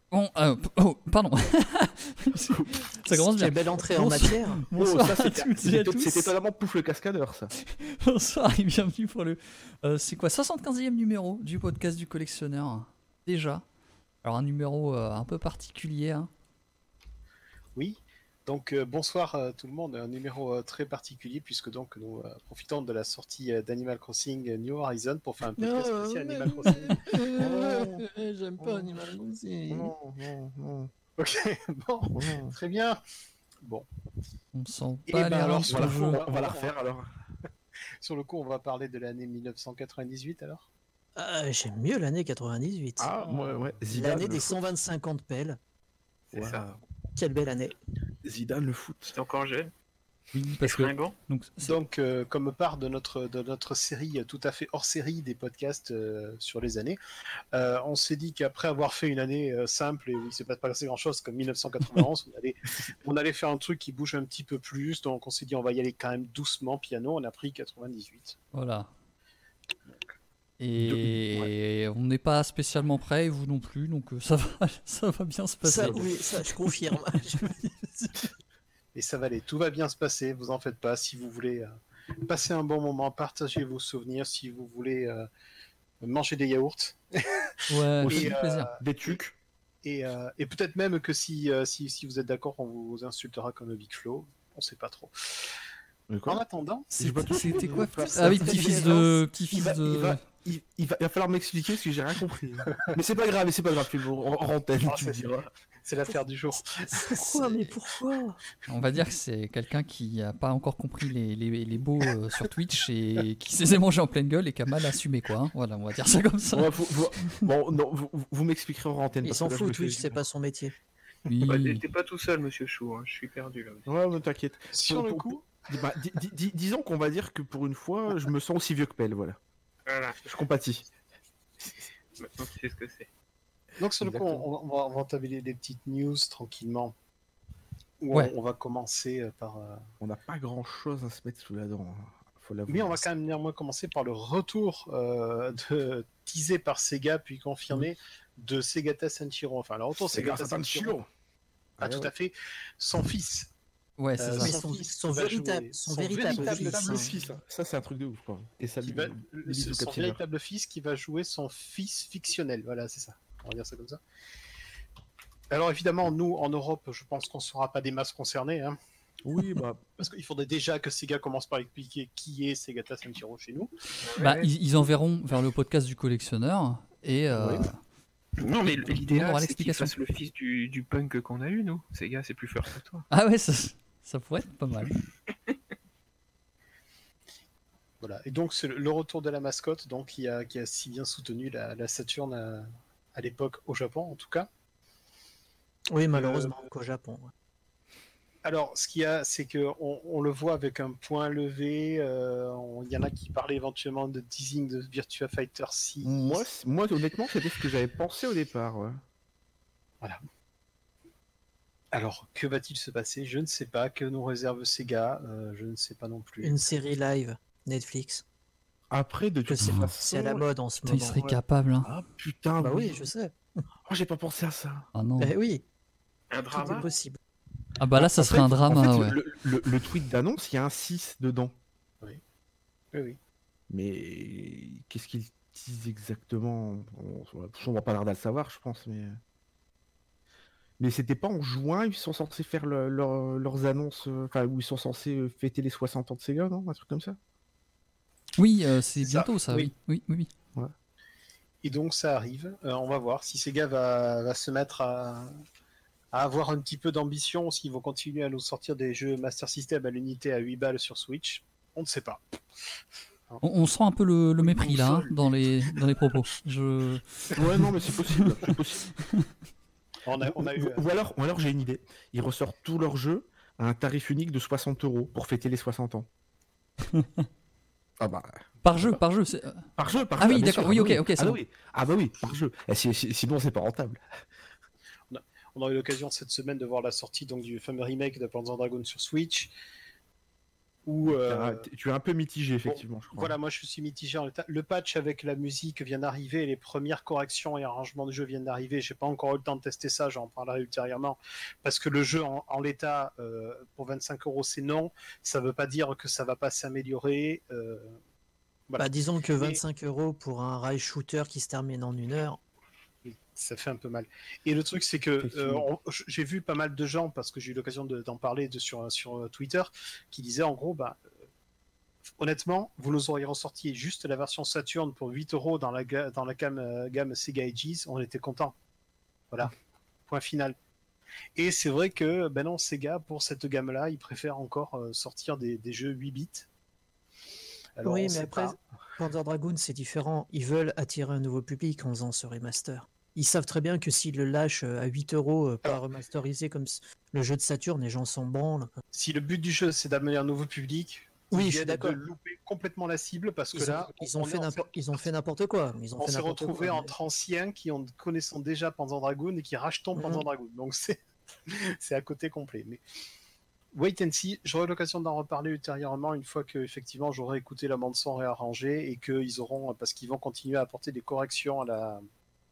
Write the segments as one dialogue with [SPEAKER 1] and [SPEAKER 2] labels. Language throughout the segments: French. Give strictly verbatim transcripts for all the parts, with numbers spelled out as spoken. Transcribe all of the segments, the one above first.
[SPEAKER 1] Bon, euh, oh, pardon. Ça commence bien.
[SPEAKER 2] Quelle belle entrée en
[SPEAKER 1] Bonsoir.
[SPEAKER 2] matière.
[SPEAKER 1] Bonsoir
[SPEAKER 3] Oh, ça,
[SPEAKER 1] à
[SPEAKER 3] c'était,
[SPEAKER 1] toutes et à
[SPEAKER 3] c'était,
[SPEAKER 1] tous.
[SPEAKER 3] c'était totalement Pouf le cascadeur, ça.
[SPEAKER 1] Bonsoir et bienvenue pour le... Euh, c'est quoi, soixante-quinzième numéro du podcast du collectionneur. Déjà. Alors un numéro euh, un peu particulier. Hein.
[SPEAKER 4] Oui, donc euh, bonsoir à tout le monde, un numéro euh, très particulier puisque donc nous euh, profitons de la sortie euh, d'Animal Crossing New Horizon pour faire un podcast spécial Animal Crossing.
[SPEAKER 2] J'aime pas Animal Crossing.
[SPEAKER 3] Non, non, non.
[SPEAKER 4] Ok, bon,
[SPEAKER 3] non.
[SPEAKER 4] très bien. Bon,
[SPEAKER 1] On sent
[SPEAKER 4] Eh
[SPEAKER 1] pas
[SPEAKER 4] ben
[SPEAKER 1] les
[SPEAKER 4] alors,
[SPEAKER 1] reins
[SPEAKER 3] On
[SPEAKER 1] sur
[SPEAKER 3] va,
[SPEAKER 1] le
[SPEAKER 3] la,
[SPEAKER 1] jeu.
[SPEAKER 3] on va- on va la refaire alors.
[SPEAKER 4] sur le coup on va parler de l'année dix-neuf cent quatre-vingt-dix-huit alors.
[SPEAKER 2] Ah, j'aime mieux l'année quatre-vingt-dix-huit.
[SPEAKER 3] Ah, ouais, ouais. Zidane,
[SPEAKER 2] L'année
[SPEAKER 3] le
[SPEAKER 2] des
[SPEAKER 3] foot.
[SPEAKER 2] cent vingt-cinq ans de pelle.
[SPEAKER 5] C'est
[SPEAKER 3] Voilà.
[SPEAKER 5] ça.
[SPEAKER 2] Quelle belle année.
[SPEAKER 3] Zidane le foot.
[SPEAKER 5] C'est encore jeune.
[SPEAKER 1] Oui, parce que...
[SPEAKER 5] Fringant.
[SPEAKER 1] Donc, c'est-
[SPEAKER 4] Donc euh, comme part de notre, de notre série euh, tout à fait hors série des podcasts euh, sur les années, euh, on s'est dit qu'après avoir fait une année euh, simple et où il ne s'est pas passé grand chose comme dix-neuf cent quatre-vingt-onze, on, allait, on allait faire un truc qui bouge un petit peu plus, donc on s'est dit on va y aller quand même doucement piano, on a pris quatre-vingt-dix-huit.
[SPEAKER 1] Voilà. Et on n'est pas spécialement prêt, et vous non plus, donc euh, ça va, ça va bien se passer.
[SPEAKER 2] Ça, oui, ça, je confirme.
[SPEAKER 4] Et ça va aller, tout va bien se passer, vous en faites pas. Si vous voulez euh, passer un bon moment, partager vos souvenirs, si vous voulez euh, manger des yaourts,
[SPEAKER 1] Ouais,
[SPEAKER 3] Aussi,
[SPEAKER 1] c'est du
[SPEAKER 4] euh,
[SPEAKER 1] plaisir.
[SPEAKER 3] Des tucs.
[SPEAKER 4] et, euh, et peut-être même que si, euh, si, si vous êtes d'accord, on vous insultera comme le Big Flo, on sait pas trop.
[SPEAKER 3] Mais
[SPEAKER 4] En
[SPEAKER 3] quoi
[SPEAKER 4] attendant,
[SPEAKER 3] j'ai pas
[SPEAKER 1] C'était
[SPEAKER 3] tout-
[SPEAKER 1] c'était quoi
[SPEAKER 3] Ça-
[SPEAKER 1] Ah oui,
[SPEAKER 3] ça-
[SPEAKER 1] petit-fils
[SPEAKER 3] ça-
[SPEAKER 1] de...
[SPEAKER 3] il
[SPEAKER 1] Petit-fils
[SPEAKER 3] va,
[SPEAKER 1] de...
[SPEAKER 3] il, va, il, il va, il va falloir m'expliquer parce que j'ai rien compris. Mais c'est pas grave, mais c'est pas grave, tu en en antenne,
[SPEAKER 4] Ah,
[SPEAKER 3] tu me
[SPEAKER 4] c'est-
[SPEAKER 3] diras.
[SPEAKER 4] c'est l'affaire du jour.
[SPEAKER 2] Pourquoi, mais pourquoi?
[SPEAKER 1] On va dire que c'est quelqu'un qui n'a pas encore compris les, les, les mots euh, sur Twitch et qui s'est mangé en pleine gueule et qui a mal assumé, quoi. Hein. Voilà, on va dire ça comme ça.
[SPEAKER 3] Ouais, vous, vous- bon, non, vous, vous m'expliquerez en antenne.
[SPEAKER 2] Il
[SPEAKER 3] parce
[SPEAKER 2] s'en
[SPEAKER 3] que là, je
[SPEAKER 2] fout,
[SPEAKER 3] me fais-
[SPEAKER 2] Twitch, c'est pas son métier.
[SPEAKER 1] Oui.
[SPEAKER 5] Bah, t'es t'es pas tout seul, monsieur Chou. Hein. Je suis perdu là.
[SPEAKER 3] Ouais, mais t'inquiète.
[SPEAKER 4] Sur le
[SPEAKER 3] Pour-
[SPEAKER 4] coup,
[SPEAKER 3] Bah, di- di- di- disons qu'on va dire que pour une fois, je me sens aussi vieux que Pelle, voilà.
[SPEAKER 5] Voilà.
[SPEAKER 3] Je compatis.
[SPEAKER 5] Maintenant tu sais ce que c'est.
[SPEAKER 4] donc sur le coup,
[SPEAKER 3] Exactement.
[SPEAKER 4] on, on va, on va entamer des petites news tranquillement. Où
[SPEAKER 1] Ouais.
[SPEAKER 4] on, on va commencer euh, par. euh,
[SPEAKER 3] On n'a pas grand chose à se mettre sous la dent. hein. Faut l'avouer.
[SPEAKER 4] Oui, on va quand même néanmoins commencer par le retour euh, de, teasé par Sega puis confirmé de Segata Sanshiro. Enfin, le retour de
[SPEAKER 3] C'est grâce
[SPEAKER 4] Segata
[SPEAKER 3] à
[SPEAKER 4] Sanshiro.
[SPEAKER 3] Tanchiro.
[SPEAKER 4] Ah, tout à fait. Son fils.
[SPEAKER 1] Ouais, c'est
[SPEAKER 4] Euh,
[SPEAKER 1] ça.
[SPEAKER 2] Mais
[SPEAKER 4] son
[SPEAKER 2] son,
[SPEAKER 4] fils
[SPEAKER 2] son
[SPEAKER 4] va
[SPEAKER 2] véritable,
[SPEAKER 4] jouer-
[SPEAKER 2] son
[SPEAKER 4] son
[SPEAKER 2] véritable,
[SPEAKER 4] véritable
[SPEAKER 2] fils.
[SPEAKER 4] fils.
[SPEAKER 2] hein.
[SPEAKER 3] Ça, c'est un truc de ouf. Quoi. Et ça,
[SPEAKER 4] Qui
[SPEAKER 3] lui-
[SPEAKER 4] va,
[SPEAKER 3] lui
[SPEAKER 4] le-
[SPEAKER 3] dit
[SPEAKER 4] son
[SPEAKER 3] Capsida.
[SPEAKER 4] véritable fils qui va jouer son fils fictionnel. Voilà, c'est ça. On va dire ça comme ça. Alors évidemment, nous, en Europe, je pense qu'on ne sera pas des masses concernées. Hein,
[SPEAKER 3] Oui, bah,
[SPEAKER 4] parce qu'il faudrait déjà que Sega commence par expliquer qui est Segata Sanshiro chez nous.
[SPEAKER 1] Bah,
[SPEAKER 5] Ouais.
[SPEAKER 1] ils, ils enverront vers le podcast du collectionneur et... euh,
[SPEAKER 3] Oui.
[SPEAKER 5] Non, mais
[SPEAKER 1] on aura
[SPEAKER 5] l'idéal, c'est qu'il
[SPEAKER 1] l'explication.
[SPEAKER 5] fasse le fils du, du punk qu'on a eu, nous. Ces gars, c'est plus fort que toi.
[SPEAKER 1] Ah ouais, ça, ça pourrait être pas mal.
[SPEAKER 4] Voilà. Et donc, c'est le- le retour de la mascotte donc, qui, a, qui a si bien soutenu la, la Saturn à, à l'époque au Japon, en tout cas.
[SPEAKER 2] Oui, malheureusement, qu'au Japon. ouais.
[SPEAKER 4] Alors, ce qu'il y a, c'est qu'on on le voit avec un point levé. euh, on- Il y en a qui parlaient éventuellement de teasing de Virtua Fighter six.
[SPEAKER 3] moi, c- moi, honnêtement, c'était ce que j'avais pensé au départ. Ouais.
[SPEAKER 4] Alors, que va-t-il se passer? Je ne sais pas. Que nous réserve Sega? Euh, Je ne sais pas non plus.
[SPEAKER 2] Une série live, Netflix.
[SPEAKER 3] Après, de
[SPEAKER 2] Que
[SPEAKER 3] toute
[SPEAKER 2] c'est
[SPEAKER 3] façon...
[SPEAKER 2] c'est à la mode en ce
[SPEAKER 1] Putain, il
[SPEAKER 2] moment.
[SPEAKER 1] serait
[SPEAKER 3] ouais.
[SPEAKER 1] capable. Hein.
[SPEAKER 3] Ah putain,
[SPEAKER 2] Bah oui, je sais.
[SPEAKER 3] Oh, j'ai pas pensé à ça.
[SPEAKER 1] Ah non.
[SPEAKER 2] Eh oui,
[SPEAKER 5] Un
[SPEAKER 2] tout est
[SPEAKER 5] drama.
[SPEAKER 2] possible.
[SPEAKER 1] Ah bah là, ça
[SPEAKER 3] En
[SPEAKER 1] serait
[SPEAKER 3] fait-
[SPEAKER 1] un drame.
[SPEAKER 3] en fait,
[SPEAKER 1] hein, ouais.
[SPEAKER 3] le, le- le tweet d'annonce, il y a un six dedans.
[SPEAKER 4] Oui, oui.
[SPEAKER 3] Mais qu'est-ce qu'ils disent exactement? On, on va pas l'air de le savoir, je pense, mais. Mais c'était pas en juin, ils sont censés faire le- leur- leurs annonces, euh, enfin, où ils sont censés euh, fêter les soixante ans de Sega, non? Un truc comme ça?
[SPEAKER 1] Oui, euh, c'est
[SPEAKER 4] Ça,
[SPEAKER 1] bientôt ça, oui.
[SPEAKER 4] oui.
[SPEAKER 1] Oui, oui, oui.
[SPEAKER 4] Et donc, ça arrive. Euh, on va voir si Sega va, va se mettre à, à avoir un petit peu d'ambition, s'ils vont continuer à nous sortir des jeux Master System à l'unité à huit balles sur Switch. On ne sait pas.
[SPEAKER 1] On, on sent un peu le, le
[SPEAKER 4] Oui,
[SPEAKER 1] mépris là, hein,
[SPEAKER 4] console.
[SPEAKER 1] dans les, dans les propos. Je...
[SPEAKER 3] Ouais, non, mais c'est possible, c'est possible.
[SPEAKER 4] On a, on a eu.
[SPEAKER 3] Ou, ou alors, ou alors j'ai une idée. Ils ressortent tous leurs jeux à un tarif unique de soixante euros pour fêter les soixante ans. Ah bah.
[SPEAKER 1] Par jeu, par jeu. c'est-
[SPEAKER 3] Par jeu, par
[SPEAKER 1] Ah
[SPEAKER 3] jeu.
[SPEAKER 1] oui,
[SPEAKER 3] bien
[SPEAKER 1] d'accord,
[SPEAKER 3] sûr.
[SPEAKER 1] oui,
[SPEAKER 3] Ah
[SPEAKER 1] ok,
[SPEAKER 3] bah
[SPEAKER 1] ok, c'est
[SPEAKER 3] Ah bah
[SPEAKER 1] bon.
[SPEAKER 3] oui, ah bah oui, par jeu. Eh, si- si- sinon, c'est pas rentable.
[SPEAKER 4] On a eu l'occasion cette semaine de voir la sortie donc, du fameux remake de Panzer Dragoon sur Switch, Où, euh,
[SPEAKER 3] T'as- t- Tu es un peu mitigé, effectivement, je crois.
[SPEAKER 4] voilà, moi je suis mitigé en l'état. Le patch avec la musique vient d'arriver, les premières corrections et arrangements de jeu viennent d'arriver. J'ai pas encore eu le temps de tester ça, j'en parlerai ultérieurement. Parce que le jeu en, en l'état, euh, pour vingt-cinq euros, c'est non. Ça veut pas dire que ça va pas s'améliorer. Euh, voilà.
[SPEAKER 2] Bah, disons que
[SPEAKER 4] Mais-
[SPEAKER 2] vingt-cinq euros pour un rail shooter qui se termine en une heure.
[SPEAKER 4] Oui, ça fait un peu mal. Et le truc, c'est que euh,
[SPEAKER 3] Effectivement.
[SPEAKER 4] on- j'ai vu pas mal de gens, parce que j'ai eu l'occasion de- d'en parler de, sur, sur Twitter, qui disaient en gros, bah, euh, honnêtement, vous nous auriez ressorti juste la version Saturn pour huit euros dans la, ga- dans la gamme, euh, gamme Sega Ages, on était content. Voilà, point final. Et c'est vrai que ben non, Sega, pour cette gamme-là, ils préfèrent encore euh, sortir des, des jeux huit bits. Alors,
[SPEAKER 2] Oui,
[SPEAKER 4] on
[SPEAKER 2] mais
[SPEAKER 4] sait
[SPEAKER 2] après,
[SPEAKER 4] pas.
[SPEAKER 2] Panzer Dragoon, c'est différent. Ils veulent attirer un nouveau public en faisant ce remaster. Ils savent très bien que s'ils le lâchent euh, à huit euros, euh, pas
[SPEAKER 4] Alors-
[SPEAKER 2] remasterisé comme s- le jeu de Saturn, les gens s'en branlent.
[SPEAKER 4] Si le but du jeu, c'est d'amener un nouveau public,
[SPEAKER 2] Oui,
[SPEAKER 4] ils
[SPEAKER 2] je suis
[SPEAKER 4] viennent
[SPEAKER 2] d'accord.
[SPEAKER 4] de louper complètement la cible, parce que
[SPEAKER 2] Ils ont,
[SPEAKER 4] là,
[SPEAKER 2] ils
[SPEAKER 4] on
[SPEAKER 2] ont
[SPEAKER 4] est
[SPEAKER 2] fait
[SPEAKER 4] en
[SPEAKER 2] n'importe,
[SPEAKER 4] fait-
[SPEAKER 2] ils ont fait n'importe quoi. Ils ont
[SPEAKER 4] on
[SPEAKER 2] fait
[SPEAKER 4] s'est
[SPEAKER 2] n'importe
[SPEAKER 4] retrouvé
[SPEAKER 2] quoi, mais-
[SPEAKER 4] entre anciens qui ont, connaissant déjà Panzer Dragoon et qui rachetons
[SPEAKER 2] Mhm.
[SPEAKER 4] Panzer Dragoon. Donc c'est c'est à côté complet. Mais wait and see, j'aurai l'occasion d'en reparler ultérieurement une fois que effectivement j'aurai écouté la bande son réarrangée et qu'ils auront, parce qu'ils vont continuer à apporter des corrections à la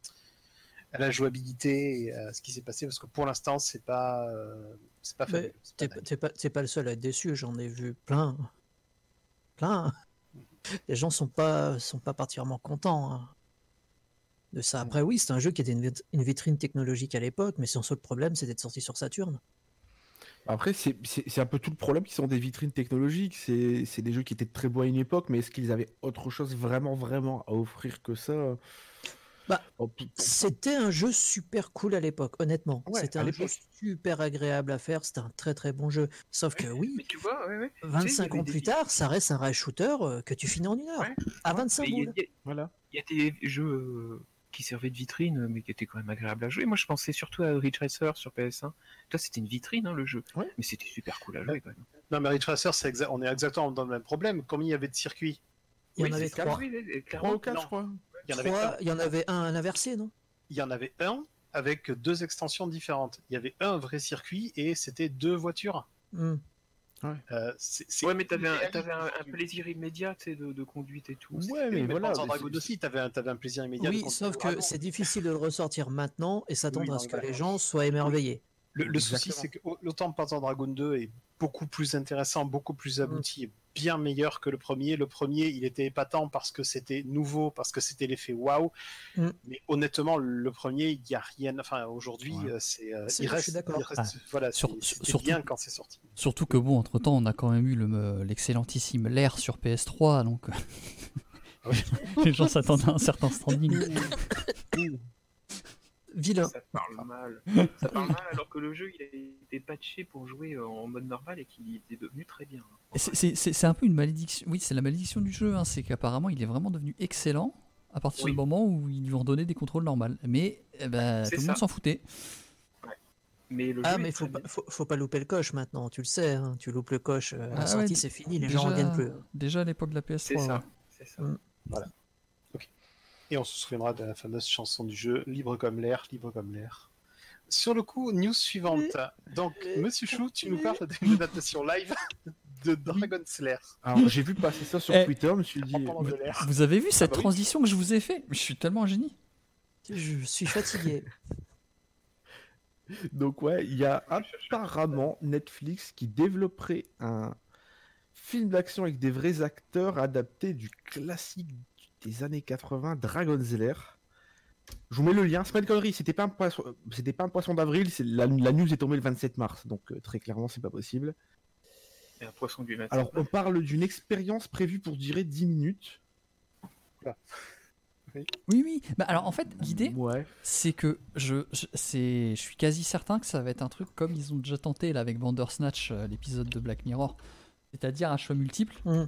[SPEAKER 4] à la jouabilité et à ce qui s'est passé, parce que pour l'instant c'est pas euh, c'est pas
[SPEAKER 2] Mais
[SPEAKER 4] fabuleux. C'est pas
[SPEAKER 2] T'es
[SPEAKER 4] dingue.
[SPEAKER 2] t'es pas, t'es pas le seul à être déçu, j'en ai vu plein. Plein. Les gens sont pas, sont pas particulièrement contents hein, de ça. Après, oui, c'est un jeu qui était une, vit- une vitrine technologique à l'époque, mais son seul problème, c'était de sortir sur Saturn.
[SPEAKER 3] Après, c'est c'est- c'est un peu tout le problème qui sont des vitrines technologiques. C'est c'est des jeux qui étaient très beaux à une époque, mais est-ce qu'ils avaient autre chose vraiment, vraiment à offrir que ça?
[SPEAKER 2] Bah,
[SPEAKER 3] Oh, p-
[SPEAKER 2] C'était un jeu super cool à l'époque, honnêtement.
[SPEAKER 3] Ouais,
[SPEAKER 2] C'était
[SPEAKER 3] à
[SPEAKER 2] un jeu
[SPEAKER 3] l'époque.
[SPEAKER 2] super agréable à faire, c'était un très très bon jeu. Sauf que oui,
[SPEAKER 5] Mais tu vois, ouais, ouais. Tu sais, il y
[SPEAKER 2] vingt-cinq
[SPEAKER 5] avait
[SPEAKER 2] ans
[SPEAKER 5] des-
[SPEAKER 2] plus tard, ça reste un rail shooter euh, que tu finis en une heure.
[SPEAKER 5] Ouais,
[SPEAKER 2] À
[SPEAKER 5] ouais,
[SPEAKER 2] vingt-cinq
[SPEAKER 5] mais il y a-
[SPEAKER 2] boules.
[SPEAKER 5] il y a-
[SPEAKER 3] Voilà.
[SPEAKER 5] Il y a des jeux euh, qui servaient de vitrine, mais qui étaient quand même agréables à jouer. Moi, je pensais surtout à Ridge Racer sur P S un. Toi, c'était une vitrine, hein, le jeu.
[SPEAKER 3] Ouais.
[SPEAKER 5] Mais c'était super cool à jouer, quand même.
[SPEAKER 4] Non mais Ridge Racer, c'est exa- on est exactement dans le même problème. Combien il y avait de circuits?
[SPEAKER 2] Il y
[SPEAKER 5] Oui,
[SPEAKER 2] en avait
[SPEAKER 5] c'est ça,
[SPEAKER 2] trois.
[SPEAKER 5] oui, oui,
[SPEAKER 3] Trois
[SPEAKER 5] clairement.
[SPEAKER 3] ou quatre,
[SPEAKER 4] non.
[SPEAKER 3] je crois.
[SPEAKER 4] Il y en avait
[SPEAKER 2] Trois,
[SPEAKER 4] un.
[SPEAKER 2] il y en avait un, un inversé, non?
[SPEAKER 4] Il y en avait un avec deux extensions différentes. Il y avait un vrai circuit et c'était deux voitures.
[SPEAKER 2] Hmm.
[SPEAKER 4] Euh, c'est- c'est
[SPEAKER 5] Ouais, mais t'avais un,
[SPEAKER 4] irréaliste,
[SPEAKER 5] t'avais un, un
[SPEAKER 4] circuit.
[SPEAKER 5] plaisir immédiat, tu sais, de, de conduite et tout.
[SPEAKER 3] Ouais,
[SPEAKER 5] C'était-
[SPEAKER 3] mais
[SPEAKER 4] Oui, mais
[SPEAKER 3] voilà.
[SPEAKER 4] Panzer
[SPEAKER 3] mais
[SPEAKER 4] Dragoon
[SPEAKER 3] c'est-
[SPEAKER 4] aussi, t'avais un, t'avais un plaisir immédiat. de
[SPEAKER 2] Oui,
[SPEAKER 4] conduire
[SPEAKER 2] sauf
[SPEAKER 4] le
[SPEAKER 2] que
[SPEAKER 4] dragon.
[SPEAKER 2] c'est difficile de le ressortir maintenant et s'attendre
[SPEAKER 4] Oui,
[SPEAKER 2] à
[SPEAKER 4] non,
[SPEAKER 2] ce
[SPEAKER 4] mais
[SPEAKER 2] que les
[SPEAKER 4] d'accord.
[SPEAKER 2] gens soient émerveillés.
[SPEAKER 4] Le, le souci,
[SPEAKER 3] Exactement.
[SPEAKER 4] c'est que au- autant Panzer Dragoon deux est beaucoup plus intéressant, beaucoup plus abouti, et bien meilleur que le premier. Le premier, il était épatant parce que c'était nouveau, parce que c'était l'effet waouh.
[SPEAKER 2] Mm.
[SPEAKER 4] Mais honnêtement, le premier, il n'y a rien. Enfin, aujourd'hui,
[SPEAKER 3] Ouais.
[SPEAKER 4] euh, c'est, euh,
[SPEAKER 2] C'est-
[SPEAKER 4] il
[SPEAKER 2] je suis
[SPEAKER 4] reste,
[SPEAKER 2] d'accord.
[SPEAKER 4] il reste-
[SPEAKER 1] Ah,
[SPEAKER 4] voilà,
[SPEAKER 1] sur-
[SPEAKER 4] c'est-
[SPEAKER 1] sur-
[SPEAKER 4] c'était
[SPEAKER 1] surtout-
[SPEAKER 4] bien quand c'est sorti.
[SPEAKER 1] Surtout que bon, entre temps, on a quand même eu le- l'excellentissime L'air sur P S trois, donc
[SPEAKER 4] Ah oui.
[SPEAKER 1] les gens s'attendaient à un certain standing.
[SPEAKER 2] Vilain.
[SPEAKER 5] Ça parle mal. Ça parle mal alors que le jeu, il a été patché pour jouer euh, en mode normal et qu'il était devenu très bien.
[SPEAKER 1] Et c'est- C'est c'est- c'est un peu une malédiction. Oui, c'est la malédiction du jeu. Hein. C'est qu'apparemment, il est vraiment devenu excellent à partir
[SPEAKER 5] Oui.
[SPEAKER 1] du moment où ils lui ont donné des contrôles normaux. Mais eh ben,
[SPEAKER 5] C'est
[SPEAKER 1] tout le
[SPEAKER 5] ça.
[SPEAKER 1] monde s'en foutait.
[SPEAKER 5] Mais le
[SPEAKER 2] Ah,
[SPEAKER 5] jeu
[SPEAKER 2] mais
[SPEAKER 5] est
[SPEAKER 2] faut
[SPEAKER 5] très
[SPEAKER 2] pas, faut, faut pas louper le coche maintenant, tu le sais. Hein. Tu loupes le coche euh, à
[SPEAKER 1] Ah
[SPEAKER 2] la sortie,
[SPEAKER 1] ouais,
[SPEAKER 2] c'est fini, les
[SPEAKER 1] déjà-
[SPEAKER 2] gens ne reviennent plus.
[SPEAKER 1] Déjà à l'époque de la P S
[SPEAKER 5] C'est
[SPEAKER 1] trois.
[SPEAKER 5] ça.
[SPEAKER 1] ouais.
[SPEAKER 5] C'est ça.
[SPEAKER 2] Mm.
[SPEAKER 4] Et on se souviendra de la fameuse chanson du jeu, libre comme l'air, libre comme l'air. Sur le coup, news suivante. Donc, Monsieur Chou, tu nous parles d'une adaptation live de Dragon Slayer.
[SPEAKER 3] Alors, j'ai vu passer ça sur
[SPEAKER 1] Eh.
[SPEAKER 3] Twitter, je me suis dit.
[SPEAKER 4] En parlant de l'air.
[SPEAKER 1] Vous avez vu cette
[SPEAKER 4] bah oui.
[SPEAKER 1] transition que je vous ai fait? Je suis tellement un génie.
[SPEAKER 2] Je suis fatigué.
[SPEAKER 3] Donc ouais, il y a apparemment Netflix qui développerait un film d'action avec des vrais acteurs adapté du classique des années quatre-vingts, Dragon's Lair. Je vous mets le lien, c'est pas une connerie, c'était pas un poisson, c'était pas un poisson d'avril, c'est la, la news est tombée le vingt-sept mars, donc euh, très clairement c'est pas possible.
[SPEAKER 5] Et un poisson du matin.
[SPEAKER 3] Alors on parle d'une expérience prévue pour durer dix minutes.
[SPEAKER 1] Oui, oui. Bah, alors en fait, l'idée,
[SPEAKER 3] Ouais.
[SPEAKER 1] c'est que je, je, c'est, je suis quasi certain que ça va être un truc comme ils ont déjà tenté là, avec Bandersnatch, euh, l'épisode de Black Mirror. C'est-à-dire un choix multiple.
[SPEAKER 2] Hmm.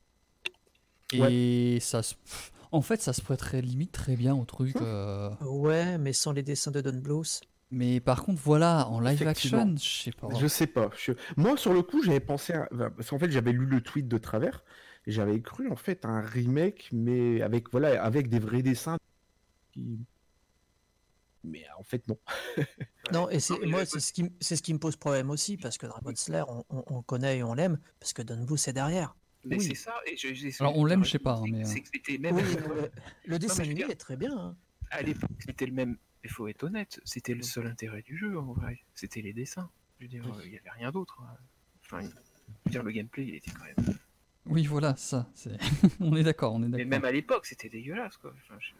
[SPEAKER 1] Et ça se... pff, en fait, ça se prêterait limite très bien au truc. euh,
[SPEAKER 2] Ouais, mais sans les dessins de Don Bluth.
[SPEAKER 1] Mais par contre, voilà, en live
[SPEAKER 3] Effectivement.
[SPEAKER 1] action, je sais pas.
[SPEAKER 3] Je sais pas. je- Moi, sur le coup, j'avais pensé à... enfin, parce qu'en fait, j'avais lu le tweet de travers et j'avais cru en fait à un remake, mais avec voilà, avec des vrais dessins. Qui... Mais en fait, non.
[SPEAKER 2] Non, et c'est,
[SPEAKER 5] Non, mais
[SPEAKER 2] moi,
[SPEAKER 5] le-
[SPEAKER 2] c'est ce, qui, m- c'est ce qui me pose problème aussi, parce que Dragon Slayer, on, on, on connaît et on l'aime, parce que Don Bluth est derrière.
[SPEAKER 5] Mais
[SPEAKER 3] Oui.
[SPEAKER 5] c'est ça. Et je, je-
[SPEAKER 1] Alors, on
[SPEAKER 5] je-
[SPEAKER 1] l'aime,
[SPEAKER 5] je-
[SPEAKER 1] je sais pas, hein,
[SPEAKER 5] c'est-
[SPEAKER 1] mais, euh,
[SPEAKER 5] c'est que c'était même
[SPEAKER 2] Oui,
[SPEAKER 5] à
[SPEAKER 2] mais
[SPEAKER 5] l'époque-
[SPEAKER 2] le, le dessin
[SPEAKER 5] mais je veux
[SPEAKER 2] animé
[SPEAKER 5] dire-
[SPEAKER 2] est très bien. hein.
[SPEAKER 5] à l'époque, c'était le même. Il faut être honnête, c'était le seul intérêt du jeu en vrai. C'était les dessins. Je veux dire,
[SPEAKER 3] Oui.
[SPEAKER 5] euh, il n'y avait rien d'autre. hein. Enfin, je veux dire, le gameplay, il était quand même.
[SPEAKER 1] Oui, voilà, ça. C'est... on est d'accord, on est
[SPEAKER 5] Mais
[SPEAKER 1] d'accord.
[SPEAKER 5] même à l'époque, c'était dégueulasse quoi. Enfin, je-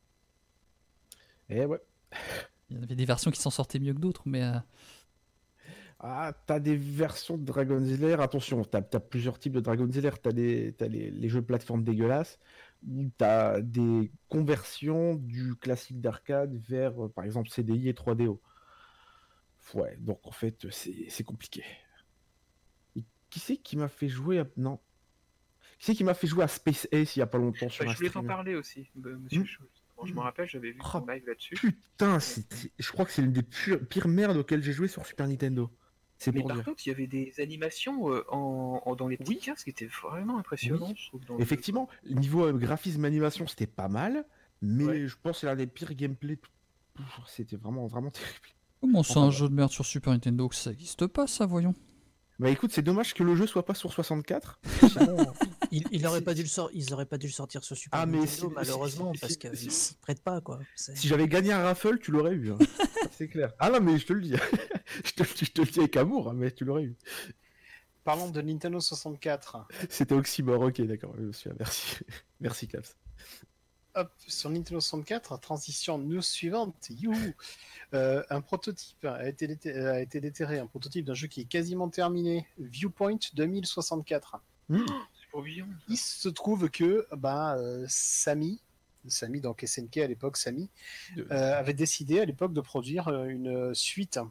[SPEAKER 3] Eh ouais.
[SPEAKER 1] Il y avait des versions qui s'en sortaient mieux que d'autres, mais euh,
[SPEAKER 3] Ah, t'as des versions de Dragon Slayer. Attention, t'as as plusieurs types de Dragon Slayer. T'as les, t'as les, les jeux de plateforme dégueulasses, ou t'as des conversions du classique d'arcade vers, euh, par exemple, C D I et trois D O. Ouais, donc en fait, c'est c'est compliqué. Et qui c'est qui m'a fait jouer à... Non. Qui c'est qui m'a fait jouer à Space Ace il y a pas longtemps sur
[SPEAKER 5] Bah,
[SPEAKER 3] un
[SPEAKER 5] je voulais t'en
[SPEAKER 3] stream?
[SPEAKER 5] parler aussi, euh, monsieur
[SPEAKER 3] Hmm.
[SPEAKER 5] Schultz. Bon, je me rappelle, j'avais vu
[SPEAKER 3] Oh,
[SPEAKER 5] ton live là-dessus.
[SPEAKER 3] Putain, c'est- c'est- je crois que c'est l'une des pures- pires merdes auxquelles j'ai joué sur Super Nintendo. C'est
[SPEAKER 5] Mais
[SPEAKER 3] pour
[SPEAKER 5] par
[SPEAKER 3] dire.
[SPEAKER 5] contre, il y avait des animations euh, en, en- dans les petits casques qui étaient vraiment impressionnantes. je trouve, dans le jeu.
[SPEAKER 3] Effectivement, niveau euh, graphisme animation, c'était pas mal, mais
[SPEAKER 5] Ouais.
[SPEAKER 3] je pense que c'est l'un des pires gameplays. tout- tout- C'était vraiment, vraiment terrible.
[SPEAKER 1] comment c'est
[SPEAKER 3] Enfin,
[SPEAKER 1] un
[SPEAKER 3] ouais.
[SPEAKER 1] jeu de merde sur Super Nintendo que ça existe pas, ça, voyons.
[SPEAKER 3] Bah écoute, c'est dommage que le jeu soit pas sur soixante-quatre. Sinon,
[SPEAKER 2] Il, il aurait pas dû le sor- ils auraient pas dû le sortir sur Super
[SPEAKER 3] Ah, mais
[SPEAKER 2] Nintendo,
[SPEAKER 3] si-
[SPEAKER 2] malheureusement,
[SPEAKER 3] si-
[SPEAKER 2] parce
[SPEAKER 3] si-
[SPEAKER 2] qu'ils
[SPEAKER 3] si-
[SPEAKER 2] s'y prêtent pas, quoi. C'est-
[SPEAKER 3] si j'avais gagné un raffle, tu l'aurais eu. hein. C'est clair. Ah non, mais je te le dis. je, te, je te le dis avec amour, hein, mais tu l'aurais eu.
[SPEAKER 4] Parlons de Nintendo soixante-quatre.
[SPEAKER 3] C'était Oxymore, ok, d'accord. je me souviens, Merci. Merci, Caps.
[SPEAKER 4] Hop, sur Nintendo soixante-quatre, transition news suivante. Youhou. Euh, un prototype a été, déter- a été déterré, un prototype d'un jeu qui est quasiment terminé. Viewpoint deux mille soixante-quatre.
[SPEAKER 3] Hmm.
[SPEAKER 5] C'est trop bien.
[SPEAKER 4] Il se trouve que bah, euh, Samy, Samy donc S N K à l'époque, Samy,
[SPEAKER 3] De-
[SPEAKER 4] euh, avait décidé à l'époque de produire euh, une suite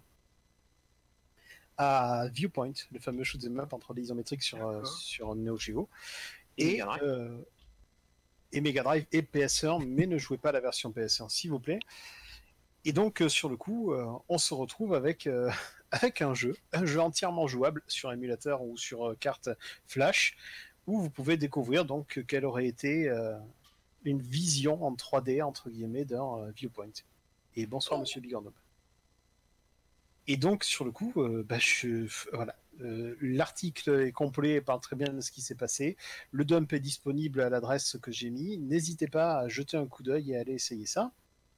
[SPEAKER 4] à Viewpoint, le fameux shoot'em up entre les isométriques sur, euh,
[SPEAKER 5] D'accord.
[SPEAKER 4] sur Neo Geo.
[SPEAKER 5] Et
[SPEAKER 4] Et,
[SPEAKER 5] Mega Drive.
[SPEAKER 4] euh, et Mega Drive et P S un, mais ne jouez pas la version P S un, s'il vous plaît. Et donc, euh, sur le coup, euh, on se retrouve avec, euh, avec un jeu, un jeu entièrement jouable sur émulateur ou sur euh, carte flash, où vous pouvez découvrir donc quelle aurait été euh, une vision en trois D, entre guillemets, d'un euh, Viewpoint. Et bonsoir, monsieur Bigornob. Et donc, sur le coup, euh, bah, je, voilà. Euh, l'article est complet et parle très bien de ce qui s'est passé. Le dump est disponible à l'adresse que j'ai mis. N'hésitez pas à jeter un coup d'œil et à aller essayer ça.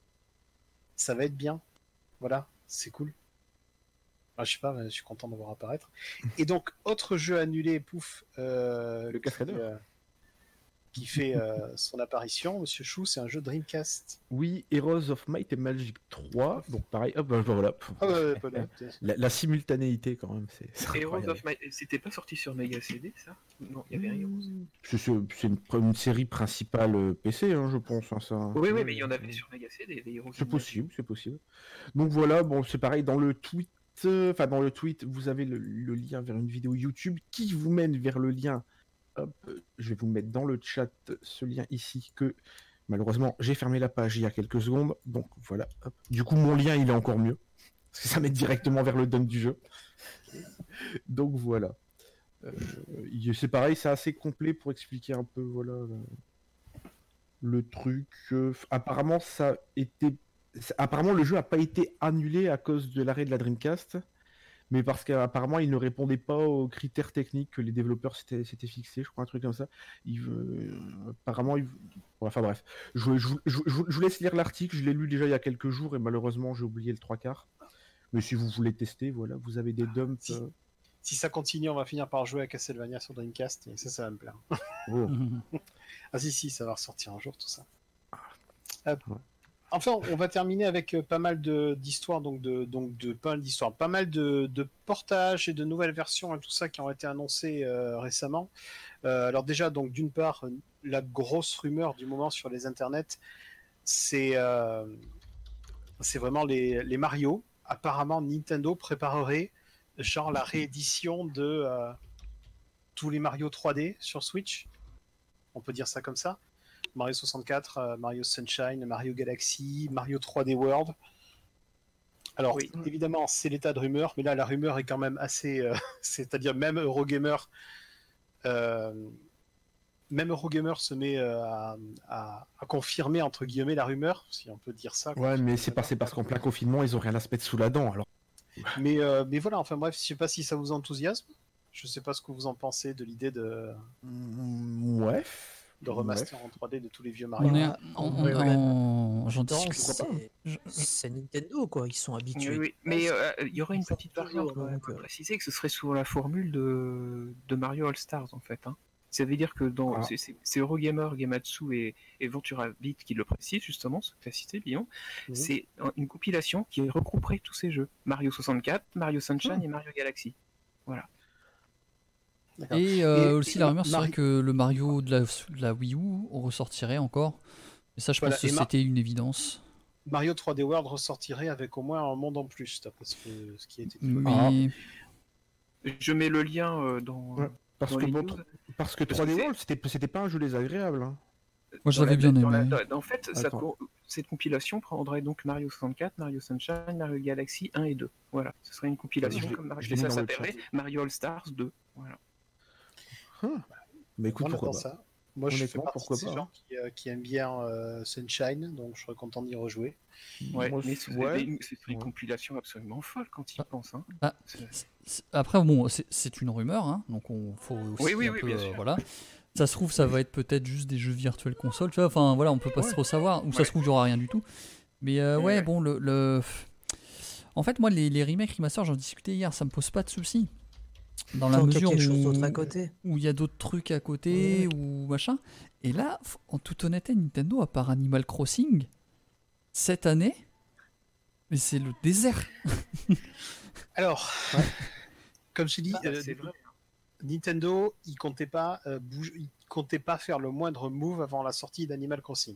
[SPEAKER 4] Ça va être bien. Voilà, c'est cool. Ah, je sais pas, je suis content de voir apparaître. Et donc, autre jeu annulé, pouf, euh,
[SPEAKER 3] Le Cascadeur.
[SPEAKER 4] qui, euh, qui fait euh, son apparition, Monsieur Chou, c'est un jeu Dreamcast.
[SPEAKER 3] Oui, Heroes of Might and Magic trois. Donc pareil, hop, bah, voilà.
[SPEAKER 4] Ah ouais, pas de-
[SPEAKER 3] La, la simultanéité, quand même, c'est c'est
[SPEAKER 5] Heroes
[SPEAKER 3] incroyable.
[SPEAKER 5] of Might, c'était pas sorti sur Mega C D ça? Non, il y avait rien.
[SPEAKER 3] C'est c'est- c'est une, une série principale euh, P C, hein, je pense. hein, ça.
[SPEAKER 5] Oui, oui, mais il y en avait sur Mega C D, des Heroes.
[SPEAKER 3] C'est
[SPEAKER 5] of Might.
[SPEAKER 3] possible, c'est possible. Donc voilà, bon, c'est pareil, dans le tweet, euh, enfin dans le tweet, vous avez le, le lien vers une vidéo YouTube qui vous mène vers le lien. Hop, euh, je vais vous mettre dans le chat ce lien ici que malheureusement j'ai fermé la page il y a quelques secondes. Donc voilà. Hop. Du coup, mon lien il est encore mieux parce que ça met directement vers le dump du jeu. Donc voilà. Euh, il- c'est pareil, c'est assez complet pour expliquer un peu voilà le, le truc. Euh, apparemment, ça a été c'est- apparemment, le jeu n'a pas été annulé à cause de l'arrêt de la Dreamcast, mais parce qu'apparemment, il ne répondait pas aux critères techniques que les développeurs s'étaient s'étaient fixés, je crois, un truc comme ça. Il, euh, apparemment, il... enfin bref. Je, je, je, je, je vous laisse lire l'article, je l'ai lu déjà il y a quelques jours, et malheureusement, j'ai oublié le trois quarts. Mais si vous voulez tester, voilà, vous avez des dumps.
[SPEAKER 4] Si.
[SPEAKER 3] euh,
[SPEAKER 4] Si ça continue, on va finir par jouer à Castlevania sur Dreamcast, et ça, ça va me plaire.
[SPEAKER 3] oh.
[SPEAKER 4] Ah si, si, ça va ressortir un jour, tout ça. Hop.
[SPEAKER 3] Ouais.
[SPEAKER 4] Enfin, on va terminer avec euh, pas mal de- d'histoires, donc de, donc de pas mal d'histoires, pas mal de, de portages et de nouvelles versions et tout ça qui ont été annoncés euh, récemment. Euh, alors déjà, donc d'une part, la grosse rumeur du moment sur les internets, c'est euh, c'est vraiment les, les Mario. Apparemment, Nintendo préparerait genre la réédition de euh, tous les Mario trois D sur Switch. On peut dire ça comme ça. Mario soixante-quatre, euh, Mario Sunshine, Mario Galaxy, Mario trois D World. Alors,
[SPEAKER 5] Oui.
[SPEAKER 4] évidemment, c'est l'état de rumeur, mais là, la rumeur est quand même assez... euh, c'est-à-dire, même Eurogamer euh, même Eurogamer se met euh, à, à, à confirmer entre guillemets la rumeur, si on peut dire ça.
[SPEAKER 3] Ouais, mais c'est pas, c'est parce qu'en plein confinement, ils ont rien à se mettre sous la dent, alors.
[SPEAKER 4] Mais, euh, mais voilà, enfin bref, je sais pas si ça vous enthousiasme. Je sais pas ce que vous en pensez de l'idée de,
[SPEAKER 3] Mm, ouais.
[SPEAKER 4] de remaster
[SPEAKER 3] Ouais.
[SPEAKER 4] en trois D de tous les vieux Mario.
[SPEAKER 1] On est,
[SPEAKER 2] Ah,
[SPEAKER 1] on, on-
[SPEAKER 2] ouais, ouais.
[SPEAKER 1] on- j'en
[SPEAKER 2] Non,
[SPEAKER 1] discute.
[SPEAKER 2] c'est
[SPEAKER 1] Je-
[SPEAKER 2] c'est Nintendo, quoi. Ils sont habitués.
[SPEAKER 5] Oui, oui. Mais euh, il y aurait une
[SPEAKER 2] Ils sortent
[SPEAKER 5] petite
[SPEAKER 2] toujours,
[SPEAKER 5] variante quand même,
[SPEAKER 2] donc,
[SPEAKER 5] à
[SPEAKER 2] euh,
[SPEAKER 5] préciser que ce serait sous la formule de, de Mario All Stars en fait. Hein. Ça veut dire que dans
[SPEAKER 3] Ah.
[SPEAKER 5] c'est- c'est c'est Eurogamer, Gematsu et, et Ventura Beat qui le précisent justement, ce que tu as cité, Lyon.
[SPEAKER 4] Mhm.
[SPEAKER 5] C'est une compilation qui regrouperait tous ces jeux Mario soixante-quatre, Mario Sunshine
[SPEAKER 3] Ah.
[SPEAKER 5] et Mario Galaxy. Voilà.
[SPEAKER 4] D'accord.
[SPEAKER 1] Et, euh,
[SPEAKER 4] Et-
[SPEAKER 1] aussi
[SPEAKER 4] et
[SPEAKER 1] la rumeur serait
[SPEAKER 4] Mario-
[SPEAKER 1] que le Mario de la, de la Wii U on ressortirait encore. Mais ça, je
[SPEAKER 4] Voilà,
[SPEAKER 1] pense que
[SPEAKER 4] et Mar-
[SPEAKER 1] c'était une évidence.
[SPEAKER 4] Mario trois D World ressortirait avec au moins un monde en plus, d'après ce, que- ce qui a été dit.
[SPEAKER 1] Mais
[SPEAKER 5] Je mets le lien euh, dans,
[SPEAKER 3] Ouais. Parce
[SPEAKER 5] dans
[SPEAKER 3] que,
[SPEAKER 5] les
[SPEAKER 3] bon,
[SPEAKER 5] news.
[SPEAKER 3] parce que
[SPEAKER 5] Parce
[SPEAKER 3] trois D
[SPEAKER 5] que c'est-
[SPEAKER 3] World, c'était, c'était pas un jeu désagréable. Hein.
[SPEAKER 1] moi, je
[SPEAKER 5] Dans
[SPEAKER 1] l'avais
[SPEAKER 5] la-
[SPEAKER 1] bien
[SPEAKER 5] dans la-
[SPEAKER 1] aimé.
[SPEAKER 5] dans- en fait, ça
[SPEAKER 3] Attends.
[SPEAKER 5] co- cette compilation prendrait donc Mario soixante-quatre, Mario Sunshine, Mario Galaxy un et deux. Voilà, ce serait une compilation
[SPEAKER 3] Je l'ai-
[SPEAKER 5] comme Mario.
[SPEAKER 3] je l'ai
[SPEAKER 5] Et
[SPEAKER 3] mis
[SPEAKER 5] ça
[SPEAKER 3] dans le
[SPEAKER 5] s'appellerait Mario All Stars deux. Voilà.
[SPEAKER 3] Mais écoute,
[SPEAKER 4] On
[SPEAKER 3] pourquoi
[SPEAKER 4] attend
[SPEAKER 3] pas.
[SPEAKER 4] ça. Moi, je fais
[SPEAKER 3] Honnêtement,
[SPEAKER 4] partie
[SPEAKER 3] pourquoi
[SPEAKER 4] de ces
[SPEAKER 3] pas,
[SPEAKER 4] gens
[SPEAKER 3] hein.
[SPEAKER 4] qui, euh, qui aiment bien euh, Sunshine, donc je serais content d'y rejouer.
[SPEAKER 5] Ouais,
[SPEAKER 3] Moi,
[SPEAKER 5] mais
[SPEAKER 3] c'est-
[SPEAKER 5] ce
[SPEAKER 3] ouais.
[SPEAKER 5] serait une, ce serait une
[SPEAKER 3] Ouais.
[SPEAKER 5] compilation absolument folle quand il
[SPEAKER 1] Ah.
[SPEAKER 5] pense. Hein.
[SPEAKER 1] Ah.
[SPEAKER 5] C'est-
[SPEAKER 1] C'est- c'est- Après, bon, c'est- c'est une rumeur, hein, donc on faut aussi
[SPEAKER 5] Oui, oui,
[SPEAKER 1] un
[SPEAKER 5] oui,
[SPEAKER 1] peu,
[SPEAKER 5] bien
[SPEAKER 1] euh,
[SPEAKER 5] sûr.
[SPEAKER 1] voilà. Ça se trouve, ça va être peut-être juste des jeux virtuels console, tu vois. Enfin, voilà, on peut pas
[SPEAKER 3] Ouais.
[SPEAKER 1] trop savoir. Ou ça
[SPEAKER 5] Ouais.
[SPEAKER 1] se trouve, il y aura rien du tout. Mais euh,
[SPEAKER 5] Ouais,
[SPEAKER 1] ouais,
[SPEAKER 5] ouais.
[SPEAKER 1] bon, le, le- en fait, moi, les, les remakes, remasters, j'en discutais hier, ça me pose pas de soucis. Dans la
[SPEAKER 2] Tant qu'il y a
[SPEAKER 1] mesure
[SPEAKER 2] quelque chose
[SPEAKER 1] où
[SPEAKER 2] d'autre à côté.
[SPEAKER 1] où il y a d'autres trucs à côté
[SPEAKER 2] Ouais.
[SPEAKER 1] ou machin. Et là, f- en toute honnêteté, Nintendo, à part Animal Crossing, cette année, mais c'est le désert.
[SPEAKER 4] Alors, comme je t'ai dit,
[SPEAKER 5] Ah,
[SPEAKER 4] euh,
[SPEAKER 5] c'est vrai.
[SPEAKER 4] Nintendo, il comptait pas euh, bouge- il comptait pas faire le moindre move avant la sortie d'Animal Crossing.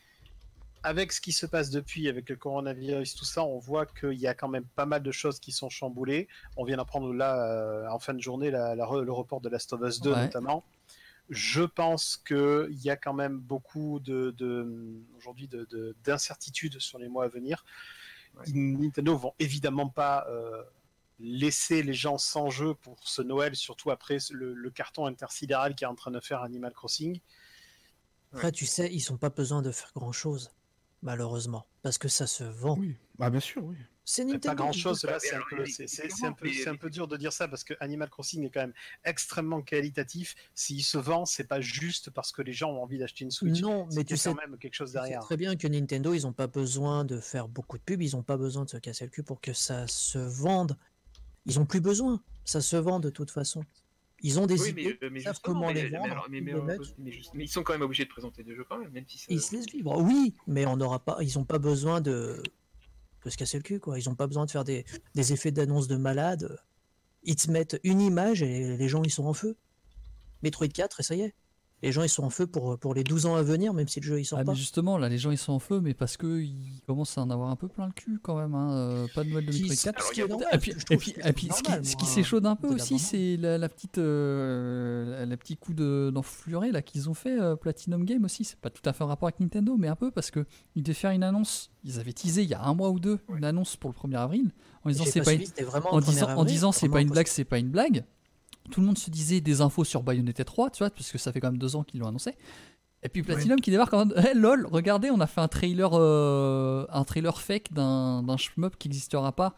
[SPEAKER 4] Avec ce qui se passe depuis, avec le coronavirus, tout ça, on voit qu'il y a quand même pas mal de choses qui sont chamboulées. On vient d'apprendre là, euh, en fin de journée, la- la re- le report de Last of Us deux
[SPEAKER 1] Ouais.
[SPEAKER 4] notamment. Je pense qu'il y a quand même beaucoup de, de aujourd'hui de, de- d'incertitudes sur les mois à venir.
[SPEAKER 5] Ouais.
[SPEAKER 4] Nintendo vont évidemment pas euh, laisser les gens sans jeu pour ce Noël, surtout après le, le carton intersidéral qui est en train de faire Animal Crossing.
[SPEAKER 2] Après, tu sais, ils n'ont pas besoin de faire grand-chose, malheureusement, parce que ça se vend.
[SPEAKER 3] Oui, bah bien sûr, oui.
[SPEAKER 2] C'est
[SPEAKER 4] Pas
[SPEAKER 2] Nintendo.
[SPEAKER 4] grand chose,
[SPEAKER 5] Bah,
[SPEAKER 4] là,
[SPEAKER 5] mais
[SPEAKER 4] c'est un,
[SPEAKER 5] alors,
[SPEAKER 4] peu,
[SPEAKER 5] mais-
[SPEAKER 4] c'est, c'est-
[SPEAKER 5] mais
[SPEAKER 4] c'est un peu,
[SPEAKER 5] mais-
[SPEAKER 4] c'est un peu dur de dire ça parce que Animal Crossing est quand même extrêmement qualitatif. S'il se vend, c'est pas juste parce que les gens ont envie d'acheter une Switch.
[SPEAKER 2] Non, mais
[SPEAKER 4] C'est
[SPEAKER 2] tu
[SPEAKER 4] qu'il y a
[SPEAKER 2] sais,
[SPEAKER 4] quand même quelque chose
[SPEAKER 2] tu sais
[SPEAKER 4] derrière.
[SPEAKER 2] très bien que Nintendo, ils n'ont pas besoin de faire beaucoup de pubs, ils n'ont pas besoin de se casser le cul pour que ça se vende. Ils n'ont plus besoin, ça se vend de toute façon. Ils ont des
[SPEAKER 5] Oui,
[SPEAKER 2] idées,
[SPEAKER 5] mais, mais
[SPEAKER 2] ils savent
[SPEAKER 5] justement,
[SPEAKER 2] comment
[SPEAKER 5] mais,
[SPEAKER 2] les
[SPEAKER 5] mais
[SPEAKER 2] vendre,
[SPEAKER 5] alors, mais,
[SPEAKER 2] ils
[SPEAKER 5] mais,
[SPEAKER 2] les
[SPEAKER 5] euh,
[SPEAKER 2] mettent,
[SPEAKER 5] mais juste- mais ils sont quand même obligés de présenter des jeux quand même, même si ça.
[SPEAKER 2] et ils se laissent vivre. Oui, mais on n'aura pas, ils n'ont pas besoin de, de se casser le cul, quoi. Ils n'ont pas besoin de faire des, des effets d'annonce de malade. Ils te mettent une image et les gens ils sont en feu. Metroid quatre et ça y est. Les gens ils sont en feu pour, pour les douze ans à venir, même si le jeu il sort
[SPEAKER 1] Ah,
[SPEAKER 2] pas.
[SPEAKER 1] mais justement, là, les gens ils sont en feu, mais parce que ils commencent à en avoir un peu plein le cul quand même. Hein. euh, pas de Noël de
[SPEAKER 2] Qui-
[SPEAKER 1] Metroid quatre.
[SPEAKER 2] ce qui
[SPEAKER 5] Alors,
[SPEAKER 2] est normal,
[SPEAKER 1] Et puis,
[SPEAKER 2] je
[SPEAKER 1] et
[SPEAKER 2] trouve
[SPEAKER 1] puis,
[SPEAKER 2] que
[SPEAKER 1] et
[SPEAKER 2] c'est
[SPEAKER 1] puis ce
[SPEAKER 2] normal,
[SPEAKER 1] qui, ce qui
[SPEAKER 2] moi,
[SPEAKER 1] s'échaude un peu
[SPEAKER 2] au bout d'un
[SPEAKER 1] aussi,
[SPEAKER 2] moment.
[SPEAKER 1] c'est la, la petite, euh, la, la petit coup de, d'enfluré là qu'ils ont fait euh, Platinum Game aussi. C'est pas tout à fait en rapport avec Nintendo, mais un peu parce que ils devaient faire une annonce. Ils avaient teasé il y a un mois ou deux une annonce pour le premier avril en disant
[SPEAKER 2] J'ai
[SPEAKER 1] c'est
[SPEAKER 2] pas
[SPEAKER 1] pas
[SPEAKER 2] suivi,
[SPEAKER 1] une,
[SPEAKER 2] c'était vraiment
[SPEAKER 1] en
[SPEAKER 2] le premier
[SPEAKER 1] disant, en
[SPEAKER 2] avril,
[SPEAKER 1] disant c'est
[SPEAKER 2] vraiment
[SPEAKER 1] pas une
[SPEAKER 2] impossible.
[SPEAKER 1] blague, c'est pas une blague. Tout le monde se disait des infos sur Bayonetta trois, tu vois, parce que ça fait quand même deux ans qu'ils l'ont annoncé. Et puis Platinum qui débarque en mode hey, lol, regardez, on a fait un trailer, euh, un trailer fake d'un, d'un shmup qui n'existera pas.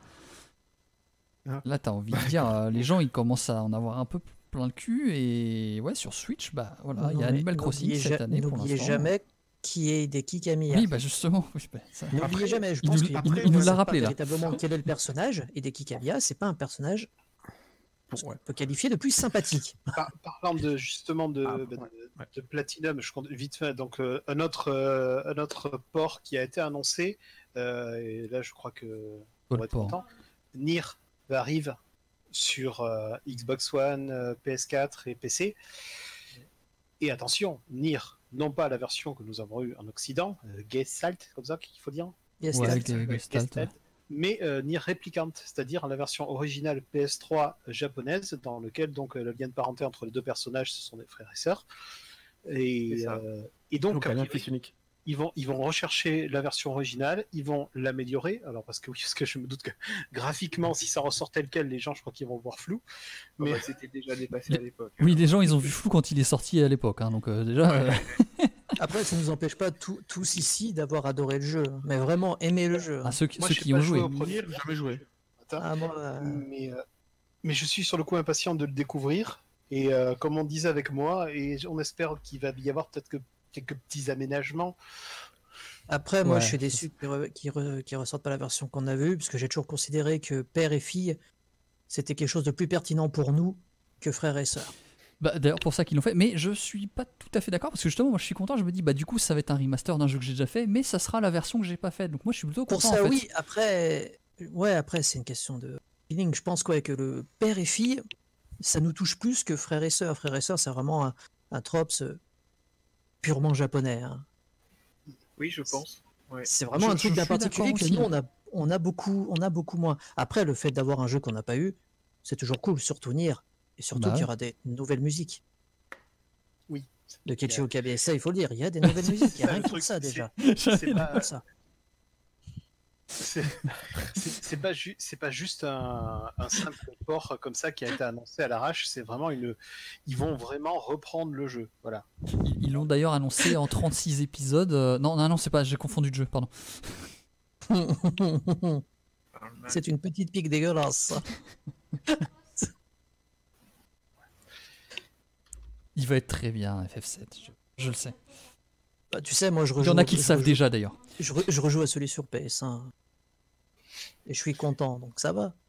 [SPEAKER 3] Ah.
[SPEAKER 1] Là, t'as envie de dire, euh, les gens ils commencent à en avoir un peu plein le cul. Et ouais, sur Switch, bah voilà, il y
[SPEAKER 2] Non,
[SPEAKER 1] a
[SPEAKER 2] mais
[SPEAKER 1] Animal Crossing
[SPEAKER 2] n'oubliez
[SPEAKER 1] cette
[SPEAKER 2] ja-
[SPEAKER 1] année pour
[SPEAKER 2] N'oubliez
[SPEAKER 1] l'instant.
[SPEAKER 2] jamais qui est des Kikamia.
[SPEAKER 1] Oui, bah justement. Oui, bah, ça-
[SPEAKER 2] N'oubliez
[SPEAKER 3] Après,
[SPEAKER 2] jamais, je
[SPEAKER 1] il
[SPEAKER 2] pense
[SPEAKER 1] nous-
[SPEAKER 2] qu'il y a
[SPEAKER 1] il-
[SPEAKER 2] beaucoup
[SPEAKER 1] il nous
[SPEAKER 2] de
[SPEAKER 1] l'a
[SPEAKER 2] gens qui
[SPEAKER 1] rappelé,
[SPEAKER 2] savent
[SPEAKER 1] là.
[SPEAKER 2] pas véritablement quel est le personnage, et des Kikamia, c'est pas un personnage
[SPEAKER 3] Pour- ouais.
[SPEAKER 2] qu'on peut qualifier de plus sympathique.
[SPEAKER 4] Par- parlant de justement de,
[SPEAKER 3] Ah,
[SPEAKER 4] de-
[SPEAKER 3] ouais, ouais.
[SPEAKER 4] de Platinum, je compte vite fait. Donc euh, un autre euh, un autre port qui a été annoncé euh, et là je crois que on
[SPEAKER 1] Quel
[SPEAKER 4] va être
[SPEAKER 1] port
[SPEAKER 4] content. Nier va arrive sur euh, Xbox One, euh, P S quatre et P C. Et attention, Nier, non pas la version que nous avons eue en Occident, euh, Gestalt, comme ça qu'il faut dire.
[SPEAKER 2] Yes,
[SPEAKER 1] Ouais,
[SPEAKER 2] Stat.
[SPEAKER 1] avec les Gestalt,
[SPEAKER 4] Gestalt, mais euh, Nier Replicant, c'est-à-dire la version originale P S trois japonaise, dans lequel donc euh, le lien de parenté entre les deux personnages, ce sont des frères et sœurs. Et,
[SPEAKER 5] C'est ça.
[SPEAKER 4] euh, et donc,
[SPEAKER 3] Donc,
[SPEAKER 4] a
[SPEAKER 3] un lien
[SPEAKER 4] priori,
[SPEAKER 3] fils unique.
[SPEAKER 4] ils vont, ils vont rechercher la version originale, ils vont l'améliorer. Alors parce que oui, parce que je me doute que graphiquement, si ça ressort tel quel, les gens, je crois qu'ils vont voir flou.
[SPEAKER 5] Mais
[SPEAKER 4] Mais
[SPEAKER 5] c'était déjà dépassé à l'époque.
[SPEAKER 1] Oui, les gens, ils ont vu flou quand il est sorti à l'époque. Hein, donc euh, déjà, euh,
[SPEAKER 2] Après, ça ne nous empêche pas tout- tous ici d'avoir adoré le jeu, hein, mais vraiment aimer le jeu.
[SPEAKER 1] à
[SPEAKER 2] hein.
[SPEAKER 1] ceux, qui-
[SPEAKER 4] moi,
[SPEAKER 1] ceux
[SPEAKER 4] j'ai
[SPEAKER 1] qui
[SPEAKER 4] pas
[SPEAKER 1] ont
[SPEAKER 4] joué
[SPEAKER 1] joué.
[SPEAKER 4] au premier.
[SPEAKER 3] J'ai jamais joué.
[SPEAKER 4] Attends.
[SPEAKER 2] Ah, moi, euh,
[SPEAKER 4] Mais, euh, mais je suis sur le coup impatient de le découvrir. Et euh, comme on disait avec moi, et on espère qu'il va y avoir peut-être que quelques petits aménagements.
[SPEAKER 2] Après, moi,
[SPEAKER 1] Ouais,
[SPEAKER 2] je suis
[SPEAKER 1] ça,
[SPEAKER 2] déçu qu'ils re- qu'ils re- qu'ils ressortent pas la version qu'on a vue, parce que j'ai toujours considéré que père et fille, c'était quelque chose de plus pertinent pour nous que frère et sœur.
[SPEAKER 1] Bah, d'ailleurs, pour ça qu'ils l'ont fait. Mais je suis pas tout à fait d'accord parce que justement, moi, je suis content. Je me dis, bah, du coup, ça va être un remaster d'un jeu que j'ai déjà fait, mais ça sera la version que j'ai pas faite. Donc moi, je suis plutôt
[SPEAKER 2] Pour
[SPEAKER 1] content.
[SPEAKER 2] ça,
[SPEAKER 1] en fait.
[SPEAKER 2] oui. Après, ouais, après, c'est une question de feeling. Je pense quoi, que le père et fille, ça nous touche plus que frère et sœur. Frère et sœur, c'est vraiment un, un trope euh, purement japonais. hein.
[SPEAKER 5] Oui, je pense. Ouais.
[SPEAKER 2] C'est vraiment
[SPEAKER 1] Je-
[SPEAKER 2] un truc
[SPEAKER 1] je
[SPEAKER 2] bien
[SPEAKER 1] suis d'accord
[SPEAKER 2] particulier que
[SPEAKER 1] aussi,
[SPEAKER 2] nous,
[SPEAKER 1] hein.
[SPEAKER 2] on a, on a beaucoup, on a beaucoup moins. Après, le fait d'avoir un jeu qu'on n'a pas eu, c'est toujours cool, surtout Nier. Et surtout
[SPEAKER 1] Bah
[SPEAKER 2] qu'il y
[SPEAKER 1] ouais.
[SPEAKER 2] aura des nouvelles musiques.
[SPEAKER 4] Oui.
[SPEAKER 2] De Keiichi Okabe, ça, il faut le dire. Il y a des nouvelles musiques. Il y a
[SPEAKER 4] ça,
[SPEAKER 2] rien
[SPEAKER 4] le
[SPEAKER 2] que pour
[SPEAKER 4] truc,
[SPEAKER 2] ça,
[SPEAKER 4] c'est-
[SPEAKER 2] déjà.
[SPEAKER 4] C'est pas,
[SPEAKER 2] Pour ça.
[SPEAKER 4] c'est c'est- c'est pas, ju- c'est pas juste un, un simple port comme ça qui a été annoncé à l'arrache. C'est vraiment une. Ils vont vraiment reprendre le jeu. Voilà.
[SPEAKER 1] Ils ils l'ont d'ailleurs annoncé en trente-six épisodes. euh, Non, non, non, c'est pas. J'ai confondu de jeu. Pardon.
[SPEAKER 5] Parle mal.
[SPEAKER 2] C'est une petite pique dégueulasse.
[SPEAKER 1] Il va être très bien, F F sept. Je, je le sais.
[SPEAKER 2] Bah, tu sais, moi, je
[SPEAKER 1] Il y
[SPEAKER 2] rejoue.
[SPEAKER 1] en a qui le
[SPEAKER 2] je
[SPEAKER 1] savent
[SPEAKER 2] rejoue-
[SPEAKER 1] déjà d'ailleurs.
[SPEAKER 2] Je, re- je rejoue à celui sur P S un. Et je suis content, donc ça va.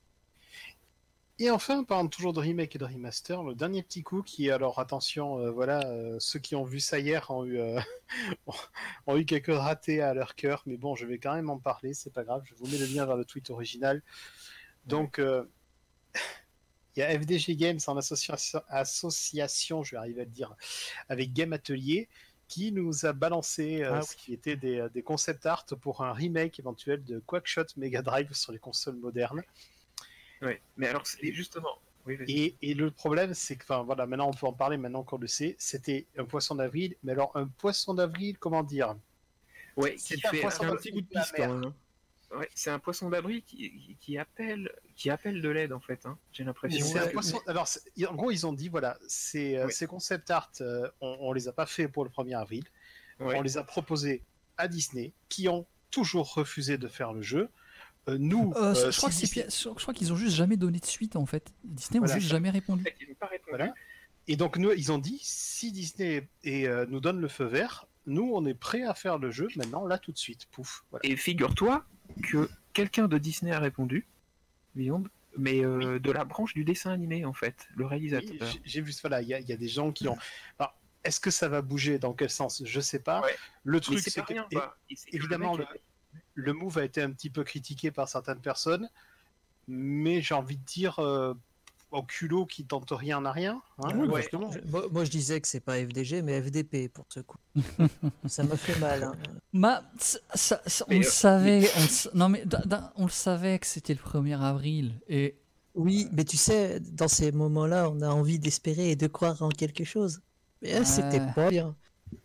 [SPEAKER 4] Et enfin, parlant toujours de remake et de remaster, le dernier petit coup qui, alors attention, euh, voilà, euh, ceux qui ont vu ça hier ont eu, euh, ont eu quelques ratés à leur cœur, mais bon, je vais quand même en parler, c'est pas grave, je vous mets le lien vers le tweet original. Donc, euh, il y a F D G Games en association, association, je vais arriver à le dire, avec Game Atelier, qui nous a balancé euh,
[SPEAKER 2] Ah
[SPEAKER 4] ce qui était des, des concept art pour un remake éventuel de Quackshot Mega Drive sur les consoles modernes.
[SPEAKER 5] Ouais. Mais alors, c'est justement. Oui, vas-y.
[SPEAKER 4] Et, et le problème, c'est que, enfin voilà, maintenant on peut en parler, maintenant qu'on le sait, c'était un poisson d'avril, mais alors un poisson d'avril, comment dire
[SPEAKER 5] Ouais, qui
[SPEAKER 4] c'est un
[SPEAKER 5] fait
[SPEAKER 4] poisson
[SPEAKER 5] un-
[SPEAKER 3] Un
[SPEAKER 4] d'avril
[SPEAKER 3] petit coup de
[SPEAKER 4] la
[SPEAKER 3] piste
[SPEAKER 4] mer.
[SPEAKER 3] quand même. hein.
[SPEAKER 5] Ouais, c'est un poisson d'avril qui, qui, qui appelle, qui appelle de l'aide en fait. Hein. J'ai l'impression.
[SPEAKER 4] C'est un
[SPEAKER 2] Ouais,
[SPEAKER 4] poisson- Alors, c'est- en gros, ils ont dit, voilà, ces, euh,
[SPEAKER 5] Oui.
[SPEAKER 4] ces concept art, euh, on, on les a pas fait pour le premier avril,
[SPEAKER 5] Ouais.
[SPEAKER 4] on les a proposés à Disney, qui ont toujours refusé de faire le jeu. Euh, nous,
[SPEAKER 1] Euh,
[SPEAKER 4] euh,
[SPEAKER 1] je crois
[SPEAKER 4] si
[SPEAKER 1] que c'est
[SPEAKER 4] Disney-
[SPEAKER 1] pi- je crois qu'ils ont juste jamais donné de suite en fait. Disney ont
[SPEAKER 4] Voilà.
[SPEAKER 1] juste jamais
[SPEAKER 5] En
[SPEAKER 1] répondu.
[SPEAKER 5] fait, ils n'ont pas répondu.
[SPEAKER 4] Voilà. Et donc, nous, ils ont dit, si Disney et, euh, nous donne le feu vert, nous, on est prêt à faire le jeu maintenant, là, tout de suite. Pouf. Voilà.
[SPEAKER 5] Et figure-toi que quelqu'un de Disney a répondu, Beyond, mais euh, de la branche du dessin animé en fait, le
[SPEAKER 4] Oui,
[SPEAKER 5] réalisateur.
[SPEAKER 4] j'ai- j'ai vu, voilà, il y, a- il y a des gens qui ont. Alors, est-ce que ça va bouger dans quel sens? Je sais pas.
[SPEAKER 5] Ouais.
[SPEAKER 4] Le
[SPEAKER 5] Mais
[SPEAKER 4] truc,
[SPEAKER 5] c'est
[SPEAKER 4] c'est
[SPEAKER 5] pas
[SPEAKER 4] que
[SPEAKER 5] rien.
[SPEAKER 4] é-
[SPEAKER 5] quoi. Et c'est que
[SPEAKER 4] évidemment,
[SPEAKER 5] mec,
[SPEAKER 4] le, le move a été un petit peu critiqué par certaines personnes, mais j'ai envie de dire euh, au culot qui tente rien n'a rien. hein.
[SPEAKER 3] Oui,
[SPEAKER 5] Ouais.
[SPEAKER 3] exactement.
[SPEAKER 2] Je- moi, moi, je disais que c'est pas F D G, mais F D P pour ce coup. Ça m'a fait mal. hein.
[SPEAKER 1] Ma, ça- ça- ça- on
[SPEAKER 5] Mais,
[SPEAKER 1] le
[SPEAKER 5] euh,
[SPEAKER 1] savait. On le, sa- non mais d'un- d'un- on le savait que c'était le premier avril et
[SPEAKER 2] Oui, mais tu sais, dans ces moments-là, on a envie d'espérer et de croire en quelque chose. Mais là, c'était
[SPEAKER 1] Ouais.
[SPEAKER 2] pas bien.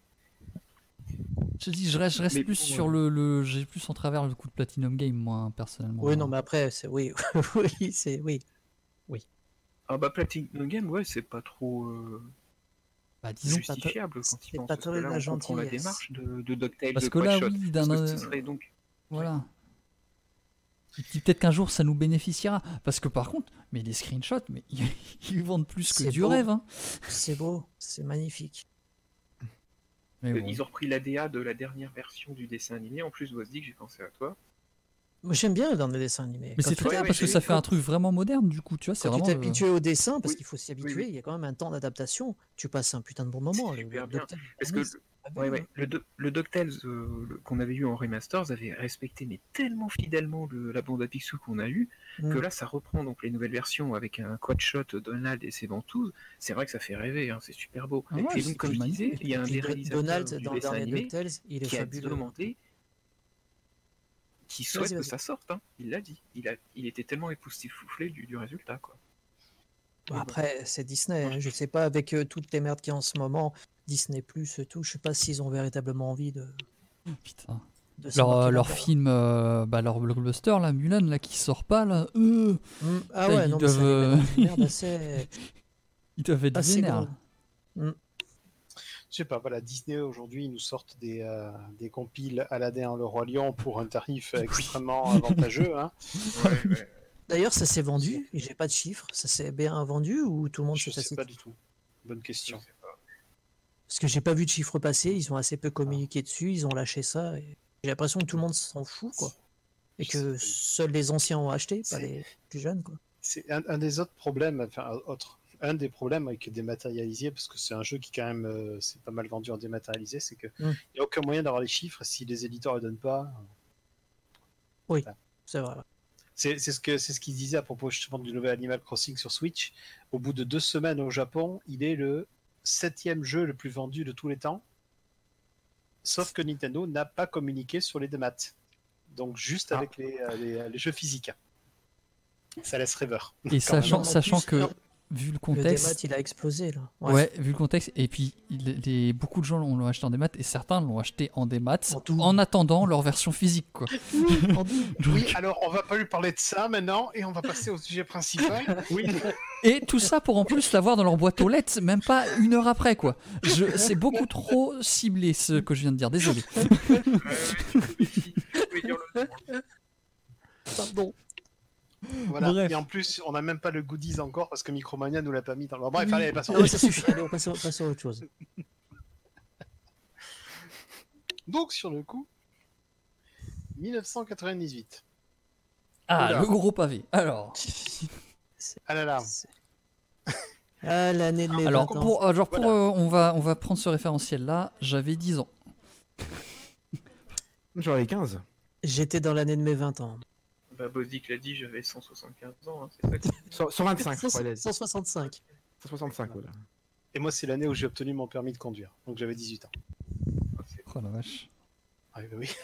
[SPEAKER 1] je dis je reste, je reste
[SPEAKER 5] Mais
[SPEAKER 1] plus
[SPEAKER 5] bon,
[SPEAKER 1] sur le, le j'ai plus en travers le coup de Platinum Game moi hein, personnellement.
[SPEAKER 2] Oui, non, mais après, c'est oui, oui, c'est oui.
[SPEAKER 5] Ah bah Platinum Game, ouais, c'est pas trop euh,
[SPEAKER 1] Bah, disons
[SPEAKER 2] pas trop-
[SPEAKER 5] justifiable quand
[SPEAKER 2] c'est
[SPEAKER 5] il pense.
[SPEAKER 2] pas
[SPEAKER 5] parce
[SPEAKER 2] trop
[SPEAKER 5] que
[SPEAKER 2] de
[SPEAKER 5] là,
[SPEAKER 2] la
[SPEAKER 5] on comprend la
[SPEAKER 2] gentillesse.
[SPEAKER 5] démarche de, de DuckTales,
[SPEAKER 1] parce
[SPEAKER 5] de
[SPEAKER 1] que là
[SPEAKER 5] Quackshot,
[SPEAKER 1] oui
[SPEAKER 5] parce
[SPEAKER 1] d'un
[SPEAKER 5] que ce serait donc
[SPEAKER 1] voilà. Il dit peut-être qu'un jour ça nous bénéficiera parce que par contre mais les screenshots mais ils, ils vendent plus que
[SPEAKER 2] C'est
[SPEAKER 1] du
[SPEAKER 2] beau.
[SPEAKER 1] rêve hein.
[SPEAKER 2] C'est beau, c'est magnifique.
[SPEAKER 1] Mais
[SPEAKER 5] Euh,
[SPEAKER 1] bon.
[SPEAKER 5] Ils ont repris l'A D A de la dernière version du dessin animé. En plus, Wozdick, j'ai pensé à toi.
[SPEAKER 2] Moi, j'aime bien dans les dessins animés.
[SPEAKER 1] Mais
[SPEAKER 2] Quand
[SPEAKER 1] c'est
[SPEAKER 2] tu
[SPEAKER 1] très
[SPEAKER 2] t'es
[SPEAKER 1] bien
[SPEAKER 5] ouais,
[SPEAKER 1] parce que
[SPEAKER 5] j'ai-
[SPEAKER 1] ça fait un truc vraiment moderne du coup tu vois c'est
[SPEAKER 2] quand tu
[SPEAKER 1] vraiment
[SPEAKER 2] t'es
[SPEAKER 1] le-
[SPEAKER 2] habitué au dessin, parce
[SPEAKER 5] Oui.
[SPEAKER 2] qu'il faut s'y
[SPEAKER 5] Oui,
[SPEAKER 2] habituer,
[SPEAKER 5] oui.
[SPEAKER 2] il y a quand même un temps d'adaptation. Tu passes un putain de bon moment.
[SPEAKER 5] C'est
[SPEAKER 2] Le-
[SPEAKER 5] super
[SPEAKER 2] le
[SPEAKER 5] bien.
[SPEAKER 2] DuckTales,
[SPEAKER 5] Parce que
[SPEAKER 2] c'est pas
[SPEAKER 5] Ouais,
[SPEAKER 2] bien.
[SPEAKER 5] ouais. Le, do- le DuckTales euh, le- qu'on avait eu en remasters avait respecté mais tellement fidèlement le- la bande à Picsou qu'on a eu
[SPEAKER 2] Mm.
[SPEAKER 5] que là ça reprend donc les nouvelles versions avec un quad-shot Donald et ses ventouses. C'est vrai que ça fait rêver, hein, c'est super beau.
[SPEAKER 1] Ah ouais,
[SPEAKER 5] et
[SPEAKER 1] c'est
[SPEAKER 5] donc comme je
[SPEAKER 1] magnifique.
[SPEAKER 5] disais, il y a
[SPEAKER 2] Et
[SPEAKER 5] un
[SPEAKER 2] puis
[SPEAKER 5] des
[SPEAKER 2] Do-
[SPEAKER 5] réalisateurs
[SPEAKER 2] Donald,
[SPEAKER 5] du
[SPEAKER 2] dans le
[SPEAKER 5] dessin
[SPEAKER 2] dernier
[SPEAKER 5] animé
[SPEAKER 2] DuckTales, il est
[SPEAKER 5] qui a
[SPEAKER 2] fabuleux.
[SPEAKER 5] demandé, qui souhaite
[SPEAKER 2] Vas-y,
[SPEAKER 5] que
[SPEAKER 2] vas-y.
[SPEAKER 5] ça sorte. Hein. Il l'a dit. Il, a, il était tellement époustouflé du, du résultat. Quoi.
[SPEAKER 2] Bon, après, c'est Disney. hein. Je sais pas, avec euh, toutes les merdes qu'il y a en ce moment, Disney Plus et tout. Je sais pas s'ils ont véritablement envie de.
[SPEAKER 1] Putain.
[SPEAKER 2] de
[SPEAKER 1] Leur,
[SPEAKER 2] s'embarquer
[SPEAKER 1] euh, leur
[SPEAKER 2] là-dedans.
[SPEAKER 1] film, euh, bah, leur blockbuster, là, Mulan, là, qui sort pas, là. euh,
[SPEAKER 2] Mm. Ah
[SPEAKER 1] Putain,
[SPEAKER 2] ouais,
[SPEAKER 1] ils
[SPEAKER 2] non, mais ça
[SPEAKER 1] doivent,
[SPEAKER 2] allait
[SPEAKER 1] euh,
[SPEAKER 2] vraiment une merde assez,
[SPEAKER 1] ils doivent être
[SPEAKER 2] assez
[SPEAKER 1] vénères.
[SPEAKER 2] gros.
[SPEAKER 1] là.
[SPEAKER 4] Je sais pas, voilà, Disney aujourd'hui, ils nous sortent des, euh, des compiles Aladdin, le Roi Lion pour un tarif extrêmement avantageux. Hein.
[SPEAKER 5] Ouais, ouais.
[SPEAKER 2] D'ailleurs, ça s'est vendu. Et j'ai pas de chiffres. Ça s'est bien vendu ou tout le monde
[SPEAKER 4] Je
[SPEAKER 2] s'est
[SPEAKER 4] sais
[SPEAKER 2] assis
[SPEAKER 4] pas du tout. Bonne question.
[SPEAKER 5] Je sais pas.
[SPEAKER 2] Parce que j'ai pas vu de chiffres passer. Ils ont assez peu communiqué dessus. Ils ont lâché ça. Et j'ai l'impression que tout le monde s'en fout, quoi. Et
[SPEAKER 4] Je
[SPEAKER 2] que
[SPEAKER 4] sais
[SPEAKER 2] seuls les anciens ont acheté, pas
[SPEAKER 4] C'est-
[SPEAKER 2] les plus jeunes, quoi.
[SPEAKER 4] C'est un, un des autres problèmes, enfin, autre, un des problèmes avec dématérialisé, parce que c'est un jeu qui, quand même, euh, c'est pas mal vendu en dématérialisé, c'est qu'il
[SPEAKER 2] Mm.
[SPEAKER 4] n'y a aucun moyen d'avoir les chiffres si les éditeurs ne le donnent pas.
[SPEAKER 2] C'est vrai. ouais.
[SPEAKER 4] C'est c'est ce que c'est ce qu'ils disaient à propos justement du nouvel Animal Crossing sur Switch. Au bout de deux semaines au Japon, il est le septième jeu le plus vendu de tous les temps. Sauf que Nintendo n'a pas communiqué sur les démats. Donc juste
[SPEAKER 3] Ah.
[SPEAKER 4] avec les, euh, les, les jeux physiques. Ça laisse rêveur.
[SPEAKER 1] Et
[SPEAKER 4] Quand
[SPEAKER 1] sachant,
[SPEAKER 2] même.
[SPEAKER 1] sachant
[SPEAKER 2] En plus,
[SPEAKER 1] que,
[SPEAKER 2] non,
[SPEAKER 1] vu le
[SPEAKER 2] Le
[SPEAKER 1] contexte,
[SPEAKER 2] démat, il a explosé, là.
[SPEAKER 1] ouais. vu le contexte, et puis il- les, beaucoup de gens l'ont l'ont acheté en démat, et certains l'ont acheté en démat,
[SPEAKER 2] En tout.
[SPEAKER 1] en attendant leur version physique, quoi.
[SPEAKER 2] En double.
[SPEAKER 4] Oui, alors on va pas lui parler de ça maintenant et on va passer au sujet principal.
[SPEAKER 3] Oui.
[SPEAKER 1] Et tout ça pour en plus l'avoir dans leur boîte aux lettres, même pas une heure après, quoi. Je, c'est beaucoup trop ciblé, ce que je viens de dire, désolé.
[SPEAKER 5] Ouais, je voulais dire le nom.
[SPEAKER 2] Pardon.
[SPEAKER 4] Voilà.
[SPEAKER 1] Bref.
[SPEAKER 4] Et en plus, on n'a même pas le goodies encore parce que Micromania nous l'a pas mis dans le. Bref,
[SPEAKER 2] Oui.
[SPEAKER 4] allez, passons.
[SPEAKER 2] Ah ouais, ça suffit. Allez, on passe, au- passe à autre chose.
[SPEAKER 4] Donc sur le coup, dix-neuf cent quatre-vingt-dix-huit.
[SPEAKER 1] Ah,
[SPEAKER 4] Oula.
[SPEAKER 1] le gros pavé. Alors,
[SPEAKER 4] Ah là là.
[SPEAKER 2] C'est- Ah, l'année de mes
[SPEAKER 1] alors,
[SPEAKER 2] vingt ans.
[SPEAKER 1] pour, euh, genre pour,
[SPEAKER 4] Voilà.
[SPEAKER 1] euh, on va, on va prendre ce référentiel-là. J'avais dix ans.
[SPEAKER 3] J'en ai quinze.
[SPEAKER 2] J'étais dans l'année de mes vingt ans.
[SPEAKER 5] Bah, Bozzik l'a dit, j'avais cent soixante-quinze ans. Hein, c'est ça que-
[SPEAKER 3] cent- cent vingt-cinq, je crois. il a dit.
[SPEAKER 2] cent soixante-cinq.
[SPEAKER 3] cent soixante-cinq, voilà.
[SPEAKER 4] Et moi, c'est l'année où j'ai obtenu mon permis de conduire. Donc j'avais dix-huit ans.
[SPEAKER 1] Oh la vache.
[SPEAKER 4] Ah oui, bah oui.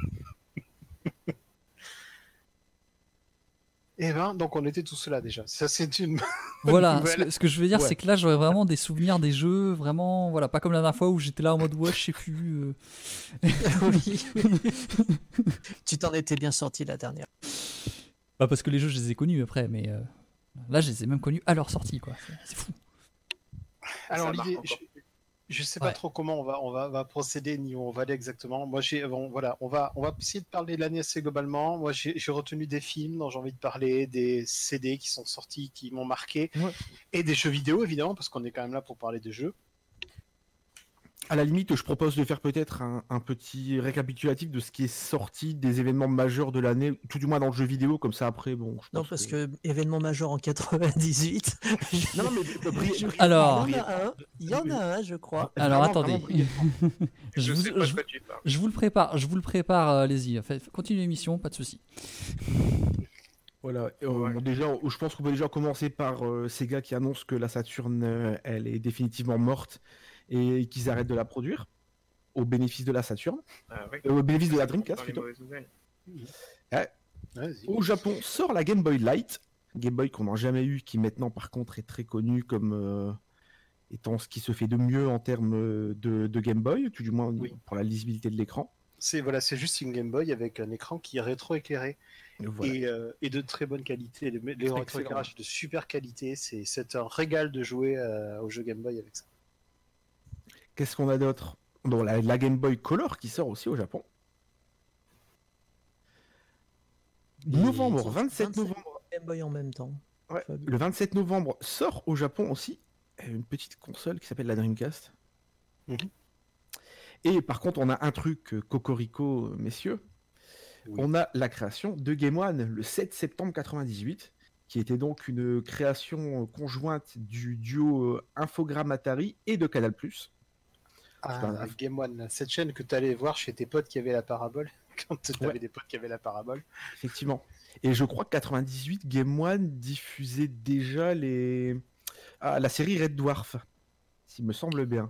[SPEAKER 4] Et ben, donc on était tous là déjà. Ça, c'est une.
[SPEAKER 1] Voilà, ce
[SPEAKER 4] nouvelle.
[SPEAKER 1] que, ce que je veux dire,
[SPEAKER 3] Ouais.
[SPEAKER 1] c'est que là, j'aurais vraiment des souvenirs des jeux, vraiment, voilà, pas comme la dernière fois où j'étais là en mode ouais, je sais plus. euh.
[SPEAKER 2] Oui. Tu t'en étais bien sorti la dernière.
[SPEAKER 1] Pas parce que les jeux, je les ai connus après, mais euh, là, je les ai même connus à leur sortie, quoi. C'est- C'est fou.
[SPEAKER 4] Alors
[SPEAKER 5] Ça marque
[SPEAKER 4] l'idée,
[SPEAKER 5] encore.
[SPEAKER 4] je, je sais pas
[SPEAKER 1] Ouais.
[SPEAKER 4] trop comment on va, on va, va procéder ni où on va aller exactement. Moi, j'ai, bon, voilà, on va, on va essayer de parler de l'année assez globalement. Moi, j'ai j'ai retenu des films dont j'ai envie de parler, des C D qui sont sortis, qui m'ont marqué,
[SPEAKER 3] Ouais.
[SPEAKER 4] et des jeux vidéo évidemment, parce qu'on est quand même là pour parler de jeux.
[SPEAKER 3] À la limite, je propose de faire peut-être un, un petit récapitulatif de ce qui est sorti des événements majeurs de l'année, tout du moins dans le jeu vidéo, comme ça après, bon. Je
[SPEAKER 2] Non,
[SPEAKER 3] pense
[SPEAKER 2] parce que événement majeur en quatre-vingt-dix-huit.
[SPEAKER 3] Non, non, mais euh, bri-
[SPEAKER 2] Je-
[SPEAKER 3] bri-
[SPEAKER 1] Alors-
[SPEAKER 2] Il y en a un. Il y en a un, je crois.
[SPEAKER 1] Alors,
[SPEAKER 3] Vraiment,
[SPEAKER 1] attendez.
[SPEAKER 3] vraiment brièvement.
[SPEAKER 1] je,
[SPEAKER 5] Je
[SPEAKER 1] vous,
[SPEAKER 5] sais pas
[SPEAKER 1] je-
[SPEAKER 5] de quoi tu parles.
[SPEAKER 1] je vous le prépare, je vous le prépare, euh, allez-y. Faites- Continuez l'émission, pas de souci.
[SPEAKER 3] Voilà. Euh,
[SPEAKER 5] Ouais.
[SPEAKER 3] bon, déjà, je pense qu'on peut déjà commencer par euh, Sega qui annonce que la Saturn, euh, elle est définitivement morte et qu'ils arrêtent de la produire au bénéfice de la Saturn,
[SPEAKER 5] Ah, oui.
[SPEAKER 3] euh, au bénéfice de la
[SPEAKER 5] C'est pour
[SPEAKER 3] Dreamcast
[SPEAKER 5] faire les
[SPEAKER 3] plutôt.
[SPEAKER 5] mauvaises nouvelles.
[SPEAKER 4] Vas-y.
[SPEAKER 3] Au Japon sort la Game Boy Light, Game Boy qu'on n'a jamais eu, qui maintenant par contre est très connu comme euh, étant ce qui se fait de mieux en termes euh, de, de Game Boy, tout du moins
[SPEAKER 4] Oui.
[SPEAKER 3] pour la lisibilité de l'écran.
[SPEAKER 4] C'est voilà, c'est juste une Game Boy avec un écran qui est rétro-éclairé
[SPEAKER 3] Voilà.
[SPEAKER 4] et, euh, et de très bonne qualité. Les, les
[SPEAKER 3] Excellent.
[SPEAKER 4] rétro-éclairages de super qualité. C'est, c'est un régal de jouer euh, au jeu Game Boy avec ça.
[SPEAKER 3] Qu'est-ce qu'on a d'autre? Bon, la, la Game Boy Color qui sort aussi au Japon.
[SPEAKER 2] Et
[SPEAKER 3] Novembre,
[SPEAKER 2] ils ont
[SPEAKER 3] vingt-sept
[SPEAKER 2] vingt-sept
[SPEAKER 3] novembre.
[SPEAKER 2] Game Boy en même temps.
[SPEAKER 3] Ouais,
[SPEAKER 2] Fabuleux.
[SPEAKER 3] le vingt-sept novembre sort au Japon aussi une petite console qui s'appelle la Dreamcast.
[SPEAKER 4] Mhm.
[SPEAKER 3] Et par contre, on a un truc euh, cocorico, euh, messieurs.
[SPEAKER 4] Oui.
[SPEAKER 3] On a la création de Game One le sept septembre quatre-vingt-dix-huit, qui était donc une création euh, conjointe du duo euh, Infogrames Atari et de Canal+.
[SPEAKER 4] Ah,
[SPEAKER 3] Enfin,
[SPEAKER 4] Game One, cette chaîne que tu allais voir chez tes potes qui avaient la parabole, quand tu avais
[SPEAKER 3] Ouais.
[SPEAKER 4] des potes qui avaient la parabole.
[SPEAKER 3] Effectivement. Et je crois que quatre-vingt-dix-huit, Game One diffusait déjà les... ah, la série Red Dwarf, s'il me semble bien.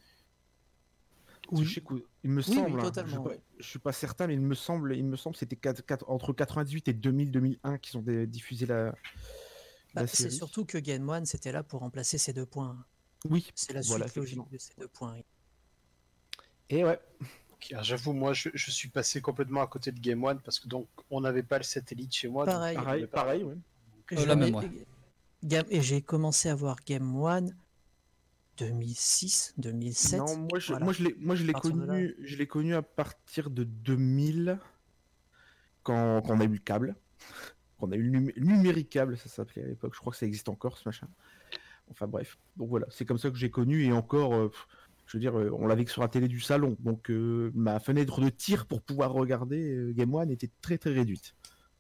[SPEAKER 2] Oui.
[SPEAKER 3] Je sais que- il me
[SPEAKER 2] Oui,
[SPEAKER 3] semble,
[SPEAKER 2] oui,
[SPEAKER 3] hein,
[SPEAKER 2] totalement,
[SPEAKER 3] je,
[SPEAKER 2] ouais.
[SPEAKER 3] je suis pas certain, mais il me semble, il me semble, que c'était quatre- quatre- entre quatre-vingt-dix-huit et deux mille, deux mille un qu'ils ont dé- diffusé la, la
[SPEAKER 2] Bah, c'est
[SPEAKER 3] série.
[SPEAKER 2] surtout que Game One, c'était là pour remplacer ces deux points.
[SPEAKER 3] Oui,
[SPEAKER 2] C'est la suite
[SPEAKER 3] voilà,
[SPEAKER 2] logique
[SPEAKER 3] effectivement.
[SPEAKER 2] de ces deux points.
[SPEAKER 3] Et ouais,
[SPEAKER 4] Ok, alors j'avoue, moi, je, je suis passé complètement à côté de Game One parce que donc on n'avait pas le satellite chez moi. donc
[SPEAKER 2] Pareil.
[SPEAKER 4] je
[SPEAKER 3] pareil,
[SPEAKER 4] pouvais pas-
[SPEAKER 3] pareil, ouais.
[SPEAKER 1] Euh,
[SPEAKER 2] Je-
[SPEAKER 1] la même,
[SPEAKER 2] et-
[SPEAKER 1] ouais.
[SPEAKER 2] et- Game- Et j'ai commencé à voir Game One deux mille six, deux mille sept.
[SPEAKER 3] Non, moi je,
[SPEAKER 2] voilà.
[SPEAKER 3] moi je l'ai, moi je l'ai
[SPEAKER 2] À partir de
[SPEAKER 3] connu, je l'ai connu à partir de deux mille, quand, quand on a eu le câble, quand on a eu le numé- numéricable, ça s'appelait à l'époque. Je crois que ça existe encore, ce machin. Enfin bref, donc voilà, c'est comme ça que j'ai connu et encore, euh, pff, je veux dire, euh, on l'avait que sur la télé du salon, donc euh, ma fenêtre de tir pour pouvoir regarder euh, Game One était très très réduite.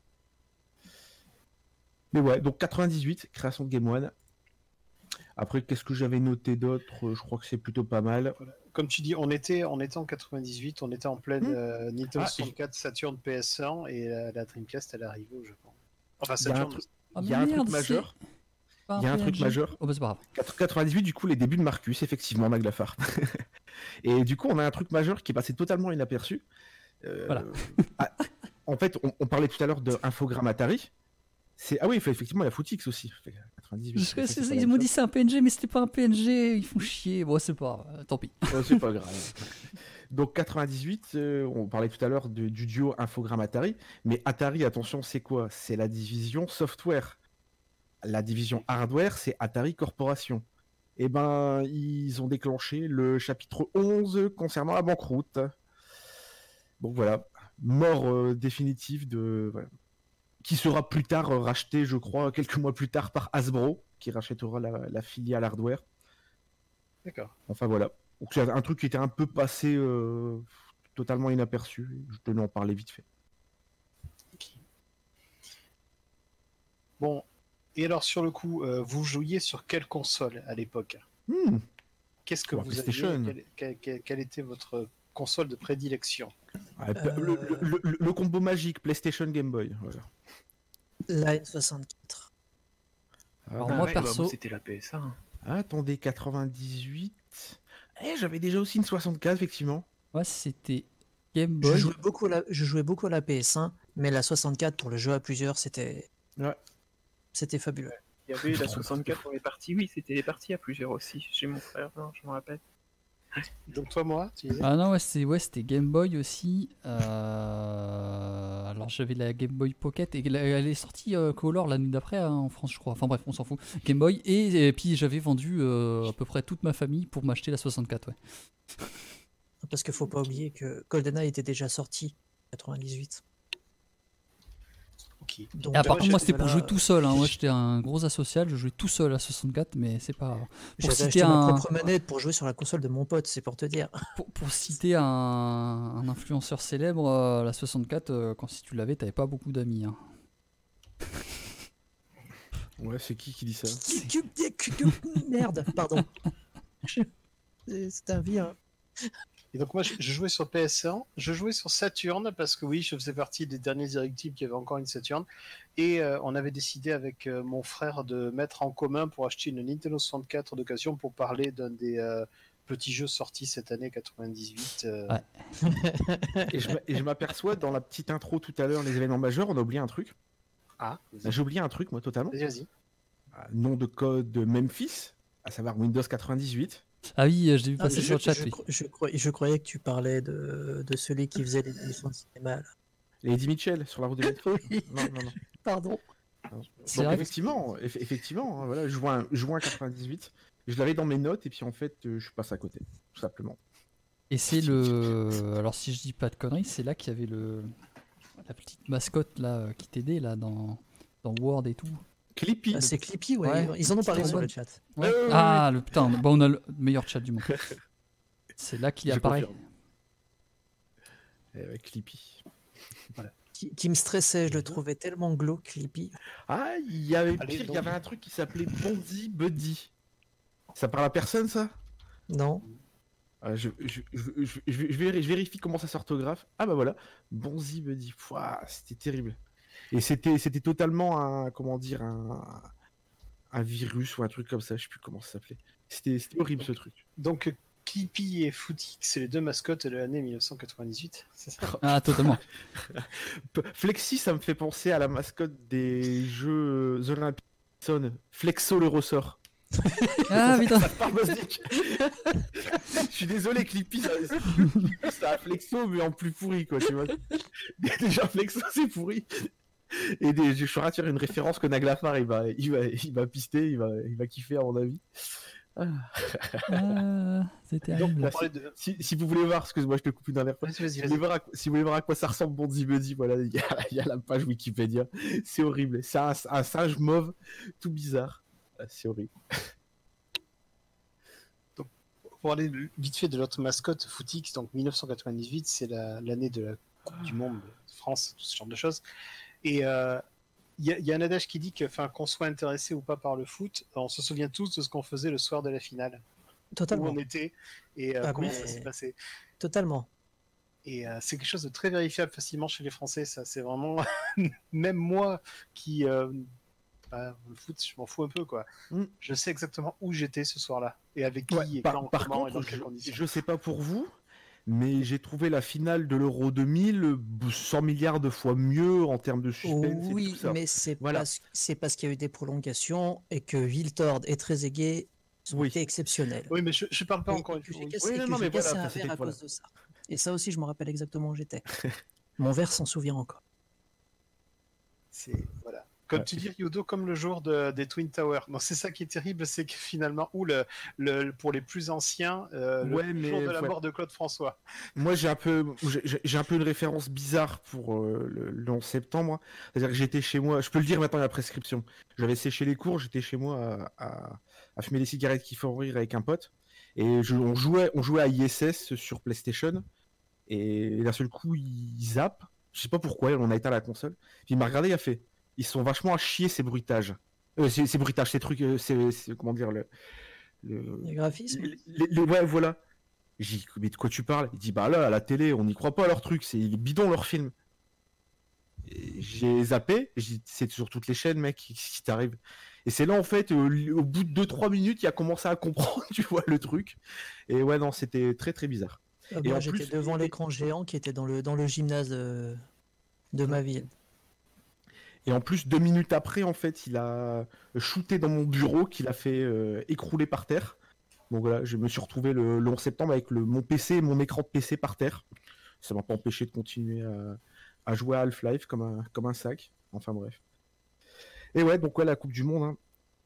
[SPEAKER 3] Mais ouais, donc quatre-vingt-dix-huit, création de Game One. Après, qu'est-ce que j'avais noté d'autre? Je crois que c'est plutôt pas mal.
[SPEAKER 4] Comme tu dis, on était, on était en quatre-vingt-dix-huit, on était en pleine
[SPEAKER 3] Hmm.
[SPEAKER 4] euh, Nintendo
[SPEAKER 3] Ah,
[SPEAKER 4] soixante-quatre, Saturn, P S un et la, la Dreamcast, elle est arrivée au Japon. Enfin,
[SPEAKER 3] Il y a un
[SPEAKER 4] Saturn.
[SPEAKER 3] truc-
[SPEAKER 1] Ah,
[SPEAKER 3] Il
[SPEAKER 1] mais
[SPEAKER 3] y a un
[SPEAKER 1] merde,
[SPEAKER 3] truc majeur.
[SPEAKER 1] c'est pas
[SPEAKER 3] Il y a un truc
[SPEAKER 1] P N G.
[SPEAKER 3] majeur.
[SPEAKER 1] Oh, bah, c'est pas grave.
[SPEAKER 3] quatre- quatre-vingt-dix-huit, du coup, les débuts de Marcus, effectivement, Maglafar. Et du coup, on a un truc majeur qui est passé totalement inaperçu. Euh,
[SPEAKER 1] Voilà.
[SPEAKER 3] ah, en fait, on, on parlait tout à l'heure d'Infogramme Atari. C'est... Ah oui, il fait effectivement la Footix aussi. Fait quatre-vingt-dix-huit,
[SPEAKER 1] Parce que
[SPEAKER 3] ça,
[SPEAKER 1] c'est
[SPEAKER 3] c'est
[SPEAKER 1] ça,
[SPEAKER 3] pas
[SPEAKER 1] ils
[SPEAKER 3] la
[SPEAKER 1] m'ont
[SPEAKER 3] même
[SPEAKER 1] dit c'est un P N G, mais c'était pas un P N G, ils font chier. Bon, c'est pas grave, tant pis.
[SPEAKER 3] chose. Oh, c'est pas grave. Donc quatre-vingt-dix-huit, euh, on parlait tout à l'heure de- du duo Infogramme Atari. Mais Atari, attention, c'est quoi? C'est la division software. La division hardware, c'est Atari Corporation. Et ben, ils ont déclenché le chapitre onze concernant la banqueroute. Donc voilà, mort euh, définitive de... voilà. Qui sera plus tard euh, racheté, je crois, quelques mois plus tard par Hasbro, qui rachètera la, la filiale hardware.
[SPEAKER 4] D'accord.
[SPEAKER 3] Enfin voilà. Donc c'est un truc qui était un peu passé euh, totalement inaperçu. Je tenais à en parler vite fait.
[SPEAKER 4] Ok. Bon, et alors sur le coup, euh, vous jouiez sur quelle console à l'époque?
[SPEAKER 3] Hmm.
[SPEAKER 4] Qu'est-ce que
[SPEAKER 3] Sur la
[SPEAKER 4] vous aviez?
[SPEAKER 3] PlayStation.
[SPEAKER 4] Quelle, quelle- quelle- quelle était votre console de prédilection?
[SPEAKER 3] Ouais, le, le- le- le- le combo magique PlayStation Game Boy. Voilà.
[SPEAKER 2] La N soixante-quatre.
[SPEAKER 1] Alors,
[SPEAKER 3] Ah,
[SPEAKER 1] moi,
[SPEAKER 5] ouais, bah,
[SPEAKER 1] perso-
[SPEAKER 5] c'était la P S un.
[SPEAKER 3] attendez, quatre-vingt-dix-huit. Eh, j'avais déjà aussi une soixante-quatre, effectivement.
[SPEAKER 1] Ouais, c'était Game
[SPEAKER 2] Je
[SPEAKER 1] Boy.
[SPEAKER 2] jouais, beaucoup à la, je jouais beaucoup à la P S un, mais la soixante-quatre pour le jeu à plusieurs, c'était
[SPEAKER 3] Ouais.
[SPEAKER 2] c'était fabuleux.
[SPEAKER 5] Il y avait la soixante-quatre pour les parties, oui, c'était les parties à plusieurs aussi. Chez mon frère, hein, je me rappelle.
[SPEAKER 4] Donc toi, moi, tu disais?
[SPEAKER 1] Ah non, ouais, c'était ouais, c'était Game Boy aussi. Euh, Alors j'avais la Game Boy Pocket et la- elle est sortie euh, Color l'année d'après hein, en France, je crois. Enfin bref, on s'en fout. Game Boy et, et puis j'avais vendu euh, à peu près toute ma famille pour m'acheter la soixante-quatre. Ouais.
[SPEAKER 2] Parce qu'il faut pas oublier que GoldenEye était déjà sorti en quatre-vingt-dix-huit.
[SPEAKER 4] Ok.
[SPEAKER 2] Donc,
[SPEAKER 1] Ah, par
[SPEAKER 2] euh,
[SPEAKER 1] contre, moi c'était pour
[SPEAKER 2] voilà,
[SPEAKER 1] jouer tout seul. Hein. Moi j'étais un gros asocial, je jouais tout seul à soixante-quatre, mais c'est pas grave. Pour
[SPEAKER 2] J'avais
[SPEAKER 1] citer,
[SPEAKER 2] acheté
[SPEAKER 1] un...
[SPEAKER 2] ma propre manette pour jouer sur la console de mon pote, c'est pour te dire.
[SPEAKER 1] pour, pour citer un, un influenceur célèbre, euh, la soixante-quatre, euh, quand si tu l'avais, t'avais pas beaucoup d'amis. Hein.
[SPEAKER 3] Ouais, c'est qui qui dit ça?
[SPEAKER 2] Merde, pardon. Je- C'est un vieux.
[SPEAKER 4] Et donc moi, je, je jouais sur P S un, je jouais sur Saturn parce que oui, je faisais partie des derniers directives qui avaient encore une Saturn. Et euh, on avait décidé avec euh, mon frère de mettre en commun pour acheter une Nintendo soixante-quatre d'occasion pour parler d'un des euh, petits jeux sortis cette année quatre-vingt-dix-huit. euh.
[SPEAKER 1] Ouais.
[SPEAKER 3] Et je m'a- et je m'aperçois dans la petite intro tout à l'heure, les événements majeurs, on a oublié un truc.
[SPEAKER 4] Ah,
[SPEAKER 3] Bah, J'ai oublié un truc, moi, totalement.
[SPEAKER 4] vas-y, vas-y.
[SPEAKER 3] Ah, nom de code de Memphis, à savoir Windows quatre-vingt-dix-huit.
[SPEAKER 1] Ah oui, euh, je l'ai vu
[SPEAKER 2] Ah,
[SPEAKER 1] passer
[SPEAKER 2] je,
[SPEAKER 1] sur le chat.
[SPEAKER 2] je
[SPEAKER 1] oui.
[SPEAKER 2] cro- je croyais, je croyais que tu parlais de, de celui qui faisait les émissions de cinéma. là.
[SPEAKER 3] Lady Mitchell, sur la route de métro.
[SPEAKER 2] Oui.
[SPEAKER 3] Non, non, non.
[SPEAKER 2] Pardon.
[SPEAKER 3] non.
[SPEAKER 1] C'est
[SPEAKER 3] Donc,
[SPEAKER 1] vrai que-
[SPEAKER 3] effectivement, eff- effectivement, hein, voilà, juin, juin quatre-vingt-dix-huit. Je l'avais dans mes notes et puis en fait, euh, je passe à côté, tout simplement.
[SPEAKER 1] Et c'est le. Alors si je dis pas de conneries, c'est là qu'il y avait le la petite mascotte là euh, qui t'aidait là dans dans Word et tout.
[SPEAKER 3] Clippy.
[SPEAKER 2] Ah, c'est Clippy, ouais.
[SPEAKER 1] Ouais.
[SPEAKER 2] Ils en ont parlé
[SPEAKER 1] Trop
[SPEAKER 2] sur le
[SPEAKER 1] bonne.
[SPEAKER 2] chat.
[SPEAKER 1] Ouais.
[SPEAKER 3] Ouais, ouais, ouais,
[SPEAKER 1] Ah le putain, bon, on a le meilleur chat du monde. C'est là qu'il
[SPEAKER 3] Je
[SPEAKER 1] apparaît.
[SPEAKER 3] confirme. Eh ouais, Clippy.
[SPEAKER 2] Qui, qui me stressait, je le trouvais tellement glauque, Clippy.
[SPEAKER 3] Ah, il y avait
[SPEAKER 4] Allez,
[SPEAKER 3] pire, il
[SPEAKER 4] donc.
[SPEAKER 3] y avait un truc qui s'appelait Bonzi Buddy. Ça parle à personne, ça?
[SPEAKER 2] Non.
[SPEAKER 3] Ah, je, je, je, je- je- je vér- je vérifie comment ça s'orthographe. Ah bah voilà, Bonzi Buddy. Pouah, c'était terrible. Et c'était c'était totalement un, comment dire, un, un virus ou un truc comme ça, je sais plus comment ça s'appelait. C'était c'était horrible ce truc.
[SPEAKER 4] Donc euh, Clippy et Footix, c'est les deux mascottes de l'année mille neuf cent quatre-vingt-dix-huit, c'est ça?
[SPEAKER 1] Ah totalement.
[SPEAKER 3] P- Flexi, ça me fait penser à la mascotte des Jeux Olympiques. Flexo le ressort.
[SPEAKER 1] Ah putain.
[SPEAKER 3] Ça part basique. Je suis désolé, Clippy, ça- c'est un flexo, mais en plus pourri, quoi, tu vois. Déjà, flexo, c'est pourri. Et des, je suis raté une référence que Naglafar, il va, il va, il va pister, il va, il va kiffer, à mon avis.
[SPEAKER 1] Ah, c'est
[SPEAKER 4] Donc,
[SPEAKER 1] terrible.
[SPEAKER 4] on parlait de...
[SPEAKER 3] Si, si vous voulez voir, excuse-moi, je te coupe une dernière fois.
[SPEAKER 4] Vas-y, vas-y,
[SPEAKER 3] Si vous,
[SPEAKER 4] vas-y.
[SPEAKER 3] voulez voir à, si vous voulez voir à quoi ça ressemble Bonzi Buddy, voilà, il y, a, il y a la page Wikipédia. C'est horrible. C'est un, un singe mauve, tout bizarre. Ah, c'est horrible.
[SPEAKER 4] Pour parler vite fait de notre mascotte Footix, donc mille neuf cent quatre-vingt-dix-huit, c'est la- l'année de la Coupe du Monde de France, tout ce genre de choses. Et euh, il y, a- il y a un adage qui dit que, enfin, qu'on soit intéressé ou pas par le foot, on se souvient tous de ce qu'on faisait le soir de la finale, où
[SPEAKER 2] Totalement.
[SPEAKER 4] on était et euh,
[SPEAKER 2] Ah,
[SPEAKER 4] comment
[SPEAKER 2] mais-
[SPEAKER 4] ça s'est passé.
[SPEAKER 2] Totalement.
[SPEAKER 4] Et euh, c'est quelque chose de très vérifiable facilement chez les Français. Ça, c'est vraiment même moi qui euh, bah, le foot, je m'en fous un peu quoi.
[SPEAKER 3] Mm.
[SPEAKER 4] Je sais exactement où j'étais ce soir-là et avec qui
[SPEAKER 3] Ouais,
[SPEAKER 4] et
[SPEAKER 3] par,
[SPEAKER 4] quand,
[SPEAKER 3] par
[SPEAKER 4] comment et dans
[SPEAKER 3] contre,
[SPEAKER 4] quelles
[SPEAKER 3] je,
[SPEAKER 4] conditions.
[SPEAKER 3] je sais pas pour vous, mais j'ai trouvé la finale de l'Euro deux mille cent milliards de fois mieux en termes de suspense et tout
[SPEAKER 2] Oui,
[SPEAKER 3] ça.
[SPEAKER 2] mais c'est
[SPEAKER 3] Voilà.
[SPEAKER 2] parce, c'est parce qu'il y a eu des prolongations et que Wiltord et Trezeguet ont
[SPEAKER 3] Oui.
[SPEAKER 2] été exceptionnels.
[SPEAKER 4] Oui, mais je, je parle pas
[SPEAKER 2] Et-
[SPEAKER 4] encore
[SPEAKER 2] et
[SPEAKER 4] une
[SPEAKER 2] que
[SPEAKER 4] fois.
[SPEAKER 2] j'ai
[SPEAKER 4] oui.
[SPEAKER 2] cassé,
[SPEAKER 3] Oui,
[SPEAKER 2] et
[SPEAKER 3] non,
[SPEAKER 2] que
[SPEAKER 3] non,
[SPEAKER 2] j'ai
[SPEAKER 3] mais
[SPEAKER 2] cassé
[SPEAKER 3] voilà,
[SPEAKER 2] un
[SPEAKER 3] ça,
[SPEAKER 2] verre
[SPEAKER 3] c'était-
[SPEAKER 2] à
[SPEAKER 3] voilà.
[SPEAKER 2] cause de ça. Et ça aussi, je me rappelle exactement où j'étais. Mon verre s'en souvient encore.
[SPEAKER 4] C'est voilà. Comme
[SPEAKER 3] Ouais.
[SPEAKER 4] tu dis, Yodo, comme le jour de, des Twin Towers. Non, c'est ça qui est terrible, c'est que finalement, ou le, le, pour les plus anciens, euh,
[SPEAKER 3] Ouais,
[SPEAKER 4] le
[SPEAKER 3] mais
[SPEAKER 4] jour de la
[SPEAKER 3] ouais.
[SPEAKER 4] mort de Claude François.
[SPEAKER 3] Moi, j'ai un peu, j'ai j'ai un peu une référence bizarre pour euh, le, le onze septembre. hein. C'est-à-dire que j'étais chez moi, je peux le dire maintenant, la prescription. J'avais séché les cours, j'étais chez moi à, à, à fumer des cigarettes qui font rire avec un pote. Et je, on, jouait, on jouait à I S S sur PlayStation. Et d'un seul coup, il zappe. Je sais pas pourquoi, on a éteint la console. Puis il m'a regardé, il a fait. Ils sont vachement à chier ces bruitages. Euh, ces, ces bruitages, ces trucs, euh, c'est, c'est- comment dire, le. le...
[SPEAKER 2] Les graphismes.
[SPEAKER 3] les- les- les- ouais, voilà. J'ai dit, mais de quoi tu parles? Il dit, bah là, à la télé, on n'y croit pas à leur truc, c'est il est bidon leur film. Et j'ai zappé, j'ai dit, c'est sur toutes les chaînes, mec, qui, qui t'arrive. Et c'est là, en fait, au, au bout de deux trois minutes, il a commencé à comprendre, tu vois, le truc. Et ouais, non, c'était très très bizarre.
[SPEAKER 2] Euh,
[SPEAKER 3] Et
[SPEAKER 2] Moi,
[SPEAKER 3] en
[SPEAKER 2] j'étais
[SPEAKER 3] plus-
[SPEAKER 2] devant l'écran géant qui était dans le, dans le gymnase euh, de ma ville.
[SPEAKER 3] Et en plus, deux minutes après, en fait, il a shooté dans mon bureau, qu'il a fait euh, écrouler par terre. Donc voilà, je me suis retrouvé le, le onze septembre avec le, mon P C et mon écran de P C par terre. Ça m'a pas empêché de continuer à, à jouer à Half-Life comme un, comme un sac. Enfin bref. Et ouais, donc ouais, la Coupe du Monde. Hein.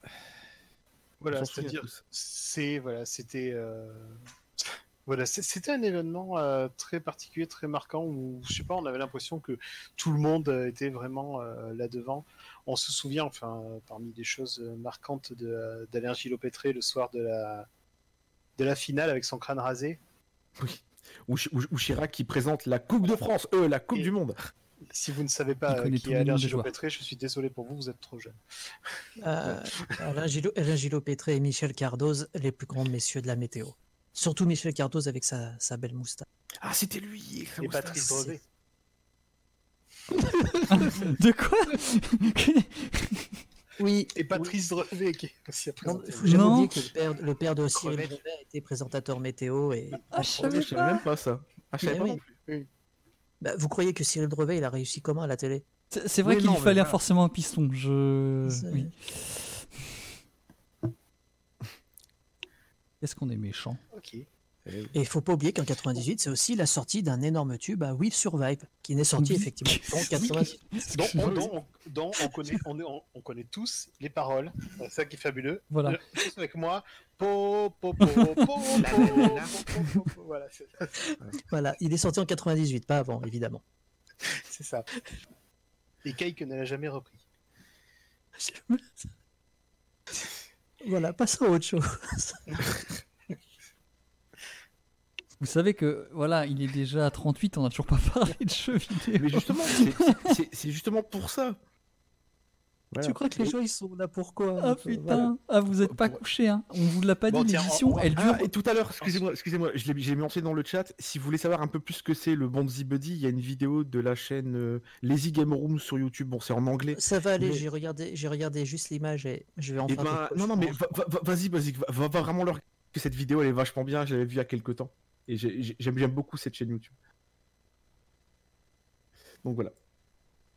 [SPEAKER 4] Voilà,
[SPEAKER 3] On s'en souvient
[SPEAKER 4] c'est-à-dire,
[SPEAKER 3] tous.
[SPEAKER 4] c'est voilà, c'était euh, voilà, c'est- c'était un événement euh, très particulier, très marquant où je sais pas, on avait l'impression que tout le monde euh, était vraiment euh, là devant. On se souvient, enfin, euh, parmi les choses euh, marquantes de euh, d'Alain Gillot-Pétré le soir de la de la finale avec son crâne rasé.
[SPEAKER 3] Ou, Chi- ou, ou Chirac qui présente la Coupe de France, euh, la Coupe
[SPEAKER 4] Et-
[SPEAKER 3] du Monde.
[SPEAKER 4] Si vous ne savez
[SPEAKER 1] Il
[SPEAKER 4] pas euh,
[SPEAKER 1] connaît
[SPEAKER 4] qui
[SPEAKER 1] tous
[SPEAKER 4] est
[SPEAKER 1] les
[SPEAKER 4] Alain
[SPEAKER 1] noms des joueurs.
[SPEAKER 4] Gillot-Pétré, je suis désolé pour vous, vous êtes trop jeune.
[SPEAKER 2] Euh, Alain Gillot, Alain Gillot-Pétré et Michel Cardoz, les plus grands messieurs de la météo. Surtout Michel Cardoz avec sa, sa belle moustache.
[SPEAKER 3] Ah, c'était lui. avec sa
[SPEAKER 4] Et
[SPEAKER 3] moustache.
[SPEAKER 4] Patrice Brevet.
[SPEAKER 1] De quoi?
[SPEAKER 2] Oui.
[SPEAKER 4] Et Patrice Brevet qui est aussi à
[SPEAKER 2] Non,
[SPEAKER 4] présenter.
[SPEAKER 2] faut jamais
[SPEAKER 1] Non.
[SPEAKER 2] oublier que le père, le père de Cyril
[SPEAKER 5] Crevette.
[SPEAKER 2] Brevet a été présentateur météo. Et...
[SPEAKER 1] Ah, je
[SPEAKER 3] Ah,
[SPEAKER 1] savais
[SPEAKER 3] je savais même pas ça. Ah, je savais
[SPEAKER 2] Mais
[SPEAKER 3] pas
[SPEAKER 2] oui.
[SPEAKER 3] non plus.
[SPEAKER 2] Bah, vous croyez que Cyril Brevet, il a réussi comment à la télé?
[SPEAKER 1] C'est c'est vrai
[SPEAKER 3] Oui,
[SPEAKER 1] qu'il
[SPEAKER 3] non, mais
[SPEAKER 1] fallait
[SPEAKER 3] voilà.
[SPEAKER 1] forcément un piston. Je.
[SPEAKER 2] C'est-
[SPEAKER 1] Oui. Qu'est-ce qu'on est méchant.
[SPEAKER 4] Ok.
[SPEAKER 2] Et il faut pas oublier qu'en quatre-vingt-dix-huit, c'est aussi la sortie d'un énorme tube à We Survive, qui n'est sorti
[SPEAKER 1] Oui.
[SPEAKER 2] effectivement en quatre-vingt-dix-huit.
[SPEAKER 4] dont, on, dont on- dont on connaît, on, on- on connaît tous les paroles. C'est ça qui est fabuleux.
[SPEAKER 1] Voilà.
[SPEAKER 4] Euh, tous avec moi. Po, po, po, po, po, po, po, po, po. Voilà, c'est
[SPEAKER 2] Voilà, il est sorti en quatre-vingt-dix-huit, pas avant, évidemment.
[SPEAKER 4] c'est ça. Et Cake ne l'a jamais repris.
[SPEAKER 2] Voilà, passons à autre chose.
[SPEAKER 1] Vous savez que voilà, il est déjà à trente-huit, on n'a toujours pas parlé de jeux vidéo.
[SPEAKER 3] Mais justement, c'est- c'est c'est justement pour ça. Voilà.
[SPEAKER 2] Tu crois que les gens, ils sont là pourquoi?
[SPEAKER 1] Ah putain, ah, vous êtes pas couché, hein. On vous l'a pas
[SPEAKER 4] Bon,
[SPEAKER 1] dit,
[SPEAKER 4] tiens,
[SPEAKER 1] l'édition,
[SPEAKER 4] on- on-
[SPEAKER 1] elle dure.
[SPEAKER 3] Ah, et tout à l'heure, excusez-moi, excusez-moi, je l'ai j'ai mentionné dans le chat. Si vous voulez savoir un peu plus ce que c'est le Bonzi Buddy, il y a une vidéo de la chaîne euh, Lazy Game Room sur YouTube. Bon, c'est en anglais.
[SPEAKER 2] Ça va aller,
[SPEAKER 3] Mais-
[SPEAKER 2] j'ai regardé, j'ai regardé juste l'image et je vais
[SPEAKER 3] Et
[SPEAKER 2] enfin.
[SPEAKER 3] ben,
[SPEAKER 2] te-
[SPEAKER 3] non, non, mais va- va- va- vas-y, vas-y, va, va- va vraiment leur que cette vidéo, elle est vachement bien. Je l'avais vue il y a quelques temps. Et j'ai- j'ai- j'aime j'aime beaucoup cette chaîne YouTube. Donc voilà.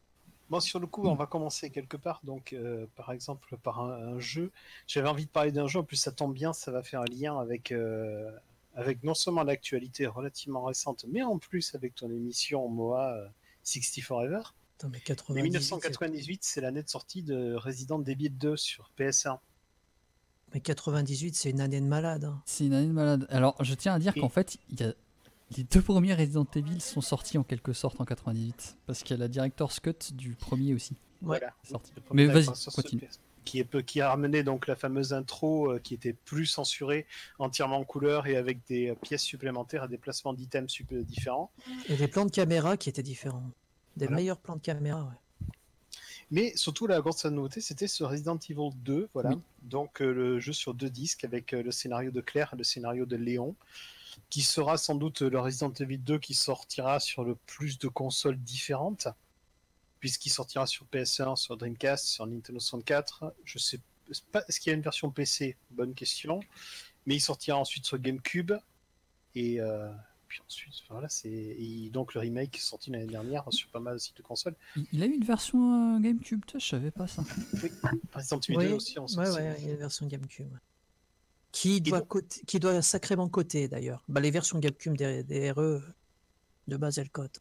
[SPEAKER 4] Moi, sur le coup, on va commencer quelque part. Donc, euh, par exemple, par un, un jeu. J'avais envie de parler d'un jeu. En plus, ça tombe bien, ça va faire un lien avec, euh, avec non seulement l'actualité relativement récente, mais en plus avec ton émission M O A euh, soixante Forever.
[SPEAKER 2] Attends, mais
[SPEAKER 4] Mais
[SPEAKER 2] quatre-vingt-dix-huit,
[SPEAKER 4] mille neuf cent quatre-vingt-dix-huit, c'est l'année de sortie de Resident Evil deux sur P S un.
[SPEAKER 2] c'est- mais quatre-vingt-dix-huit, c'est une année de malade. hein.
[SPEAKER 1] C'est une année de malade. Alors, je tiens à dire
[SPEAKER 4] Et-
[SPEAKER 1] qu'en fait, il y a... les deux premiers Resident Evil sont sortis en quelque sorte en quatre-vingt-dix-huit. Parce qu'il y a la Director's Cut du premier aussi.
[SPEAKER 4] Voilà.
[SPEAKER 1] Sorti.
[SPEAKER 4] Le premier
[SPEAKER 1] Mais vas-y,
[SPEAKER 4] sur ce
[SPEAKER 1] continue.
[SPEAKER 4] P S. Qui, est, peu- qui a ramené donc la fameuse intro euh, qui était plus censurée, entièrement en couleur et avec des euh, pièces supplémentaires et des placements d'items sup- différents.
[SPEAKER 2] Et des plans de caméra qui étaient différents. Des
[SPEAKER 4] Voilà.
[SPEAKER 2] meilleurs plans de caméra, ouais.
[SPEAKER 4] Mais surtout, la grosse nouveauté, c'était ce Resident Evil deux, voilà.
[SPEAKER 1] Oui.
[SPEAKER 4] Donc, euh, le jeu sur deux disques avec euh, le scénario de Claire et le scénario de Léon, qui sera sans doute le Resident Evil deux qui sortira sur le plus de consoles différentes, puisqu'il sortira sur P S un, sur Dreamcast, sur Nintendo soixante-quatre. Je sais pas, est-ce qu'il y a une version P C? Bonne question. Mais il sortira ensuite sur GameCube. Et euh, puis ensuite, voilà, c'est et donc le remake est sorti l'année dernière sur pas mal aussi de consoles.
[SPEAKER 1] Il- Il a eu une version euh, GameCube, toi, je savais pas ça.
[SPEAKER 4] Resident Evil
[SPEAKER 2] Oui,
[SPEAKER 4] deux aussi en
[SPEAKER 2] ouais,
[SPEAKER 4] sorti.
[SPEAKER 2] ouais, il y a une version GameCube. ouais. Qui doit,
[SPEAKER 4] donc-
[SPEAKER 2] coter- qui doit sacrément coter d'ailleurs. Bah, les versions GameCube des, des R E de base, elles cotent.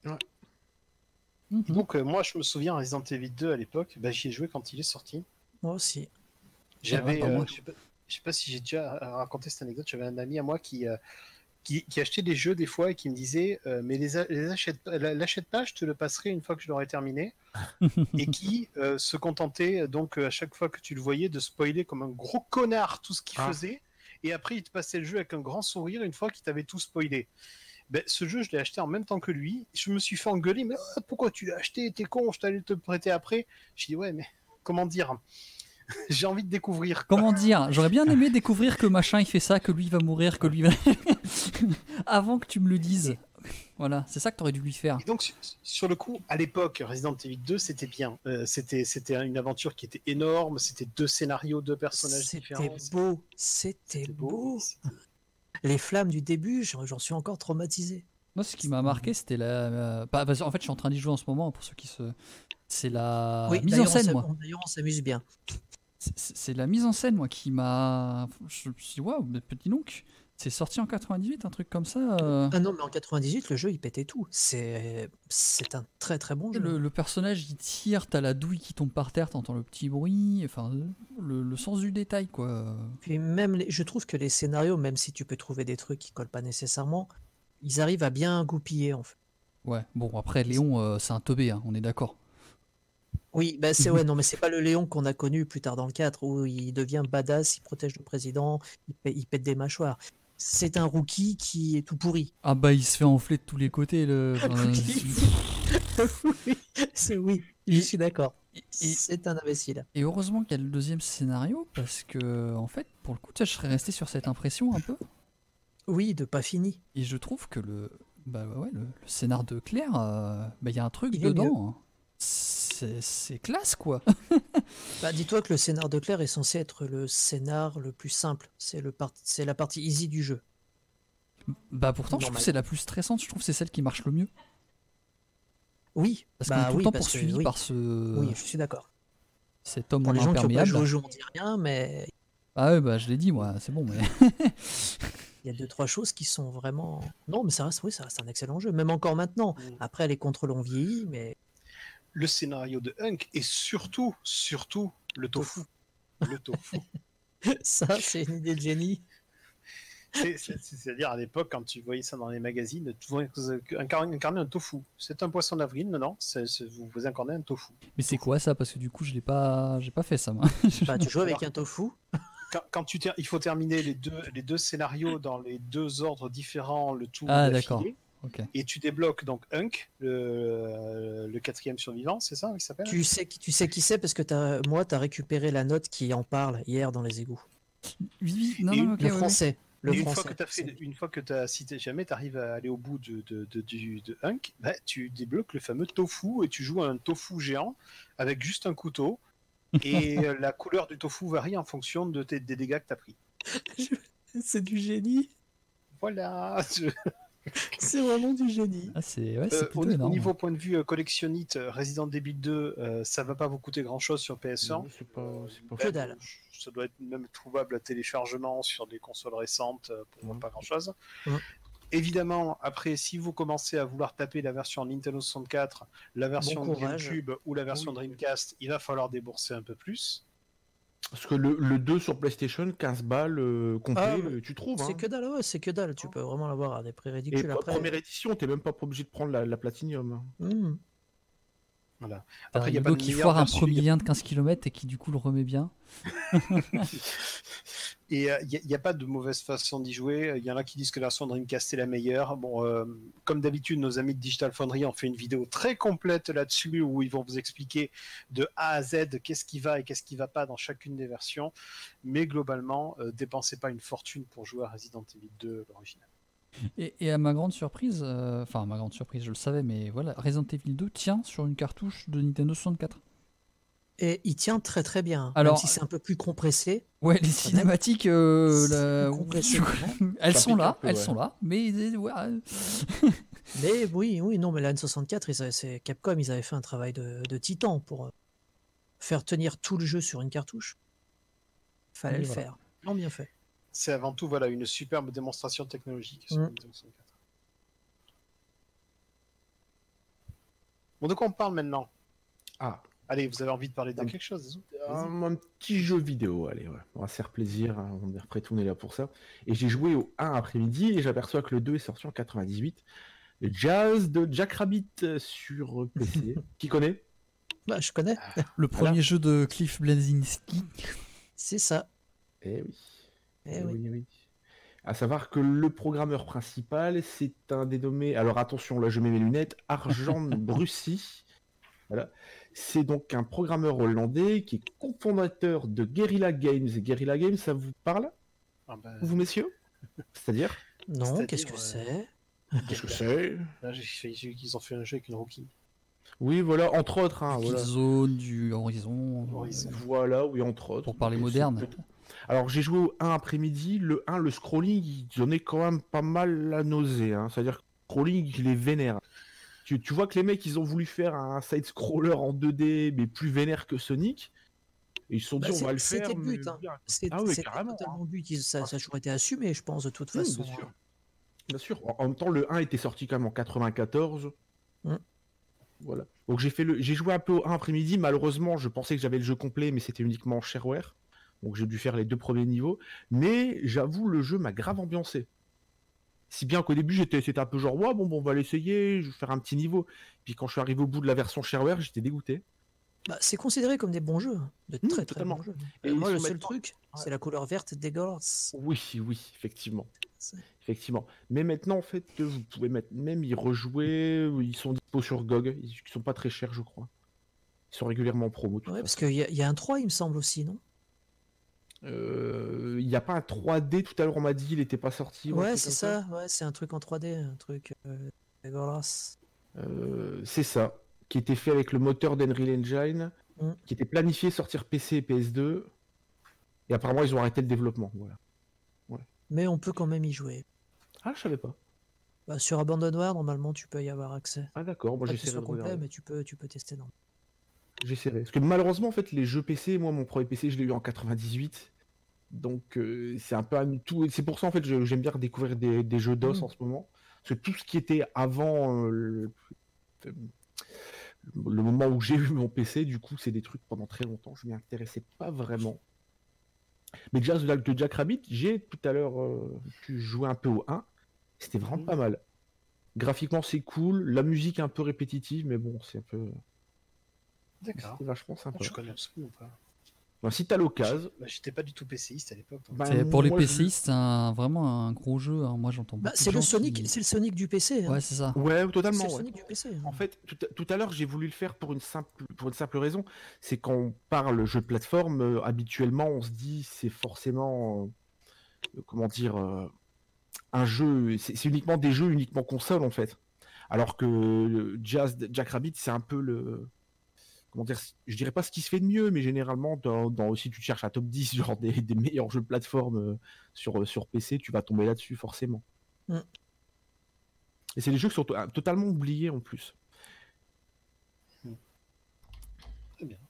[SPEAKER 1] Mhm.
[SPEAKER 4] Donc euh, moi je me souviens Resident Evil deux à l'époque, bah, j'y ai joué quand il est sorti.
[SPEAKER 2] Moi aussi.
[SPEAKER 4] J'avais,
[SPEAKER 1] pas
[SPEAKER 4] euh,
[SPEAKER 1] moi.
[SPEAKER 4] je sais pas, je sais pas si j'ai déjà raconté cette anecdote, j'avais un ami à moi qui, euh, qui, qui achetait des jeux des fois et qui me disait euh, mais les, a- les achète, la- l'achète pas, je te le passerai une fois que je l'aurai terminé. Et qui euh, se contentait donc euh, à chaque fois que tu le voyais de spoiler comme un gros connard tout ce qu'il
[SPEAKER 3] Ah.
[SPEAKER 4] faisait. Et après il te passait le jeu avec un grand sourire une fois qu'il t'avait tout spoilé. Ben, ce jeu, je l'ai acheté en même temps que lui. Je me suis fait engueuler, mais oh, pourquoi tu l'as acheté? T'es con, je t'allais te le prêter après. Je dis ouais, mais comment dire? J'ai envie de découvrir.
[SPEAKER 1] Comment dire? J'aurais bien aimé découvrir que machin il fait ça, que lui il va mourir, que lui va. Avant que tu me le dises. Voilà, c'est ça que t'aurais dû lui faire.
[SPEAKER 4] Et donc, sur, sur le coup, à l'époque, Resident Evil deux, c'était bien. Euh, c'était, c'était une aventure qui était énorme. C'était deux scénarios, deux personnages
[SPEAKER 2] C'était
[SPEAKER 4] différents.
[SPEAKER 2] beau. C'était
[SPEAKER 4] C'était
[SPEAKER 2] beau. Les flammes du début, j'en j'en suis encore traumatisé.
[SPEAKER 1] Moi, ce qui m'a marqué, c'était la. euh, pas- parce- en fait, je suis en train d'y jouer en ce moment pour ceux qui se. C'est la
[SPEAKER 2] oui,
[SPEAKER 1] mise en
[SPEAKER 2] d'ailleurs, on
[SPEAKER 1] scène,
[SPEAKER 2] s'a-
[SPEAKER 1] moi.
[SPEAKER 2] on- d'ailleurs, on s'amuse bien.
[SPEAKER 1] C'est- C'est c'est la mise en scène, moi, qui m'a. Je me suis dit, waouh, mais petit donc, c'est sorti en quatre-vingt-dix-huit, un truc comme ça. euh,
[SPEAKER 2] Ah non, mais en quatre-vingt-dix-huit, le jeu, il pétait tout. C'est c'est un très très bon jeu.
[SPEAKER 1] Le, le personnage il tire, t'as la douille qui tombe par terre, t'entends le petit bruit, enfin le, le sens du détail quoi.
[SPEAKER 2] Puis même, les- je trouve que les scénarios, même si tu peux trouver des trucs qui collent pas nécessairement, ils arrivent à bien goupiller en fait.
[SPEAKER 1] Ouais, bon après Léon euh, c'est un teubé, hein, on est d'accord.
[SPEAKER 2] Oui, bah c'est ouais, non, mais c'est pas le Léon qu'on a connu plus tard dans le quatre où il devient badass, il protège le président, il, pè- il pète des mâchoires. C'est un rookie qui est tout pourri.
[SPEAKER 1] Ah bah il se fait enfler de tous les côtés le. enfin,
[SPEAKER 2] oui, c'est oui,
[SPEAKER 1] Et-
[SPEAKER 2] je suis d'accord.
[SPEAKER 1] et, et-
[SPEAKER 2] C'est un imbécile.
[SPEAKER 1] et heureusement qu'il y a le deuxième scénario parce que en fait pour le coup tu sais, je serais resté sur cette impression un peu
[SPEAKER 2] Oui, de pas fini.
[SPEAKER 1] et je trouve que le bah ouais le, le scénar de Claire euh, bah il y a un truc
[SPEAKER 2] Il est
[SPEAKER 1] dedans. hein. C'est c'est classe quoi.
[SPEAKER 2] Bah, dis-toi que le scénar de Claire est censé être le scénar le plus simple. C'est le part- c'est la partie easy du jeu.
[SPEAKER 1] Bah pourtant je trouve
[SPEAKER 2] Normal.
[SPEAKER 1] que c'est la plus stressante, je trouve que c'est celle qui marche le mieux
[SPEAKER 2] Oui,
[SPEAKER 1] parce
[SPEAKER 2] bah
[SPEAKER 1] qu'on est tout
[SPEAKER 2] oui,
[SPEAKER 1] le temps
[SPEAKER 2] parce que
[SPEAKER 1] poursuivi
[SPEAKER 2] oui.
[SPEAKER 1] par ce
[SPEAKER 2] Oui, je suis d'accord.
[SPEAKER 1] cet homme
[SPEAKER 2] Pour
[SPEAKER 1] en
[SPEAKER 2] les gens qui n'ont pas
[SPEAKER 1] imperméable.
[SPEAKER 2] joué au jeu, on dit rien, mais
[SPEAKER 1] Ah ouais, bah je l'ai dit moi, c'est bon, mais.
[SPEAKER 2] il y a deux trois choses qui sont vraiment. Non, mais ça reste, oui, ça reste un excellent jeu, même encore maintenant.
[SPEAKER 4] Mm.
[SPEAKER 2] Après, les contrôles ont vieilli, mais
[SPEAKER 4] Le scénario de Hunk et surtout, surtout, le tofu. Le tofu.
[SPEAKER 2] ça, c'est une idée de génie.
[SPEAKER 4] C'est- c'est- C'est-à-dire à l'époque, quand tu voyais ça dans les magazines, tu voyais incarner, incarner un tofu. C'est un poisson d'avril, non, non, c'est- c'est- vous, vous incarnez un tofu.
[SPEAKER 1] Mais c'est quoi ça? Parce que du coup, je l'ai pas, j'ai pas fait ça moi.
[SPEAKER 2] Bah, tu joues avec un tofu.
[SPEAKER 4] Quand, quand tu ter- il faut terminer les deux, les deux scénarios dans les deux ordres différents, le tout
[SPEAKER 1] Ah,
[SPEAKER 4] d'affilée,
[SPEAKER 1] d'accord. Ok.
[SPEAKER 4] et tu débloques donc Hunk, le, le quatrième survivant, c'est ça, il s'appelle
[SPEAKER 2] Tu sais, qui- tu sais qui c'est parce que t'as, moi, tu as récupéré la note qui en parle hier dans les égouts.
[SPEAKER 1] Oui, oui, non,
[SPEAKER 4] Et
[SPEAKER 1] non, ok,
[SPEAKER 2] le
[SPEAKER 1] ouais, ouais.
[SPEAKER 2] français. Le
[SPEAKER 4] Et une
[SPEAKER 2] français.
[SPEAKER 4] fois que tu as fait, une fois que tu as, si t'es- jamais tu arrives à aller au bout de, de, de, du- de Hunk, bah, tu débloques le fameux tofu et tu joues à un tofu géant avec juste un couteau. Et euh, la couleur du tofu varie en fonction de tes, des dégâts que tu as pris.
[SPEAKER 2] C'est du génie.
[SPEAKER 4] Voilà. Je-
[SPEAKER 2] C'est vraiment du génie.
[SPEAKER 1] Ah, c'est ouais, c'est
[SPEAKER 4] Euh,
[SPEAKER 1] plutôt
[SPEAKER 4] au, au
[SPEAKER 1] énorme.
[SPEAKER 4] niveau point de vue euh, collectionnite, euh, Resident Evil deux, euh, ça va pas vous coûter grand chose sur P S un.
[SPEAKER 3] Non, c'est pas, c'est pas
[SPEAKER 2] Que
[SPEAKER 4] Même,
[SPEAKER 2] dalle.
[SPEAKER 4] euh, Ça doit être même trouvable à téléchargement sur des consoles récentes euh, pour
[SPEAKER 3] Mhm.
[SPEAKER 4] pas grand chose.
[SPEAKER 2] Mhm.
[SPEAKER 4] Évidemment, après, si vous commencez à vouloir taper la version Nintendo soixante-quatre, la version
[SPEAKER 2] Bon courage.
[SPEAKER 4] GameCube ou la version
[SPEAKER 3] Oui.
[SPEAKER 4] Dreamcast, il va falloir débourser un peu plus.
[SPEAKER 3] Parce que le, le deux sur PlayStation, quinze balles euh, complet,
[SPEAKER 2] Ah,
[SPEAKER 3] euh, tu trouves.
[SPEAKER 2] C'est
[SPEAKER 3] Hein.
[SPEAKER 2] que dalle, ouais, c'est que dalle. Tu peux vraiment l'avoir à des prix
[SPEAKER 3] Et
[SPEAKER 2] ridicules
[SPEAKER 3] p-
[SPEAKER 2] après.
[SPEAKER 3] première édition, t'es même pas obligé de prendre la, la Platinum.
[SPEAKER 2] Hmm.
[SPEAKER 4] Voilà.
[SPEAKER 1] T'as
[SPEAKER 4] Après, il y a pas
[SPEAKER 1] Yudo
[SPEAKER 4] de
[SPEAKER 1] qui
[SPEAKER 4] meilleure
[SPEAKER 1] foire un
[SPEAKER 4] version-
[SPEAKER 1] premier lien de quinze kilomètres et qui du coup le remet bien.
[SPEAKER 4] Et il euh, n'y a, a pas de mauvaise façon d'y jouer. Il y en a qui disent que la version Dreamcast est la meilleure. Bon, euh, comme d'habitude, nos amis de Digital Foundry ont fait une vidéo très complète là-dessus où ils vont vous expliquer de A à Z qu'est-ce qui va et qu'est-ce qui va pas dans chacune des versions. Mais globalement, euh, dépensez pas une fortune pour jouer à Resident Evil deux, l'original.
[SPEAKER 1] Et, et à ma grande surprise, euh, enfin à ma grande surprise, je le savais, mais voilà, Resident Evil deux tient sur une cartouche de Nintendo soixante-quatre.
[SPEAKER 2] Et il tient très très bien.
[SPEAKER 1] Alors-
[SPEAKER 2] Même si c'est un peu plus compressé.
[SPEAKER 1] Ouais, les cinématiques, euh,
[SPEAKER 2] C'est
[SPEAKER 1] la-
[SPEAKER 2] compressé,
[SPEAKER 1] elles
[SPEAKER 3] Ça
[SPEAKER 1] sont
[SPEAKER 3] pique un
[SPEAKER 1] là,
[SPEAKER 3] peu,
[SPEAKER 1] elles
[SPEAKER 3] ouais.
[SPEAKER 1] sont là, mais euh, ouais, euh,
[SPEAKER 2] Mais oui, oui, non, mais la N soixante-quatre, ils avaient- c'est Capcom, ils avaient fait un travail de, de titan pour euh, faire tenir tout le jeu sur une cartouche. Fallait
[SPEAKER 1] Oui,
[SPEAKER 2] le
[SPEAKER 1] voilà.
[SPEAKER 2] faire. Non, bien fait.
[SPEAKER 4] C'est avant tout voilà, une superbe démonstration technologique sur
[SPEAKER 2] Mm.
[SPEAKER 4] Nintendo soixante-quatre. Bon, de quoi on parle maintenant?
[SPEAKER 3] Ah,
[SPEAKER 4] Allez, vous avez envie de parler de
[SPEAKER 3] Un-
[SPEAKER 4] quelque chose?
[SPEAKER 3] un, un petit jeu vidéo, allez, ouais. On va se faire plaisir, hein, on est après tout, on est là pour ça. Et j'ai joué au un après-midi et j'aperçois que le deux est sorti en quatre-vingt-dix-huit. Le Jazz de Jack Rabbit euh, sur P C. Qui connaît?
[SPEAKER 2] Bah, je connais.
[SPEAKER 1] le premier
[SPEAKER 3] Voilà.
[SPEAKER 1] jeu de Cliff Bleszinski.
[SPEAKER 2] C'est ça.
[SPEAKER 3] Eh oui.
[SPEAKER 2] Eh
[SPEAKER 3] Eh
[SPEAKER 2] oui.
[SPEAKER 3] oui, oui. À savoir que le programmeur principal, c'est un dénommé, alors attention, là je mets mes lunettes, Arjan Brussy. Voilà. C'est donc un programmeur hollandais qui est cofondateur de Guerrilla Games. Et Guerrilla Games, ça vous parle,
[SPEAKER 4] Ah ben,
[SPEAKER 3] vous messieurs? C'est-à-dire?
[SPEAKER 2] Non,
[SPEAKER 4] C'est-à-dire,
[SPEAKER 2] qu'est-ce que
[SPEAKER 4] euh,
[SPEAKER 2] c'est?
[SPEAKER 3] Qu'est-ce que c'est?
[SPEAKER 4] là, j'ai fait- j'ai vu qu'ils ont fait un jeu avec une rookie.
[SPEAKER 3] Oui, voilà, entre autres. Hein,
[SPEAKER 1] Du
[SPEAKER 3] voilà.
[SPEAKER 1] Killzone, du Horizon.
[SPEAKER 4] Horizon.
[SPEAKER 3] Voilà, oui, entre autres.
[SPEAKER 1] Pour parler
[SPEAKER 3] Donc,
[SPEAKER 1] moderne.
[SPEAKER 3] c'est- Alors, j'ai joué au un après-midi. Le un, le scrolling, il donnait quand même pas mal la nausée. Hein. C'est-à-dire que le scrolling, il est vénère. Tu, tu vois que les mecs, ils ont voulu faire un side-scroller en deux D, mais plus vénère que Sonic. Et ils se sont dit,
[SPEAKER 2] Bah,
[SPEAKER 3] on
[SPEAKER 2] c'est-
[SPEAKER 3] va le faire.
[SPEAKER 2] c'était le but,
[SPEAKER 3] mais
[SPEAKER 2] hein.
[SPEAKER 3] bien, quoi.
[SPEAKER 2] C'est-
[SPEAKER 3] Ah oui,
[SPEAKER 2] C'était
[SPEAKER 3] carrément.
[SPEAKER 2] totalement
[SPEAKER 3] hein.
[SPEAKER 2] le but. Ils- Ça, ça a toujours été assumé, je pense, de toute
[SPEAKER 3] Oui,
[SPEAKER 2] façon.
[SPEAKER 3] bien sûr.
[SPEAKER 2] hein.
[SPEAKER 3] Bien sûr. En, en même temps, le un était sorti quand même en quatre-vingt-quatorze.
[SPEAKER 2] Mm.
[SPEAKER 3] Voilà. Donc j'ai fait le, j'ai joué un peu au un après-midi. Malheureusement, je pensais que j'avais le jeu complet, mais c'était uniquement en shareware. Donc j'ai dû faire les deux premiers niveaux. Mais j'avoue, le jeu m'a grave ambiancé. Si bien qu'au début, j'étais, c'était un peu genre, ouais, bon, bon, on va l'essayer, je vais faire un petit niveau. Puis quand je suis arrivé au bout de la version shareware, j'étais dégoûté.
[SPEAKER 2] Bah, c'est considéré comme des bons jeux, hein. de
[SPEAKER 3] Mmh,
[SPEAKER 2] très très
[SPEAKER 3] totalement.
[SPEAKER 2] bons jeux.
[SPEAKER 3] Et
[SPEAKER 2] Euh, moi,
[SPEAKER 3] ils
[SPEAKER 2] le
[SPEAKER 3] sont
[SPEAKER 2] seul
[SPEAKER 3] maintenant-
[SPEAKER 2] truc,
[SPEAKER 3] Ouais.
[SPEAKER 2] c'est la couleur verte dégueulasse.
[SPEAKER 3] Oui, oui, effectivement.
[SPEAKER 2] C'est-
[SPEAKER 3] Effectivement. Mais maintenant, en fait, vous pouvez mettre, même y rejouer. Ils sont dispo sur G O G. Ils sont pas très chers, je crois. Ils sont régulièrement en promo. de toute
[SPEAKER 2] Ouais, parce
[SPEAKER 3] façon.
[SPEAKER 2] qu'il y, a- il y a un trois, il me semble aussi, non?
[SPEAKER 3] Euh, Il n'y a pas un trois D tout à l'heure, on m'a dit, il n'était pas sorti. ou un
[SPEAKER 2] Ouais,
[SPEAKER 3] truc
[SPEAKER 2] c'est
[SPEAKER 3] comme
[SPEAKER 2] ça. Ouais, c'est un truc en trois D, un truc euh, dégueulasse.
[SPEAKER 3] Euh, c'est ça. Qui était fait avec le moteur d'Unreal Engine.
[SPEAKER 2] Mm.
[SPEAKER 3] Qui était planifié sortir P C et P S deux. Et apparemment, ils ont arrêté le développement. Voilà.
[SPEAKER 2] Mais on peut quand même y jouer.
[SPEAKER 3] Ah, je savais pas.
[SPEAKER 2] Bah, sur Abandonware, normalement, tu peux y avoir accès.
[SPEAKER 3] Ah, d'accord. Moi,
[SPEAKER 2] Pas qu'il
[SPEAKER 3] j'essaierai
[SPEAKER 2] soit
[SPEAKER 3] de
[SPEAKER 2] complet,
[SPEAKER 3] regarder.
[SPEAKER 2] mais tu peux, tu peux tester. Non.
[SPEAKER 3] J'essaierai. Parce que malheureusement, en fait, les jeux P C, moi, mon premier P C, je l'ai eu en quatre-vingt-dix-huit. Donc, euh, c'est un peu un tout. Et c'est pour ça, en fait, je- j'aime bien redécouvrir des, des jeux d'os
[SPEAKER 2] Mm.
[SPEAKER 3] en ce moment. Parce que tout ce qui était avant euh, le... le moment où j'ai eu mon P C, du coup, c'est des trucs pendant très longtemps. Je m'y intéressais pas vraiment. Mais déjà, de de Jack Rabbit, j'ai tout à l'heure euh, pu jouer un peu au un. C'était vraiment
[SPEAKER 4] Mhm.
[SPEAKER 3] pas mal. Graphiquement, c'est cool. La musique est un peu répétitive, mais bon, c'est un peu.
[SPEAKER 4] D'accord.
[SPEAKER 3] C'était vachement sympa.
[SPEAKER 4] Je connais absolument pas.
[SPEAKER 3] Bon, si t'as l'occasion.
[SPEAKER 4] Bah, j'étais pas du tout PCiste à l'époque. donc.
[SPEAKER 3] bah,
[SPEAKER 1] C'est- pour les
[SPEAKER 3] moi, je-
[SPEAKER 1] P C, c'est un- vraiment un gros jeu. hein. Moi, j'entends
[SPEAKER 2] Bah,
[SPEAKER 1] beaucoup
[SPEAKER 2] c'est
[SPEAKER 1] de
[SPEAKER 2] le
[SPEAKER 1] gens
[SPEAKER 2] Sonic,
[SPEAKER 1] qui-
[SPEAKER 2] c'est le Sonic du P C. hein.
[SPEAKER 1] Ouais, c'est ça.
[SPEAKER 3] Ouais,
[SPEAKER 2] C'est
[SPEAKER 3] totalement.
[SPEAKER 2] le
[SPEAKER 3] ouais.
[SPEAKER 2] Sonic du P C. hein.
[SPEAKER 3] En fait, tout à, tout à l'heure, j'ai voulu le faire pour une simple, pour une simple raison. C'est quand on parle jeu de plateforme, euh, habituellement, on se dit c'est forcément, euh, comment dire, euh, un jeu. C'est c'est uniquement des jeux uniquement console en fait. Alors que euh, Jazz, Jack Rabbit, c'est un peu le, comment dire, je dirais pas ce qui se fait de mieux, mais généralement, dans, dans- si tu cherches un top dix genre des, des meilleurs jeux de plateforme euh, sur sur P C, tu vas tomber là-dessus forcément.
[SPEAKER 2] Mm.
[SPEAKER 3] Et c'est des jeux qui sont to- totalement oubliés en plus.
[SPEAKER 4] Très bien.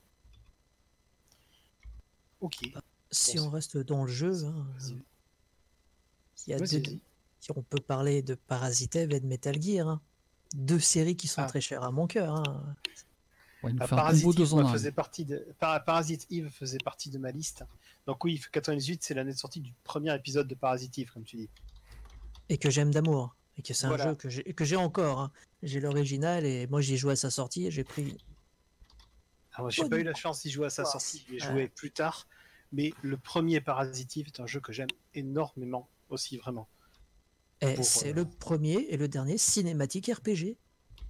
[SPEAKER 4] Ok.
[SPEAKER 2] Si
[SPEAKER 4] Bon,
[SPEAKER 2] on reste dans le jeu, hein,
[SPEAKER 4] Vas-y.
[SPEAKER 2] il y a
[SPEAKER 4] Vas-y,
[SPEAKER 2] deux,
[SPEAKER 4] vas-y.
[SPEAKER 2] si on peut parler de Parasite Eve et de Metal Gear. Hein. Deux séries qui sont
[SPEAKER 4] Ah.
[SPEAKER 2] très chères à mon cœur. Hein.
[SPEAKER 1] Ouais, il nous
[SPEAKER 4] Ah,
[SPEAKER 1] fait un combo
[SPEAKER 4] Parasite
[SPEAKER 1] deux
[SPEAKER 4] Eve,
[SPEAKER 1] en
[SPEAKER 4] moi,
[SPEAKER 1] un.
[SPEAKER 4] faisait partie de... Par- Parasite Eve faisait partie de ma liste. Donc oui, quatre-vingt-dix-huit, c'est l'année de sortie du premier épisode de Parasite Eve, comme tu dis.
[SPEAKER 2] Et que j'aime d'amour. Et que c'est
[SPEAKER 4] Voilà.
[SPEAKER 2] un jeu que j'ai, que j'ai encore. Hein. J'ai l'original et moi j'y ai joué à sa sortie et j'ai pris.
[SPEAKER 4] Alors, moi, j'ai
[SPEAKER 2] Bonne
[SPEAKER 4] pas eu la chance d'y jouer à sa
[SPEAKER 2] histoire.
[SPEAKER 4] sortie, j'y ai
[SPEAKER 2] Ouais.
[SPEAKER 4] joué plus tard. Mais le premier Parasite Eve est un jeu que j'aime énormément aussi, vraiment.
[SPEAKER 2] Et
[SPEAKER 4] Pour,
[SPEAKER 2] c'est
[SPEAKER 4] euh,
[SPEAKER 2] le premier et le dernier cinématique R P G.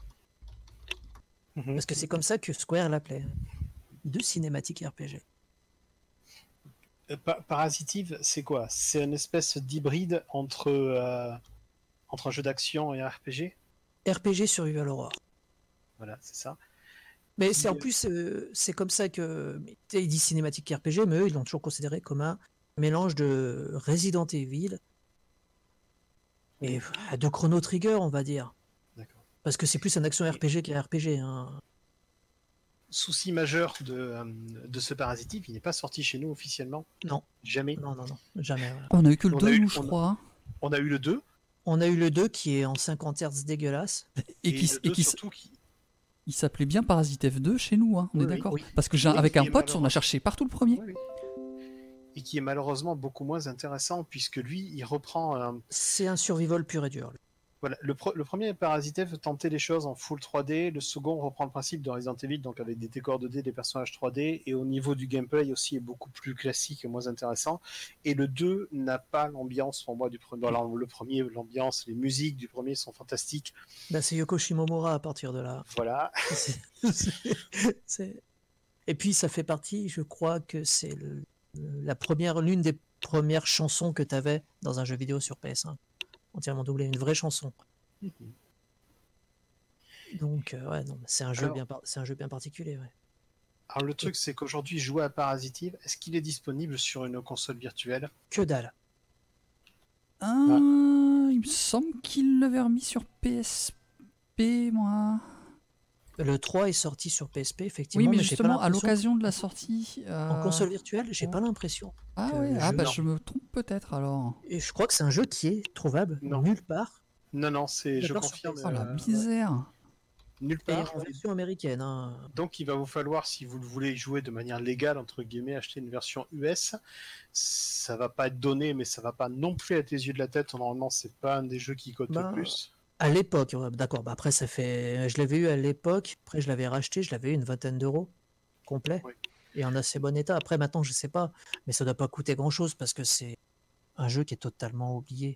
[SPEAKER 4] Mhm.
[SPEAKER 2] Parce que c'est comme ça que Square l'appelait. Deux cinématiques R P G.
[SPEAKER 4] Euh, Pa- Parasite Eve, c'est quoi? C'est une espèce d'hybride entre, euh, entre un jeu d'action et un R P G.
[SPEAKER 2] R P G Survival Horror.
[SPEAKER 4] Voilà, c'est ça.
[SPEAKER 2] Mais
[SPEAKER 4] Qui,
[SPEAKER 2] c'est en
[SPEAKER 4] euh,
[SPEAKER 2] plus, euh, c'est comme ça que. Tu sais, ils disent cinématique R P G, mais eux, ils l'ont toujours considéré comme un mélange de Resident Evil et euh, de Chrono Trigger, on va dire.
[SPEAKER 4] D'accord.
[SPEAKER 2] Parce que c'est plus un action R P G qu'un R P G. Hein.
[SPEAKER 4] Souci majeur de, euh, de ce Parasite Eve, il n'est pas sorti chez nous officiellement.
[SPEAKER 2] Non,
[SPEAKER 4] Jamais.
[SPEAKER 2] non, non, non, jamais. voilà.
[SPEAKER 1] On a eu que le
[SPEAKER 4] On a
[SPEAKER 1] deux,
[SPEAKER 4] eu-
[SPEAKER 1] nous, je
[SPEAKER 4] on a-
[SPEAKER 1] crois.
[SPEAKER 4] On a eu le deux,
[SPEAKER 2] On a eu le deux qui est en cinquante hertz dégueulasse.
[SPEAKER 1] Et,
[SPEAKER 4] et,
[SPEAKER 1] qui,
[SPEAKER 4] le
[SPEAKER 1] et
[SPEAKER 4] deux
[SPEAKER 1] qui s-
[SPEAKER 4] surtout qui...
[SPEAKER 1] il s'appelait bien Parasite F deux chez nous, hein, on
[SPEAKER 2] Oui,
[SPEAKER 1] est
[SPEAKER 2] oui,
[SPEAKER 1] d'accord.
[SPEAKER 4] oui.
[SPEAKER 1] Parce que j'ai,
[SPEAKER 4] Oui,
[SPEAKER 1] avec
[SPEAKER 4] qui
[SPEAKER 1] un
[SPEAKER 4] est
[SPEAKER 1] pote, on
[SPEAKER 4] malheureux.
[SPEAKER 1] a cherché partout le premier.
[SPEAKER 4] Oui, oui. Et qui est malheureusement beaucoup moins intéressant puisque lui, il reprend un...
[SPEAKER 2] C'est un survival pur et dur.
[SPEAKER 4] Voilà, le, pro- le premier Parasite Eve tentait les choses en full trois D, le second reprend le principe de Resident Evil, donc avec des décors deux D, des personnages trois D, et au niveau du gameplay aussi est beaucoup plus classique et moins intéressant. Et le deux n'a pas l'ambiance pour moi du premier. Alors, le premier, l'ambiance, les musiques du premier sont fantastiques.
[SPEAKER 2] Bah, c'est Yoko Shimomura à partir de là.
[SPEAKER 4] Voilà.
[SPEAKER 2] C'est- c'est- c'est- Et puis ça fait partie, je crois que c'est le- le- la première, l'une des premières chansons que tu avais dans un jeu vidéo sur P S un. Entièrement doublé, une vraie chanson. Donc euh, ouais, non, c'est un jeu
[SPEAKER 4] Alors-
[SPEAKER 2] bien, par- c'est un jeu bien particulier. Ouais.
[SPEAKER 4] Alors le truc, c'est qu'aujourd'hui, jouer à Parasite Eve, est-ce qu'il est disponible sur une console virtuelle?
[SPEAKER 2] Que dalle.
[SPEAKER 1] Ah, il me semble qu'il l'avait remis sur P S P, moi.
[SPEAKER 2] Le trois est sorti sur P S P, effectivement.
[SPEAKER 1] Oui, mais
[SPEAKER 2] j'ai pas
[SPEAKER 1] justement, à
[SPEAKER 2] l'impression-
[SPEAKER 1] l'occasion de la sortie. euh,
[SPEAKER 2] En console virtuelle, j'ai
[SPEAKER 1] oh.
[SPEAKER 2] pas l'impression.
[SPEAKER 1] Ah
[SPEAKER 2] que
[SPEAKER 1] ouais,
[SPEAKER 2] le
[SPEAKER 1] ah
[SPEAKER 2] jeu-
[SPEAKER 1] bah
[SPEAKER 2] non.
[SPEAKER 1] je me trompe peut-être alors.
[SPEAKER 2] Et je crois que c'est un jeu qui est trouvable
[SPEAKER 4] Non.
[SPEAKER 2] nulle part.
[SPEAKER 4] Non, non, c'est, je
[SPEAKER 2] D'accord, sur
[SPEAKER 4] confirme,
[SPEAKER 2] P S.
[SPEAKER 1] Oh la
[SPEAKER 4] euh,
[SPEAKER 1] misère.
[SPEAKER 4] nulle
[SPEAKER 2] Et
[SPEAKER 4] part.
[SPEAKER 2] en version américaine. Hein.
[SPEAKER 4] Donc il va vous falloir, si vous le voulez jouer de manière légale, entre guillemets, acheter une version U S. Ça va pas être donné, mais ça va pas non plus être les yeux de la tête. Normalement, c'est pas un des jeux qui cote
[SPEAKER 2] Bah,
[SPEAKER 4] le plus.
[SPEAKER 2] À l'époque, ouais, d'accord. Bah après, ça fait. Je l'avais eu à l'époque. Après, je l'avais racheté. Je l'avais eu une vingtaine d'euros complet
[SPEAKER 4] Oui.
[SPEAKER 2] et en assez bon état. Après, maintenant, je sais pas, mais ça doit pas coûter grand chose parce que c'est un jeu qui est totalement oublié.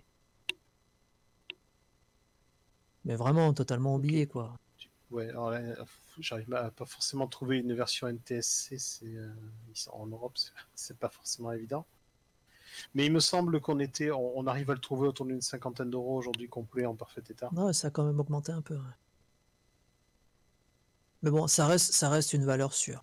[SPEAKER 2] Mais vraiment totalement oublié, quoi.
[SPEAKER 4] Ouais, alors là, j'arrive à pas forcément trouver une version N T S C. C'est, euh, ils sont en Europe, c'est, c'est pas forcément évident. Mais il me semble qu'on était, on, on arrive à le trouver autour d'une cinquantaine d'euros aujourd'hui complet en parfait état.
[SPEAKER 2] Ouais, ça a quand même augmenté un peu. Ouais. Mais bon, ça reste, ça reste une valeur sûre.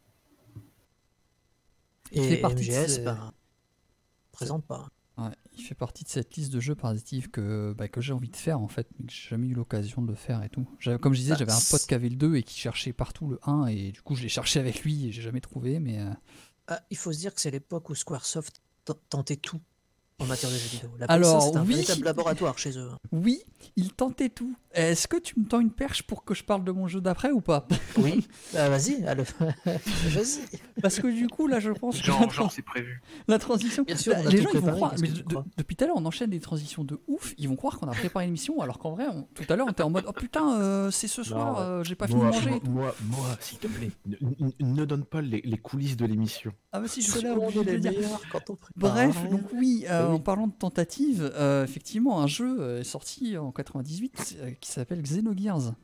[SPEAKER 1] Il fait
[SPEAKER 2] Et
[SPEAKER 1] partie de
[SPEAKER 2] M G S,
[SPEAKER 1] ces-
[SPEAKER 2] ben, présente pas.
[SPEAKER 1] Ouais, il fait partie de cette liste de jeux parasitifs que, bah, que j'ai envie de faire en fait, mais que j'ai jamais eu l'occasion de le faire et tout. J'avais- Comme je disais,
[SPEAKER 2] Bah,
[SPEAKER 1] j'avais un pote
[SPEAKER 2] c'est-
[SPEAKER 1] qui avait le deux et qui cherchait partout le un et du coup je l'ai cherché avec lui et j'ai jamais trouvé, mais euh,
[SPEAKER 2] Ah, il faut se dire que c'est l'époque où Squaresoft t- tentait tout en matière de jeux vidéo. La
[SPEAKER 1] Alors,
[SPEAKER 2] P S un, c'est un
[SPEAKER 1] oui.
[SPEAKER 2] véritable laboratoire chez eux.
[SPEAKER 1] oui, il tentait tout. Est-ce que tu me tends une perche pour que je parle de mon jeu d'après ou pas?
[SPEAKER 2] Oui, bah, vas-y, allez. vas-y.
[SPEAKER 1] Parce que du coup là je pense que la,
[SPEAKER 5] Genre,
[SPEAKER 1] tra-
[SPEAKER 5] genre c'est prévu.
[SPEAKER 1] la transition,
[SPEAKER 2] Bien sûr,
[SPEAKER 1] bah,
[SPEAKER 2] on a
[SPEAKER 1] les
[SPEAKER 2] tout
[SPEAKER 1] gens ils vont
[SPEAKER 2] préparé,
[SPEAKER 1] croire,
[SPEAKER 2] qu'est-ce
[SPEAKER 1] mais
[SPEAKER 2] que tu
[SPEAKER 1] de-
[SPEAKER 2] crois
[SPEAKER 1] depuis tout à l'heure on enchaîne des transitions de ouf, ils vont croire qu'on a préparé l'émission alors qu'en vrai on- tout à l'heure on était en mode oh putain euh, c'est ce soir,
[SPEAKER 3] Non,
[SPEAKER 1] euh, j'ai pas fini de
[SPEAKER 3] Moi,
[SPEAKER 1] manger.
[SPEAKER 3] moi,
[SPEAKER 1] et tout.
[SPEAKER 3] moi, moi, s'il te plaît, ne, ne- ne donne pas les, les coulisses de l'émission.
[SPEAKER 1] Ah bah si je
[SPEAKER 2] C'est
[SPEAKER 1] suis là
[SPEAKER 2] là où on
[SPEAKER 1] obligé
[SPEAKER 2] est
[SPEAKER 1] de
[SPEAKER 2] les
[SPEAKER 1] le dire.
[SPEAKER 2] meilleurs quand on prépare.
[SPEAKER 1] Bref,
[SPEAKER 2] rien.
[SPEAKER 1] donc oui, euh,
[SPEAKER 3] Oui.
[SPEAKER 1] en parlant de tentatives, euh, effectivement, un jeu euh, est sorti en quatre-vingt-dix-huit euh, qui s'appelle Xenogears.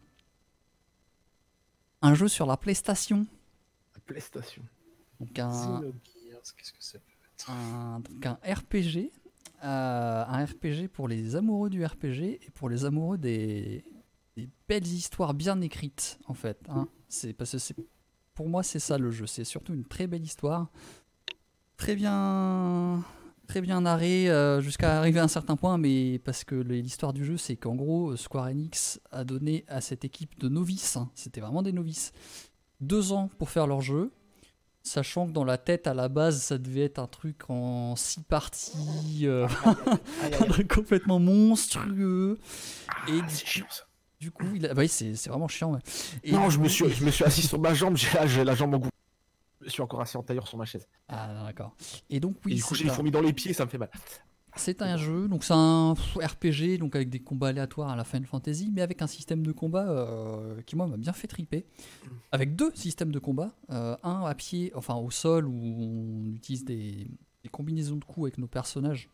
[SPEAKER 1] Un jeu sur la PlayStation.
[SPEAKER 3] La PlayStation.
[SPEAKER 1] Donc un,
[SPEAKER 4] Xenogears, qu'est-ce que c'est?
[SPEAKER 1] un, donc un R P G. euh, un R P G pour les amoureux du R P G et pour les amoureux des, des belles histoires bien écrites, en fait. Hein. C'est, parce que c'est, pour moi, c'est ça le jeu. C'est surtout une très belle histoire. Très bien, très bien narré euh, jusqu'à arriver à un certain point, mais parce que le- l'histoire du jeu, c'est qu'en gros, Square Enix a donné à cette équipe de novices, hein, c'était vraiment des novices, deux ans pour faire leur jeu, sachant que dans la tête, à la base, ça devait être un truc en six parties, euh,
[SPEAKER 2] Aïe, aïe,
[SPEAKER 1] un
[SPEAKER 2] aïe.
[SPEAKER 1] truc complètement monstrueux. Et
[SPEAKER 3] Ah,
[SPEAKER 1] du
[SPEAKER 3] c'est chiant ça.
[SPEAKER 1] Du coup, il a... bah oui, c'est c'est vraiment chiant. Ouais. Et
[SPEAKER 3] Non,
[SPEAKER 1] du
[SPEAKER 3] je me,
[SPEAKER 1] coup-
[SPEAKER 3] suis, je me suis assis sur ma jambe, j'ai la, j'ai la jambe en goût. Je me suis encore assis en tailleur sur ma chaise.
[SPEAKER 1] Ah, d'accord. Et donc,
[SPEAKER 3] Et
[SPEAKER 1] oui,
[SPEAKER 3] du coup,
[SPEAKER 1] c'est
[SPEAKER 3] j'ai les
[SPEAKER 1] un...
[SPEAKER 3] fourmis dans les pieds, ça me fait mal.
[SPEAKER 1] c'est un jeu, donc c'est un R P G, donc avec des combats aléatoires à la Final Fantasy, mais avec un système de combat euh, qui, moi, m'a bien fait triper. Avec deux systèmes de combat. Euh, un à pied, enfin au sol, où on utilise des, des combinaisons de coups avec nos personnages.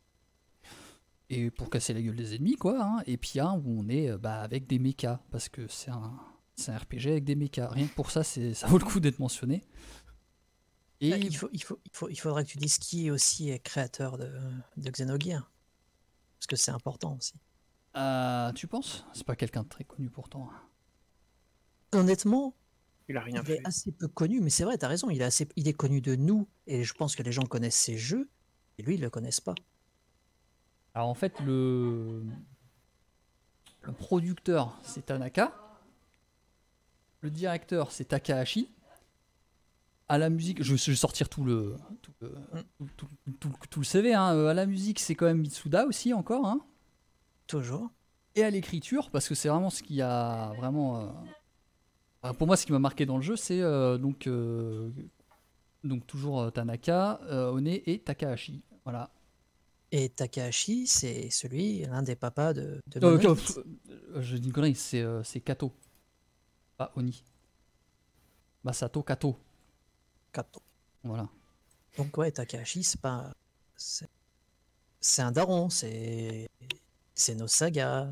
[SPEAKER 1] Et pour casser la gueule des ennemis, quoi. Hein. Et puis un où on est euh, bah, avec des mechas, parce que c'est un, c'est un R P G avec des mechas. Rien que pour ça, c'est, ça vaut le coup d'être mentionné. Et
[SPEAKER 2] Ah, Il, faut, il, faut, il, faut, il faudrait que tu dises qui aussi est créateur de, de Xenogears. Parce que c'est important aussi.
[SPEAKER 1] euh, tu penses? C'est pas quelqu'un de très connu pourtant.
[SPEAKER 2] Honnêtement,
[SPEAKER 5] Il a rien
[SPEAKER 2] il
[SPEAKER 5] fait.
[SPEAKER 2] est assez peu connu, mais c'est vrai, t'as raison, il est, assez, il est connu de nous, et je pense que les gens connaissent ses jeux, et lui, ils le connaissent pas.
[SPEAKER 1] Alors en fait, le, le producteur, c'est Tanaka. Le directeur, c'est Takahashi. À la musique, je je vais sortir tout le, tout le, tout, tout- tout- tout le C V. Hein. Euh, À la musique, c'est quand même Mitsuda aussi, encore. Hein.
[SPEAKER 2] Toujours.
[SPEAKER 1] Et à l'écriture, parce que c'est vraiment ce qui a vraiment. euh, enfin, pour moi, ce qui m'a marqué dans le jeu, c'est euh, donc, euh, donc toujours euh, Tanaka, euh, One et Takahashi. Voilà.
[SPEAKER 2] Et Takahashi, c'est celui, l'un des papas de, de
[SPEAKER 1] Euh,
[SPEAKER 2] Monolith.
[SPEAKER 1] euh, je dis une connerie, c'est euh, c'est Kato. Pas Oni. Masato Kato.
[SPEAKER 2] Kato.
[SPEAKER 1] Voilà.
[SPEAKER 2] Donc ouais, Takahashi, c'est pas... C'est c'est un daron, c'est... C'est nos sagas.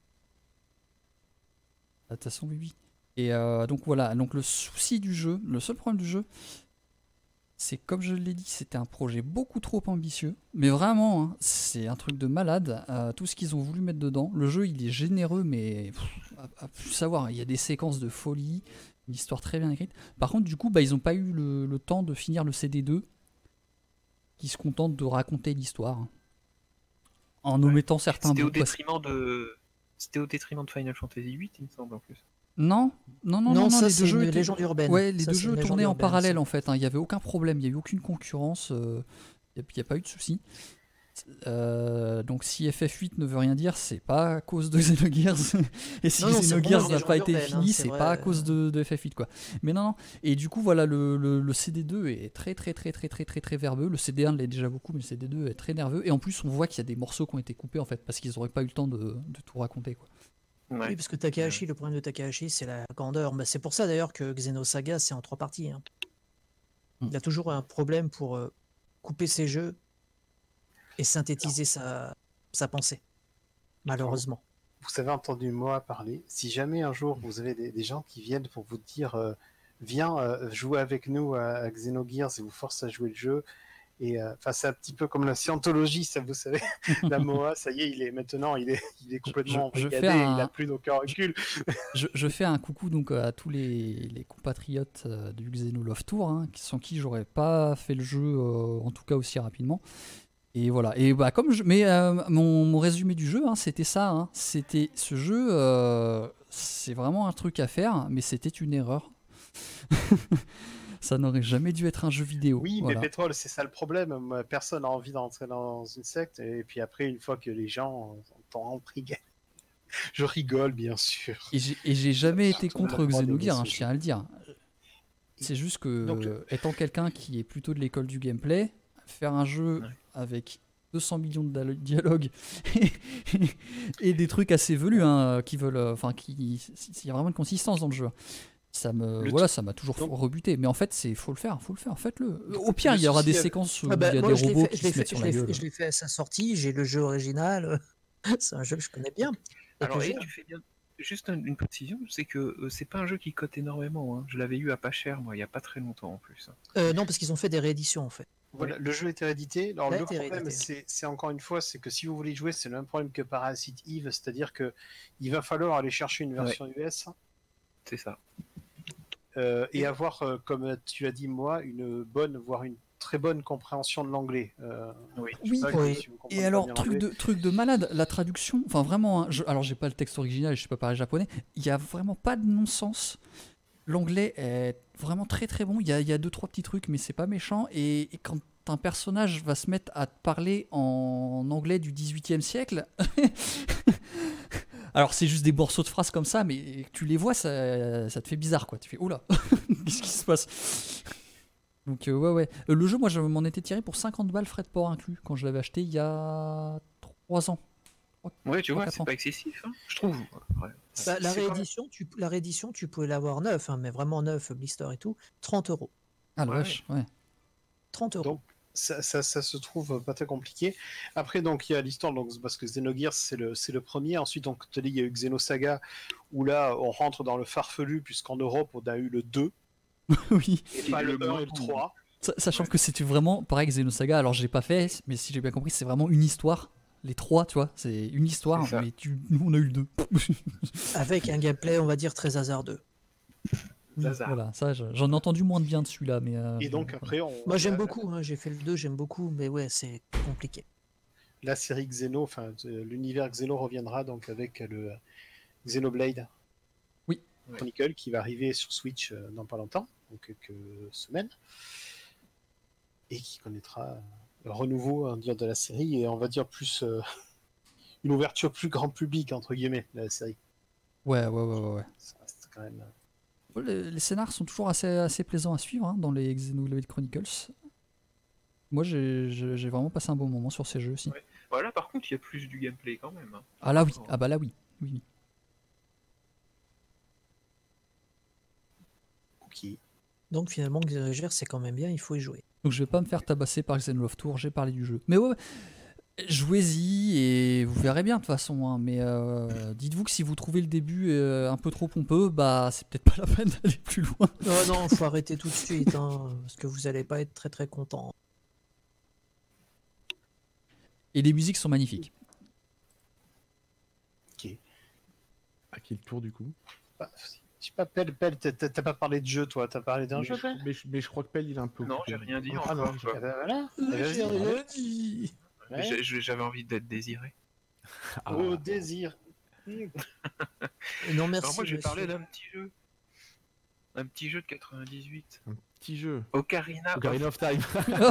[SPEAKER 1] De toute façon, oui, oui. Et euh, donc voilà, donc le souci du jeu, le seul problème du jeu, c'est comme je l'ai dit, c'était un projet beaucoup trop ambitieux. Mais vraiment, hein, c'est un truc de malade. euh, tout ce qu'ils ont voulu mettre dedans. Le jeu, il est généreux, mais pff, à, à plus savoir, il y a des séquences de folie, une histoire très bien écrite. Par contre, du coup, bah, ils n'ont pas eu le, le temps de finir le C D deux, qui se contente de raconter l'histoire. hein, En
[SPEAKER 5] Ouais.
[SPEAKER 1] omettant certains
[SPEAKER 5] C'était au
[SPEAKER 1] bouts. parce-
[SPEAKER 5] détriment de. C'était au détriment de Final Fantasy huit, il me semble en plus.
[SPEAKER 1] Non, non, non, non,
[SPEAKER 2] Non,
[SPEAKER 1] non,
[SPEAKER 2] ça
[SPEAKER 1] les
[SPEAKER 2] c'est
[SPEAKER 1] deux jeux
[SPEAKER 2] une
[SPEAKER 1] étaient-
[SPEAKER 2] légende urbaine.
[SPEAKER 1] Ouais, les
[SPEAKER 2] Ça,
[SPEAKER 1] deux
[SPEAKER 2] c'est
[SPEAKER 1] jeux
[SPEAKER 2] une légende
[SPEAKER 1] tournaient en
[SPEAKER 2] urbaine,
[SPEAKER 1] parallèle
[SPEAKER 2] ça.
[SPEAKER 1] en fait. hein. Il n'y avait aucun problème, il n'y a eu aucune concurrence. euh, Il n'y a, pas eu de souci. Euh, donc si F F huit ne veut rien dire, c'est pas à cause de Xenogears. Et si
[SPEAKER 2] Non, non, c'est
[SPEAKER 1] Xenogears
[SPEAKER 2] vraiment
[SPEAKER 1] n'a
[SPEAKER 2] une
[SPEAKER 1] pas
[SPEAKER 2] légende
[SPEAKER 1] été
[SPEAKER 2] urbaine, hein,
[SPEAKER 1] fini,
[SPEAKER 2] c'est
[SPEAKER 1] c'est
[SPEAKER 2] vrai.
[SPEAKER 1] pas à cause de, de F F huit quoi. Mais non, non. Et du coup voilà, le, le, le C D deux est très très très très très très très verbeux. Le C D un l'est déjà beaucoup, mais le C D deux est très nerveux. Et en plus on voit qu'il y a des morceaux qui ont été coupés en fait parce qu'ils n'auraient pas eu le temps de, de tout raconter quoi.
[SPEAKER 5] Ouais.
[SPEAKER 2] Oui, parce que Takahashi, le problème de Takahashi, c'est la grandeur. Bah, c'est pour ça d'ailleurs que Xenosaga, c'est en trois parties. hein.
[SPEAKER 1] Mm.
[SPEAKER 2] Il a toujours un problème pour euh, couper ses jeux et synthétiser sa, sa pensée. Malheureusement.
[SPEAKER 4] Vous avez entendu moi parler. Si jamais un jour vous avez des, des gens qui viennent pour vous dire euh, viens euh, jouer avec nous à, à Xenogears et vous force à jouer le jeu, et enfin euh, c'est un petit peu comme la scientologie, ça vous savez. La M O A, ça y est, il est maintenant, il est, il est complètement
[SPEAKER 1] Je- je
[SPEAKER 4] brigadé,
[SPEAKER 1] fais un-
[SPEAKER 4] il a plus d'aucun recul.
[SPEAKER 1] Je, je fais un coucou donc à tous les, les compatriotes euh, du Xenolove Tour, hein, qui- sans qui j'aurais pas fait le jeu, euh, en tout cas aussi rapidement. Et voilà. Et bah comme je, mais euh, mon, mon résumé du jeu, hein, c'était ça. hein. C'était ce jeu, euh, c'est vraiment un truc à faire, mais c'était une erreur. Ça n'aurait jamais dû être un jeu vidéo.
[SPEAKER 4] Oui,
[SPEAKER 1] voilà.
[SPEAKER 4] mais Pétrole, c'est ça le problème. Moi, personne n'a envie d'entrer dans une secte, et puis après, une fois que les gens t'ont pris, je rigole, bien sûr.
[SPEAKER 1] Et j'ai, et j'ai jamais été
[SPEAKER 4] On a le
[SPEAKER 1] contre
[SPEAKER 4] droit d'aimer
[SPEAKER 1] Xenogears, hein,
[SPEAKER 4] ce
[SPEAKER 1] je tiens à le dire. C'est juste que,
[SPEAKER 4] Donc, le-
[SPEAKER 1] étant quelqu'un qui est plutôt de l'école du gameplay, faire un jeu
[SPEAKER 5] Ouais.
[SPEAKER 1] avec deux cents millions de dal- dialogues et, et des trucs assez velus, hein, qui veulent, euh, enfin, qui, il y a vraiment une consistance dans le jeu. Ça me,
[SPEAKER 4] Le
[SPEAKER 1] voilà,
[SPEAKER 4] t-
[SPEAKER 1] ça m'a toujours
[SPEAKER 4] donc-
[SPEAKER 1] rebuté. Mais en fait, c'est, faut le faire, faut le faire, faites-le. Au pire,
[SPEAKER 4] Le
[SPEAKER 1] il y aura
[SPEAKER 4] souci
[SPEAKER 1] des
[SPEAKER 4] avec-
[SPEAKER 1] séquences où
[SPEAKER 2] Ah bah,
[SPEAKER 1] il y a
[SPEAKER 2] moi,
[SPEAKER 1] des
[SPEAKER 2] je l'ai
[SPEAKER 1] robots
[SPEAKER 2] fait,
[SPEAKER 1] qui
[SPEAKER 2] je l'ai
[SPEAKER 1] se mettent
[SPEAKER 2] fait,
[SPEAKER 1] sur
[SPEAKER 2] je
[SPEAKER 1] la
[SPEAKER 2] l'ai
[SPEAKER 1] gueule.
[SPEAKER 2] fait- je l'ai fait à sa sortie, j'ai le jeu original. C'est un jeu que je connais bien. Et
[SPEAKER 5] Alors,
[SPEAKER 2] que
[SPEAKER 5] et
[SPEAKER 2] j'ai.
[SPEAKER 5] tu fais bien. Juste un- une précision, c'est que euh, c'est pas un jeu qui cote énormément. hein. Je l'avais eu à pas cher, moi, il y a pas très longtemps en plus. hein.
[SPEAKER 2] Euh, non, parce qu'ils ont fait des rééditions en fait.
[SPEAKER 4] Voilà, le jeu était réédité. Alors,
[SPEAKER 2] Il a
[SPEAKER 4] le
[SPEAKER 2] été
[SPEAKER 4] problème,
[SPEAKER 2] réédité.
[SPEAKER 4] c'est, c'est encore une fois, c'est que si vous voulez y jouer, c'est le même problème que Parasite Eve, c'est-à-dire que il va falloir aller chercher une version U S
[SPEAKER 5] C'est ça.
[SPEAKER 4] euh, et avoir, euh, comme tu as dit moi, une bonne, voire une très bonne compréhension de l'anglais. Euh,
[SPEAKER 5] Oui.
[SPEAKER 4] c'est
[SPEAKER 1] Oui,
[SPEAKER 4] vrai que
[SPEAKER 2] oui.
[SPEAKER 4] si vous comprenez
[SPEAKER 1] Et
[SPEAKER 4] pas
[SPEAKER 1] alors,
[SPEAKER 4] bien
[SPEAKER 1] truc
[SPEAKER 4] l'anglais-
[SPEAKER 1] de, truc de malade, la traduction, enfin vraiment, hein, je, alors j'ai pas le texte original, je sais pas parler japonais, il y a vraiment pas de non-sens. L'anglais est vraiment très très bon, il y a, il y a deux trois petits trucs, mais c'est pas méchant, et, et quand un personnage va se mettre à te parler en anglais du dix-huitième siècle, alors c'est juste des morceaux de phrases comme ça, mais tu les vois, ça, ça te fait bizarre, quoi. Tu fais, oula, qu'est-ce qui se passe? Donc euh, ouais ouais. Euh, le jeu, moi je m'en étais tiré pour cinquante balles frais de port inclus quand je l'avais acheté il y a trois ans.
[SPEAKER 5] Ouais, tu vois,
[SPEAKER 1] quatre
[SPEAKER 5] c'est
[SPEAKER 1] ans.
[SPEAKER 5] pas excessif, hein, je trouve. Ouais.
[SPEAKER 2] Bah, la,
[SPEAKER 4] c'est quand
[SPEAKER 2] réédition, tu, la réédition, tu pouvais l'avoir neuf, hein, mais vraiment neuf, blister et tout, trente euros.
[SPEAKER 1] Ah la
[SPEAKER 5] Ouais.
[SPEAKER 1] vache, ouais.
[SPEAKER 2] trente euros.
[SPEAKER 4] Donc, ça, ça, ça se trouve pas très compliqué. Après, donc, il y a l'histoire, donc, parce que Xenogears, c'est le, c'est le premier. Ensuite, donc, tu as dit, il y a eu Xenosaga, où là, on rentre dans le farfelu, puisqu'en Europe, on a eu le deux,
[SPEAKER 1] Oui.
[SPEAKER 4] et
[SPEAKER 5] Qui
[SPEAKER 4] pas
[SPEAKER 5] est
[SPEAKER 4] le
[SPEAKER 5] le
[SPEAKER 4] un
[SPEAKER 5] moins
[SPEAKER 4] et le
[SPEAKER 5] bon.
[SPEAKER 4] trois.
[SPEAKER 1] Sa- Sachant
[SPEAKER 5] Ouais.
[SPEAKER 1] que c'était vraiment pareil que Xenosaga, alors j'ai pas fait, mais si j'ai bien compris, c'est vraiment une histoire. Les trois, tu vois, c'est une histoire,
[SPEAKER 5] C'est ça.
[SPEAKER 1] mais tu... nous on a eu le deux.
[SPEAKER 2] Avec un gameplay, on va dire, très hasardeux.
[SPEAKER 1] Oui,
[SPEAKER 5] Hasard.
[SPEAKER 1] voilà, ça je- j'en ai entendu moins de bien de celui-là, mais. euh,
[SPEAKER 4] Et donc,
[SPEAKER 1] voilà.
[SPEAKER 4] après, on,
[SPEAKER 2] Moi, j'aime
[SPEAKER 4] la-
[SPEAKER 2] beaucoup, hein, j'ai fait le deux, j'aime beaucoup, mais ouais, c'est compliqué.
[SPEAKER 4] La série Xeno, enfin, euh, l'univers Xeno reviendra donc avec le euh, Xenoblade
[SPEAKER 1] Oui.
[SPEAKER 4] Chronicle qui va arriver sur Switch euh, dans pas longtemps, donc quelques semaines, et qui connaîtra le renouveau, on va dire, de la série, et on va dire plus euh, une ouverture plus grand public, entre guillemets, de la série.
[SPEAKER 1] Ouais, ouais, ouais, ouais. ouais.
[SPEAKER 4] Ça reste quand même...
[SPEAKER 1] Les, les scénars sont toujours assez, assez plaisants à suivre hein, dans les Xenoblade Chronicles. Moi j'ai j'ai- j'ai vraiment passé un bon moment sur ces jeux aussi.
[SPEAKER 5] Ouais. Voilà, par contre, il y a plus du gameplay quand même. hein.
[SPEAKER 1] Ah là oui,
[SPEAKER 5] Oh.
[SPEAKER 1] ah bah là oui. oui, oui.
[SPEAKER 4] Ok.
[SPEAKER 2] Donc finalement, Xenogears, c'est quand même bien, il faut y jouer.
[SPEAKER 1] Donc je vais pas me faire tabasser par Xenolove Tour, j'ai parlé du jeu. Mais ouais, ouais, jouez-y et vous verrez bien de toute façon. hein, mais euh, dites-vous que si vous trouvez le début euh, un peu trop pompeux, bah c'est peut-être pas la peine d'aller plus loin.
[SPEAKER 2] Non, non, faut arrêter tout de suite, hein, parce que vous allez pas être très très content.
[SPEAKER 1] Et les musiques sont magnifiques.
[SPEAKER 4] Ok.
[SPEAKER 3] À qui le tour du coup?
[SPEAKER 4] Bah, je sais pas, Pelle, Pelle, t'as t'as pas parlé de jeu, toi, t'as parlé d'un
[SPEAKER 3] mais,
[SPEAKER 4] jeu,
[SPEAKER 3] je,
[SPEAKER 4] Pelle
[SPEAKER 3] mais, je, mais je crois que Pell il est un peu.
[SPEAKER 5] Non,
[SPEAKER 3] occupé.
[SPEAKER 5] j'ai rien dit
[SPEAKER 3] Ah
[SPEAKER 5] encore.
[SPEAKER 3] non, j'ai-
[SPEAKER 4] Eh ben voilà. Eh ben,
[SPEAKER 2] J'ai
[SPEAKER 4] vas-y.
[SPEAKER 2] rien dit.
[SPEAKER 5] Mais
[SPEAKER 4] Ouais.
[SPEAKER 5] j'ai- j'ai- J'avais envie d'être désiré.
[SPEAKER 3] Ah.
[SPEAKER 4] Au désir.
[SPEAKER 2] Non,
[SPEAKER 5] Alors
[SPEAKER 2] merci.
[SPEAKER 5] moi, j'ai parlé
[SPEAKER 2] monsieur.
[SPEAKER 5] d'un petit jeu. Un petit jeu de quatre-vingt-dix-huit.
[SPEAKER 3] Petit jeu.
[SPEAKER 5] Ocarina.
[SPEAKER 3] Ocarina of Time.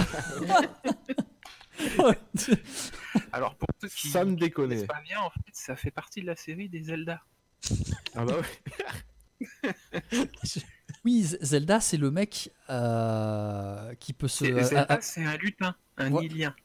[SPEAKER 5] Alors pour ceux qui
[SPEAKER 3] Sans
[SPEAKER 5] ne
[SPEAKER 3] déconner.
[SPEAKER 5] connaissent pas bien, en fait, ça fait partie de la série des Zelda.
[SPEAKER 3] Ah bah ouais.
[SPEAKER 1] Oui, Z- Zelda c'est le mec euh, qui peut se...
[SPEAKER 5] C'est-
[SPEAKER 1] a-
[SPEAKER 5] Zelda,
[SPEAKER 1] a-
[SPEAKER 5] c'est un lutin, un
[SPEAKER 1] Ouais.
[SPEAKER 5] ilien.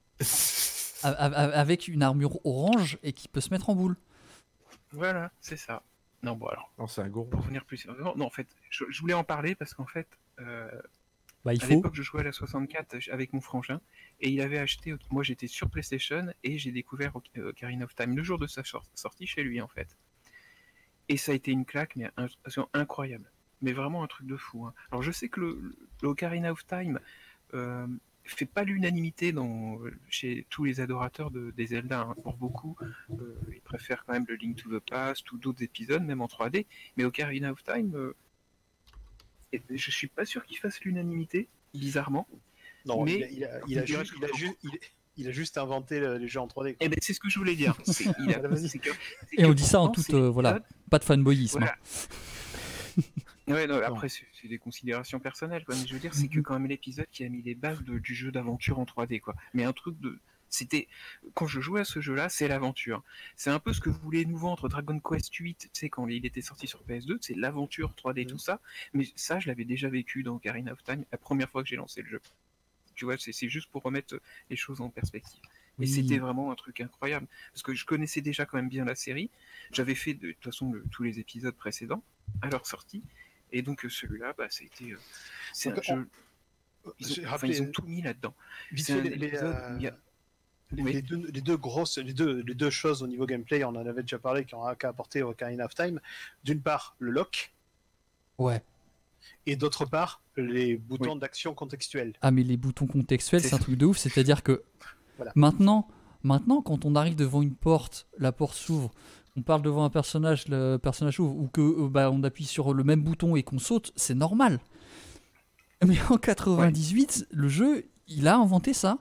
[SPEAKER 1] a- a- avec une armure orange et qui peut se mettre en boule.
[SPEAKER 5] Voilà, c'est ça. Non, bon alors,
[SPEAKER 3] Non, c'est un gourou.
[SPEAKER 5] pour revenir plus sérieusement, non, en fait, je, je voulais en parler parce qu'en fait, euh,
[SPEAKER 1] Bah il
[SPEAKER 5] à
[SPEAKER 1] faut.
[SPEAKER 5] l'époque, je jouais à la soixante-quatre avec mon frangin et il avait acheté. Moi, j'étais sur PlayStation et j'ai découvert Oc- euh, Ocarina of Time le jour de sa sor- sortie chez lui, en fait. Et ça a été une claque, mais un- incroyable. Mais vraiment un truc de fou. hein. Alors, je sais que le, le- le Ocarina of Time euh, fait pas l'unanimité dans, chez tous les adorateurs de, des Zelda. hein. Pour beaucoup, euh, ils préfèrent quand même le Link to the Past ou d'autres épisodes, même en trois D. Mais Ocarina of Time, euh, et je suis pas sûr qu'il fasse l'unanimité, bizarrement.
[SPEAKER 4] Non,
[SPEAKER 5] Mais-
[SPEAKER 4] il, a, il, a, il, a
[SPEAKER 5] je dirais
[SPEAKER 4] juste,
[SPEAKER 5] que
[SPEAKER 4] il, a
[SPEAKER 5] je-
[SPEAKER 4] juste, il, il a juste inventé le- les jeux en trois D. quoi.
[SPEAKER 5] Eh ben, c'est ce que je voulais dire. C'est, il a-
[SPEAKER 4] Voilà, vas-y.
[SPEAKER 5] c'est que- c'est
[SPEAKER 1] Et
[SPEAKER 5] que
[SPEAKER 1] on dit ça en
[SPEAKER 5] pourtant,
[SPEAKER 1] toute...
[SPEAKER 5] c'est
[SPEAKER 1] euh, voilà,
[SPEAKER 5] l'épisode-
[SPEAKER 1] pas de fanboyisme.
[SPEAKER 5] Voilà.
[SPEAKER 1] hein.
[SPEAKER 5] Ouais, non, après, c'est, c'est des considérations personnelles, quoi. Mais je veux dire, c'est que quand même l'épisode qui a mis les bases de- du jeu d'aventure en trois D, quoi. Mais un truc de. C'était. Quand je jouais à ce jeu-là, c'est l'aventure. C'est un peu ce que voulait nous vendre Dragon Quest huit, tu sais, quand il était sorti sur P S deux, c'est l'aventure trois D, tout ça. Mais ça, je l'avais déjà vécu dans Ocarina of Time, la première fois que j'ai lancé le jeu. Tu vois, c'est, c'est juste pour remettre les choses en perspective. Et
[SPEAKER 1] Oui.
[SPEAKER 5] c'était vraiment un truc incroyable. Parce que je connaissais déjà quand même bien la série. J'avais fait de, de toute façon le- tous les épisodes précédents à leur sortie. Et donc euh, celui-là, bah, ça a été. euh, c'est
[SPEAKER 4] Donc,
[SPEAKER 5] un jeu. Ils
[SPEAKER 4] J'ai
[SPEAKER 5] ont, enfin,
[SPEAKER 4] rappelé-
[SPEAKER 5] ils ont tout mis là-dedans.
[SPEAKER 4] Vite
[SPEAKER 5] C'est
[SPEAKER 4] fait,
[SPEAKER 5] un
[SPEAKER 4] les, les,
[SPEAKER 5] épisode
[SPEAKER 4] euh,
[SPEAKER 5] où il y a-
[SPEAKER 4] les-
[SPEAKER 5] Oui.
[SPEAKER 4] les deux, les deux grosses, les deux, les deux choses au niveau gameplay, on en avait déjà parlé, qui ont qu'à apporter Ocarina of Time. D'une part, le lock,
[SPEAKER 1] Ouais.
[SPEAKER 4] et d'autre part, les boutons d'action contextuels.
[SPEAKER 1] Ah mais les boutons contextuels,
[SPEAKER 5] C'est
[SPEAKER 1] c'est un
[SPEAKER 5] ça.
[SPEAKER 1] truc de ouf. C'est-à-dire que
[SPEAKER 4] Voilà.
[SPEAKER 1] maintenant, maintenant, quand on arrive devant une porte, la porte s'ouvre, on parle devant un personnage, le personnage ouvre, ou que euh, bah, on appuie sur le même bouton et qu'on saute, c'est normal. Mais en quatre-vingt-dix-huit, le jeu, il a inventé ça.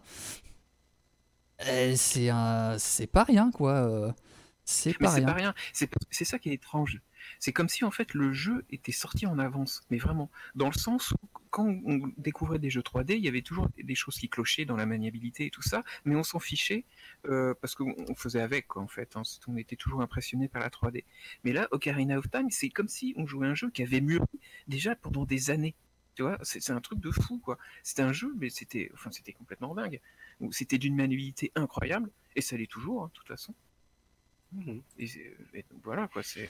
[SPEAKER 1] Et c'est un... c'est pas rien, quoi. euh, C'est
[SPEAKER 5] Mais
[SPEAKER 1] pas
[SPEAKER 5] c'est
[SPEAKER 1] rien.
[SPEAKER 5] pas rien. C'est c'est ça qui est étrange. C'est comme si en fait le jeu était sorti en avance, mais vraiment, dans le sens où quand on découvrait des jeux trois D, il y avait toujours des choses qui clochaient dans la maniabilité et tout ça, mais on s'en fichait euh, parce qu'on on faisait avec quoi, en fait. Hein. On était toujours impressionné par la trois D. Mais là, Ocarina of Time, c'est comme si on jouait un jeu qui avait mûri déjà pendant des années. Tu vois, c'est c'est un truc de fou quoi. C'était un jeu, mais c'était, enfin, c'était complètement dingue. Donc, c'était d'une maniabilité incroyable et ça l'est toujours, hein, de toute façon.
[SPEAKER 4] Mhm.
[SPEAKER 5] Et, c'est- et donc voilà quoi, c'est.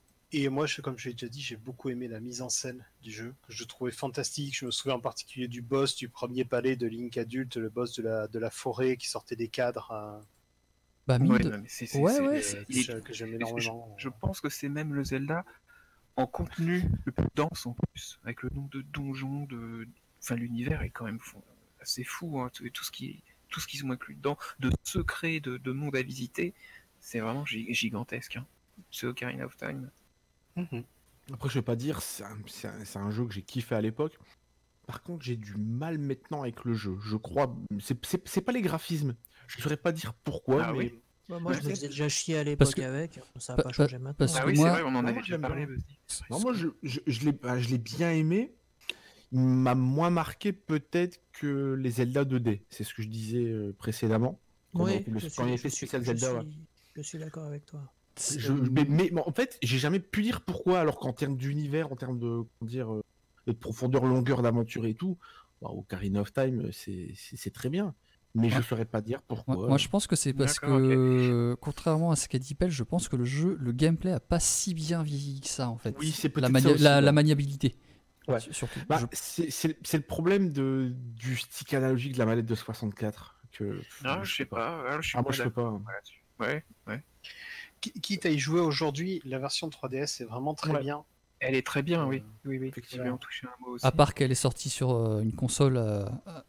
[SPEAKER 4] Et moi, je- comme je l'ai déjà dit, j'ai beaucoup aimé la mise en scène du jeu, que je trouvais fantastique. Je me souviens en particulier du boss du premier palais de Link adulte, le boss de la, de la forêt qui sortait des cadres, euh,
[SPEAKER 1] Bah,
[SPEAKER 5] Ouais,
[SPEAKER 1] mine de-
[SPEAKER 5] non, mais c'est- c'est-
[SPEAKER 1] Ouais,
[SPEAKER 5] c'est-
[SPEAKER 1] ouais,
[SPEAKER 4] que,
[SPEAKER 5] c'est-
[SPEAKER 4] que
[SPEAKER 5] il est-
[SPEAKER 4] j'ai- que j'aime
[SPEAKER 5] je,
[SPEAKER 4] énormément.
[SPEAKER 5] je pense que c'est même le Zelda en contenu le plus dense en plus, avec le nombre de donjons, de, enfin l'univers est quand même fou- assez fou, hein, tout, tout ce qui, tout ce qu'ils ont inclus dedans, de secrets, de, de mondes à visiter, c'est vraiment gi- gigantesque. Hein. Ce Ocarina of Time.
[SPEAKER 4] Mhm.
[SPEAKER 3] Après, je vais pas dire, c'est un, c'est un- c'est un jeu que j'ai kiffé à l'époque. Par contre, j'ai du mal maintenant avec le jeu. Je crois, c'est c'est- c'est pas les graphismes. Je saurais pas dire pourquoi,
[SPEAKER 5] Ah
[SPEAKER 3] mais
[SPEAKER 5] oui.
[SPEAKER 2] Bah, moi,
[SPEAKER 5] Ouais,
[SPEAKER 2] je me
[SPEAKER 3] c'est-
[SPEAKER 2] faisais déjà chier à
[SPEAKER 1] Parce
[SPEAKER 2] l'époque
[SPEAKER 1] que-
[SPEAKER 2] avec, ça n'a
[SPEAKER 1] pa-
[SPEAKER 2] pas
[SPEAKER 1] pa-
[SPEAKER 2] changé maintenant.
[SPEAKER 1] parce
[SPEAKER 5] Ah
[SPEAKER 1] que
[SPEAKER 5] oui,
[SPEAKER 1] moi-
[SPEAKER 5] c'est vrai, on en
[SPEAKER 3] Non,
[SPEAKER 5] avait
[SPEAKER 3] moi,
[SPEAKER 5] déjà
[SPEAKER 3] j'aime
[SPEAKER 5] parlé.
[SPEAKER 3] bien.
[SPEAKER 5] Buzzy.
[SPEAKER 3] non, moi je, je, je l'ai bah, je l'ai bien aimé. Il m'a moins marqué peut-être que les Zelda deux D. C'est ce que je disais euh, précédemment. Quand on a
[SPEAKER 2] Oui,
[SPEAKER 3] fait le-
[SPEAKER 2] je
[SPEAKER 3] quand on a
[SPEAKER 2] suis,
[SPEAKER 3] fait
[SPEAKER 2] je suis,
[SPEAKER 3] spécial
[SPEAKER 2] je
[SPEAKER 3] Zelda. ouais.
[SPEAKER 2] suis, je suis d'accord avec toi.
[SPEAKER 3] Je- mais, mais- mais en fait, j'ai jamais pu dire pourquoi, alors qu'en termes d'univers, en termes de, comment dire, euh, de profondeur, longueur d'aventure et tout, bah, Ocarina of Time, c'est c'est- c'est très bien. Mais je
[SPEAKER 1] Ouais.
[SPEAKER 3] saurais pas dire
[SPEAKER 1] Moi,
[SPEAKER 3] pourquoi.
[SPEAKER 1] moi, je pense que c'est parce
[SPEAKER 5] D'accord,
[SPEAKER 1] que, contrairement à ce qu'a dit Pell, je pense que le jeu, le gameplay a pas si bien vieilli que ça en fait.
[SPEAKER 3] Oui, c'est
[SPEAKER 1] la,
[SPEAKER 3] peut-être
[SPEAKER 1] mania-
[SPEAKER 3] ça aussi,
[SPEAKER 1] la,
[SPEAKER 3] ouais.
[SPEAKER 1] la maniabilité.
[SPEAKER 3] Ouais.
[SPEAKER 1] Sur- Surtout.
[SPEAKER 3] Bah,
[SPEAKER 1] Je-
[SPEAKER 3] c'est c'est le- c'est le problème de, du stick analogique de la manette de soixante-quatre. Que,
[SPEAKER 5] Ah, je sais pas, ah, je suis
[SPEAKER 3] Ah, moi
[SPEAKER 5] pas
[SPEAKER 3] je peux
[SPEAKER 5] d'accord
[SPEAKER 3] pas.
[SPEAKER 5] là-dessus. Ouais, ouais.
[SPEAKER 4] Qui- Quitte à y jouer aujourd'hui, la version trois D S est vraiment très
[SPEAKER 3] Ouais.
[SPEAKER 4] bien.
[SPEAKER 5] Elle est très bien, oui.
[SPEAKER 4] Euh,
[SPEAKER 5] Oui, oui.
[SPEAKER 3] effectivement.
[SPEAKER 5] Je vais en toucher un mot aussi.
[SPEAKER 1] À part qu'elle est sortie sur euh, une console euh,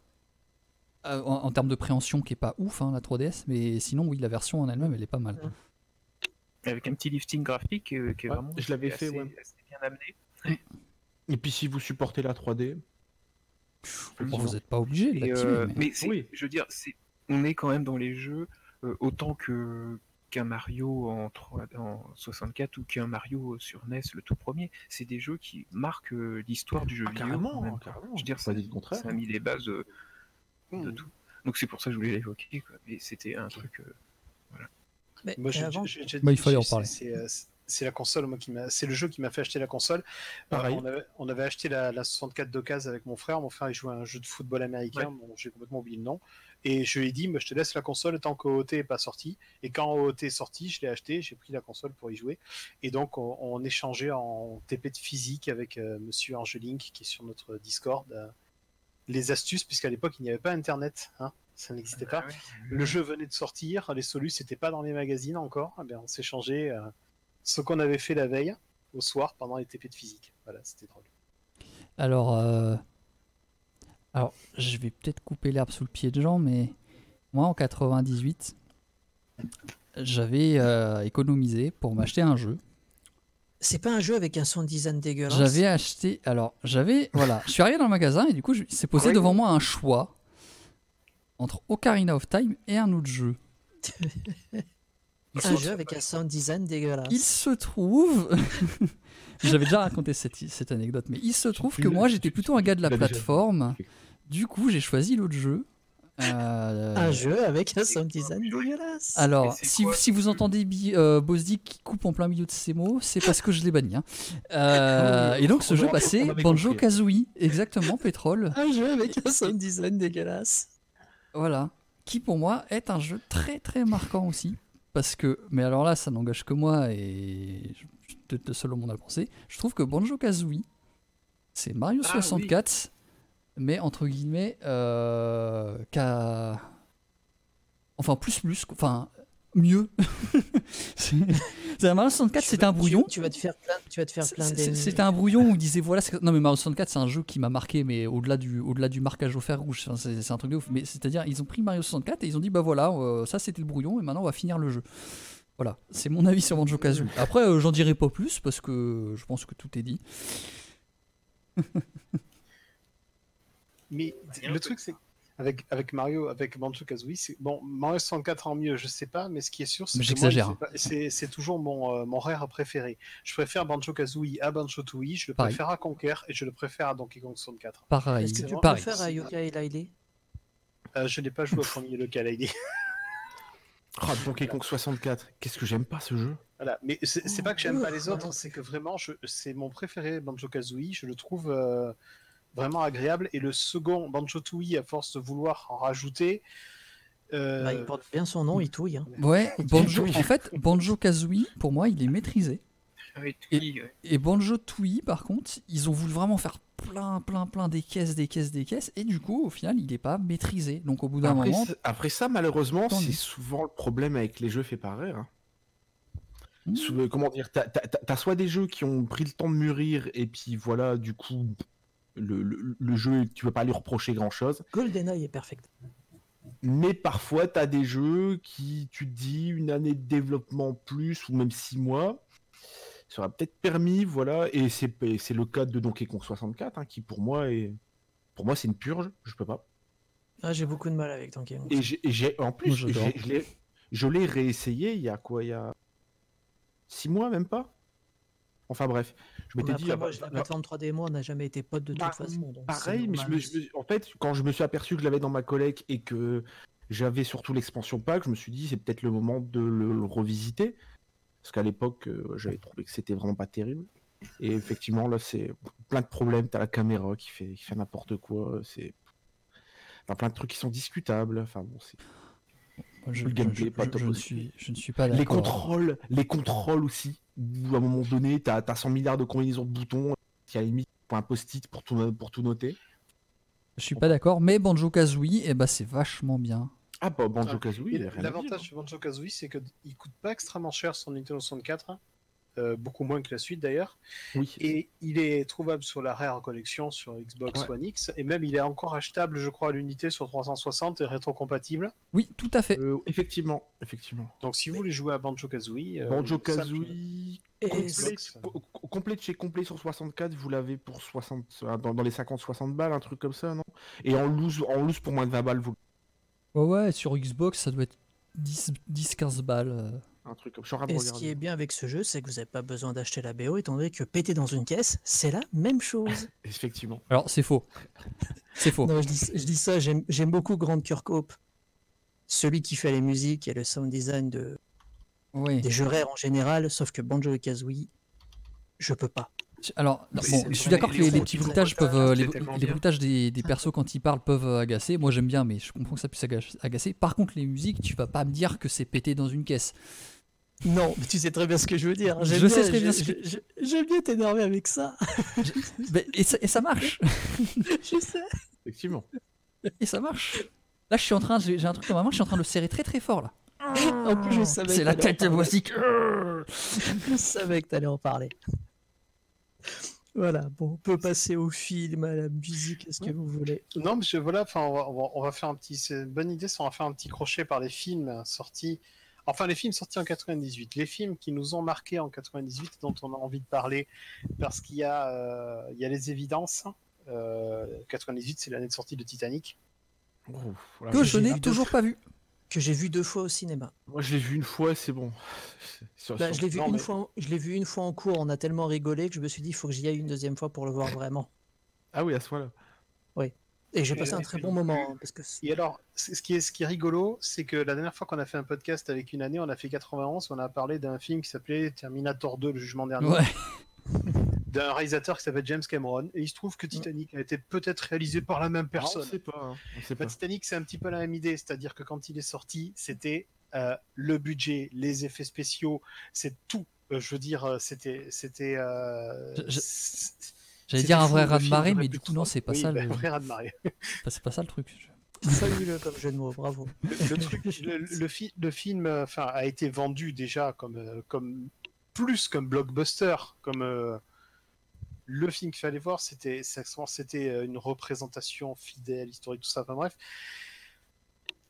[SPEAKER 1] euh, en, en termes de préhension qui est pas ouf, hein, la trois D S, mais sinon, oui, la version en elle-même, elle est pas mal.
[SPEAKER 5] Avec un petit lifting graphique euh, qui est
[SPEAKER 3] Ouais,
[SPEAKER 5] vraiment
[SPEAKER 3] je l'avais fait,
[SPEAKER 5] assez,
[SPEAKER 3] ouais.
[SPEAKER 5] assez bien amené.
[SPEAKER 3] Et puis si vous supportez la trois D,
[SPEAKER 1] Bon, vous n'êtes pas obligé de
[SPEAKER 5] Et,
[SPEAKER 1] l'activer.
[SPEAKER 5] euh,
[SPEAKER 1] mais-
[SPEAKER 5] mais c'est-
[SPEAKER 3] Oui.
[SPEAKER 5] je veux dire, c'est, on est quand même dans les jeux euh, autant que qu'un Mario en, trois- en soixante-quatre ou qu'un Mario sur N E S, le tout premier. C'est des jeux qui marquent euh, l'histoire du jeu
[SPEAKER 3] Ah,
[SPEAKER 5] vidéo.
[SPEAKER 3] carrément,
[SPEAKER 5] en même temps.
[SPEAKER 3] carrément.
[SPEAKER 5] Je veux dire,
[SPEAKER 3] Pas
[SPEAKER 5] ça,
[SPEAKER 3] dit le contraire.
[SPEAKER 5] ça a mis les bases de, de
[SPEAKER 4] Mhm.
[SPEAKER 5] tout. Donc c'est pour ça que je voulais l'évoquer. Quoi. Mais c'était un truc. euh,
[SPEAKER 2] Mais
[SPEAKER 4] Moi,
[SPEAKER 2] et
[SPEAKER 4] j'ai-
[SPEAKER 2] avant,
[SPEAKER 4] j'ai- j'ai
[SPEAKER 1] Bah, il
[SPEAKER 4] dit,
[SPEAKER 1] fallait en
[SPEAKER 4] c'est-
[SPEAKER 1] parler.
[SPEAKER 4] C'est euh, c'est la console, moi, qui m'a. C'est le jeu qui m'a fait acheter la console.
[SPEAKER 3] Pareil.
[SPEAKER 4] Euh, on, avait, on avait acheté la, la soixante-quatre d'occasion avec mon frère. Mon frère, il jouait à un jeu de football américain. Bon, j'ai complètement oublié le nom. Et je lui ai dit, bah, je te laisse la console tant que O O T n'est pas sorti. Et quand O O T est sorti, je l'ai acheté. J'ai pris la console pour y jouer. Et donc, on, on échangeait en T P de physique avec euh, monsieur Angelink, qui est sur notre Discord, euh, les astuces, puisqu'à l'époque, il n'y avait pas Internet. Hein, ça n'existait pas.
[SPEAKER 5] ah ouais.
[SPEAKER 4] Le jeu venait de sortir, les solus n'étaient pas dans les magazines encore. Eh bien, on s'échangeait euh, ce qu'on avait fait la veille au soir pendant les T P de physique. Voilà, c'était drôle.
[SPEAKER 1] Alors, euh, alors, je vais peut-être couper l'herbe sous le pied de Jean, mais moi, en quatre-vingt-dix-huit, j'avais euh, économisé pour m'acheter un jeu.
[SPEAKER 2] c'est pas un jeu avec un sound design dégueulasse.
[SPEAKER 1] J'avais acheté. Alors, j'avais. Voilà, je suis arrivé dans le magasin et du coup, je- il s'est posé
[SPEAKER 5] Ouais.
[SPEAKER 1] devant moi un choix entre Ocarina of Time et un autre jeu.
[SPEAKER 2] Un jeu avec un sound design dégueulasse.
[SPEAKER 1] Il se trouve. J'avais déjà raconté cette, cette anecdote, mais il se trouve que moi, j'étais plutôt un gars de la
[SPEAKER 3] Tu l'as déjà
[SPEAKER 1] plateforme. Du coup, j'ai choisi l'autre jeu. Euh,
[SPEAKER 2] Un jeu avec un sound design dégueulasse.
[SPEAKER 1] Alors,
[SPEAKER 5] Et c'est
[SPEAKER 1] si,
[SPEAKER 5] quoi,
[SPEAKER 1] si
[SPEAKER 5] ce
[SPEAKER 1] vous
[SPEAKER 5] jeu
[SPEAKER 1] entendez Bi- euh, Bozdik qui coupe en plein milieu de ses mots, c'est parce que je l'ai banni. hein. Euh, et donc, ce
[SPEAKER 3] On
[SPEAKER 1] jeu,
[SPEAKER 3] avait-
[SPEAKER 1] bah, c'est
[SPEAKER 3] on avait
[SPEAKER 1] Banjo
[SPEAKER 3] compris.
[SPEAKER 1] Kazooie, exactement, Pétrole.
[SPEAKER 2] Un jeu avec un sound design dégueulasse.
[SPEAKER 1] Voilà. Qui, pour moi, est un jeu très très marquant aussi. Parce que, mais alors là, ça n'engage que moi et je je suis peut-être le seul au monde à le penser. Je trouve que Banjo Kazooie, c'est Mario
[SPEAKER 5] Ah,
[SPEAKER 1] soixante-quatre, mais entre guillemets, euh, qu'a. Enfin, plus, plus, enfin, mieux. c'est c'est- Mario soixante-quatre,
[SPEAKER 2] Tu
[SPEAKER 1] c'était
[SPEAKER 2] vas-
[SPEAKER 1] un brouillon.
[SPEAKER 2] Tu, tu vas te faire plein, tu vas te faire
[SPEAKER 1] C'est-
[SPEAKER 2] plein
[SPEAKER 1] c'est-
[SPEAKER 2] d'ennemis.
[SPEAKER 1] C'était un brouillon où il disait voilà. c'est- Non, mais Mario soixante-quatre, c'est un jeu qui m'a marqué, mais au-delà du, au-delà du marquage au fer rouge, enfin, c'est c'est un truc de ouf. Mais c'est-à-dire, ils ont pris Mario soixante-quatre et ils ont dit bah voilà, euh, ça c'était le brouillon et maintenant on va finir le jeu. Voilà, c'est mon avis sur Banjo Kazooie. Après, euh, j'en dirai pas plus parce que je pense que tout est dit.
[SPEAKER 4] Mais
[SPEAKER 5] Il y a un
[SPEAKER 4] le
[SPEAKER 5] peu
[SPEAKER 4] truc,
[SPEAKER 5] de
[SPEAKER 4] c'est
[SPEAKER 5] ça.
[SPEAKER 4] avec, avec Mario, avec Banjo-Kazooie, c'est bon, Mario soixante-quatre en mieux, je sais pas, mais ce qui est sûr, c'est
[SPEAKER 1] Mais
[SPEAKER 4] que moi,
[SPEAKER 1] j'exagère.
[SPEAKER 4] c'est- c'est c'est toujours mon, euh, mon rare préféré. Je préfère Banjo-Kazooie à Banjo-Tooie, je le
[SPEAKER 1] Pareil.
[SPEAKER 4] préfère à Conker et je le préfère à Donkey Kong soixante-quatre.
[SPEAKER 1] Pareil.
[SPEAKER 2] Est-ce que
[SPEAKER 4] c'est
[SPEAKER 2] tu
[SPEAKER 4] vrai-
[SPEAKER 1] Pareil.
[SPEAKER 2] préfères à Yokai et Laili?
[SPEAKER 4] Euh, je n'ai pas joué au premier local I D.
[SPEAKER 3] Ah, Donkey Kong soixante-quatre, qu'est-ce que j'aime pas ce jeu.
[SPEAKER 4] Voilà, mais c'est c'est pas que j'aime
[SPEAKER 2] Oh,
[SPEAKER 4] pas les
[SPEAKER 2] moi
[SPEAKER 4] autres,
[SPEAKER 2] non
[SPEAKER 4] c'est que vraiment, je- c'est mon préféré Banjo-Kazooie, je le trouve euh, vraiment agréable. Et le second Banjo-Tooie, à force de vouloir en rajouter, euh,
[SPEAKER 2] Bah, il porte bien son nom, il touille. Hein.
[SPEAKER 1] Ouais, Banjo.
[SPEAKER 3] Oui.
[SPEAKER 1] En fait, Banjo-Kazooie, pour moi, il est maîtrisé.
[SPEAKER 5] Ah oui,
[SPEAKER 1] Et-
[SPEAKER 5] Tooie, ouais.
[SPEAKER 1] Et Banjo-Tooie, par contre, ils ont voulu vraiment faire plein, plein, plein des caisses, des caisses, des caisses. Et du coup, au final, il n'est pas maîtrisé. Donc, au bout d'un
[SPEAKER 3] Après,
[SPEAKER 1] moment,
[SPEAKER 3] ça- après ça, malheureusement,
[SPEAKER 1] Tant
[SPEAKER 3] c'est
[SPEAKER 1] mieux.
[SPEAKER 3] souvent le problème avec les jeux faits par Rare. hein.
[SPEAKER 1] hmm,
[SPEAKER 3] Sou- comment dire, t'as, t'as- t'as- t'as soit des jeux qui ont pris le temps de mûrir, et puis voilà, du coup, le, le- le jeu, tu peux pas lui reprocher grand-chose.
[SPEAKER 2] GoldenEye est perfect.
[SPEAKER 3] Mais parfois, t'as des jeux qui, tu te dis, une année de développement plus, ou même six mois, ça aurait peut-être permis, voilà, et c'est, et c'est le cas de Donkey Kong soixante-quatre, hein, qui pour moi est, pour moi c'est une purge, je peux pas.
[SPEAKER 2] Ah, j'ai beaucoup de mal avec Donkey Kong.
[SPEAKER 3] Et j'ai, et j'ai- en plus,
[SPEAKER 1] Moi, j'adore.
[SPEAKER 3] j'ai- je l'ai, je l'ai réessayé il y a quoi, il y a six mois même pas. Enfin bref, je
[SPEAKER 2] Mais
[SPEAKER 3] m'étais
[SPEAKER 2] après,
[SPEAKER 3] dit, ah,
[SPEAKER 2] moi,
[SPEAKER 3] bah,
[SPEAKER 2] je- la
[SPEAKER 3] bah,
[SPEAKER 2] plateforme trois D et moi, on n'a jamais été potes de toute
[SPEAKER 3] bah,
[SPEAKER 2] façon. Donc
[SPEAKER 3] pareil,
[SPEAKER 2] c'est
[SPEAKER 3] mais je me,
[SPEAKER 2] normal.
[SPEAKER 3] je me- en fait, quand je me suis aperçu que je l'avais dans ma collecte et que j'avais surtout l'expansion pack, je me suis dit c'est peut-être le moment de le, le revisiter. Parce qu'à l'époque, euh, j'avais trouvé que c'était vraiment pas terrible. Et effectivement, là, c'est plein de problèmes. T'as la caméra qui fait, qui fait n'importe quoi. C'est enfin, plein de trucs qui sont discutables. Enfin bon, c'est
[SPEAKER 1] moi, je,
[SPEAKER 3] le
[SPEAKER 1] je-
[SPEAKER 3] gameplay
[SPEAKER 1] je-
[SPEAKER 3] pas
[SPEAKER 1] je-
[SPEAKER 3] top
[SPEAKER 1] je ne
[SPEAKER 3] aussi.
[SPEAKER 1] suis, je ne suis pas
[SPEAKER 3] Les
[SPEAKER 1] d'accord.
[SPEAKER 3] contrôles, les contrôles aussi. Où à un moment donné, t'as as cent milliards de combinaisons de boutons. Qui à la limite pour un post-it pour tout, pour tout noter.
[SPEAKER 1] Je suis pas d'accord. Mais Banjo-Kazooie, eh ben, c'est vachement bien.
[SPEAKER 3] Ah bah Banjo-Kazooie,
[SPEAKER 4] Et
[SPEAKER 3] il y a rien à dire.
[SPEAKER 4] l'avantage de Banjo-Kazooie, c'est qu'il coûte pas extrêmement cher sur Nintendo soixante-quatre, hein. Euh, beaucoup moins que la suite d'ailleurs.
[SPEAKER 3] Oui.
[SPEAKER 4] Et il est trouvable sur la Rare Collection sur Xbox
[SPEAKER 3] Ouais.
[SPEAKER 4] One X, et même il est encore achetable, je crois, à l'unité sur trois cent soixante et rétrocompatible.
[SPEAKER 1] Oui, tout à fait.
[SPEAKER 3] Euh, effectivement, effectivement.
[SPEAKER 4] Donc si vous voulez jouer à Banjo-Kazooie, euh,
[SPEAKER 3] Banjo-Kazooie,
[SPEAKER 2] Et
[SPEAKER 3] complet,
[SPEAKER 4] c'est-
[SPEAKER 3] co- co- complet de chez complet sur soixante-quatre, vous l'avez pour soixante, euh, dans, dans les cinquante soixante balles, un truc comme ça, non? Et en loose, en loose pour moins de vingt balles, vous
[SPEAKER 1] Ouais, ouais, sur Xbox, ça doit être dix quinze balles. euh.
[SPEAKER 3] un truc comme je suis en train de
[SPEAKER 2] Et ce
[SPEAKER 3] regarder.
[SPEAKER 2] qui est bien avec ce jeu, c'est que vous n'avez pas besoin d'acheter la B O, étant donné que péter dans une caisse, c'est la même chose.
[SPEAKER 3] Effectivement.
[SPEAKER 1] Alors, c'est faux. C'est faux.
[SPEAKER 2] Non, je dis, je dis ça, j'aime j'aime beaucoup Grant Kirkhope, celui qui fait les musiques et le sound design de,
[SPEAKER 1] Oui.
[SPEAKER 2] des jeux rares en général, sauf que Banjo et Kazooie, je peux pas.
[SPEAKER 1] Alors,
[SPEAKER 5] Mais
[SPEAKER 1] bon,
[SPEAKER 5] c'est-
[SPEAKER 1] je suis
[SPEAKER 5] les-
[SPEAKER 1] d'accord que
[SPEAKER 5] les
[SPEAKER 1] les, les
[SPEAKER 5] sons
[SPEAKER 1] petits
[SPEAKER 5] qui
[SPEAKER 1] bruitages
[SPEAKER 5] font
[SPEAKER 1] peuvent, euh, les,
[SPEAKER 5] c'est tellement
[SPEAKER 1] les
[SPEAKER 5] bien.
[SPEAKER 1] bruitages des, des persos quand ils parlent peuvent euh, agacer. Moi, j'aime bien, mais je comprends que ça puisse aga- agacer. Par contre, les musiques, tu vas pas me dire que c'est pété dans une caisse.
[SPEAKER 2] Non, mais tu sais très bien ce que je veux dire.
[SPEAKER 1] Je
[SPEAKER 2] J'aime
[SPEAKER 1] sais
[SPEAKER 2] bien-
[SPEAKER 1] très bien
[SPEAKER 2] je-
[SPEAKER 1] ce que-
[SPEAKER 2] je- je- J'aime bien t'énerver avec ça.
[SPEAKER 1] Mais- et, ça, et ça marche.
[SPEAKER 2] Je sais.
[SPEAKER 3] Effectivement.
[SPEAKER 1] Et ça marche. Là, je suis en train, j'ai j'ai un truc dans ma main, je suis en train de le serrer très très fort là.
[SPEAKER 2] En plus, je savais
[SPEAKER 1] C'est
[SPEAKER 2] que
[SPEAKER 1] la
[SPEAKER 2] t'allais en
[SPEAKER 1] tête de
[SPEAKER 2] parler.
[SPEAKER 1] musique.
[SPEAKER 2] Je savais que t'allais en parler. Voilà, bon, on peut passer au film, à la musique, à ce que vous voulez.
[SPEAKER 4] Non, mais je- voilà, enfin, on va, on va- on va faire un petit. C'est une bonne idée, ça, on va faire un petit crochet par les films sortis. Enfin, les films sortis en quatre-vingt-dix-huit, les films qui nous ont marqués en quatre-vingt-dix-huit, dont on a envie de parler, parce qu'il y a, euh, il y a les évidences. Euh, quatre-vingt-dix-huit, c'est l'année de sortie de Titanic.
[SPEAKER 3] Oh, voilà.
[SPEAKER 1] Que je
[SPEAKER 2] j'ai
[SPEAKER 1] n'ai
[SPEAKER 2] vu
[SPEAKER 1] toujours
[SPEAKER 2] deux-
[SPEAKER 1] pas vu.
[SPEAKER 2] Que j'ai vu deux fois au cinéma.
[SPEAKER 3] Moi, je l'ai vu une fois, c'est bon. Sur-
[SPEAKER 2] Bah,
[SPEAKER 3] sur-
[SPEAKER 2] je l'ai vu,
[SPEAKER 4] non,
[SPEAKER 2] une
[SPEAKER 4] mais-
[SPEAKER 2] fois en- je l'ai vu une fois en cours, on a tellement rigolé que je me suis dit, il faut que j'y aille une deuxième fois pour le voir vraiment.
[SPEAKER 3] Ah oui, à ce moment-là.
[SPEAKER 2] Et j'ai
[SPEAKER 4] Et-
[SPEAKER 2] passé un
[SPEAKER 4] et
[SPEAKER 2] très
[SPEAKER 4] puis-
[SPEAKER 2] bon moment, hein, parce que c'est-
[SPEAKER 4] Et alors, c'est- ce qui est, ce qui est rigolo, c'est que la dernière fois qu'on a fait un podcast avec une année, on a fait quatre-vingt-onze, on a parlé d'un film qui s'appelait Terminator deux, le jugement dernier,
[SPEAKER 1] Ouais.
[SPEAKER 4] d'un réalisateur qui s'appelle James Cameron. Et il se trouve que Titanic a été peut-être réalisé par la même
[SPEAKER 3] Ah, on
[SPEAKER 4] personne.
[SPEAKER 3] sait pas. hein, On sait
[SPEAKER 4] Bah,
[SPEAKER 3] pas.
[SPEAKER 4] Titanic, c'est un petit peu la même idée, c'est-à-dire que quand il est sorti, c'était euh, le budget, les effets spéciaux, c'est tout. Euh, je veux dire, euh, c'était, c'était. euh,
[SPEAKER 1] Je- je-
[SPEAKER 4] c'est-
[SPEAKER 1] J'allais
[SPEAKER 4] c'était
[SPEAKER 1] dire un
[SPEAKER 4] fou,
[SPEAKER 1] vrai
[SPEAKER 4] le film
[SPEAKER 1] raz-de-marée,
[SPEAKER 4] durait
[SPEAKER 1] mais
[SPEAKER 4] plus
[SPEAKER 1] du
[SPEAKER 4] de
[SPEAKER 1] coup, non,
[SPEAKER 4] trois-
[SPEAKER 1] c'est pas
[SPEAKER 4] oui,
[SPEAKER 1] ça.
[SPEAKER 4] bah,
[SPEAKER 1] Le...
[SPEAKER 4] un vrai raz-de-marée.
[SPEAKER 1] enfin, c'est pas ça le truc.
[SPEAKER 2] fabuleux comme jeu de mots, bravo.
[SPEAKER 4] Le, truc, le, le fi- le film euh, enfin, a été vendu déjà comme, euh, comme plus comme blockbuster, comme euh, le film qu'il fallait voir, c'était c'est- c'était euh, une représentation fidèle, historique, tout ça. Enfin bref,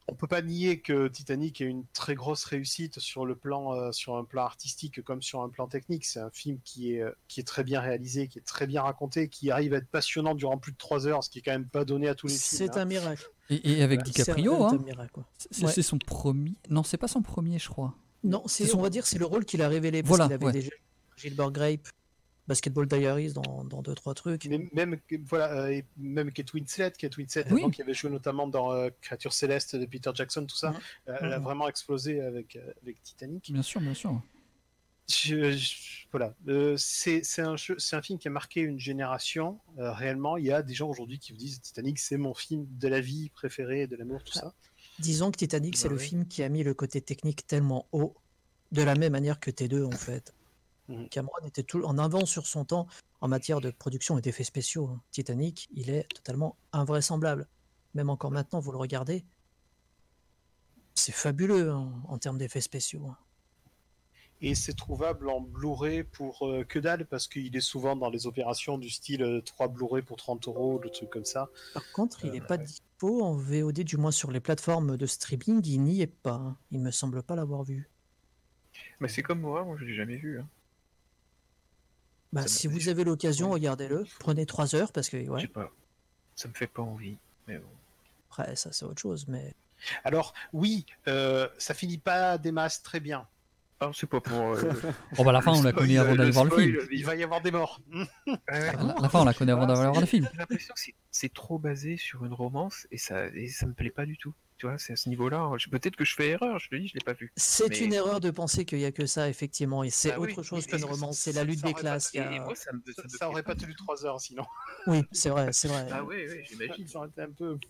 [SPEAKER 4] On peut pas nier que Titanic est une très grosse réussite sur le plan, euh, sur un plan artistique comme sur un plan technique. C'est un film qui est, qui est très bien réalisé, qui est très bien raconté, qui arrive à être passionnant durant plus de trois heures, ce qui est quand même pas donné à tous les films.
[SPEAKER 2] C'est
[SPEAKER 4] hein.
[SPEAKER 2] un miracle.
[SPEAKER 1] Et, et avec
[SPEAKER 4] Voilà.
[SPEAKER 1] DiCaprio,
[SPEAKER 2] C'est un,
[SPEAKER 1] hein.
[SPEAKER 2] un miracle, quoi.
[SPEAKER 1] C'est
[SPEAKER 2] Ouais.
[SPEAKER 1] c'est son premier. Non, c'est pas son premier, je crois.
[SPEAKER 2] Non, c'est,
[SPEAKER 1] C'est son-
[SPEAKER 2] on va dire c'est le rôle qu'il a révélé parce
[SPEAKER 1] Voilà,
[SPEAKER 2] qu'il avait
[SPEAKER 1] ouais.
[SPEAKER 2] déjà Gilbert Grape, Basketball Diaries dans, dans deux trois trucs.
[SPEAKER 4] Mais même, voilà, euh, et même Kate Winslet, Kate Winslet
[SPEAKER 1] Oui.
[SPEAKER 4] avant, qui avait joué notamment dans euh, Créature Céleste de Peter Jackson, tout ça,
[SPEAKER 2] Mhm.
[SPEAKER 4] euh, elle a
[SPEAKER 2] Mhm.
[SPEAKER 4] vraiment explosé avec, euh, avec Titanic.
[SPEAKER 1] Bien sûr, bien sûr.
[SPEAKER 4] Je- je- voilà, Euh, c'est c'est un, jeu- c'est un film qui a marqué une génération. Euh, réellement, il y a des gens aujourd'hui qui vous disent Titanic, c'est mon film de la vie préféré, de l'amour, tout ça.
[SPEAKER 2] Disons que Titanic, c'est
[SPEAKER 5] Bah
[SPEAKER 2] le
[SPEAKER 5] oui.
[SPEAKER 2] film qui a mis le côté technique tellement haut, de la même manière que T deux en fait.
[SPEAKER 4] Mhm.
[SPEAKER 2] Cameron était tout en avance sur son temps en matière de production et d'effets spéciaux. hein. Titanic, il est totalement invraisemblable. Même encore maintenant, vous le regardez, c'est fabuleux hein, en termes d'effets spéciaux. hein.
[SPEAKER 4] Et c'est trouvable en Blu-ray pour euh, que dalle, parce qu'il est souvent dans les opérations du style euh, trois Blu-ray pour trente euros, le truc comme ça.
[SPEAKER 2] Par contre, il
[SPEAKER 4] Euh,
[SPEAKER 2] n'est pas
[SPEAKER 4] ouais.
[SPEAKER 2] dispo en V O D, du moins sur les plateformes de streaming, il n'y est pas. hein. Il me semble pas l'avoir vu.
[SPEAKER 5] Mais c'est comme moi, moi je l'ai jamais vu. Hein.
[SPEAKER 2] Bah,
[SPEAKER 5] Ça me-
[SPEAKER 2] si vous avez l'occasion,
[SPEAKER 5] Ouais.
[SPEAKER 2] regardez-le. Prenez trois heures parce que
[SPEAKER 5] Je
[SPEAKER 2] ouais,
[SPEAKER 5] sais pas. Ça me fait pas envie. Mais bon.
[SPEAKER 2] après ça c'est autre chose. Mais
[SPEAKER 4] Alors, oui, euh, ça finit pas des masses très bien.
[SPEAKER 5] Ah, c'est pas pour. euh,
[SPEAKER 1] Bon, bah, la fin, on la
[SPEAKER 5] spoil,
[SPEAKER 1] connaît avant
[SPEAKER 5] le
[SPEAKER 1] d'aller voir le
[SPEAKER 5] spoil,
[SPEAKER 1] film.
[SPEAKER 4] Il va y avoir des morts.
[SPEAKER 5] Ouais, ouais.
[SPEAKER 1] La, la fin, on la connaît avant d'aller voir le film.
[SPEAKER 5] J'ai l'impression que c'est- c'est trop basé sur une romance et ça, et ça me plaît pas du tout. Tu vois, c'est à ce niveau-là. Je- Peut-être que je fais erreur, je te dis, je l'ai pas vu.
[SPEAKER 2] c'est
[SPEAKER 5] Mais-
[SPEAKER 2] une erreur de penser qu'il y a que ça effectivement. Et c'est
[SPEAKER 5] Ah oui,
[SPEAKER 2] autre chose
[SPEAKER 5] mais
[SPEAKER 2] qu'une
[SPEAKER 5] parce que
[SPEAKER 2] romance.
[SPEAKER 4] ça-
[SPEAKER 2] C'est la lutte
[SPEAKER 4] ça
[SPEAKER 2] des
[SPEAKER 4] aurait pas-
[SPEAKER 2] classes. il y
[SPEAKER 5] Et,
[SPEAKER 2] a-
[SPEAKER 5] et moi, ça me.
[SPEAKER 4] Ça,
[SPEAKER 5] me
[SPEAKER 4] ça
[SPEAKER 5] plaît
[SPEAKER 4] aurait pas
[SPEAKER 5] du
[SPEAKER 4] tenu
[SPEAKER 5] tout.
[SPEAKER 4] trois heures sinon.
[SPEAKER 2] Oui, c'est vrai, c'est vrai.
[SPEAKER 5] Ah ouais, ouais, j'imagine.
[SPEAKER 4] Ça aurait été un peu.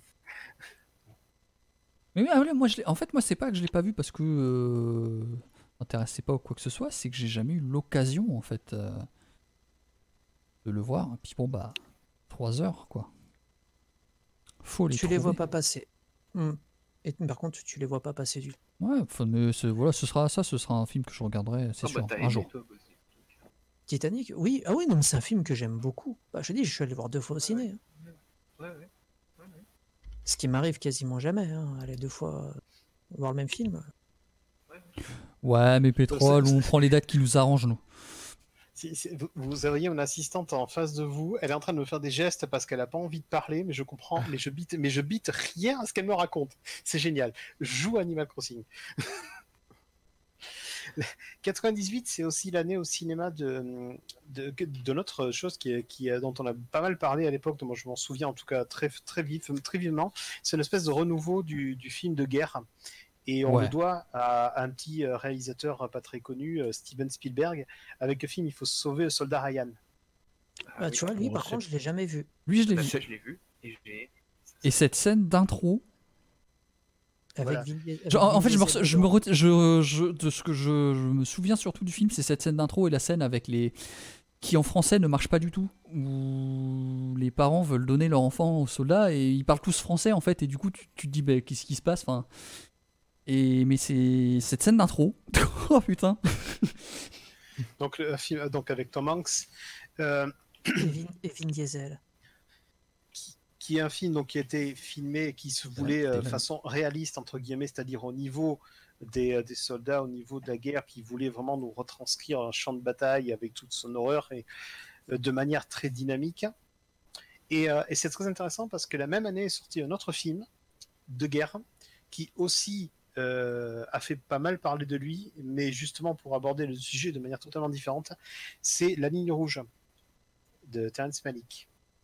[SPEAKER 1] Mais oui, ah ouais, moi, je l'ai- en fait, moi, c'est pas que je l'ai pas vu parce que euh, m'intéressait pas ou quoi que ce soit, c'est que j'ai jamais eu l'occasion, en fait, euh, de le voir. Et puis bon, bah, trois heures, quoi. Faut les
[SPEAKER 2] Tu les vois
[SPEAKER 1] trouver.
[SPEAKER 2] pas passer. Hmm. Et par contre, tu les vois pas passer du tout.
[SPEAKER 1] Ouais, enfin, mais c'est- voilà, ce sera ça, ce sera un film que je regarderai, c'est
[SPEAKER 5] Ah bah,
[SPEAKER 1] sûr,
[SPEAKER 5] t'as
[SPEAKER 1] un
[SPEAKER 5] aimé,
[SPEAKER 1] jour.
[SPEAKER 5] toi, aussi.
[SPEAKER 2] Titanic, oui, ah oui, non, mais c'est un film que j'aime beaucoup. Bah, je te dis, je suis allé le voir deux fois au ciné. hein.
[SPEAKER 5] Ouais, ouais.
[SPEAKER 2] Ce qui m'arrive quasiment jamais, hein, aller deux fois euh, voir le même film.
[SPEAKER 1] Ouais, mais pétrole,
[SPEAKER 4] c'est-
[SPEAKER 1] on prend les dates qui nous arrangent, nous.
[SPEAKER 4] Si- si- vous, vous auriez mon assistante en face de vous, elle est en train de me faire des gestes parce qu'elle a pas envie de parler, mais je comprends, mais je bite, mais je bite rien à ce qu'elle me raconte. C'est génial. Joue Animal Crossing. quatre-vingt-dix-huit, c'est aussi l'année au cinéma de, de, de notre chose qui est, qui est- dont on a pas mal parlé à l'époque, dont moi je m'en souviens en tout cas très, très, vif, très vivement. C'est une espèce de renouveau du, du film de guerre. Et on
[SPEAKER 1] Ouais.
[SPEAKER 4] le doit à un petit euh, réalisateur pas très connu, euh, Steven Spielberg, avec le film Il faut sauver le soldat Ryan.
[SPEAKER 5] Ah
[SPEAKER 2] Bah,
[SPEAKER 5] oui,
[SPEAKER 2] tu vois, lui,
[SPEAKER 3] bon,
[SPEAKER 2] par
[SPEAKER 3] c'est-
[SPEAKER 2] contre, je l'ai jamais vu.
[SPEAKER 1] Lui, je l'ai
[SPEAKER 5] bah,
[SPEAKER 1] vu.
[SPEAKER 5] ça, je l'ai vu. Et j'ai.
[SPEAKER 1] Et cette scène d'intro,
[SPEAKER 2] Avec
[SPEAKER 4] Voilà.
[SPEAKER 2] Vin Di- avec
[SPEAKER 1] genre, en
[SPEAKER 2] Vin
[SPEAKER 1] fait, je me,
[SPEAKER 2] Diesel
[SPEAKER 1] re- je me
[SPEAKER 2] dedans.
[SPEAKER 1] re- je, je- de ce que je, je me souviens surtout du film, c'est cette scène d'intro et la scène avec les qui en français ne marche pas du tout, où les parents veulent donner leur enfant aux soldats et ils parlent tous français en fait, et du coup tu, tu te dis bah, qu'est-ce qui se passe, enfin. Et mais c'est cette scène d'intro, oh putain.
[SPEAKER 4] Donc, le film, donc avec Tom Hanks, euh,
[SPEAKER 2] Et Vin, et Vin Diesel.
[SPEAKER 4] qui est un film donc, qui a été filmé, qui se voulait
[SPEAKER 1] t'es
[SPEAKER 4] de
[SPEAKER 1] là.
[SPEAKER 4] façon réaliste, entre guillemets, c'est-à-dire au niveau des, euh, des soldats, au niveau de la guerre, qui voulait vraiment nous retranscrire un champ de bataille avec toute son horreur et euh, de manière très dynamique. Et, euh, et c'est très intéressant parce que la même année est sorti un autre film de guerre qui aussi euh, a fait pas mal parler de lui, mais justement pour aborder le sujet de manière totalement différente, c'est La Ligne Rouge de Terrence Malick.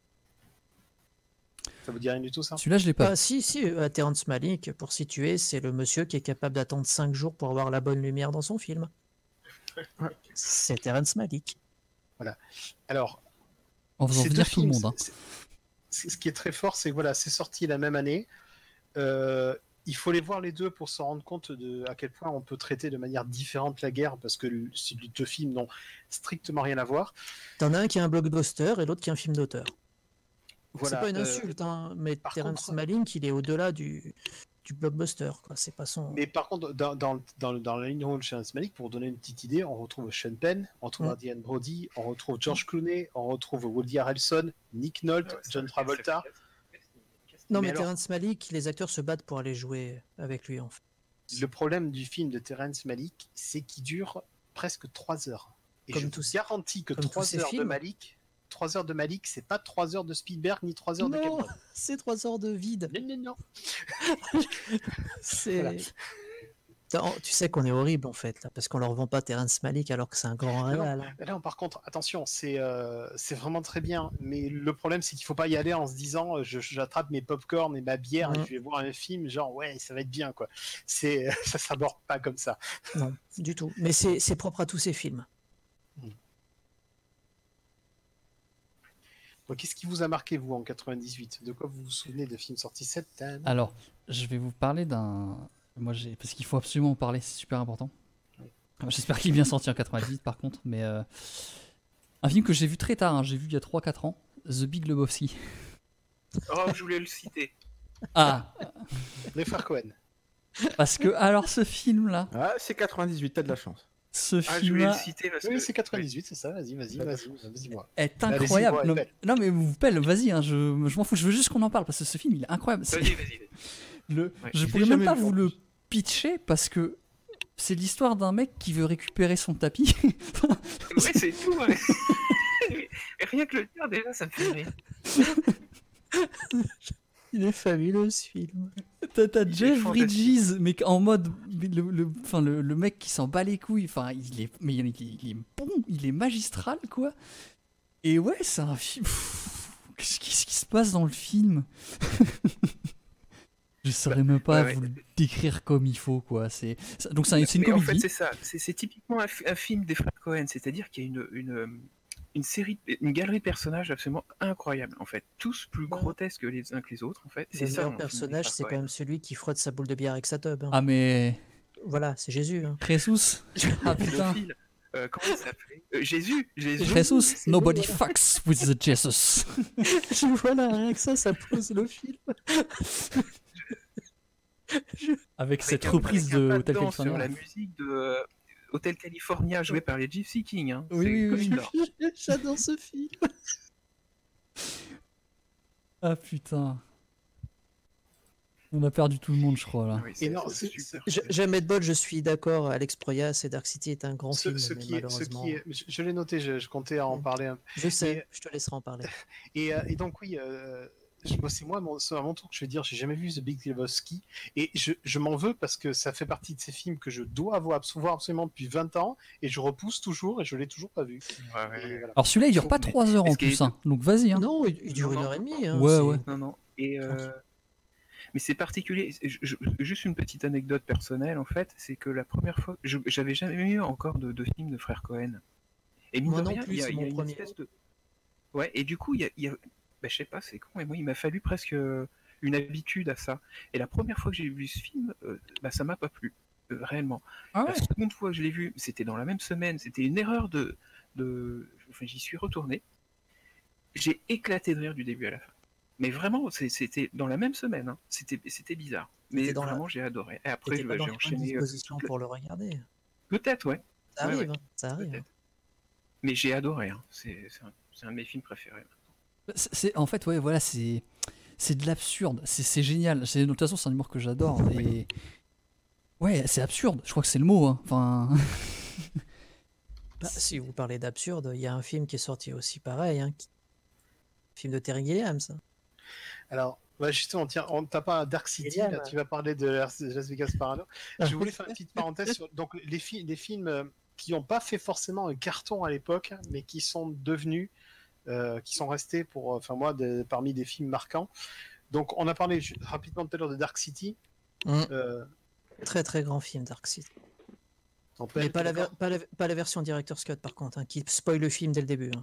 [SPEAKER 4] Ça vous dit rien du tout, ça?
[SPEAKER 1] Celui-là je l'ai pas.
[SPEAKER 2] Ah, si, si, euh, Terrence Malick, pour situer, c'est le monsieur qui est capable d'attendre cinq jours pour avoir la bonne lumière dans son film. C'est Terrence Malick.
[SPEAKER 4] Alors,
[SPEAKER 1] En faisant
[SPEAKER 4] ces
[SPEAKER 1] venir
[SPEAKER 4] deux
[SPEAKER 1] tout le
[SPEAKER 4] films,
[SPEAKER 1] monde. hein.
[SPEAKER 4] c'est- c'est- ce qui est très fort, c'est que voilà, c'est sorti la même année. Euh, il faut les voir les deux pour se rendre compte de à quel point on peut traiter de manière différente la guerre, parce que le- ces deux films n'ont strictement rien à voir.
[SPEAKER 2] T'en as un qui est un blockbuster et l'autre qui est un film d'auteur.
[SPEAKER 4] Voilà,
[SPEAKER 2] C'est pas une
[SPEAKER 4] euh,
[SPEAKER 2] insulte, hein, mais
[SPEAKER 4] par
[SPEAKER 2] Terrence
[SPEAKER 4] contre-
[SPEAKER 2] Malick, il est au-delà du, du blockbuster. Quoi. C'est pas son.
[SPEAKER 4] Mais par contre, dans, dans, dans, dans la ligne rouge de Terrence Malick, pour vous donner une petite idée, on retrouve Sean Penn, on retrouve
[SPEAKER 2] Mm.
[SPEAKER 4] Adrien Brody, on retrouve George Clooney, on retrouve Woody Harrelson, Nick Nolte,
[SPEAKER 5] Ah ouais, ça
[SPEAKER 4] John
[SPEAKER 5] fait-
[SPEAKER 4] Travolta.
[SPEAKER 5] ça fait-
[SPEAKER 2] Non,
[SPEAKER 4] Mais
[SPEAKER 2] mais,
[SPEAKER 4] alors-
[SPEAKER 2] Terrence Malick, les acteurs se battent pour aller jouer avec lui, en fait.
[SPEAKER 4] Le problème du film de Terrence Malick, c'est qu'il dure presque trois heures. Et
[SPEAKER 2] Comme
[SPEAKER 4] je
[SPEAKER 2] tous
[SPEAKER 4] vous
[SPEAKER 2] ces-
[SPEAKER 4] garantis que
[SPEAKER 2] comme tous
[SPEAKER 4] trois
[SPEAKER 2] ces
[SPEAKER 4] heures de
[SPEAKER 2] films.
[SPEAKER 4] Malick, trois heures de Malick, c'est pas trois heures de Spielberg ni trois heures de
[SPEAKER 2] Non,
[SPEAKER 4] Cameron.
[SPEAKER 2] c'est trois heures de vide.
[SPEAKER 4] Non, non, non.
[SPEAKER 2] C'est.
[SPEAKER 4] Voilà.
[SPEAKER 2] Attends, tu sais qu'on est horrible en fait là, parce qu'on leur vend pas Terrence Malick alors que c'est un grand
[SPEAKER 4] Non, non.
[SPEAKER 2] réal. hein.
[SPEAKER 4] Là, par contre, attention, c'est euh, c'est vraiment très bien. Mais le problème, c'est qu'il faut pas y aller en se disant, euh, je- j'attrape mes popcorn et ma bière et
[SPEAKER 2] Mhm.
[SPEAKER 4] je vais voir un film, genre ouais, ça va être bien quoi. C'est ça s'aborde pas comme ça.
[SPEAKER 2] Non, du tout. Mais c'est c'est propre à tous ces films.
[SPEAKER 4] Donc, qu'est-ce qui vous a marqué vous en quatre-vingt-dix-huit? De quoi vous vous souvenez de films sortis cette année?
[SPEAKER 1] Alors, je vais vous parler d'un. Moi, j'ai parce qu'il faut absolument en parler, c'est super important. J'espère qu'il est bien sorti en quatre-vingt-dix-huit par contre, mais euh, un film que j'ai vu très tard, hein, j'ai vu il y a trois quatre ans, The Big Lebowski.
[SPEAKER 5] Oh, je voulais le citer.
[SPEAKER 1] Ah,
[SPEAKER 4] Les frères Cohen.
[SPEAKER 1] parce que alors ce film là,
[SPEAKER 3] Ah, c'est quatre-vingt-dix-huit, t'as de la chance.
[SPEAKER 1] ce
[SPEAKER 5] Ah, je
[SPEAKER 1] film
[SPEAKER 5] voulais le
[SPEAKER 1] là
[SPEAKER 5] citer parce
[SPEAKER 4] Oui,
[SPEAKER 5] que
[SPEAKER 4] c'est quatre-vingt-dix-huit, c'est ça. Vas-y, vas-y, vas-y, vas-y, moi.
[SPEAKER 1] est
[SPEAKER 4] Allez-y,
[SPEAKER 1] incroyable.
[SPEAKER 4] bon,
[SPEAKER 1] non,
[SPEAKER 4] répète.
[SPEAKER 1] non, mais vous pelle, vas-y, hein, je, je m'en fous, je veux juste qu'on en parle parce que ce film il est incroyable. C'est-
[SPEAKER 5] Vas-y, vas-y. vas-y.
[SPEAKER 1] Le,
[SPEAKER 5] Ouais.
[SPEAKER 1] je
[SPEAKER 3] Je
[SPEAKER 1] pourrais
[SPEAKER 3] l'ai
[SPEAKER 1] même
[SPEAKER 3] jamais
[SPEAKER 1] pas
[SPEAKER 3] vu,
[SPEAKER 1] vous
[SPEAKER 3] en
[SPEAKER 1] le
[SPEAKER 3] plus.
[SPEAKER 1] pitcher parce que c'est l'histoire d'un mec qui veut récupérer son tapis.
[SPEAKER 5] Ouais, c'est tout. ouais. Mais rien que le dire, déjà, ça me fait rire.
[SPEAKER 2] Il est fabuleux ce film.
[SPEAKER 1] T'as, t'as
[SPEAKER 5] Il est
[SPEAKER 1] Jeff
[SPEAKER 5] fantastique.
[SPEAKER 1] Bridges, mais en mode le, le, enfin, le, le mec qui s'en bat les couilles. Enfin, il est, mais il est, il est bon, il est magistral quoi. Et ouais, c'est un film. Pff, Qu'est-ce, qu'est-ce qui se passe dans le film? Je saurais même pas
[SPEAKER 5] ouais, ouais.
[SPEAKER 1] vous le décrire comme il faut quoi. C'est ça- donc c'est, un- c'est une
[SPEAKER 5] Mais en
[SPEAKER 1] comédie.
[SPEAKER 5] fait, c'est ça. C'est, c'est typiquement un, fi- un film des frères Cohen. C'est-à-dire qu'il y a une, une, une série, une galerie de personnages absolument incroyable. En fait, tous plus grotesques les uns que les autres. En fait,
[SPEAKER 2] Le
[SPEAKER 5] c'est ça.
[SPEAKER 2] meilleur
[SPEAKER 5] un film des
[SPEAKER 2] personnage,
[SPEAKER 5] frères
[SPEAKER 2] c'est quand
[SPEAKER 5] Coen.
[SPEAKER 2] même celui qui frotte sa boule de bière avec sa tub. hein.
[SPEAKER 1] Ah mais
[SPEAKER 2] Voilà, c'est Jésus. hein.
[SPEAKER 1] Jesus. Ah putain.
[SPEAKER 5] Pédophile. Euh, comment il s'appelait Euh, Jésus. Jésus.
[SPEAKER 1] Jesus.
[SPEAKER 2] c'est
[SPEAKER 1] Nobody
[SPEAKER 2] bon, voilà.
[SPEAKER 1] fucks with the Jesus.
[SPEAKER 2] voilà, rien que ça, ça pose le film.
[SPEAKER 1] Avec cette
[SPEAKER 5] un-
[SPEAKER 1] reprise
[SPEAKER 5] avec un
[SPEAKER 1] de
[SPEAKER 5] pas
[SPEAKER 1] Hotel
[SPEAKER 5] dedans sur
[SPEAKER 1] California.
[SPEAKER 5] la musique de euh, Hotel California joué par les Gypsy Kings. Hein.
[SPEAKER 1] Oui,
[SPEAKER 5] C'est
[SPEAKER 1] oui,
[SPEAKER 5] comme
[SPEAKER 1] oui.
[SPEAKER 5] une or.
[SPEAKER 2] J'adore ce film.
[SPEAKER 1] Ah putain. On a perdu tout le monde, je crois là.
[SPEAKER 5] Oui,
[SPEAKER 4] Et
[SPEAKER 5] c'est,
[SPEAKER 4] non,
[SPEAKER 5] c'est
[SPEAKER 4] c'est-
[SPEAKER 5] super.
[SPEAKER 2] Je- Jamais de bol, je suis d'accord. Alex Proyas et Dark City est un grand
[SPEAKER 4] Ce,
[SPEAKER 2] film,
[SPEAKER 4] ce
[SPEAKER 2] mais
[SPEAKER 4] qui est, ce
[SPEAKER 2] malheureusement.
[SPEAKER 4] qui est, je, je l'ai noté, je, je comptais en
[SPEAKER 2] Mm.
[SPEAKER 4] parler un peu.
[SPEAKER 2] Je sais,
[SPEAKER 4] Mais-
[SPEAKER 2] je te laisserai en parler.
[SPEAKER 4] Et, euh, et donc oui, euh, je- moi, c'est moi, mon- c'est à mon tour que je vais dire, j'ai jamais vu The Big Lebowski, et je, je m'en veux parce que ça fait partie de ces films que je dois avoir, voir absolument depuis vingt ans, et je repousse toujours, et je l'ai toujours pas vu.
[SPEAKER 5] Ouais, ouais,
[SPEAKER 4] Et
[SPEAKER 5] ouais.
[SPEAKER 4] voilà.
[SPEAKER 1] Alors celui-là il dure
[SPEAKER 5] Faut-
[SPEAKER 1] pas
[SPEAKER 5] mais-
[SPEAKER 1] trois heures
[SPEAKER 5] mais
[SPEAKER 1] en
[SPEAKER 5] ce qui est-
[SPEAKER 1] plus, hein. Donc vas-y. Hein.
[SPEAKER 2] Non, il, il dure
[SPEAKER 5] Non,
[SPEAKER 2] une
[SPEAKER 5] non.
[SPEAKER 2] heure et demie. hein,
[SPEAKER 1] Ouais,
[SPEAKER 2] c'est-
[SPEAKER 1] ouais.
[SPEAKER 5] Non, non. Et euh, mais c'est particulier. Je- je- juste une petite anecdote personnelle en fait, c'est que la première fois, je- j'avais jamais eu encore de, de film de frères Cohen. Et mine
[SPEAKER 2] Moi
[SPEAKER 5] de
[SPEAKER 2] non
[SPEAKER 5] rien,
[SPEAKER 2] plus,
[SPEAKER 5] il y a,
[SPEAKER 2] c'est
[SPEAKER 5] il y a
[SPEAKER 2] mon
[SPEAKER 5] une
[SPEAKER 2] premier.
[SPEAKER 5] espèce de. Ouais. Et du coup, il y a, il y a- bah, je sais pas, c'est con. Mais moi, il m'a fallu presque euh, une habitude à ça. Et la première fois que j'ai vu ce film, euh, bah, ça m'a pas plu euh, réellement.
[SPEAKER 1] Ah
[SPEAKER 5] La seconde fois que je l'ai vu, c'était dans la même semaine. C'était une erreur de, de... Enfin, j'y suis retourné. J'ai éclaté de rire du début à la fin. Mais vraiment, c'est- c'était dans la même semaine. hein. C'était, c'était bizarre. Mais
[SPEAKER 2] T'étais dans la-
[SPEAKER 5] vraiment, j'ai adoré. Et après,
[SPEAKER 2] T'étais
[SPEAKER 5] je-
[SPEAKER 2] pas dans
[SPEAKER 5] j'ai
[SPEAKER 2] les bonnes
[SPEAKER 5] enchaîné. euh,
[SPEAKER 2] dispositions
[SPEAKER 5] toute la-
[SPEAKER 2] pour le regarder.
[SPEAKER 5] Peut-être, ouais.
[SPEAKER 2] Ça
[SPEAKER 5] Ouais,
[SPEAKER 2] arrive,
[SPEAKER 5] ouais.
[SPEAKER 2] hein, ça arrive.
[SPEAKER 5] Peut-être. Mais j'ai adoré. hein. C'est, c'est, un, c'est un de mes films préférés.
[SPEAKER 1] C'est, c'est- en fait ouais voilà c'est c'est de l'absurde. C'est, c'est génial. C'est, de toute façon c'est un humour que j'adore. Et ouais c'est absurde. Je crois que c'est le mot. Hein. Enfin.
[SPEAKER 2] Bah, si vous parlez d'absurde, il y a un film qui est sorti aussi pareil. Hein, qui- film de Terry Gilliam, ça.
[SPEAKER 4] Alors, bah, justement, tiens, on t'a pas Dark City,
[SPEAKER 2] Génial,
[SPEAKER 4] là,
[SPEAKER 2] ouais.
[SPEAKER 4] tu vas parler de Las Las Vegas Parano. Je voulais faire une petite parenthèse sur donc, les, fi- les films euh, qui n'ont pas fait forcément un carton à l'époque, mais qui sont devenus, euh, qui sont restés pour, euh, enfin moi, des- parmi des films marquants. Donc, on a parlé ju- rapidement tout à l'heure de Dark City.
[SPEAKER 2] Mm.
[SPEAKER 4] Euh,
[SPEAKER 2] Très très grand film, Dark City.
[SPEAKER 4] on peut
[SPEAKER 2] Mais
[SPEAKER 4] être
[SPEAKER 2] pas la, ver-
[SPEAKER 4] d'accord.
[SPEAKER 2] pas, la, pas la version Director's Cut par contre, hein, qui spoil le film dès le début. hein.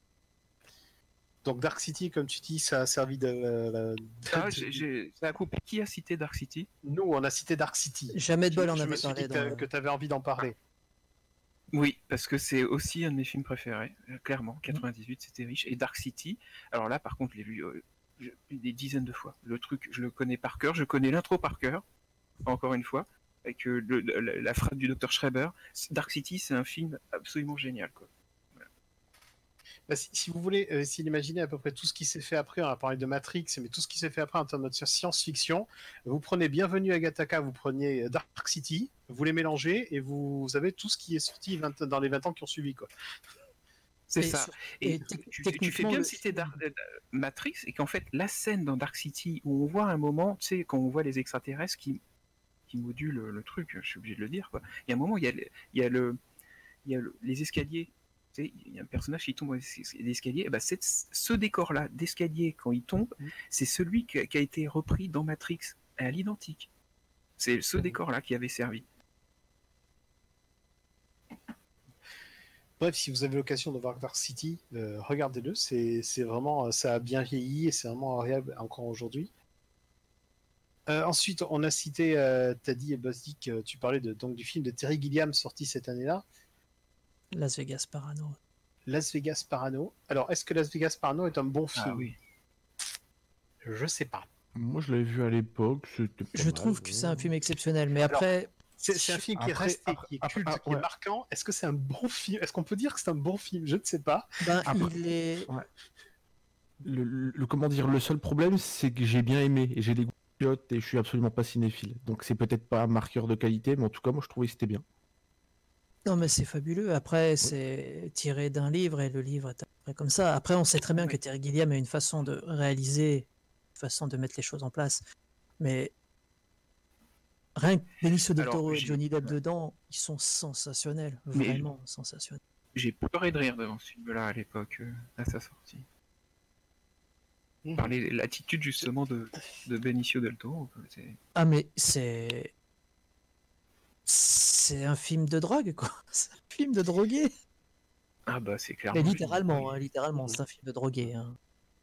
[SPEAKER 4] Donc, Dark City, comme tu dis, ça a servi de. de-
[SPEAKER 5] Ah,
[SPEAKER 4] de-
[SPEAKER 5] j'ai, j'ai... Ça a coupé. Qui a cité Dark City?
[SPEAKER 4] Nous, on a cité Dark City.
[SPEAKER 2] Jamais de
[SPEAKER 4] Je,
[SPEAKER 2] bol en
[SPEAKER 4] je me
[SPEAKER 2] avait
[SPEAKER 4] suis
[SPEAKER 2] parlé.
[SPEAKER 4] dit
[SPEAKER 2] Dans
[SPEAKER 4] que,
[SPEAKER 2] le-
[SPEAKER 4] que tu avais envie d'en parler.
[SPEAKER 5] Oui, parce que c'est aussi un de mes films préférés, euh, clairement. quatre-vingt-dix-huit, c'était riche. Et Dark City, alors là, par contre, je l'ai vu euh, je- des dizaines de fois. Le truc, je le connais par cœur. Je connais l'intro par cœur, encore une fois, avec euh, le- le- la phrase du docteur Schreiber. Dark City, c'est un film absolument génial, quoi.
[SPEAKER 4] Bah, si, si vous voulez euh, essayer d'imaginer à peu près tout ce qui s'est fait après, on a parlé de Matrix, mais tout ce qui s'est fait après en termes de science-fiction, vous prenez Bienvenue à Gattaca, vous prenez Dark City, vous les mélangez et vous avez tout ce qui est sorti vingt dans les vingt ans qui ont suivi, quoi.
[SPEAKER 5] C'est
[SPEAKER 2] Et
[SPEAKER 5] ça.
[SPEAKER 2] sur-
[SPEAKER 5] Et,
[SPEAKER 2] et
[SPEAKER 5] tu,
[SPEAKER 2] tec-
[SPEAKER 5] tu- tu fais
[SPEAKER 2] techniquement,
[SPEAKER 5] bien
[SPEAKER 2] le
[SPEAKER 5] de citer
[SPEAKER 2] film-
[SPEAKER 5] Dark- euh, Matrix, et qu'en fait, la scène dans Dark City où on voit un moment, tu sais, quand on voit les extraterrestres qui, qui modulent le, le truc, je suis obligé de le dire, quoi. Il y a un moment, il y a, le- il y a, le, il y a le- les escaliers. Tu sais, il y a un personnage qui tombe dans les escaliers. Et ben, c'est, ce décor-là d'escalier, quand il tombe, c'est celui qui a, qui a été repris dans Matrix à l'identique. C'est ce décor-là qui avait servi.
[SPEAKER 4] Bref, si vous avez l'occasion de voir Dark City, euh, regardez-le, c'est, c'est vraiment, ça a bien vieilli et c'est vraiment agréable encore aujourd'hui. Euh, ensuite, on a cité, euh, t'as dit, Bosdick, euh, tu parlais de, donc, du film de Terry Gilliam sorti cette année-là,
[SPEAKER 2] Las Vegas Parano.
[SPEAKER 4] Las Vegas Parano. Alors, est-ce que Las Vegas Parano est un bon film?
[SPEAKER 5] Ah oui.
[SPEAKER 4] Je sais pas.
[SPEAKER 3] Moi, je l'avais vu à l'époque. C'était pas
[SPEAKER 2] Je
[SPEAKER 3] mal,
[SPEAKER 2] trouve que
[SPEAKER 3] ouais.
[SPEAKER 2] c'est un film exceptionnel, mais après,
[SPEAKER 4] C'est, c'est un film qui est
[SPEAKER 3] Après-
[SPEAKER 4] resté,
[SPEAKER 3] après-
[SPEAKER 4] qui est
[SPEAKER 3] après-
[SPEAKER 4] culte,
[SPEAKER 3] ah,
[SPEAKER 4] qui est
[SPEAKER 3] ouais.
[SPEAKER 4] marquant. Est-ce que c'est un bon film? Est-ce qu'on peut dire que c'est un bon film? Je ne sais pas.
[SPEAKER 2] ben,
[SPEAKER 3] Après-
[SPEAKER 2] il est.
[SPEAKER 3] Le, le- le- comment dire, le seul problème, c'est que j'ai bien aimé et j'ai des goûts de chiottes et je suis absolument pas cinéphile. Donc c'est peut-être pas un marqueur de qualité, mais en tout cas, moi, je trouvais que c'était bien.
[SPEAKER 2] Non, mais c'est fabuleux. Après, c'est tiré d'un livre et le livre est à peu près comme ça. Après, on sait très bien que Terry Gilliam a une façon de réaliser, une façon de mettre les choses en place. Mais rien que Benicio del
[SPEAKER 5] Alors,
[SPEAKER 2] Toro et
[SPEAKER 5] j'ai-
[SPEAKER 2] Johnny Depp
[SPEAKER 5] ouais.
[SPEAKER 2] dedans, ils sont sensationnels.
[SPEAKER 5] Mais-
[SPEAKER 2] Vraiment sensationnels.
[SPEAKER 5] J'ai pleuré de rire devant ce film-là à l'époque, euh, à sa sortie.
[SPEAKER 4] Mhm.
[SPEAKER 5] Par les- l'attitude justement de, de Benicio del Toro. quoi. C'est-
[SPEAKER 2] Ah, mais c'est. C'est un film de drogue, quoi. C'est un film de drogué.
[SPEAKER 5] Ah bah c'est clairement.
[SPEAKER 2] Mais littéralement,
[SPEAKER 5] oui.
[SPEAKER 2] hein, littéralement,
[SPEAKER 4] Mhm.
[SPEAKER 2] c'est un film de drogué. Hein.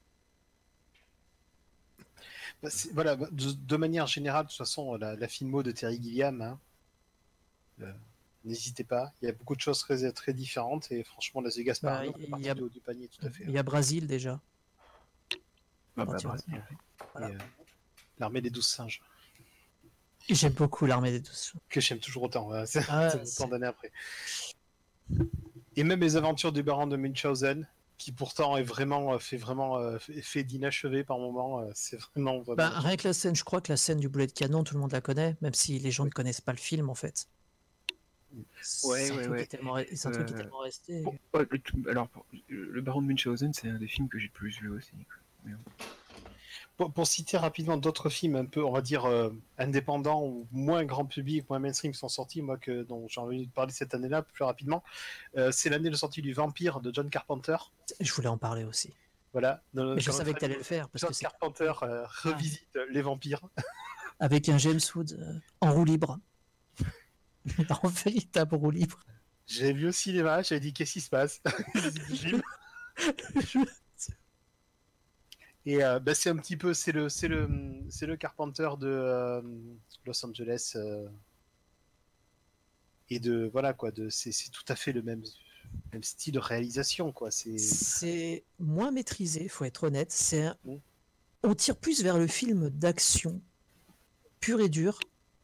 [SPEAKER 4] Bah, c'est- voilà, bah, de, de manière générale, de toute façon, la, la filmo de Terry Gilliam, hein, euh, n'hésitez pas. Il y a beaucoup de choses très, très différentes et franchement, Las Vegas
[SPEAKER 2] Bah,
[SPEAKER 4] Parano fait
[SPEAKER 2] il
[SPEAKER 4] partie
[SPEAKER 2] y a-
[SPEAKER 4] du haut du panier, tout à fait.
[SPEAKER 2] Il y a Brésil déjà.
[SPEAKER 5] Ah bah,
[SPEAKER 2] Quand tu vois.
[SPEAKER 5] Brésil, oui.
[SPEAKER 2] voilà.
[SPEAKER 4] Et, euh, L'armée des douze singes,
[SPEAKER 2] Et J'aime beaucoup l'armée des douze.
[SPEAKER 4] que j'aime toujours autant, voilà, c'est
[SPEAKER 2] Ah,
[SPEAKER 4] c'est
[SPEAKER 2] c'est-
[SPEAKER 4] autant d'années après. Et même les aventures du baron de Munchausen, qui pourtant est vraiment, euh, fait vraiment euh, fait fait d'inachevé par moment, euh, c'est vraiment, vraiment...
[SPEAKER 2] Bah, rien que la scène, je crois que la scène du boulet de canon, tout le monde la connaît, même si les gens ne connaissent pas le film en fait. C'est
[SPEAKER 5] Ouais,
[SPEAKER 2] un
[SPEAKER 5] ouais,
[SPEAKER 2] truc
[SPEAKER 5] ouais.
[SPEAKER 2] qui est tellement, re- c'est un truc qui est
[SPEAKER 5] Euh,
[SPEAKER 2] tellement resté.
[SPEAKER 5] Bon, ouais, le tout- alors, pour- le Baron de Munchausen, c'est un des films que j'ai le plus vu aussi. quoi.
[SPEAKER 4] Pour, pour citer rapidement d'autres films un peu, on va dire, euh, indépendants ou moins grand public, moins mainstream qui sont sortis, moi, que, dont j'ai envie de parler cette année-là plus rapidement, euh, c'est l'année de sortie du Vampire de John Carpenter.
[SPEAKER 2] Je voulais en parler aussi.
[SPEAKER 4] Voilà. Dans-
[SPEAKER 2] Mais je
[SPEAKER 4] comme
[SPEAKER 2] savais
[SPEAKER 4] un
[SPEAKER 2] que tu allais le faire parce
[SPEAKER 4] John
[SPEAKER 2] que c'est
[SPEAKER 4] Carpenter euh, revisite les vampires.
[SPEAKER 2] avec un James Woods euh, en roue libre. En véritable roue libre.
[SPEAKER 4] J'ai vu au cinéma, j'avais dit qu'est-ce qui se passe. Jim. Et euh, bah, c'est un petit peu, c'est le, c'est le, c'est le Carpenter de euh, Los Angeles euh, et de voilà quoi, de, c'est, c'est tout à fait le même, même style de réalisation quoi. C'est
[SPEAKER 2] C'est moins maîtrisé, faut être honnête. C'est un-
[SPEAKER 4] Mm.
[SPEAKER 2] On tire plus vers le film d'action pur et dur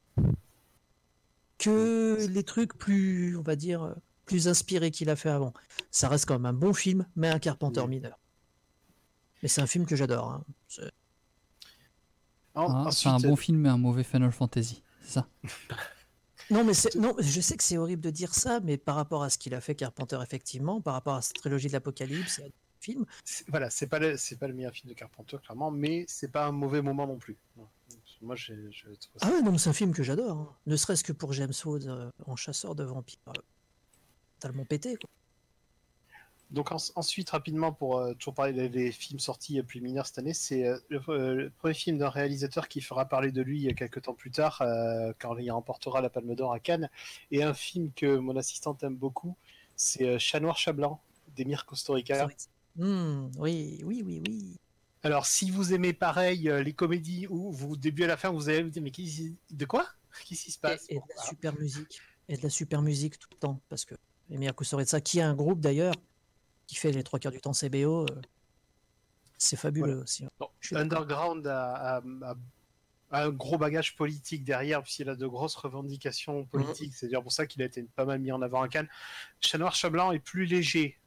[SPEAKER 2] que les trucs plus, on va dire, plus inspirés qu'il a fait avant. Ça reste quand même un bon film, mais un Carpenter
[SPEAKER 4] Oui.
[SPEAKER 2] mineur. Mais c'est un film que j'adore. Hein. C'est-
[SPEAKER 4] En-
[SPEAKER 1] Hein, c'est
[SPEAKER 4] ensuite,
[SPEAKER 1] un bon film mais un mauvais Final Fantasy. C'est ça.
[SPEAKER 2] Non, mais c'est... non, je sais que c'est horrible de dire ça, mais par rapport à ce qu'il a fait Carpenter, effectivement, par rapport à cette trilogie de l'Apocalypse et à d'autres films,
[SPEAKER 4] c'est- voilà, c'est pas le, c'est pas le meilleur film de Carpenter clairement, mais c'est pas un mauvais moment non plus. Moi, j'ai, je trouve ça-
[SPEAKER 2] ah ouais, non, mais c'est un film que j'adore. Hein. Ne serait-ce que pour James Woods euh, en chasseur de vampires. euh, Totalement pété, quoi.
[SPEAKER 4] Donc en- ensuite, rapidement, pour euh, toujours parler des, des films sortis euh, plus mineurs cette année, c'est euh, le, euh, le premier film d'un réalisateur qui fera parler de lui euh, quelques temps plus tard, euh, quand il remportera la Palme d'Or à Cannes, et un film que mon assistante aime beaucoup, c'est euh, Chat Noir, Chat Blanc, d'Emir Kusturica.
[SPEAKER 2] Hmm, oui, oui, oui, oui.
[SPEAKER 4] Alors si vous aimez pareil euh, les comédies où vous, du début à la fin, vous allez vous dire mais qui, de quoi Qu'est-ce qui se passe
[SPEAKER 2] Et, et de la
[SPEAKER 4] Voilà.
[SPEAKER 2] super musique. Et de la super musique tout le temps. Parce que Emir Kusturica, qui a un groupe d'ailleurs, qui fait les trois quarts du temps C B O, euh, c'est fabuleux
[SPEAKER 4] Voilà.
[SPEAKER 2] aussi.
[SPEAKER 4] Bon,
[SPEAKER 2] Je suis d'accord.
[SPEAKER 4] Underground a, a- a- a un gros bagage politique derrière, puisqu'il a de grosses revendications politiques. C'est d'ailleurs pour ça qu'il a été pas mal mis en avant à Cannes. Chat Noir, Chat Blanc est plus léger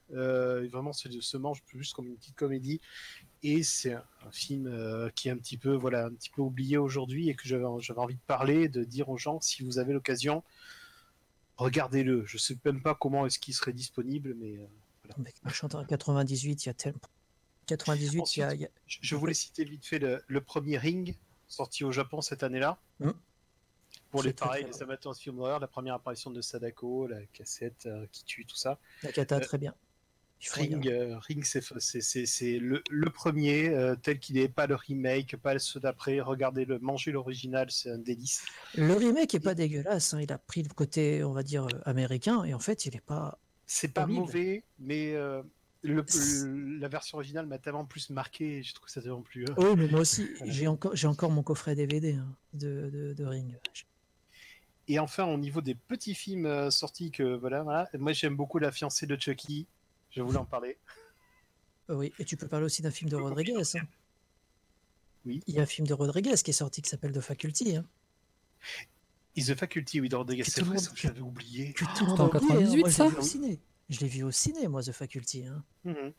[SPEAKER 4] Euh, vraiment, c'est se mange juste comme une petite comédie. Et c'est un, un film euh, qui est un petit peu, voilà, un petit peu oublié aujourd'hui et que j'avais, j'avais envie de parler, de dire aux gens, si vous avez l'occasion, regardez-le. Je sais même pas comment est-ce qu'il serait disponible, mais euh, voilà.
[SPEAKER 2] Mec, je chante en quatre-vingt-dix-huit, il y a tellement. quatre-vingt-dix-huit, il y
[SPEAKER 4] Ensuite,
[SPEAKER 2] a. il y a-
[SPEAKER 4] je, je voulais citer vite fait le, le premier Ring, sorti au Japon cette année-là.
[SPEAKER 2] Hmm.
[SPEAKER 4] Pour
[SPEAKER 2] Qui
[SPEAKER 4] les
[SPEAKER 2] est très,
[SPEAKER 4] pareils,
[SPEAKER 2] très
[SPEAKER 4] les
[SPEAKER 2] bon.
[SPEAKER 4] amateurs de films d'horreur, la première apparition de Sadako, la cassette euh, qui tue, tout ça.
[SPEAKER 2] La Kata,
[SPEAKER 4] Euh,
[SPEAKER 2] très bien. Il faut
[SPEAKER 4] Ring,
[SPEAKER 2] regarder.
[SPEAKER 4] euh, Ring, c'est, c'est, c'est, c'est le, le premier, euh, tel qu'il n'est pas le remake, pas ceux d'après. Regardez-le, mangez l'original, c'est un délice.
[SPEAKER 2] Le remake est pas dégueulasse, hein. Il a pris le côté, on va dire, euh, américain, et en fait, il est pas
[SPEAKER 4] C'est pas
[SPEAKER 2] horrible.
[SPEAKER 4] mauvais, mais euh, le,
[SPEAKER 2] C'est-
[SPEAKER 4] le- la version originale m'a tellement plus marqué, et je trouve ça tellement plus. euh,
[SPEAKER 2] Oui, mais moi aussi,
[SPEAKER 4] Voilà.
[SPEAKER 2] j'ai encore, j'ai encore mon coffret D V D hein, de, de, de Ring.
[SPEAKER 4] Et enfin, au niveau des petits films euh, sortis, que voilà, voilà, moi j'aime beaucoup La fiancée de Chucky. Je voulais en parler.
[SPEAKER 2] Euh, Oui, et tu peux parler aussi d'un film de Rodriguez. Hein.
[SPEAKER 4] Oui.
[SPEAKER 2] Il y a un film de Rodriguez qui est sorti qui s'appelle The Faculty. Hein,
[SPEAKER 4] Is the Faculty, oui, de Rodriguez,
[SPEAKER 2] Que
[SPEAKER 4] c'est
[SPEAKER 2] tout le
[SPEAKER 4] vrai,
[SPEAKER 2] monde-
[SPEAKER 4] ça, j'avais oublié.
[SPEAKER 2] que tout le monde
[SPEAKER 1] C'était en
[SPEAKER 2] a oublié, hein.
[SPEAKER 1] quatre-vingt-dix-huit,
[SPEAKER 2] Moi, je
[SPEAKER 1] ça
[SPEAKER 2] l'ai vu au ciné. Je l'ai vu au ciné, moi, The Faculty. Hein.
[SPEAKER 4] Mhm.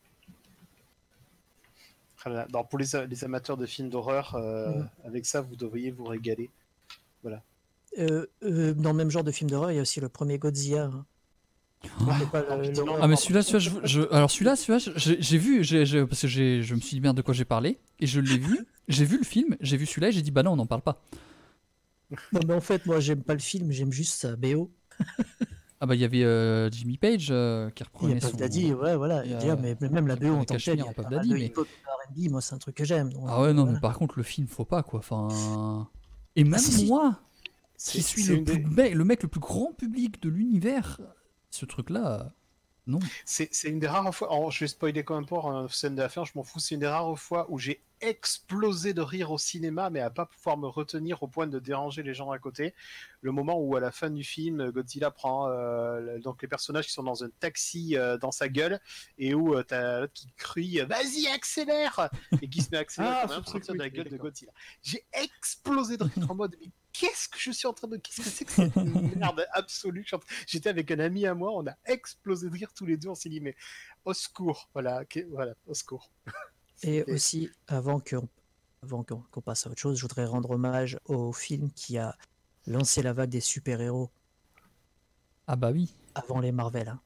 [SPEAKER 4] Voilà. Alors, pour les, les amateurs de films d'horreur, euh,
[SPEAKER 2] Mhm.
[SPEAKER 4] avec ça, vous devriez vous régaler.
[SPEAKER 2] Euh, euh, dans le même genre de film d'horreur, il y a aussi le premier Godzilla. Hein. C'est pas
[SPEAKER 4] non,
[SPEAKER 2] le-
[SPEAKER 4] pitié, non,
[SPEAKER 2] l'horreur.
[SPEAKER 1] Ah mais
[SPEAKER 4] non,
[SPEAKER 1] celui-là, celui-là, je, je- alors celui-là, celui-là, j'ai j'ai vu, j'ai, j'ai- parce que j'ai, je me suis dit merde de quoi j'ai parlé, et je l'ai vu, j'ai vu le film, j'ai vu celui-là, et j'ai dit bah non, on n'en parle pas.
[SPEAKER 2] Non, mais en fait, moi, j'aime pas le film, j'aime juste sa B O.
[SPEAKER 1] Ah bah il y avait euh, Jimmy Page euh, qui
[SPEAKER 2] Il y
[SPEAKER 1] reprenait
[SPEAKER 2] a Puff
[SPEAKER 1] son.
[SPEAKER 2] Daddy, ouais, voilà.
[SPEAKER 1] il y a-
[SPEAKER 2] Déjà, mais mais même la
[SPEAKER 1] qui
[SPEAKER 2] B O en
[SPEAKER 1] prenait
[SPEAKER 2] tant que telle, il y
[SPEAKER 1] Cachemire
[SPEAKER 2] a
[SPEAKER 1] en Puff
[SPEAKER 2] pas mal
[SPEAKER 1] Daddy,
[SPEAKER 2] de
[SPEAKER 1] mais-
[SPEAKER 2] hip-hop et R and B, moi, c'est un truc que j'aime. donc,
[SPEAKER 1] Ah ouais non,
[SPEAKER 2] voilà.
[SPEAKER 1] mais par contre le film faut pas quoi, enfin. Et même
[SPEAKER 2] si, si.
[SPEAKER 1] moi,
[SPEAKER 4] C'est-
[SPEAKER 1] qui suis
[SPEAKER 4] c'est
[SPEAKER 1] le,
[SPEAKER 4] une
[SPEAKER 1] plus
[SPEAKER 4] des-
[SPEAKER 1] mec, le mec le plus grand public de l'univers, ce truc-là, euh, non.
[SPEAKER 4] C'est c'est une des rares fois. Alors, je vais spoiler quand même pas en scène de la fin, je m'en fous. C'est une des rares fois où j'ai explosé de rire au cinéma, mais à pas pouvoir me retenir au point de déranger les gens à côté. Le moment où, à la fin du film, Godzilla prend euh, donc les personnages qui sont dans un taxi euh, dans sa gueule et où euh, t'as l'autre qui crie "Vas-y, accélère!" et qui se met à accélérer
[SPEAKER 3] Ah,
[SPEAKER 4] comme
[SPEAKER 3] ce
[SPEAKER 4] un
[SPEAKER 3] truc,
[SPEAKER 4] sortir de la
[SPEAKER 3] oui,
[SPEAKER 4] gueule de
[SPEAKER 3] d'accord.
[SPEAKER 4] Godzilla. J'ai explosé de rire en mode mais qu'est-ce que je suis en train de. Qu'est-ce que c'est que cette merde absolue? Je suis en train- J'étais avec un ami à moi, on a explosé de rire tous les deux, on s'est dit mais au secours, voilà, ok, voilà, au secours.
[SPEAKER 2] Et
[SPEAKER 4] C'était-
[SPEAKER 2] aussi, avant qu'on avant qu'on qu'on passe à autre chose, je voudrais rendre hommage au film qui a lancé la vague des super-héros
[SPEAKER 1] Ah bah oui.
[SPEAKER 2] avant les Marvel. Hein.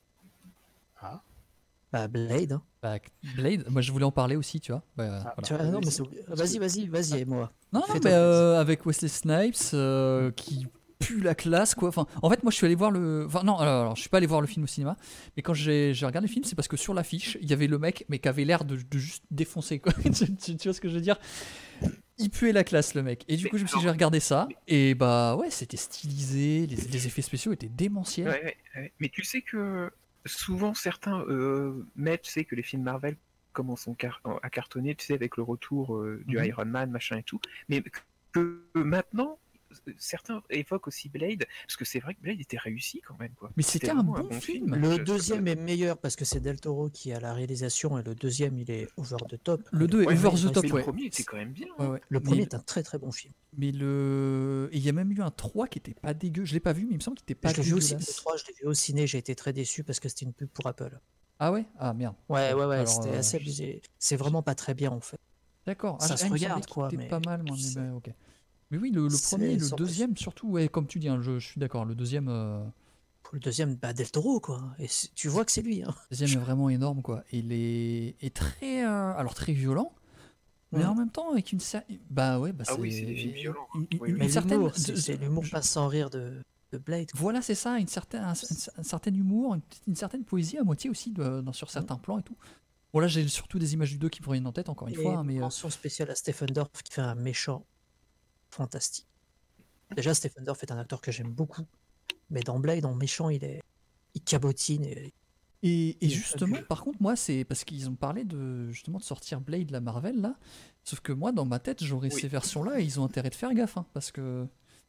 [SPEAKER 4] Ah.
[SPEAKER 2] Bah, Blade. Hein.
[SPEAKER 1] Bah, Blade, moi je voulais en parler aussi, tu vois. Bah,
[SPEAKER 4] Ah,
[SPEAKER 1] voilà.
[SPEAKER 2] Tu vois, non, mais
[SPEAKER 4] vas-y.
[SPEAKER 2] c'est- vas-y, vas-y, vas-y, et moi.
[SPEAKER 1] Non, non,
[SPEAKER 2] Fais-toi
[SPEAKER 1] mais
[SPEAKER 2] plaisir.
[SPEAKER 1] euh, avec Wesley Snipes euh, qui pue la classe, quoi. Enfin, en fait, moi, je suis allé voir le. Enfin, non, alors, alors, je suis pas allé voir le film au cinéma, mais quand j'ai j'ai regardé le film, c'est parce que sur l'affiche, il y avait le mec, mais qui avait l'air de, de juste défoncer, quoi. tu, tu- tu vois ce que je veux dire? Il puait la classe, le mec. Et du
[SPEAKER 5] Mais
[SPEAKER 1] coup, je me suis dit,
[SPEAKER 5] alors-
[SPEAKER 1] j'ai regardé ça, et bah ouais, c'était stylisé, les, les effets spéciaux étaient démentiels.
[SPEAKER 5] Ouais, ouais, ouais. Mais tu sais que souvent certains euh, mettent, tu sais, que les films Marvel commencent en car- à cartonner, tu sais, avec le retour euh, du
[SPEAKER 1] Mhm.
[SPEAKER 5] Iron Man, machin et tout. Mais que, que maintenant, certains évoquent aussi Blade, parce que c'est vrai que Blade était réussi quand même, quoi.
[SPEAKER 1] Mais c'était un
[SPEAKER 5] vraiment
[SPEAKER 1] bon film.
[SPEAKER 2] Le
[SPEAKER 5] Je-
[SPEAKER 2] deuxième est meilleur parce que c'est Del Toro qui a la réalisation et le deuxième, il est over the top.
[SPEAKER 1] Le deux est
[SPEAKER 5] Ouais,
[SPEAKER 1] over
[SPEAKER 5] mais-
[SPEAKER 1] the top,
[SPEAKER 5] mais
[SPEAKER 1] ouais.
[SPEAKER 5] le premier était quand même bien.
[SPEAKER 1] Ouais,
[SPEAKER 5] hein.
[SPEAKER 1] ouais.
[SPEAKER 2] Le
[SPEAKER 1] Mais-
[SPEAKER 2] premier est un très très bon film.
[SPEAKER 1] Mais le. Et il y a même eu un trois qui était pas dégueu. Je l'ai pas vu, mais il me semble qu'il était pas
[SPEAKER 2] je l'ai vu au ciné,
[SPEAKER 1] dégueulasse.
[SPEAKER 2] le trois, je l'ai vu au ciné, j'ai été très déçu parce que c'était une pub pour Apple.
[SPEAKER 1] Ah ouais? Ah merde.
[SPEAKER 2] Ouais, ouais, ouais,
[SPEAKER 1] Alors,
[SPEAKER 2] c'était
[SPEAKER 1] euh,
[SPEAKER 2] assez
[SPEAKER 1] je-
[SPEAKER 2] abusé. C'est vraiment pas très bien en fait.
[SPEAKER 1] D'accord.
[SPEAKER 2] Ça
[SPEAKER 1] Ah,
[SPEAKER 2] se
[SPEAKER 1] il me
[SPEAKER 2] regarde,
[SPEAKER 1] semblait qu'il
[SPEAKER 2] quoi,
[SPEAKER 1] était
[SPEAKER 2] mais
[SPEAKER 1] pas mal, moi.
[SPEAKER 2] c'est-
[SPEAKER 1] Mais, bah, ok. Mais oui, le, le
[SPEAKER 2] c'est
[SPEAKER 1] premier, le
[SPEAKER 2] sans plus.
[SPEAKER 1] deuxième, surtout, ouais, comme tu dis, hein, je, je suis d'accord. Le deuxième, euh,
[SPEAKER 2] Pour le deuxième, bah, Del Toro, quoi. Et c'est- tu vois que c'est lui. Hein.
[SPEAKER 1] le deuxième est vraiment énorme, quoi. Il est, est très, euh, alors très violent, mais
[SPEAKER 2] Ouais.
[SPEAKER 1] en même temps avec une certaine, bah ouais, bah
[SPEAKER 5] Ah oui,
[SPEAKER 1] c'est
[SPEAKER 5] c'est des films violents.
[SPEAKER 1] Une, une-
[SPEAKER 5] Oui,
[SPEAKER 1] une
[SPEAKER 5] oui.
[SPEAKER 2] Mais
[SPEAKER 1] certaine,
[SPEAKER 2] l'humour, c'est
[SPEAKER 1] de-
[SPEAKER 2] c'est l'humour
[SPEAKER 1] je-
[SPEAKER 2] pas sans rire de, de Blade. quoi.
[SPEAKER 1] Voilà, c'est ça, une certaine, un, un- un certain humour, une, petite- une certaine poésie à moitié aussi de- dans, sur certains plans et tout. Bon là, j'ai surtout des images du deux qui me reviennent en tête, encore une
[SPEAKER 2] Et
[SPEAKER 1] fois, hein, mais euh,
[SPEAKER 2] mention spéciale à Stephen Dorff qui fait un méchant fantastique. Déjà, Stephen Dorff est un acteur que j'aime beaucoup, mais dans Blade, en méchant, il est, il cabotine. Et...
[SPEAKER 1] Et, et
[SPEAKER 2] Il est
[SPEAKER 1] justement,
[SPEAKER 2] fabuleux.
[SPEAKER 1] par contre, moi, c'est parce qu'ils ont parlé de justement de sortir Blade, la Marvel, là. Sauf que moi, dans ma tête, j'aurais
[SPEAKER 5] Oui.
[SPEAKER 1] ces versions-là et ils ont intérêt de faire gaffe, hein, parce que.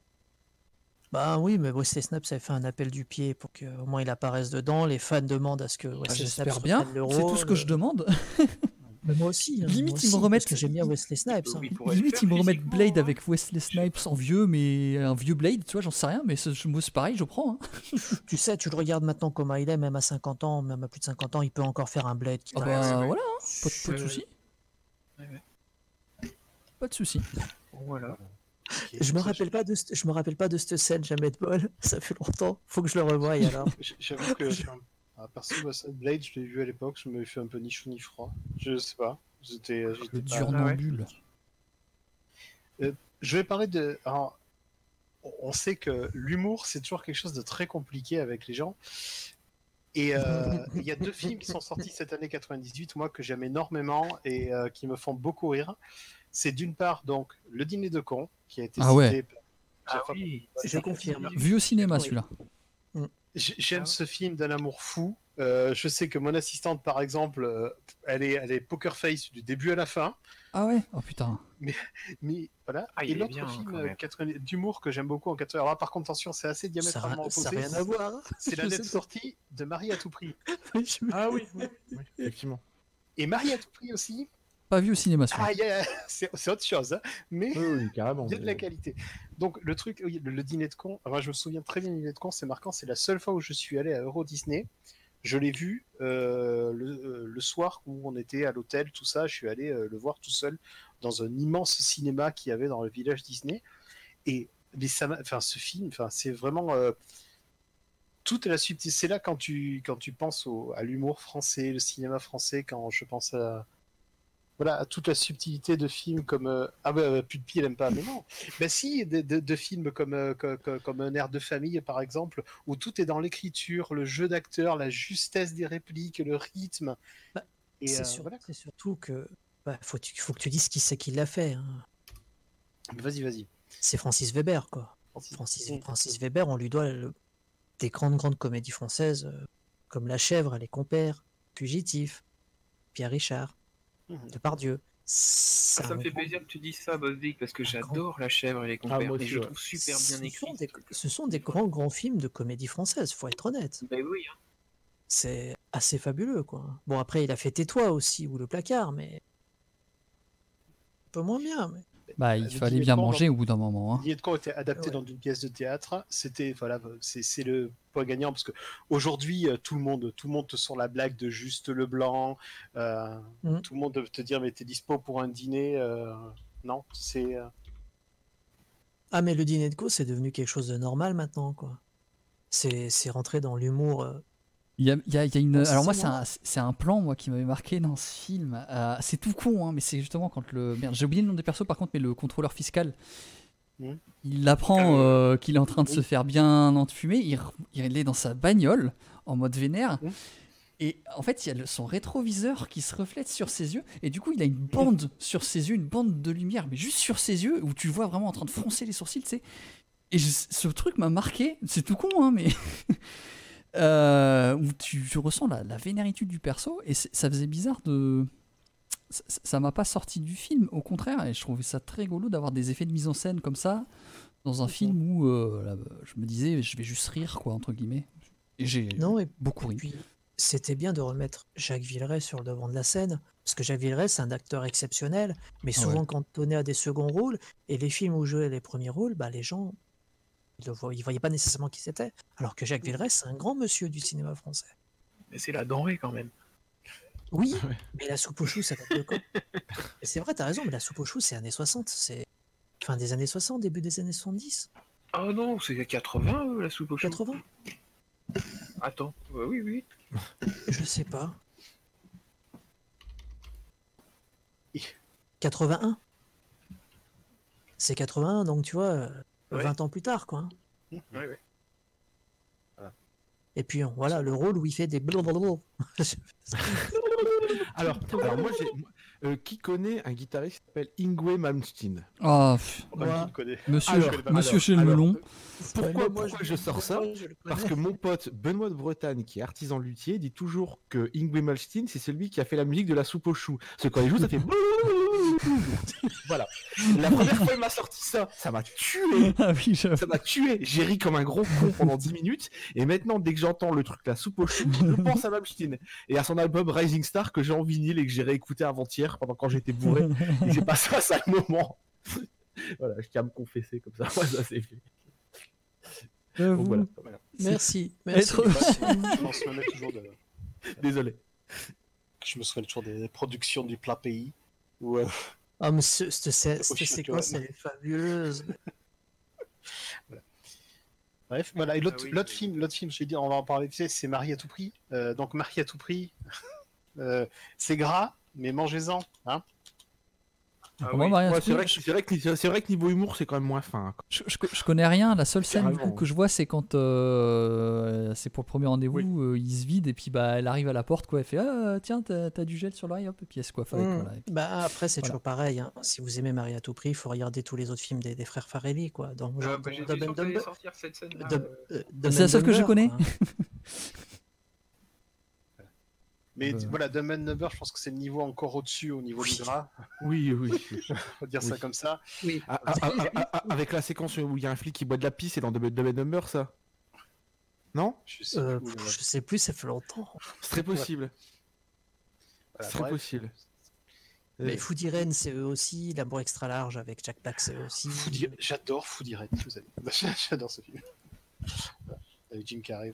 [SPEAKER 2] Bah oui, mais Wesley Snipes avait fait un appel du pied pour qu'au moins il apparaisse dedans. Les fans demandent à ce que
[SPEAKER 1] Bah,
[SPEAKER 2] Wesley Snipes
[SPEAKER 1] j'espère bien.
[SPEAKER 2] reprenne le
[SPEAKER 1] C'est tout ce
[SPEAKER 2] rôle.
[SPEAKER 1] que je demande.
[SPEAKER 2] Mais moi aussi. hein,
[SPEAKER 1] Limite,
[SPEAKER 2] moi
[SPEAKER 1] ils me
[SPEAKER 2] aussi,
[SPEAKER 1] remettent-
[SPEAKER 2] Parce que j'aime bien Wesley Snipes. hein.
[SPEAKER 5] Oui, il pourrait le
[SPEAKER 1] Limite,
[SPEAKER 5] faire
[SPEAKER 1] ils me remettent
[SPEAKER 5] physiquement,
[SPEAKER 1] Blade
[SPEAKER 5] hein.
[SPEAKER 1] avec Wesley Snipes en vieux, mais un vieux Blade, tu vois, j'en sais rien, mais c'est moi, c'est pareil, je prends. hein.
[SPEAKER 2] Tu sais, tu le regardes maintenant comme il est, même à cinquante ans, même à plus de cinquante ans, il peut encore faire un Blade. Qui
[SPEAKER 1] Ah
[SPEAKER 5] Ouais,
[SPEAKER 1] bah
[SPEAKER 5] ouais, ouais.
[SPEAKER 1] voilà, hein, pas, de- pas de
[SPEAKER 5] Ouais,
[SPEAKER 1] soucis.
[SPEAKER 5] ouais, ouais.
[SPEAKER 1] Pas de soucis.
[SPEAKER 5] Voilà.
[SPEAKER 4] Ok,
[SPEAKER 2] Je me
[SPEAKER 4] ça,
[SPEAKER 2] rappelle pas de cette- je me rappelle pas de cette scène jamais de bol. Ça fait longtemps. Faut que je le revoie alors.
[SPEAKER 4] j'- J'avoue que ah, perso, moi, ça, Blade, je l'ai vu à l'époque, je me fait un peu ni chaud ni froid. Je sais pas. J'étais, j'étais
[SPEAKER 1] Le
[SPEAKER 4] pas-
[SPEAKER 1] Durnambule.
[SPEAKER 4] Je vais parler de. Alors, on- on sait que l'humour, c'est toujours quelque chose de très compliqué avec les gens. Et euh, il y a deux films qui sont sortis cette année quatre-vingt-dix-huit, moi, que j'aime énormément et euh, qui me font beaucoup rire. C'est d'une part, donc, Le Dîner de con, qui a été
[SPEAKER 1] Ah
[SPEAKER 4] cité.
[SPEAKER 1] ouais.
[SPEAKER 4] par-
[SPEAKER 5] Ah oui.
[SPEAKER 2] Je confirme.
[SPEAKER 1] Vu au cinéma,
[SPEAKER 2] Oui.
[SPEAKER 1] celui-là.
[SPEAKER 4] J- J'aime
[SPEAKER 5] Ah.
[SPEAKER 4] ce film d'un amour fou. Euh, je sais que mon assistante, par exemple, euh, elle est, elle est poker face du début à la fin.
[SPEAKER 1] Ah ouais. Oh putain.
[SPEAKER 4] Mais voilà.
[SPEAKER 5] Ah, il
[SPEAKER 4] et
[SPEAKER 5] est
[SPEAKER 4] l'autre
[SPEAKER 5] bien,
[SPEAKER 4] film
[SPEAKER 5] quand
[SPEAKER 4] euh,
[SPEAKER 5] même.
[SPEAKER 4] quatre-vingt d'humour que j'aime beaucoup en quatre-vingts. Alors là, par contre, attention, c'est assez
[SPEAKER 2] Ça
[SPEAKER 4] diamétralement
[SPEAKER 2] n'a ça a
[SPEAKER 4] opposé.
[SPEAKER 2] rien à voir.
[SPEAKER 4] C'est la
[SPEAKER 2] Je
[SPEAKER 4] nette
[SPEAKER 2] sais
[SPEAKER 4] sortie de Marie à tout prix.
[SPEAKER 2] pas. Je me-
[SPEAKER 3] Ah oui, oui, oui, effectivement.
[SPEAKER 4] Et Marie à tout prix aussi.
[SPEAKER 1] Pas vu au cinéma, celui-là.
[SPEAKER 4] Ah, y a- c'est c'est autre chose, hein. Mais
[SPEAKER 3] Oui, oui, carrément.
[SPEAKER 4] il y a de la qualité. Donc le truc, oui, le, le dîner de con. Moi, je me souviens très bien du dîner de con. C'est marquant. C'est la seule fois où je suis allé à Euro Disney. Je l'ai vu euh, le, euh, le soir où on était à l'hôtel, tout ça. Je suis allé euh, le voir tout seul dans un immense cinéma qu'il y avait dans le village Disney. Et mais ça, m'a- enfin, ce film, enfin, c'est vraiment euh, toute la subtilité. C'est là quand tu quand tu penses au, à l'humour français, le cinéma français, quand je pense à voilà à toute la subtilité de films comme euh, ah bah euh, Pulpi elle aime pas, mais non, bah si, de, de, de films comme, euh, co- co- comme Un air de famille par exemple, où tout est dans l'écriture, le jeu d'acteur, la justesse des répliques, le rythme.
[SPEAKER 2] Bah,
[SPEAKER 4] Et
[SPEAKER 2] C'est
[SPEAKER 4] euh,
[SPEAKER 2] sur-
[SPEAKER 4] voilà.
[SPEAKER 2] c'est surtout que bah, faut, tu- faut que tu dises qui c'est qui l'a fait. hein.
[SPEAKER 4] Vas-y, vas-y.
[SPEAKER 2] C'est Francis Weber, quoi. Francis,
[SPEAKER 4] Mm.
[SPEAKER 2] Francis Weber, on lui doit le- des grandes, grandes comédies françaises euh, comme La Chèvre, Les Compères, Fugitif, Pierre Richard,
[SPEAKER 4] Mhm.
[SPEAKER 2] Depardieu.
[SPEAKER 5] Ah, ça me fait plaisir que tu dises ça, Bosdick, parce que
[SPEAKER 2] Un grand-
[SPEAKER 5] j'adore La Chèvre et les compères.
[SPEAKER 3] moi aussi,
[SPEAKER 5] et je
[SPEAKER 3] ouais.
[SPEAKER 5] trouve super bien
[SPEAKER 2] Ce
[SPEAKER 5] écrit.
[SPEAKER 2] sont, des,
[SPEAKER 5] ce truc.
[SPEAKER 2] ce sont des grands, grands films de comédie française, faut être honnête.
[SPEAKER 5] Ben oui, hein.
[SPEAKER 2] C'est assez fabuleux, quoi. Bon, après, il a fait Tais-toi aussi, ou Le Placard, mais. Un peu moins bien. Mais...
[SPEAKER 1] Bah, il
[SPEAKER 4] Le
[SPEAKER 1] fallait
[SPEAKER 4] dîner de
[SPEAKER 1] bien
[SPEAKER 4] con,
[SPEAKER 1] manger
[SPEAKER 4] dans-
[SPEAKER 1] au bout d'un moment.
[SPEAKER 4] Le
[SPEAKER 1] hein.
[SPEAKER 4] Dîner de con était adapté
[SPEAKER 2] Ouais.
[SPEAKER 4] dans une pièce de théâtre. C'était voilà, c'est c'est le point gagnant parce que aujourd'hui euh, tout le monde tout le monde te sort la blague de Juste Leblanc. Euh,
[SPEAKER 2] Mhm.
[SPEAKER 4] Tout le monde peut te dire mais t'es dispo pour un dîner. euh, non, c'est euh,
[SPEAKER 2] Ah, mais le dîner de co, c'est devenu quelque chose de normal maintenant, quoi. C'est c'est rentré dans l'humour. euh,
[SPEAKER 1] Il y a, il y a- il y a une.
[SPEAKER 2] Oh, c'est
[SPEAKER 1] Alors moi,
[SPEAKER 2] ça,
[SPEAKER 1] c'est
[SPEAKER 2] moi.
[SPEAKER 1] un, c'est un plan moi qui m'avait marqué dans ce film. Euh, c'est tout con, hein, mais c'est justement quand le. Merde, j'ai oublié le nom des persos par contre, mais le contrôleur fiscal.
[SPEAKER 4] Mhm.
[SPEAKER 1] Il apprend euh, qu'il est en train de se
[SPEAKER 4] Oui.
[SPEAKER 1] faire bien enfumer. Il, re- il est dans sa bagnole en mode vénère.
[SPEAKER 4] Mhm.
[SPEAKER 1] Et en fait, il y a le- son rétroviseur qui se reflète sur ses yeux. Et du coup, il a une bande sur ses yeux, une bande de lumière, mais juste sur ses yeux, où tu le vois vraiment en train de froncer les sourcils, tu sais. Et je- ce truc m'a marqué. C'est tout con, hein, mais. euh, où tu, tu ressens la, la vénéritude du perso. Et c'est- ça faisait bizarre de. Ça- Ça ça m'a pas sorti du film, au contraire. Et je trouvais ça très rigolo d'avoir des effets de mise en scène comme ça, dans un film où euh, là, je me disais, je vais juste rire, quoi, entre guillemets. Et j'ai
[SPEAKER 2] Non, et
[SPEAKER 1] beaucoup ri.
[SPEAKER 2] puis c'était bien de remettre Jacques Villeray sur le devant de la scène, parce que Jacques Villeray, c'est un acteur exceptionnel, mais
[SPEAKER 1] Ah
[SPEAKER 2] souvent
[SPEAKER 1] ouais.
[SPEAKER 2] cantonné à des seconds rôles, et les films où jouait les premiers rôles, bah, les gens ils ne voyaient pas nécessairement qui c'était, alors que Jacques Villeray, c'est un grand monsieur du cinéma français.
[SPEAKER 5] Mais c'est la denrée quand même.
[SPEAKER 2] Oui,
[SPEAKER 3] Ouais.
[SPEAKER 2] mais la soupe aux choux, ça date de quand? Et c'est vrai, t'as raison, mais la soupe aux choux, c'est années soixante, c'est fin des années soixante, début des années soixante-dix,
[SPEAKER 5] Oh non, c'est quatre-vingts, euh, la soupe au chou.
[SPEAKER 2] quatre-vingts,
[SPEAKER 5] Attends, ouais, oui, oui.
[SPEAKER 2] je sais pas. quatre-vingt-un. C'est quatre-vingt-un, donc tu vois, euh,
[SPEAKER 5] Ouais.
[SPEAKER 2] vingt ans plus tard, quoi. hein.
[SPEAKER 5] Ouais, ouais.
[SPEAKER 2] Et puis voilà, le rôle où il fait des blablabla.
[SPEAKER 3] Alors, alors moi, j'ai- Euh, qui connaît un guitariste qui s'appelle Yngwie Malmsteen?
[SPEAKER 1] Ah, pff,
[SPEAKER 4] Comme
[SPEAKER 2] Moi-
[SPEAKER 4] qui le connaît.
[SPEAKER 1] monsieur,
[SPEAKER 3] Alors,
[SPEAKER 1] monsieur
[SPEAKER 3] alors,
[SPEAKER 1] chez le
[SPEAKER 3] alors,
[SPEAKER 1] melon.
[SPEAKER 3] Pourquoi,
[SPEAKER 2] Moi,
[SPEAKER 3] pourquoi je sors ça?
[SPEAKER 2] je le
[SPEAKER 3] Parce
[SPEAKER 2] connais.
[SPEAKER 3] que mon pote Benoît de Bretagne, qui est artisan luthier, dit toujours que Yngwie Malmsteen, c'est celui qui a fait la musique de la soupe aux choux. Parce que quand il joue, ça fait... Voilà. La première fois, il m'a sorti ça. Ça m'a tué.
[SPEAKER 1] Ah oui, j'avoue.
[SPEAKER 3] Ça m'a tué. J'ai ri comme un gros con pendant dix minutes. Et maintenant, dès que j'entends le truc, la soupe aux choux, je pense à Malmsteen. Et à son album Rising Star que j'ai en vinyle et que j'ai réécouté avant-hier pendant quand j'étais bourré. Et c'est pas ça, ça le moment. Voilà, je tiens à me confesser comme ça. Moi, ça c'est fait.
[SPEAKER 1] J'avoue.
[SPEAKER 3] Donc voilà.
[SPEAKER 2] Merci. Merci.
[SPEAKER 1] Être-
[SPEAKER 4] Je m'en souviens toujours de...
[SPEAKER 3] Désolé.
[SPEAKER 4] Je me souviens toujours des productions du plat pays. Où, euh,
[SPEAKER 2] Ah, mais ce- ce- ce- cette
[SPEAKER 4] Ocean
[SPEAKER 2] séquence,
[SPEAKER 4] Eleven.
[SPEAKER 2] elle est fabuleuse.
[SPEAKER 4] Bref, voilà. Et l'autre,
[SPEAKER 5] Ah oui,
[SPEAKER 4] l'autre
[SPEAKER 5] oui.
[SPEAKER 4] film, l'autre film, je vais dire, on va en parler. Tu sais, c'est Marie à tout prix. Euh, donc Marie à tout prix, euh, c'est gras, mais mangez-en, hein.
[SPEAKER 5] Ah
[SPEAKER 1] Comment
[SPEAKER 5] oui.
[SPEAKER 1] Maria
[SPEAKER 3] Ouais,
[SPEAKER 1] Tout
[SPEAKER 3] c'est
[SPEAKER 1] Prix,
[SPEAKER 3] vrai, que- c'est vrai, que- c'est vrai que niveau humour, c'est quand même moins fin. quoi.
[SPEAKER 1] Je, je, je connais rien. La seule scène du coup,
[SPEAKER 3] Carrément.
[SPEAKER 1] que je vois, c'est quand euh, c'est pour le premier rendez-vous, euh, il se vide et puis bah elle arrive à la porte quoi. Elle fait ah tiens t'as, t'as du gel sur l'oreille hop et puis elle se coiffe avec.
[SPEAKER 2] Mmh.
[SPEAKER 1] Voilà. Et puis-
[SPEAKER 2] Bah, après, c'est
[SPEAKER 1] Voilà.
[SPEAKER 2] toujours pareil. Hein. Si vous aimez Marie à tout prix, il faut regarder tous les autres films des, des frères Farelli. Quoi. Dans,
[SPEAKER 5] Ah,
[SPEAKER 2] genre,
[SPEAKER 5] bah,
[SPEAKER 2] dans
[SPEAKER 5] j'étais
[SPEAKER 2] Dumb
[SPEAKER 5] sûr
[SPEAKER 2] and
[SPEAKER 5] que t'allais
[SPEAKER 2] Dumber.
[SPEAKER 5] sortir cette scène-là.
[SPEAKER 2] Dumb-
[SPEAKER 5] euh,
[SPEAKER 2] euh, Dumb
[SPEAKER 1] C'est la
[SPEAKER 2] and
[SPEAKER 1] seule que je
[SPEAKER 2] Dumber,
[SPEAKER 1] connais.
[SPEAKER 2] quoi.
[SPEAKER 4] Mais
[SPEAKER 1] Euh.
[SPEAKER 4] voilà, Dumb and Dumber, je pense que c'est le niveau encore au-dessus au niveau du gras.
[SPEAKER 3] Oui, oui.
[SPEAKER 4] Faut dire ça
[SPEAKER 3] Oui.
[SPEAKER 4] comme ça.
[SPEAKER 2] Oui.
[SPEAKER 3] Ah, ah, ah, ah, ah, avec la séquence où il y a un flic qui boit de la pisse, c'est dans Dumb and Dumber, ça? Non?
[SPEAKER 4] Je sais
[SPEAKER 2] Euh,
[SPEAKER 4] plus où,
[SPEAKER 2] pff, je sais plus, ça fait longtemps.
[SPEAKER 3] C'est très possible.
[SPEAKER 4] voilà,
[SPEAKER 3] C'est très
[SPEAKER 4] bref.
[SPEAKER 3] possible.
[SPEAKER 2] Mais
[SPEAKER 3] Euh,
[SPEAKER 2] Food Irene, c'est eux aussi. L'amour extra large avec Jack Black, c'est eux aussi.
[SPEAKER 4] Foodie- J'adore Foodie Red, vous savez. J'adore ce film. Voilà. Avec Jim Carrey.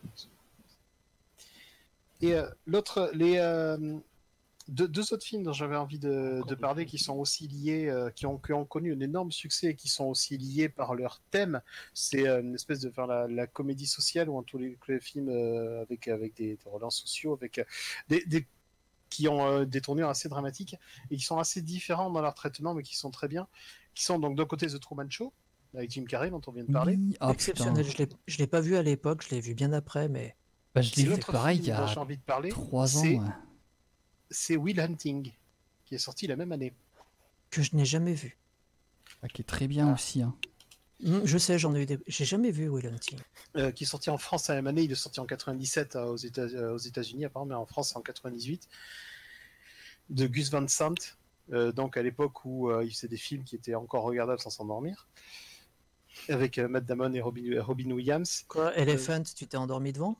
[SPEAKER 4] Et euh, l'autre, les euh, deux, deux autres films dont j'avais envie de,
[SPEAKER 3] Encore
[SPEAKER 4] de
[SPEAKER 3] des
[SPEAKER 4] parler,
[SPEAKER 3] films.
[SPEAKER 4] qui sont aussi liés, euh, qui, ont, qui ont connu un énorme succès et qui sont aussi liés par leur thème, c'est euh, une espèce de faire la, la comédie sociale ou en tous les, tous les films euh, avec, avec des, des relents sociaux, avec euh, des, des qui ont euh, des tournures assez dramatiques et qui sont assez différents dans leur traitement, mais qui sont très bien. Qui sont donc d'un côté The Truman Show, avec Jim Carrey, dont on vient de parler.
[SPEAKER 1] Oui, ah,
[SPEAKER 2] Exceptionnel.
[SPEAKER 1] putain.
[SPEAKER 2] Je l'ai, je l'ai pas vu à l'époque, je l'ai vu bien après, mais
[SPEAKER 1] Bah, je l'ai
[SPEAKER 4] Et
[SPEAKER 1] vu
[SPEAKER 4] l'autre
[SPEAKER 1] pareil il
[SPEAKER 4] film
[SPEAKER 1] y
[SPEAKER 4] dont
[SPEAKER 1] a
[SPEAKER 4] j'ai envie de parler,
[SPEAKER 1] trois ans.
[SPEAKER 4] c'est,
[SPEAKER 1] ouais.
[SPEAKER 4] c'est Will Hunting, qui est sorti la même année.
[SPEAKER 2] que je n'ai jamais vu.
[SPEAKER 1] Ah, qui est très bien
[SPEAKER 4] Ah.
[SPEAKER 1] aussi. Hein.
[SPEAKER 2] Hum, Je sais, j'en ai eu des... J'ai jamais vu Will Hunting.
[SPEAKER 4] Euh, qui est sorti en France la même année. Il est sorti en quatre-vingt-dix-sept euh, aux, États, euh, aux États-Unis, apparemment, mais en France c'est en quatre-vingt-dix-huit. De Gus Van Sant, euh, donc à l'époque où euh, il faisait des films qui étaient encore regardables sans s'endormir, avec euh, Matt Damon et Robin, Robin Williams.
[SPEAKER 2] Quoi, Elephant, tu t'es endormi devant?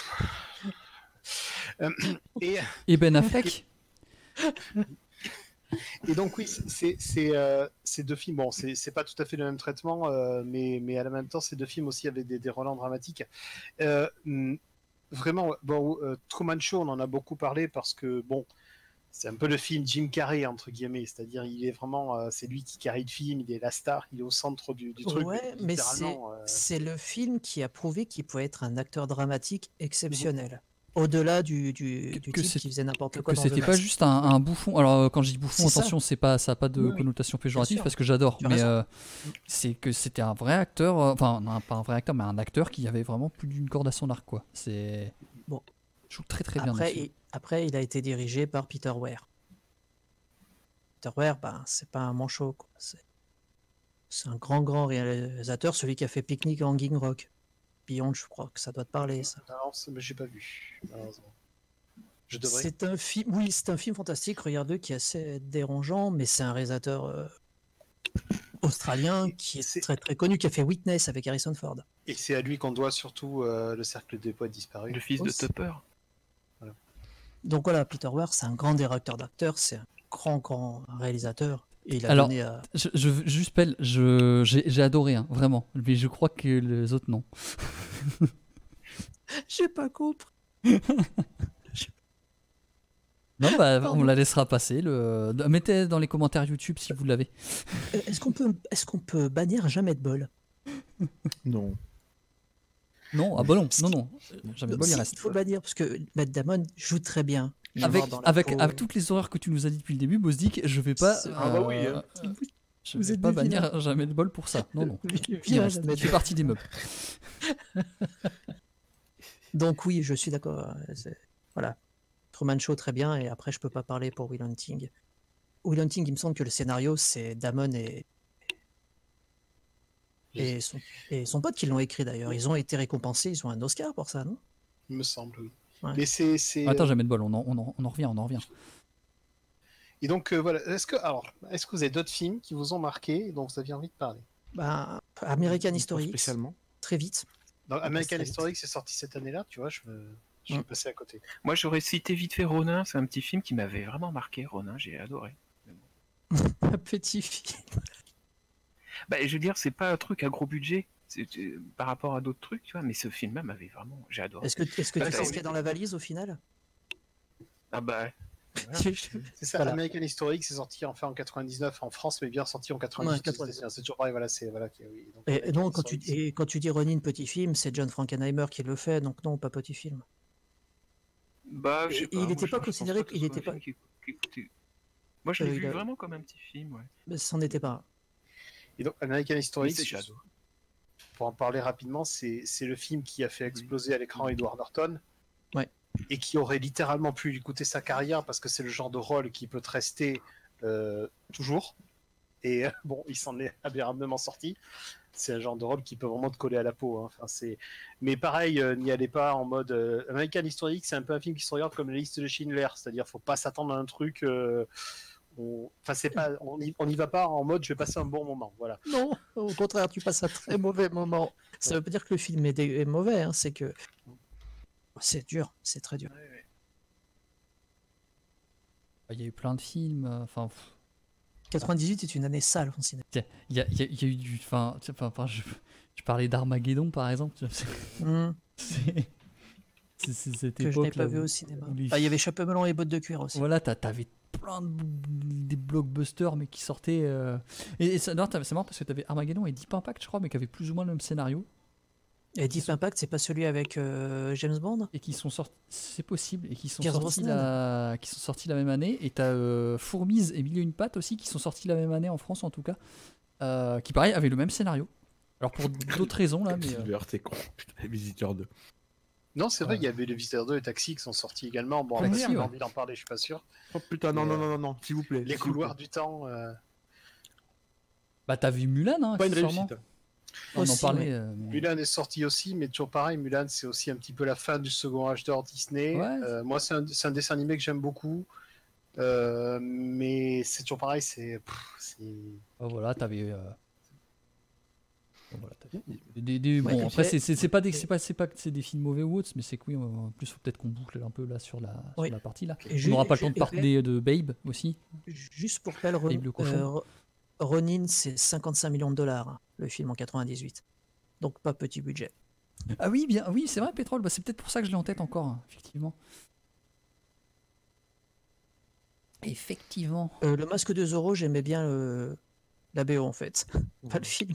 [SPEAKER 4] Euh, et,
[SPEAKER 1] Et Ben Affleck.
[SPEAKER 4] et donc oui, c'est, c'est, euh, ces deux films, bon, c'est, c'est pas tout à fait le même traitement, euh, mais, mais à la même temps, ces deux films aussi avec des, des relents dramatiques. Euh, hum, vraiment, bon, euh, Truman Show, on en a beaucoup parlé parce que, bon, c'est un peu le film Jim Carrey, entre guillemets, c'est-à-dire il est vraiment, euh, c'est lui qui carry le film, il est la star, il est au centre du, du truc.
[SPEAKER 2] Ouais, mais c'est,
[SPEAKER 4] littéralement, euh,
[SPEAKER 2] c'est le film qui a prouvé qu'il pouvait être un acteur dramatique exceptionnel. Au-delà du, du,
[SPEAKER 1] Que-
[SPEAKER 2] du
[SPEAKER 1] que
[SPEAKER 2] type
[SPEAKER 1] c'est-
[SPEAKER 2] qui faisait n'importe
[SPEAKER 1] Que,
[SPEAKER 2] quoi
[SPEAKER 1] que
[SPEAKER 2] dans
[SPEAKER 1] c'était
[SPEAKER 2] The
[SPEAKER 1] pas
[SPEAKER 2] Mask.
[SPEAKER 1] juste un, un bouffon. Alors euh, quand je dis bouffon,
[SPEAKER 2] C'est ça.
[SPEAKER 1] attention, c'est pas ça a pas de
[SPEAKER 2] Oui, oui.
[SPEAKER 1] connotation péjorative
[SPEAKER 2] sûr.
[SPEAKER 1] parce que j'adore.
[SPEAKER 2] Tu as
[SPEAKER 1] Mais
[SPEAKER 2] raison.
[SPEAKER 1] euh, c'est que c'était un vrai acteur. euh, Enfin, non, pas un vrai acteur, mais un acteur qui avait vraiment plus d'une corde à son arc, quoi. C'est
[SPEAKER 2] Bon.
[SPEAKER 1] Je joue très très bien.
[SPEAKER 2] Après
[SPEAKER 1] dessus.
[SPEAKER 2] il, après, il a été dirigé par Peter Weir. Peter Weir, ben, c'est pas un manchot. Quoi. C'est, c'est un grand, grand réalisateur, celui qui a fait Picnic à Hanging Rock. Beyond, je crois que ça doit te parler, ça.
[SPEAKER 4] non, c'est- mais j'ai pas vu, malheureusement. Je devrais.
[SPEAKER 2] C'est un film, oui, c'est un film fantastique, regarde-le, qui est assez dérangeant, mais c'est un réalisateur euh, australien qui est
[SPEAKER 4] C'est-
[SPEAKER 2] très très connu, qui a fait Witness avec Harrison Ford.
[SPEAKER 4] Et c'est à lui qu'on doit surtout euh, le cercle des poètes disparus.
[SPEAKER 5] Le fils de
[SPEAKER 2] Aussi.
[SPEAKER 5] Tupper.
[SPEAKER 2] Donc voilà, Peter Weir, c'est un grand directeur d'acteurs, c'est un grand grand réalisateur, et il a
[SPEAKER 1] Alors,
[SPEAKER 2] donné à...
[SPEAKER 1] Je, je juste pelle, je j'ai j'ai adoré, hein, vraiment. Mais je crois que les autres non.
[SPEAKER 2] J'ai pas compris.
[SPEAKER 1] Non, bah, on
[SPEAKER 2] Pardon.
[SPEAKER 1] la laissera passer. Le... Mettez dans les commentaires YouTube si vous l'avez.
[SPEAKER 2] Euh, Est-ce qu'on peut, est-ce qu'on peut bannir Jamais de bol?
[SPEAKER 3] Non.
[SPEAKER 1] Non, ah bah non, non, non. Jamais
[SPEAKER 2] Non,
[SPEAKER 1] bol, il
[SPEAKER 2] si,
[SPEAKER 1] reste.
[SPEAKER 2] il faut bannir, parce que Matt Damon joue très bien. Il
[SPEAKER 1] Avec,
[SPEAKER 2] joue dans la
[SPEAKER 1] avec,
[SPEAKER 2] peau.
[SPEAKER 1] avec toutes les horreurs que tu nous as dit depuis le début, Bosdick, je vais pas.
[SPEAKER 2] C'est-
[SPEAKER 3] Ah bah oui,
[SPEAKER 1] euh,
[SPEAKER 3] hein.
[SPEAKER 1] euh, je
[SPEAKER 2] Vous
[SPEAKER 1] vais
[SPEAKER 2] êtes
[SPEAKER 1] pas
[SPEAKER 2] des
[SPEAKER 1] bannir
[SPEAKER 2] vilains.
[SPEAKER 1] jamais de bol pour ça. Non, non.
[SPEAKER 2] Vilain,
[SPEAKER 1] Il, reste,
[SPEAKER 2] Jamais
[SPEAKER 1] il
[SPEAKER 2] de
[SPEAKER 1] fait
[SPEAKER 2] bol.
[SPEAKER 1] partie des meubles.
[SPEAKER 2] Donc oui, je suis d'accord. euh, c'est- Voilà. Truman Show, très bien, et après, je peux pas parler pour Will Hunting. Will Hunting, il me semble que le scénario, c'est Damon et, et, son, et son pote qui l'ont écrit d'ailleurs. Ils ont été récompensés, ils ont un Oscar pour ça, non?
[SPEAKER 4] Il me semble, oui.
[SPEAKER 2] Ouais.
[SPEAKER 4] Mais c'est, c'est...
[SPEAKER 1] Attends, jamais de bol, on en, on en, on en revient, on en revient.
[SPEAKER 4] Et donc, euh, voilà. Est-ce que, alors, est-ce que vous avez d'autres films qui vous ont marqué et dont vous aviez envie de parler?
[SPEAKER 2] Ben, American
[SPEAKER 3] Pas
[SPEAKER 2] History X,
[SPEAKER 3] spécialement.
[SPEAKER 2] très vite.
[SPEAKER 4] Dans American
[SPEAKER 2] très vite.
[SPEAKER 4] History, c'est sorti cette année-là, tu vois, je, me... je suis
[SPEAKER 2] Mm.
[SPEAKER 4] passé à côté.
[SPEAKER 5] Moi, j'aurais cité vite fait Ronin. C'est un petit film qui m'avait vraiment marqué. Ronin, j'ai adoré.
[SPEAKER 2] Un petit film.
[SPEAKER 5] Bah, je veux dire, c'est pas un truc à gros budget c'est, c'est- par rapport à d'autres trucs, tu vois. Mais ce film-là m'avait vraiment, j'ai adoré.
[SPEAKER 2] Est-ce que, est-ce que
[SPEAKER 4] Bah,
[SPEAKER 2] tu
[SPEAKER 4] ça,
[SPEAKER 2] sais ce
[SPEAKER 4] oui.
[SPEAKER 2] qu'il y a dans la valise au final?
[SPEAKER 5] Ah bah,
[SPEAKER 4] C'est ça,
[SPEAKER 2] Voilà.
[SPEAKER 4] American History, c'est sorti enfin en quatre-vingt-dix-neuf en France, mais bien sorti en quatre-vingt-dix.
[SPEAKER 2] Ouais, quatre-vingt-dix.
[SPEAKER 4] C'est, c'est toujours pareil, voilà, c'est voilà. qui- Oui, donc,
[SPEAKER 2] Et, et
[SPEAKER 4] American
[SPEAKER 2] non, quand tu,
[SPEAKER 4] History,
[SPEAKER 2] et quand tu dis Ronin, petit film, c'est John Frankenheimer qui le fait, donc non, pas petit film.
[SPEAKER 5] bah, je sais
[SPEAKER 2] Et
[SPEAKER 5] pas.
[SPEAKER 2] il
[SPEAKER 5] moi,
[SPEAKER 2] était
[SPEAKER 5] je-
[SPEAKER 2] pas
[SPEAKER 5] je pense
[SPEAKER 2] considéré
[SPEAKER 5] que ce
[SPEAKER 2] qu'il
[SPEAKER 5] soit
[SPEAKER 2] était
[SPEAKER 5] un
[SPEAKER 2] pas-
[SPEAKER 5] film qui- qui coûtait- Moi, je l'ai
[SPEAKER 2] Euh,
[SPEAKER 5] vu
[SPEAKER 2] il a-
[SPEAKER 5] vraiment comme un petit film, ouais.
[SPEAKER 2] Mais c'en était pas un.
[SPEAKER 4] Et donc, American History,
[SPEAKER 5] Oui, c'est Shadow.
[SPEAKER 4] pour en parler rapidement, c'est, c'est le film qui a fait exploser à l'écran Edward Norton.
[SPEAKER 2] Ouais.
[SPEAKER 4] Et qui aurait littéralement pu lui coûter sa carrière parce que c'est le genre de rôle qui peut te rester euh, toujours. Et euh, bon, il s'en est aberrablement sorti. C'est un genre de rôle qui peut vraiment te coller à la peau. Hein. Enfin, c'est... Mais pareil, euh, n'y allez pas en mode. euh, American History, c'est un peu un film qui se regarde comme la liste de Schindler. C'est-à-dire, faut pas s'attendre à un truc. euh, on... Enfin, c'est pas... on n'y on y va pas en mode je vais passer un bon moment. Voilà.
[SPEAKER 2] Non, au contraire, tu passes un très mauvais moment. Ça veut pas dire que le film est, dé- est mauvais, hein, c'est que c'est dur, c'est très dur.
[SPEAKER 1] Il y a eu plein de films, euh, enfin... pff,
[SPEAKER 2] quatre-vingt-dix-huit est une année sale en cinéma.
[SPEAKER 1] tiens, il y a, il y a- il y a eu du... Enfin, tu sais, enfin, enfin, je, je parlais d'Armageddon, par exemple. tu vois, c'est-
[SPEAKER 2] Hmm,
[SPEAKER 1] c'est- c'est c'est cette
[SPEAKER 2] que je n'ai
[SPEAKER 1] époque
[SPEAKER 2] pas
[SPEAKER 1] là
[SPEAKER 2] vu
[SPEAKER 1] où-
[SPEAKER 2] au cinéma.
[SPEAKER 1] où les
[SPEAKER 2] Ah, il y avait Chapeau melon et bottes de cuir aussi.
[SPEAKER 1] Voilà, t'a- t'avais plein de des blockbusters mais qui sortaient. euh, Et, et ça, non, t'avais- c'est marrant parce que t'avais Armageddon et Deep Impact, je crois, mais qui avaient plus ou moins le même scénario
[SPEAKER 2] Et Deep Impact, c'est pas celui avec euh, James Bond?
[SPEAKER 1] et qui sont sortis. C'est possible et qui sont
[SPEAKER 2] Pierce
[SPEAKER 1] sortis
[SPEAKER 2] Brosnan.
[SPEAKER 1] la... qui sont sortis la même année. Et t'as euh, Fourmise et Mille et une pattes aussi qui sont sortis la même année en France en tout cas, euh, qui pareil avaient le même scénario. Alors pour d'autres raisons là, mais. euh,
[SPEAKER 3] Silver, c'est con. Putain, les visiteurs deux.
[SPEAKER 4] Non, c'est vrai,
[SPEAKER 1] Ouais.
[SPEAKER 4] il y avait Les Visiteurs deux et Taxi qui sont sortis également. Bon,
[SPEAKER 1] Taxi,
[SPEAKER 4] après, si on a
[SPEAKER 1] ouais.
[SPEAKER 4] envie d'en parler, je suis pas sûr.
[SPEAKER 3] Oh putain, non,
[SPEAKER 4] Mais,
[SPEAKER 3] non, non, non, non, s'il vous plaît.
[SPEAKER 4] Les
[SPEAKER 3] s'il vous
[SPEAKER 4] couloirs
[SPEAKER 3] plaît.
[SPEAKER 4] du temps. euh,
[SPEAKER 1] Bah t'as vu Mulan, hein,
[SPEAKER 3] Pas une
[SPEAKER 1] accessoirement.
[SPEAKER 3] réussite.
[SPEAKER 1] On en
[SPEAKER 2] Aussi,
[SPEAKER 1] parlait.
[SPEAKER 2] ouais.
[SPEAKER 1] euh, mais-
[SPEAKER 4] Mulan est sorti aussi, mais toujours pareil, Mulan c'est aussi un petit peu la fin du second âge d'or Disney.
[SPEAKER 1] Ouais.
[SPEAKER 4] Euh, moi c'est un, c'est un dessin animé que j'aime beaucoup, Euh, mais c'est toujours pareil, c'est... pff, c'est...
[SPEAKER 1] Oh, voilà, t'avais. euh, bon, voilà, t'avais des, des- des-
[SPEAKER 2] Ouais,
[SPEAKER 1] bon,
[SPEAKER 2] et
[SPEAKER 1] après,
[SPEAKER 2] puis-
[SPEAKER 1] c'est c'est- c'est pas, des- c'est pas, c'est pas que c'est des films mauvais ou autres, mais c'est que oui, en plus, faut peut-être qu'on boucle un peu là sur la, sur
[SPEAKER 2] Oui.
[SPEAKER 1] la partie là.
[SPEAKER 2] Et
[SPEAKER 1] On
[SPEAKER 2] ju-
[SPEAKER 1] n'aura pas le
[SPEAKER 2] ju-
[SPEAKER 1] temps de
[SPEAKER 2] et
[SPEAKER 1] parler de Babe aussi.
[SPEAKER 2] Juste pour rappel, Ron-
[SPEAKER 1] Babe le cochon.
[SPEAKER 2] euh, Ro- Ronin, c'est cinquante-cinq millions de dollars, hein, le film en quatre-vingt-dix-huit. Donc pas petit budget.
[SPEAKER 1] Ah oui, bien, oui, c'est vrai, Pétrole. Bah, c'est peut-être pour ça que je l'ai en tête encore, hein, effectivement. Effectivement.
[SPEAKER 2] Euh, le Masque de Zorro, j'aimais bien le- la B O en fait, pas le film.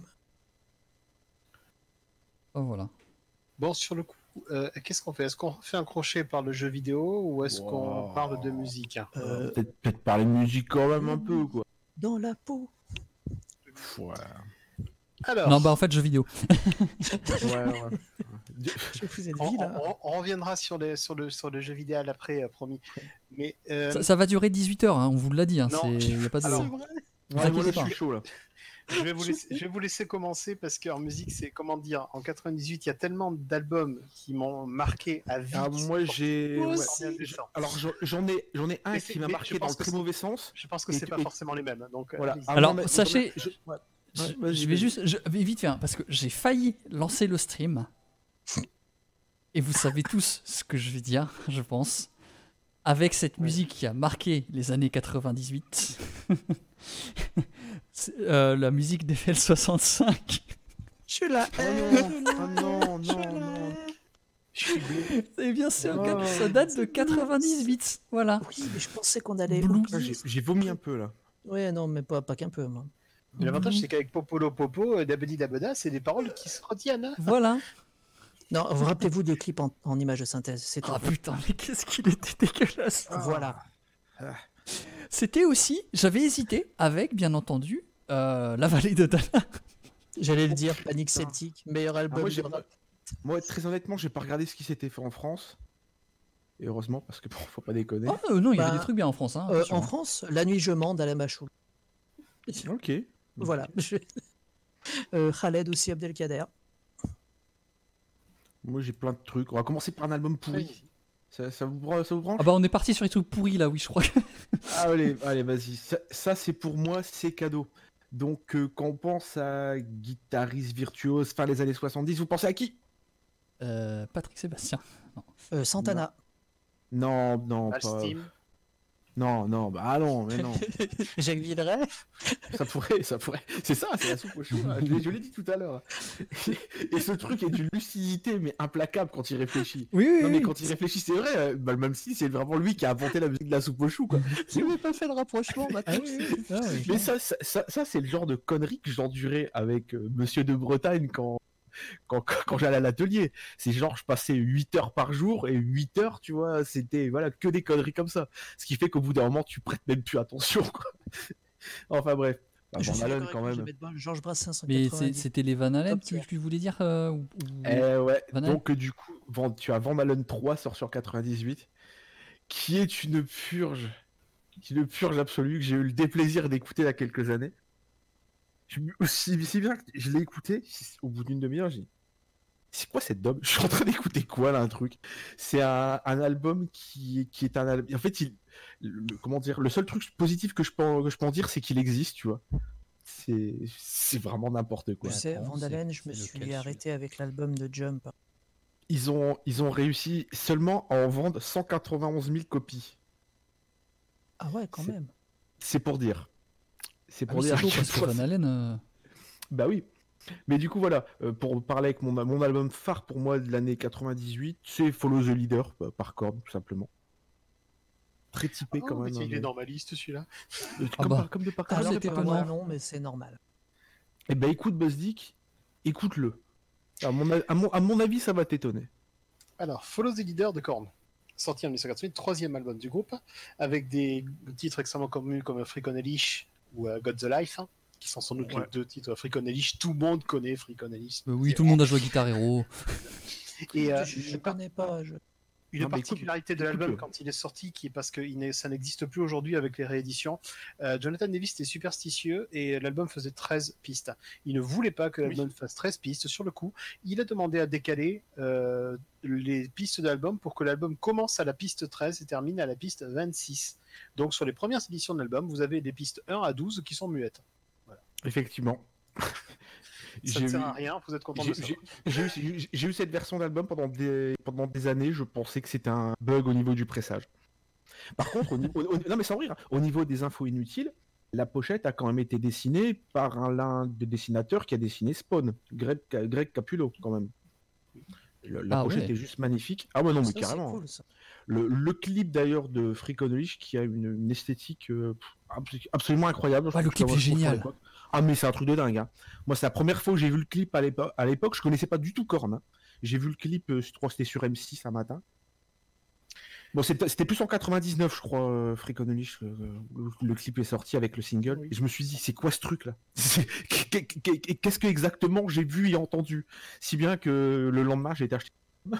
[SPEAKER 1] Oh, voilà.
[SPEAKER 4] Bon, sur le coup, euh, qu'est-ce qu'on fait? Est-ce qu'on fait un crochet par le jeu vidéo ou est-ce qu'on
[SPEAKER 3] Wow.
[SPEAKER 4] parle de musique?
[SPEAKER 2] Euh,
[SPEAKER 3] Peut-être peut-être parler de musique quand même un peu, quoi.
[SPEAKER 2] Dans la peau.
[SPEAKER 3] Ouais.
[SPEAKER 4] Alors,
[SPEAKER 1] Non, bah en fait, jeux vidéo.
[SPEAKER 3] Ouais, ouais.
[SPEAKER 2] Je vous ai
[SPEAKER 4] on,
[SPEAKER 2] dit là.
[SPEAKER 4] on- on reviendra sur, les, sur, le, sur le jeu vidéo après, euh, promis. Mais euh,
[SPEAKER 1] Ça, ça va durer dix-huit heures, hein, on vous l'a dit. Hein,
[SPEAKER 4] Non.
[SPEAKER 1] c'est- y a pas de...
[SPEAKER 4] Alors,
[SPEAKER 2] C'est vrai.
[SPEAKER 1] Vous
[SPEAKER 3] Ouais, moi,
[SPEAKER 1] inquiétez
[SPEAKER 3] là,
[SPEAKER 1] pas.
[SPEAKER 3] je suis chaud, là.
[SPEAKER 4] je, vais vous laisser, je vais vous laisser commencer parce qu'en musique, c'est comment dire, en quatre-vingt-dix-huit, il y a tellement d'albums qui m'ont marqué à vie.
[SPEAKER 3] Ah, moi, j'ai...
[SPEAKER 2] Moi
[SPEAKER 3] ouais.
[SPEAKER 2] aussi.
[SPEAKER 3] Alors, j'en- j'en ai, j'en ai un
[SPEAKER 4] Mais
[SPEAKER 3] qui
[SPEAKER 4] c'est-
[SPEAKER 3] m'a
[SPEAKER 4] mais
[SPEAKER 3] marqué
[SPEAKER 4] je
[SPEAKER 3] dans
[SPEAKER 4] pense
[SPEAKER 3] le
[SPEAKER 4] que
[SPEAKER 3] très
[SPEAKER 4] c'est-
[SPEAKER 3] mauvais sens.
[SPEAKER 4] Je pense que
[SPEAKER 3] Et
[SPEAKER 4] c'est
[SPEAKER 3] tu-
[SPEAKER 4] pas
[SPEAKER 3] et-
[SPEAKER 4] forcément les mêmes. Donc, euh,
[SPEAKER 3] Voilà.
[SPEAKER 4] allez-y.
[SPEAKER 3] Ah,
[SPEAKER 1] Alors,
[SPEAKER 3] non, mais-
[SPEAKER 1] sachez-
[SPEAKER 3] je- ouais.
[SPEAKER 1] Je,
[SPEAKER 3] Ouais, vas-y,
[SPEAKER 1] je vais
[SPEAKER 3] vas-y.
[SPEAKER 1] juste, je vais vite faire parce que j'ai failli lancer le stream et vous savez tous ce que je vais dire, je pense, avec cette musique qui a marqué les années quatre-vingt-dix-huit, C'est, euh, la musique d'F L soixante-cinq.
[SPEAKER 2] Je la
[SPEAKER 3] Oh
[SPEAKER 2] haine.
[SPEAKER 3] non, oh non, non, non.
[SPEAKER 4] Je suis bleu.
[SPEAKER 1] C'est bien sûr,
[SPEAKER 3] Oh.
[SPEAKER 1] quatre- ça date de quatre-vingt-dix-huit, voilà.
[SPEAKER 2] Oui, mais je pensais qu'on allait.
[SPEAKER 1] Blue.
[SPEAKER 3] Ah, j'ai- J'ai vomi un peu, là.
[SPEAKER 2] Ouais, non, mais pas, pas qu'un peu, moi.
[SPEAKER 4] Mais l'avantage, c'est qu'avec Popolo Popo, euh, Dabedi Dabeda, c'est des paroles qui se retiennent. hein.
[SPEAKER 1] Voilà.
[SPEAKER 2] Non, vous rappelez-vous des clips en, en images de synthèse. C'est
[SPEAKER 1] Ah putain, mais qu'est-ce qu'il était dégueulasse.
[SPEAKER 2] Voilà.
[SPEAKER 1] C'était aussi, j'avais hésité avec, bien entendu, euh, La Vallée de Dana.
[SPEAKER 2] J'allais le dire, Panic Celtic, meilleur
[SPEAKER 3] Ah,
[SPEAKER 2] album
[SPEAKER 3] moi,
[SPEAKER 2] de
[SPEAKER 3] j'ai-
[SPEAKER 2] rap.
[SPEAKER 3] moi, très honnêtement, j'ai pas regardé ce qui s'était fait en France. Et heureusement, parce que bon, faut pas déconner.
[SPEAKER 1] Oh, euh, non, il y avait
[SPEAKER 2] Bah,
[SPEAKER 1] des trucs bien en France. Hein,
[SPEAKER 2] Euh,
[SPEAKER 1] attention,
[SPEAKER 2] en
[SPEAKER 1] hein.
[SPEAKER 2] France, La Nuit je mens d'Alain Machoul.
[SPEAKER 3] Ok.
[SPEAKER 2] Voilà. Je- Euh, Khaled aussi, Abdelkader.
[SPEAKER 3] Moi, j'ai plein de trucs. On va commencer par un album pourri.
[SPEAKER 4] Allez-y.
[SPEAKER 3] Ça, ça vous, bran- ça vous branche?
[SPEAKER 1] Ah bah on est parti sur les trucs pourris là, oui, je crois. que-
[SPEAKER 3] Ah, allez, allez, vas-y. Ça, ça, c'est pour moi, c'est cadeau. Donc, euh, quand on pense à guitariste virtuose fin des années soixante-dix, vous pensez à qui?
[SPEAKER 1] Euh, Patrick Sébastien.
[SPEAKER 2] Euh, Santana.
[SPEAKER 3] Non, non, pas.
[SPEAKER 4] Malsteam.
[SPEAKER 3] Non, non, bah ah non, mais non.
[SPEAKER 2] Jacques Villeray.
[SPEAKER 3] Ça pourrait, ça pourrait. C'est ça, c'est la soupe au chou. Hein. Je l'ai- je l'ai dit tout à l'heure. Et ce truc est d'une lucidité, mais implacable quand il réfléchit.
[SPEAKER 1] Oui, oui,
[SPEAKER 3] Non, mais
[SPEAKER 1] oui.
[SPEAKER 3] quand il réfléchit, c'est vrai. euh, Bah, même si c'est vraiment lui qui a inventé la musique de la soupe au chou, quoi.
[SPEAKER 2] Tu n'avais pas fait le rapprochement,
[SPEAKER 1] Ah
[SPEAKER 2] maintenant.
[SPEAKER 1] oui, oui. Ah oui,
[SPEAKER 3] Mais ça, ça, ça, ça, c'est le genre de conneries que j'endurais avec euh, Monsieur de Bretagne quand, quand, quand j'allais à l'atelier. C'est genre, je passais huit heures par jour et huit heures, tu vois, c'était voilà, que des conneries comme ça. Ce qui fait qu'au bout d'un moment, tu prêtes même plus attention, quoi. Enfin bref. Bah,
[SPEAKER 2] Je
[SPEAKER 3] Van
[SPEAKER 2] suis
[SPEAKER 3] Halen,
[SPEAKER 2] d'accord
[SPEAKER 3] quand
[SPEAKER 2] avec toi,
[SPEAKER 3] même.
[SPEAKER 2] je vais mettre Georges Brassens en
[SPEAKER 1] Mais c'est-
[SPEAKER 2] quatre-vingt-dix.
[SPEAKER 1] c'était les Van Halen
[SPEAKER 2] Top
[SPEAKER 1] que
[SPEAKER 2] tier.
[SPEAKER 1] tu voulais dire euh, ou- ou-
[SPEAKER 3] Eh ouais,
[SPEAKER 1] Van Halen.
[SPEAKER 3] donc euh, du coup, Van- tu as Van Halen trois sort sur quatre-vingt-dix-huit, qui est une purge, une purge absolue que j'ai eu le déplaisir d'écouter il y a quelques années. Je- Si, si bien que je l'ai écouté, au bout d'une demi-heure, j'ai dit, c'est quoi cette daube? Je suis en train d'écouter quoi là, un truc? C'est un, un album qui, qui est un album. En fait, il, le- comment dire, le seul truc positif que je peux, que je peux en dire, c'est qu'il existe, tu vois. C'est, c'est vraiment n'importe quoi.
[SPEAKER 2] Tu sais,
[SPEAKER 1] attends,
[SPEAKER 2] Van
[SPEAKER 1] c'est-
[SPEAKER 2] Halen, je me
[SPEAKER 1] c'est
[SPEAKER 2] suis
[SPEAKER 1] lequel,
[SPEAKER 2] arrêté avec l'album de Jump.
[SPEAKER 3] Ils ont, ils ont réussi seulement à en vendre cent quatre-vingt-onze mille copies.
[SPEAKER 2] Ah ouais, quand
[SPEAKER 3] C'est-
[SPEAKER 2] même.
[SPEAKER 3] C'est pour dire. C'est
[SPEAKER 1] Ah
[SPEAKER 3] pour
[SPEAKER 1] oui,
[SPEAKER 3] dire.
[SPEAKER 1] c'est
[SPEAKER 3] à
[SPEAKER 1] chaud
[SPEAKER 3] quel
[SPEAKER 1] parce que
[SPEAKER 3] point
[SPEAKER 1] Van
[SPEAKER 3] c'est-
[SPEAKER 1] Halen. euh,
[SPEAKER 3] Bah oui. Mais du coup, voilà, euh, pour parler avec mon, mon album phare pour moi de l'année quatre-vingt-dix-huit, c'est Follow the Leader, bah, par Korn, tout simplement. Très typé
[SPEAKER 4] Oh,
[SPEAKER 3] quand
[SPEAKER 4] mais
[SPEAKER 3] même.
[SPEAKER 4] tiens,
[SPEAKER 3] hein,
[SPEAKER 4] il est
[SPEAKER 3] mais-
[SPEAKER 4] dans ma liste celui-là.
[SPEAKER 3] Euh,
[SPEAKER 1] Ah
[SPEAKER 3] comme,
[SPEAKER 1] bah.
[SPEAKER 3] par- comme de par
[SPEAKER 1] Ah,
[SPEAKER 2] Alors
[SPEAKER 1] c'est
[SPEAKER 2] que
[SPEAKER 1] étonnant.
[SPEAKER 2] moi, non, mais c'est normal.
[SPEAKER 3] Eh ben écoute Buzzdick, écoute-le. À mon, a- à, mon, à mon avis, ça va t'étonner.
[SPEAKER 4] Alors, Follow the Leader de Korn, sorti en dix-neuf cent quatre-vingt-huit, troisième album du groupe, avec des titres extrêmement connus comme Freak on a Leash ou euh, Got the Life, hein, qui sont sans doute
[SPEAKER 3] Ouais.
[SPEAKER 4] les deux titres. Freak on a Leash, tout le monde connaît Freak on a Leash.
[SPEAKER 1] euh, oui, tout le monde a joué à Guitar Hero.
[SPEAKER 4] Et euh,
[SPEAKER 2] je je
[SPEAKER 4] une par-
[SPEAKER 2] connais pas. Je...
[SPEAKER 4] Une
[SPEAKER 3] Non, mais écoute-
[SPEAKER 4] particularité de l'album
[SPEAKER 3] écoute-le.
[SPEAKER 4] quand il est sorti, qui est parce que il n'est- ça n'existe plus aujourd'hui avec les rééditions, euh, Jonathan Davis était superstitieux et l'album faisait treize pistes. Il ne voulait pas que l'album fasse treize pistes. Sur le coup, il a demandé à décaler euh, les pistes de l'album pour que l'album commence à la piste treize et termine à la piste vingt-six. Donc sur les premières éditions de l'album, vous avez des pistes un à douze qui sont muettes.
[SPEAKER 3] Effectivement.
[SPEAKER 4] Ça
[SPEAKER 3] J'ai
[SPEAKER 4] ne sert
[SPEAKER 3] eu-
[SPEAKER 4] à rien, vous êtes content de
[SPEAKER 3] J'ai
[SPEAKER 4] le savoir.
[SPEAKER 3] j'ai- j'ai eu, j'ai- j'ai eu cette version d'album pendant des, pendant des années, je pensais que c'était un bug au niveau du pressage. Par contre, au niveau, au- au- non mais sans rire, hein, au niveau des infos inutiles, la pochette a quand même été dessinée par un l'un des dessinateurs qui a dessiné Spawn, Greg, Greg Capullo quand même. Le- la
[SPEAKER 1] Ah
[SPEAKER 3] pochette
[SPEAKER 1] ouais.
[SPEAKER 3] est juste magnifique. Ah ouais non mais
[SPEAKER 2] Ça, c'est
[SPEAKER 3] carrément.
[SPEAKER 2] cool, ça.
[SPEAKER 3] Le, le clip d'ailleurs de Freak on a Leash qui a une, une esthétique euh, abs- absolument incroyable.
[SPEAKER 1] Ouais, le
[SPEAKER 3] Je
[SPEAKER 1] clip
[SPEAKER 3] trouve
[SPEAKER 1] est
[SPEAKER 3] ça sur
[SPEAKER 1] génial.
[SPEAKER 3] l'époque. Ah mais c'est un truc de dingue. Hein. Moi c'est la première fois que j'ai vu le clip à l'époque. À l'époque, je connaissais pas du tout Korn. Hein. J'ai vu le clip, euh, je crois que c'était sur M six un matin. Bon c'était c'était plus en quatre-vingt-dix-neuf je crois, euh, Freak on a Leash, euh, le, le clip est sorti avec le single.
[SPEAKER 4] Oui.
[SPEAKER 3] Et je me suis dit c'est quoi ce truc là? Qu'est-ce que exactement j'ai vu et entendu? Si bien que le lendemain j'ai été acheté.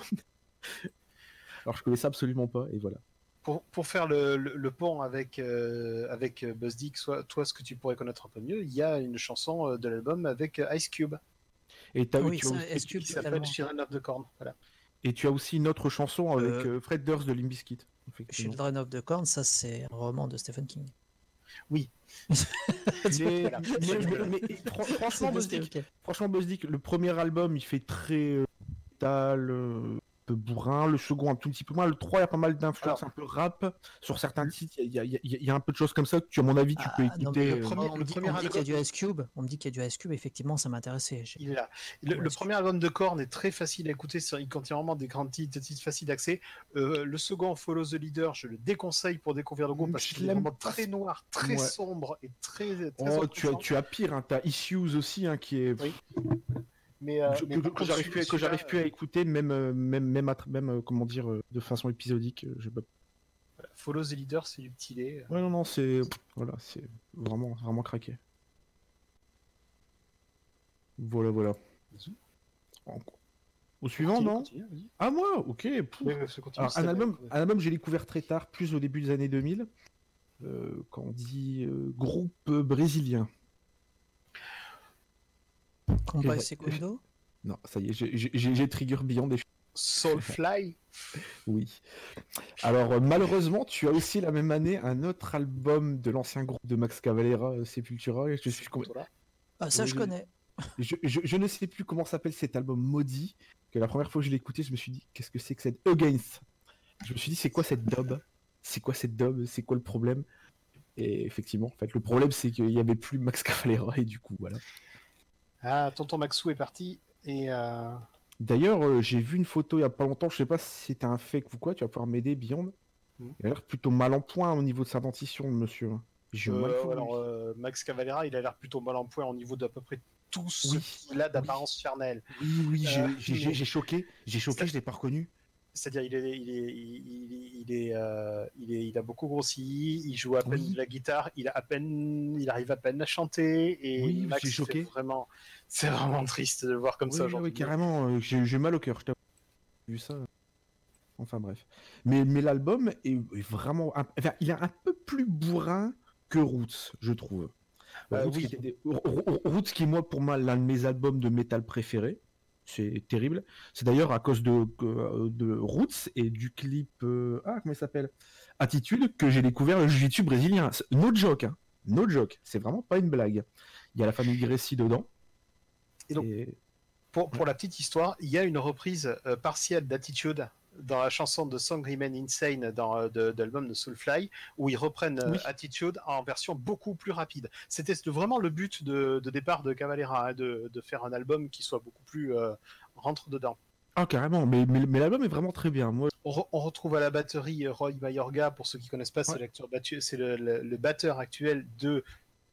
[SPEAKER 3] Alors je connaissais absolument pas et voilà.
[SPEAKER 4] Pour, pour faire le, le, le pont avec, euh, avec Buzzdick, soit toi ce que tu pourrais connaître un peu mieux, il y a une chanson euh, de l'album avec euh, Ice Cube
[SPEAKER 3] Et t'as-
[SPEAKER 2] Oui,
[SPEAKER 3] tu as
[SPEAKER 2] ça,
[SPEAKER 3] aussi-
[SPEAKER 2] Ice Cube,
[SPEAKER 4] qui s'appelle
[SPEAKER 2] totalement.
[SPEAKER 4] Children of the Corn. Voilà.
[SPEAKER 3] Et tu as aussi une autre chanson avec
[SPEAKER 2] Euh,
[SPEAKER 3] euh, Fred Durst de Limp Bizkit. Effectivement.
[SPEAKER 2] Children of the Corn, ça c'est un roman de Stephen King.
[SPEAKER 4] Oui.
[SPEAKER 3] Mais,
[SPEAKER 4] Voilà.
[SPEAKER 3] mais- mais- mais- mais fran- franchement,
[SPEAKER 2] C'est
[SPEAKER 3] Buzzdick,
[SPEAKER 2] ok.
[SPEAKER 3] franchement, Buzzdick, le premier album, il fait très euh, métal, euh, un peu bourrin. Le second, un tout petit peu moins. Le trois, il y a pas mal d'influences, un peu rap. Sur certains titres, il y, a- il y a- il y a un peu de choses comme ça que, tu, à mon avis, tu peux
[SPEAKER 2] Ah, non,
[SPEAKER 3] écouter.
[SPEAKER 2] mais
[SPEAKER 4] le
[SPEAKER 3] euh,
[SPEAKER 4] premier-
[SPEAKER 2] on me
[SPEAKER 4] le
[SPEAKER 2] dit,
[SPEAKER 4] premier
[SPEAKER 2] on me dit qu'il y a
[SPEAKER 4] album-
[SPEAKER 2] du Ice Cube. On me dit qu'il y a du Ice Cube. Effectivement, ça m'intéressait. J'ai-
[SPEAKER 4] Il est là. Le, le
[SPEAKER 2] Ouais,
[SPEAKER 4] premier album de Korn est très facile à écouter, sur- il contient vraiment des grands titres, des titres faciles d'accès. Euh, le second, Follow the Leader, je le déconseille pour découvrir le groupe parce
[SPEAKER 3] Je
[SPEAKER 4] qu'il est
[SPEAKER 3] l'aime
[SPEAKER 4] vraiment
[SPEAKER 3] pas.
[SPEAKER 4] très noir, très
[SPEAKER 3] Ouais.
[SPEAKER 4] sombre et très. très
[SPEAKER 3] Oh, tu as,
[SPEAKER 4] oppressant.
[SPEAKER 3] tu as pire, hein, t'as Issues aussi, hein, qui est.
[SPEAKER 4] Oui. Mais, euh,
[SPEAKER 3] que,
[SPEAKER 4] mais
[SPEAKER 3] que-
[SPEAKER 4] par
[SPEAKER 3] que
[SPEAKER 4] contre,
[SPEAKER 3] j'arrive plus, à- que
[SPEAKER 4] celui-là,
[SPEAKER 3] j'arrive plus à écouter, même, euh, même, même, à tra- même euh, comment dire, euh, de façon épisodique. euh, je peux-
[SPEAKER 4] euh, Follow the Leader, c'est du petit lait.
[SPEAKER 3] Ouais, non, non, c'est. Voilà, c'est vraiment, vraiment craqué. Voilà, voilà. En- Au suivant,
[SPEAKER 4] Continue,
[SPEAKER 3] non
[SPEAKER 4] continue, vas-y.
[SPEAKER 3] Ah, moi Ok. Pouf.
[SPEAKER 4] Oui, oui, continue,
[SPEAKER 3] Alors,
[SPEAKER 4] c'est
[SPEAKER 3] un
[SPEAKER 4] bien,
[SPEAKER 3] album,
[SPEAKER 4] continue.
[SPEAKER 3] un album j'ai découvert très tard, plus au début des années deux mille, euh, quand on dit euh, groupe euh, brésilien.
[SPEAKER 2] Compa
[SPEAKER 3] Et-
[SPEAKER 2] Segundo.
[SPEAKER 3] Non, ça y est, j'ai- j'ai j'ai trigger Beyond des
[SPEAKER 4] Soulfly.
[SPEAKER 3] Oui. Alors, euh, malheureusement, tu as aussi la même année un autre album de l'ancien groupe de Max Cavalera, euh, Sepultura. Et je, suis com-
[SPEAKER 4] Voilà.
[SPEAKER 2] Ah, ça,
[SPEAKER 3] Oui,
[SPEAKER 2] je
[SPEAKER 3] je-
[SPEAKER 2] connais.
[SPEAKER 3] je, je- je ne sais plus comment s'appelle cet album maudit. Que la première fois que je l'ai écouté, je me suis dit, qu'est-ce que c'est que cette Against? Je me suis dit, c'est quoi cette dub? C'est quoi cette dub? C'est quoi le problème? Et effectivement, en fait, le problème, c'est qu'il n'y avait plus Max Cavalera, et du coup, voilà.
[SPEAKER 4] Ah, tonton Maxou est parti. Et euh,
[SPEAKER 3] D'ailleurs, euh, j'ai vu une photo il y a pas longtemps, je sais pas si c'était un fake ou quoi, tu vas pouvoir m'aider, Beyond.
[SPEAKER 4] Mhm.
[SPEAKER 3] Il a l'air plutôt mal en point au niveau de sa dentition, le monsieur. J'ai eu mal
[SPEAKER 4] euh,
[SPEAKER 3] pour lui.
[SPEAKER 4] alors, euh, Max Cavalera, il a l'air plutôt mal en point au niveau d'à peu près tout ce
[SPEAKER 3] Oui,
[SPEAKER 4] qu'il a d'apparence charnelle.
[SPEAKER 3] Oui, oui, j'ai
[SPEAKER 4] Euh,
[SPEAKER 3] j'ai- j'ai-
[SPEAKER 4] mais-
[SPEAKER 3] j'ai choqué, j'ai choqué,
[SPEAKER 4] Ça-
[SPEAKER 3] je l'ai pas reconnu.
[SPEAKER 4] C'est-à-dire, il, est, il, est, il, il, il est, euh, il, est, il a beaucoup grossi, il joue à peine
[SPEAKER 3] Oui.
[SPEAKER 4] de la guitare, il, a à peine, il arrive à peine à chanter. Et
[SPEAKER 3] Oui,
[SPEAKER 4] Max,
[SPEAKER 3] j'ai
[SPEAKER 4] c'est
[SPEAKER 3] choqué.
[SPEAKER 4] vraiment, c'est vraiment triste de le voir comme
[SPEAKER 3] Oui,
[SPEAKER 4] ça
[SPEAKER 3] oui,
[SPEAKER 4] aujourd'hui.
[SPEAKER 3] oui, carrément, euh, j'ai j'ai mal au cœur, je t'avoue. J'ai vu ça. Enfin bref. Mais, mais l'album est, est vraiment. un- Enfin, il est un peu plus bourrin que Roots, je trouve.
[SPEAKER 4] Euh,
[SPEAKER 3] Roots,
[SPEAKER 4] oui.
[SPEAKER 3] qui était des- Ro- Ro- Roots, qui est moi, pour moi, l'un de mes albums de métal préférés. C'est terrible. C'est d'ailleurs à cause de, que- de Roots et du clip. euh, Ah, comment il s'appelle? Attitude, que j'ai découvert le jiu-jitsu brésilien. C'est- No joke, hein. No joke. C'est vraiment pas une blague. Il y a la famille Gracie dedans.
[SPEAKER 4] Et donc,
[SPEAKER 3] Et-
[SPEAKER 4] Pour, pour la petite histoire, il y a une reprise euh, partielle d'Attitude dans la chanson de Song Remain Insane dans, euh, de, de l'album de Soulfly, où ils reprennent euh,
[SPEAKER 3] Oui.
[SPEAKER 4] Attitude en version beaucoup plus rapide. C'était vraiment le but de, de départ de Cavalera, hein, de, de faire un album qui soit beaucoup plus euh, rentre dedans.
[SPEAKER 3] Ah, carrément. Mais, mais, mais l'album est vraiment très bien. Moi,
[SPEAKER 4] On, re- on retrouve à la batterie euh, Roy Mayorga, pour ceux qui connaissent pas, c'est
[SPEAKER 3] Ouais.
[SPEAKER 4] l'acteur battu- c'est le, le- le batteur actuel de.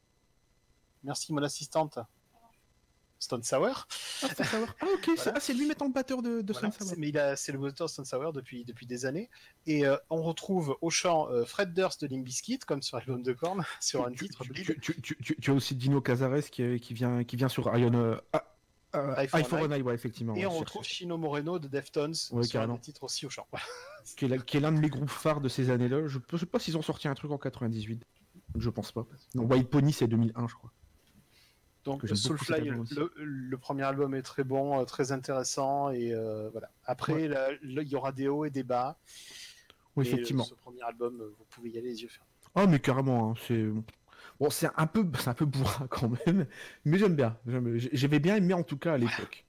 [SPEAKER 4] Merci mon assistante. Stone Sour.
[SPEAKER 3] Ah, Stone Sour. Ah, ok, c'est
[SPEAKER 4] Voilà.
[SPEAKER 3] ah, c'est lui maintenant le batteur de, de
[SPEAKER 4] Voilà,
[SPEAKER 3] Stone Sour.
[SPEAKER 4] c'est- mais il a- c'est le moteur de Stone Sour depuis, depuis des années. Et euh, on retrouve au chant euh, Fred Durst de Limp Bizkit, comme sur l'album de Korn, sur un
[SPEAKER 3] Tu-
[SPEAKER 4] titre,
[SPEAKER 3] tu,
[SPEAKER 4] Bleed.
[SPEAKER 3] tu, tu, tu, tu- tu as aussi Dino Cazares qui, qui, vient, qui vient sur Iron. Euh, ah, euh,
[SPEAKER 4] Eye for
[SPEAKER 3] Eye for
[SPEAKER 4] an
[SPEAKER 3] an Eye, ouais, effectivement.
[SPEAKER 4] Et
[SPEAKER 3] ouais,
[SPEAKER 4] on
[SPEAKER 3] sur-
[SPEAKER 4] retrouve Chino Moreno de Deftones,
[SPEAKER 3] Ouais,
[SPEAKER 4] sur un
[SPEAKER 3] carrément.
[SPEAKER 4] des titres aussi au chant. Voilà.
[SPEAKER 3] qui est la- qui est l'un de mes groupes phares de ces années-là. Je ne sais pas s'ils ont sorti un truc en quatre-vingt-dix-huit. Je pense pas. Non, White Pony, c'est deux mille un, je crois.
[SPEAKER 4] Donc
[SPEAKER 3] Que j'aime beaucoup cet
[SPEAKER 4] Soulfly,
[SPEAKER 3] album aussi.
[SPEAKER 4] le, le premier album est très bon, euh, très intéressant. Et euh, voilà. Après,
[SPEAKER 3] Ouais.
[SPEAKER 4] là, là, il y aura des hauts et des bas.
[SPEAKER 3] Oui,
[SPEAKER 4] Et, euh,
[SPEAKER 3] effectivement.
[SPEAKER 4] ce premier album, euh, vous pouvez y aller les yeux fermés.
[SPEAKER 3] Ah, mais carrément, hein, c'est. Bon, c'est un peu, c'est un peu bourrin quand même, mais j'aime bien. J'aime- J'avais bien aimé en tout cas à l'époque.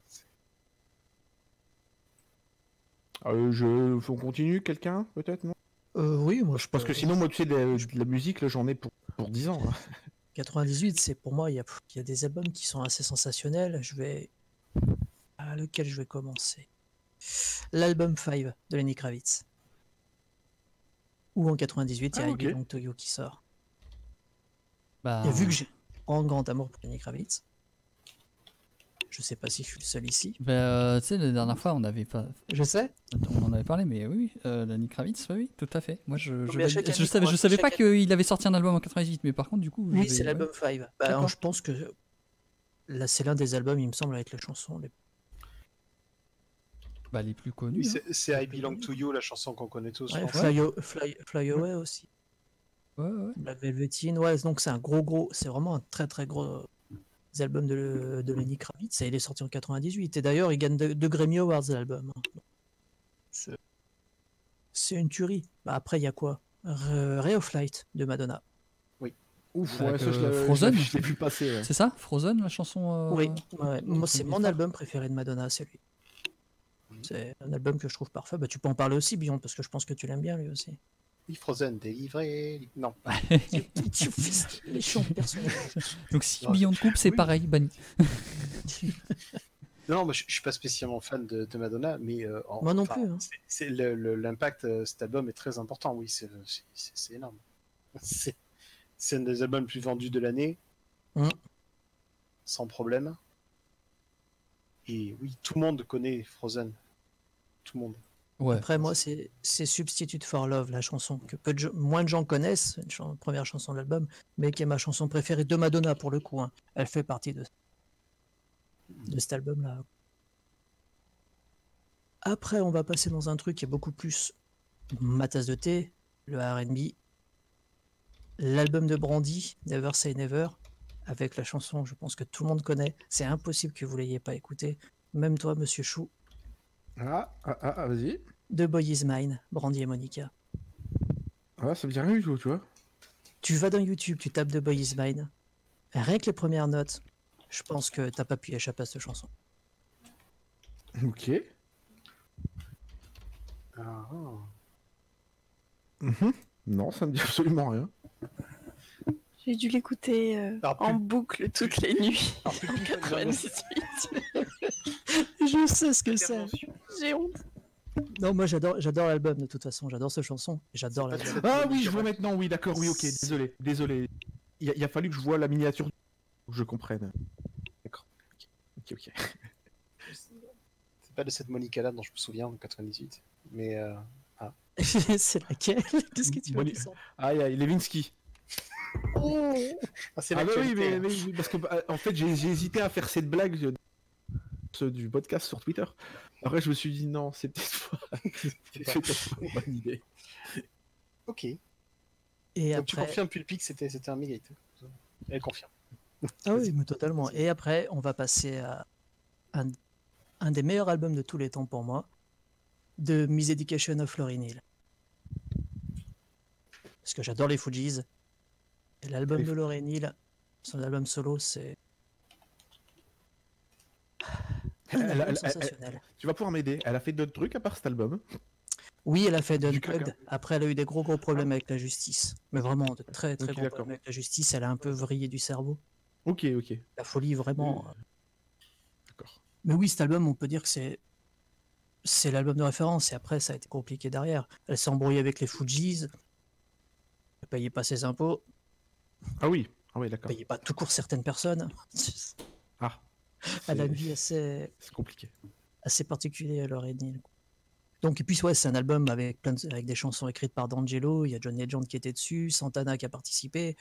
[SPEAKER 3] Euh, je... Faut qu'on continue, quelqu'un, peut-être, non?
[SPEAKER 2] Euh, oui, moi je
[SPEAKER 3] Parce
[SPEAKER 2] peux-
[SPEAKER 3] que sinon, moi, tu sais, de, de la musique, là, j'en ai pour, pour dix ans. hein.
[SPEAKER 2] quatre-vingt-dix-huit, c'est pour moi, il y a, il y a des albums qui sont assez sensationnels. Je vais. À lequel je vais commencer? L'album cinq de Lenny Kravitz. Ou en quatre-vingt-dix-huit, il y a
[SPEAKER 3] Ah,
[SPEAKER 2] I
[SPEAKER 3] ok.
[SPEAKER 2] Belong to You qui sort.
[SPEAKER 1] Bah,
[SPEAKER 2] Et vu que j'ai un grand amour pour Lenny Kravitz, je sais pas si je suis le seul ici.
[SPEAKER 1] bah, euh, tu sais, la dernière fois, on avait pas.
[SPEAKER 2] Je sais.
[SPEAKER 1] On en avait parlé, mais oui, oui, euh, Lenny Kravitz, oui, oui, tout à fait. Moi, je, je,
[SPEAKER 2] Mais à chaque
[SPEAKER 1] je
[SPEAKER 2] année,
[SPEAKER 1] savais,
[SPEAKER 2] pour-
[SPEAKER 1] je savais pas
[SPEAKER 2] chaque
[SPEAKER 1] qu'il avait sorti un album en quatre-vingt-dix-huit, mais par contre, du coup, je
[SPEAKER 2] Oui,
[SPEAKER 1] vais-
[SPEAKER 2] c'est
[SPEAKER 1] ouais.
[SPEAKER 2] l'album cinq. Bah,
[SPEAKER 1] D'accord.
[SPEAKER 2] je pense que là, c'est l'un des albums, il me semble, avec les chansons. Les...
[SPEAKER 1] Bah, les plus connus.
[SPEAKER 4] Oui,
[SPEAKER 1] hein.
[SPEAKER 4] c'est c'est I Belong to You, la chanson qu'on connaît tous. je
[SPEAKER 2] Ouais,
[SPEAKER 4] pense.
[SPEAKER 2] Fly, O- Fly- Fly Away aussi.
[SPEAKER 1] Ouais, ouais.
[SPEAKER 2] La Velvetine, ouais, donc c'est un gros, gros, c'est vraiment un très, très gros euh, album de, de Lenny Kravitz. Et il est sorti en quatre-vingt-dix-huit. Et d'ailleurs, il gagne deux de Grammy Awards, l'album. hein. C'est- C'est une tuerie. Bah, après, il y a quoi? Re- Ray of Light de Madonna.
[SPEAKER 3] Ouf,
[SPEAKER 1] Avec,
[SPEAKER 3] ouais, ça, je
[SPEAKER 1] euh,
[SPEAKER 3] l'ai-
[SPEAKER 1] Frozen.
[SPEAKER 3] je l'ai- je l'ai vu passer. ouais.
[SPEAKER 1] C'est ça, Frozen, la chanson. euh,
[SPEAKER 2] Oui, ouais, moi, c'est
[SPEAKER 1] oublie
[SPEAKER 2] mon
[SPEAKER 1] pas.
[SPEAKER 2] album préféré de Madonna, c'est lui. C'est un album que je trouve parfait. Bah, tu peux en parler aussi, Beyond, parce que je pense que tu l'aimes bien, lui aussi.
[SPEAKER 4] Oui, Frozen, délivré. Non.
[SPEAKER 2] Tu fais les chants personnels.
[SPEAKER 1] Donc, si
[SPEAKER 4] Ouais.
[SPEAKER 1] Beyond coupe, c'est
[SPEAKER 4] Oui.
[SPEAKER 1] pareil, banni.
[SPEAKER 4] Non, moi je, je suis pas spécialement fan de, de Madonna, mais euh, en-
[SPEAKER 2] Moi non
[SPEAKER 4] enfin,
[SPEAKER 2] plus, hein.
[SPEAKER 4] c'est- c'est le- le- l'impact, euh, cet album est très important. Oui, c'est c'est- c'est- c'est énorme. C'est c'est un des albums les plus vendus de l'année,
[SPEAKER 2] Mm.
[SPEAKER 4] sans problème. Et oui, tout le monde connaît Frozen. Tout le monde.
[SPEAKER 1] Ouais.
[SPEAKER 2] Après, moi, c'est c'est Substitute for Love, la chanson que peu de gens- moins de gens connaissent, une chan- première chanson de l'album, mais qui est ma chanson préférée de Madonna pour le coup. hein. Elle fait partie de, de cet album-là. Après, on va passer dans un truc qui est beaucoup plus ma tasse de thé, le R and B. L'album de Brandy, Never Say Never, avec la chanson, je pense que tout le monde connaît. C'est impossible que vous l'ayez pas écouté. Même toi, Monsieur Chou.
[SPEAKER 3] Ah, ah, ah, ah, vas-y.
[SPEAKER 2] The Boy Is Mine, Brandy et Monica.
[SPEAKER 3] Ah, ça me dit rien du tout, tu vois.
[SPEAKER 2] Tu vas dans YouTube, tu tapes The Boy Is Mine. Rien que les premières notes, je pense que t'as pas pu échapper à cette chanson.
[SPEAKER 3] Ok.
[SPEAKER 4] Ah, ah.
[SPEAKER 3] Mhm. Non, ça me dit absolument rien.
[SPEAKER 6] J'ai dû l'écouter euh,
[SPEAKER 4] Alors,
[SPEAKER 6] en
[SPEAKER 4] plus-
[SPEAKER 6] boucle toutes les nuits.
[SPEAKER 4] Alors, plus-
[SPEAKER 6] En
[SPEAKER 4] plus-
[SPEAKER 6] quatre-vingt-dix-huit.
[SPEAKER 2] Je sais ce que c'est.
[SPEAKER 5] Intervention.
[SPEAKER 6] J'ai honte.
[SPEAKER 2] Non, moi j'adore, j'adore l'album de toute façon. J'adore cette chanson. et J'adore
[SPEAKER 4] C'est pas
[SPEAKER 2] l'album.
[SPEAKER 4] de
[SPEAKER 3] Ah
[SPEAKER 4] cette
[SPEAKER 3] oui, je vois
[SPEAKER 4] Monica.
[SPEAKER 3] maintenant, oui, d'accord, oui, ok, désolé, désolé. Il a, il a fallu que je vois la miniature pour que je comprenne. D'accord. Ok, ok.
[SPEAKER 4] C'est pas de cette Monica là dont je me souviens en quatre-vingt-dix-huit. Mais euh,
[SPEAKER 2] C'est laquelle? Qu'est-ce que tu as
[SPEAKER 3] Moni-
[SPEAKER 2] dit ça?
[SPEAKER 3] Ah, il y a Levinsky.
[SPEAKER 4] ah, c'est
[SPEAKER 3] Ah bah oui,
[SPEAKER 4] l'actualité,
[SPEAKER 3] mais,
[SPEAKER 4] hein.
[SPEAKER 3] mais- oui, parce que bah, en fait j'ai j'ai hésité à faire cette blague euh, ce- du podcast sur Twitter. Après je me suis dit non, c'est peut-être pas, c'est peut-être pas une bonne idée.
[SPEAKER 4] Ok.
[SPEAKER 2] Et
[SPEAKER 4] Donc tu
[SPEAKER 2] après,
[SPEAKER 4] confirmes Pulpic, c'était c'était un méga hit. Elle confirme.
[SPEAKER 2] ah oui, mais totalement. Et après, on va passer à un, un des meilleurs albums de tous les temps pour moi, de Miseducation of Lauryn Hill. Parce que j'adore les Fugees. Et l'album
[SPEAKER 3] Les
[SPEAKER 2] de
[SPEAKER 3] Fu-
[SPEAKER 2] Lauryn Hill, son album solo, c'est un
[SPEAKER 3] Elle-
[SPEAKER 2] album
[SPEAKER 3] elle- elle-
[SPEAKER 2] sensationnel.
[SPEAKER 3] Tu vas pouvoir m'aider. Elle a fait d'autres trucs à part cet album.
[SPEAKER 2] Oui, elle a fait
[SPEAKER 3] Du
[SPEAKER 2] Unplugged.
[SPEAKER 3] caca.
[SPEAKER 2] Après, elle a eu des gros gros problèmes avec la justice. Mais vraiment, de très très
[SPEAKER 3] Ok,
[SPEAKER 2] gros
[SPEAKER 3] d'accord.
[SPEAKER 2] problèmes avec la justice. Elle a un peu vrillé du cerveau.
[SPEAKER 3] Ok, ok.
[SPEAKER 2] La folie, vraiment.
[SPEAKER 3] D'accord.
[SPEAKER 2] Mais oui, cet album, on peut dire que c'est c'est l'album de référence. Et après, ça a été compliqué derrière. Elle s'est embrouillée avec les Fugees. Elle ne payait pas ses impôts.
[SPEAKER 3] Ah oui, ah oui,
[SPEAKER 2] Elle
[SPEAKER 3] d'accord.
[SPEAKER 2] ne payait pas tout court certaines personnes.
[SPEAKER 3] Ah.
[SPEAKER 2] Elle a
[SPEAKER 3] C'est-
[SPEAKER 2] une vie assez,
[SPEAKER 3] C'est compliqué.
[SPEAKER 2] assez particulière, Lauryn Hill. Donc, et puis, ouais, c'est un album avec, plein de- avec des chansons écrites par D'Angelo. Il y a John Legend qui était dessus, Santana qui a participé.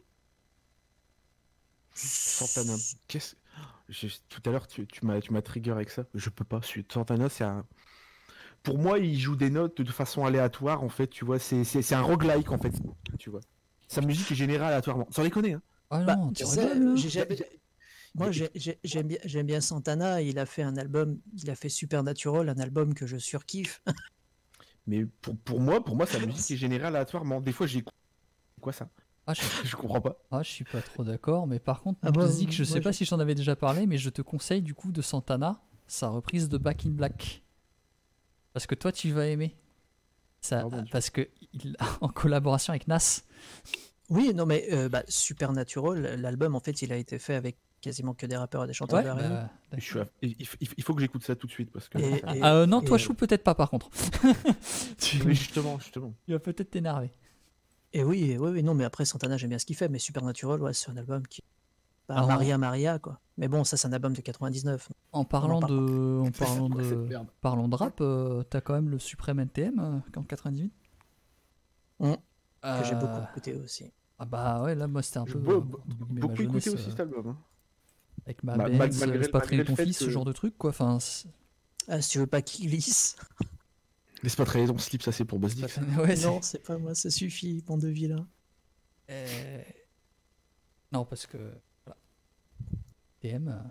[SPEAKER 3] Santana. Qu'est-ce je- Tout à l'heure, tu, tu m'as tu m'as trigger avec ça. Je peux pas. Su- Santana, c'est un. Pour moi, il joue des notes de façon aléatoire, en fait, tu vois. C'est c'est- c'est un roguelike, en fait, tu vois. Sa musique est générée aléatoirement. Sans déconner, hein.
[SPEAKER 1] Ah
[SPEAKER 2] Bah,
[SPEAKER 1] non,
[SPEAKER 2] tu
[SPEAKER 1] tu
[SPEAKER 2] sais,
[SPEAKER 1] rigoles, là.
[SPEAKER 2] j'ai jamais-
[SPEAKER 3] Il y a-
[SPEAKER 2] Moi, j'ai- j'ai- j'aime bien, j'aime bien Santana. Il a fait un album, il a fait Supernatural, un album que je surkiffe.
[SPEAKER 3] Mais pour, pour moi, pour moi, sa musique est générée aléatoirement. Des fois, j'écoute. Quoi ça
[SPEAKER 1] Ah, je,
[SPEAKER 3] Je comprends pas.
[SPEAKER 1] ah, je suis pas trop d'accord, mais par contre,
[SPEAKER 2] Ah, moi,
[SPEAKER 1] musique, je
[SPEAKER 2] moi,
[SPEAKER 1] sais pas
[SPEAKER 2] je-
[SPEAKER 1] si j'en avais déjà parlé, mais je te conseille du coup de Santana, sa reprise de Back in Black. Parce que toi, tu vas aimer. Ça,
[SPEAKER 3] Oh mon Dieu.
[SPEAKER 1] parce que il, en collaboration avec Nas.
[SPEAKER 2] Oui, non, mais euh, bah, Supernatural, l'album, en fait, il a été fait avec quasiment que des rappeurs et des chanteurs
[SPEAKER 1] Ouais,
[SPEAKER 2] de R and B.
[SPEAKER 1] bah,
[SPEAKER 3] Je suis à- il, il- il faut que j'écoute ça tout de suite parce que.
[SPEAKER 2] Et-
[SPEAKER 3] ça-
[SPEAKER 2] et-
[SPEAKER 1] Ah, euh, non, toi,
[SPEAKER 2] et-
[SPEAKER 1] Chou, peut-être pas par contre. tu,
[SPEAKER 3] Mais justement, justement.
[SPEAKER 1] tu vas peut-être t'énerver.
[SPEAKER 2] Et oui, oui, oui, non, mais après, Santana, j'aime bien ce qu'il fait, mais Supernatural, ouais, c'est un album qui. Bah,
[SPEAKER 1] Ah,
[SPEAKER 2] Maria Maria, quoi. Mais bon, ça, c'est un album de quatre-vingt-dix-neuf.
[SPEAKER 1] En parlant
[SPEAKER 2] parle
[SPEAKER 1] de, en
[SPEAKER 3] C'est
[SPEAKER 1] parlant
[SPEAKER 3] quoi cette
[SPEAKER 1] de,
[SPEAKER 3] merde
[SPEAKER 1] parlant de rap, euh, t'as quand même le Supreme N T M euh, en quatre-vingt-dix-huit.
[SPEAKER 2] Mm. Que j'ai
[SPEAKER 1] Euh,
[SPEAKER 2] beaucoup écouté aussi.
[SPEAKER 1] Ah bah ouais, là, moi, c'était un
[SPEAKER 3] J'ai
[SPEAKER 1] peu.
[SPEAKER 3] beau-
[SPEAKER 1] euh,
[SPEAKER 3] beau-
[SPEAKER 1] entre guillemets, ma
[SPEAKER 3] beaucoup écouté
[SPEAKER 1] jeunesse,
[SPEAKER 3] aussi
[SPEAKER 1] euh,
[SPEAKER 3] cet album. hein.
[SPEAKER 1] Avec ma
[SPEAKER 3] Ma-
[SPEAKER 1] Benz,
[SPEAKER 3] mal-
[SPEAKER 1] euh,
[SPEAKER 3] malgré-
[SPEAKER 1] Laisse pas traîner
[SPEAKER 3] malgré
[SPEAKER 1] ton
[SPEAKER 3] le fait
[SPEAKER 1] fils, ce
[SPEAKER 3] que-
[SPEAKER 1] genre de truc, quoi. Enfin, c'est-
[SPEAKER 2] Ah, si tu veux pas qu'il glisse.
[SPEAKER 3] Laisse pas traîner ton slip, ça c'est pour Buzz Dix.
[SPEAKER 1] ouais, c'est-
[SPEAKER 2] Non, c'est pas moi, ça suffit, bande de vilains.
[SPEAKER 1] Euh, Non, parce que voilà. T M euh,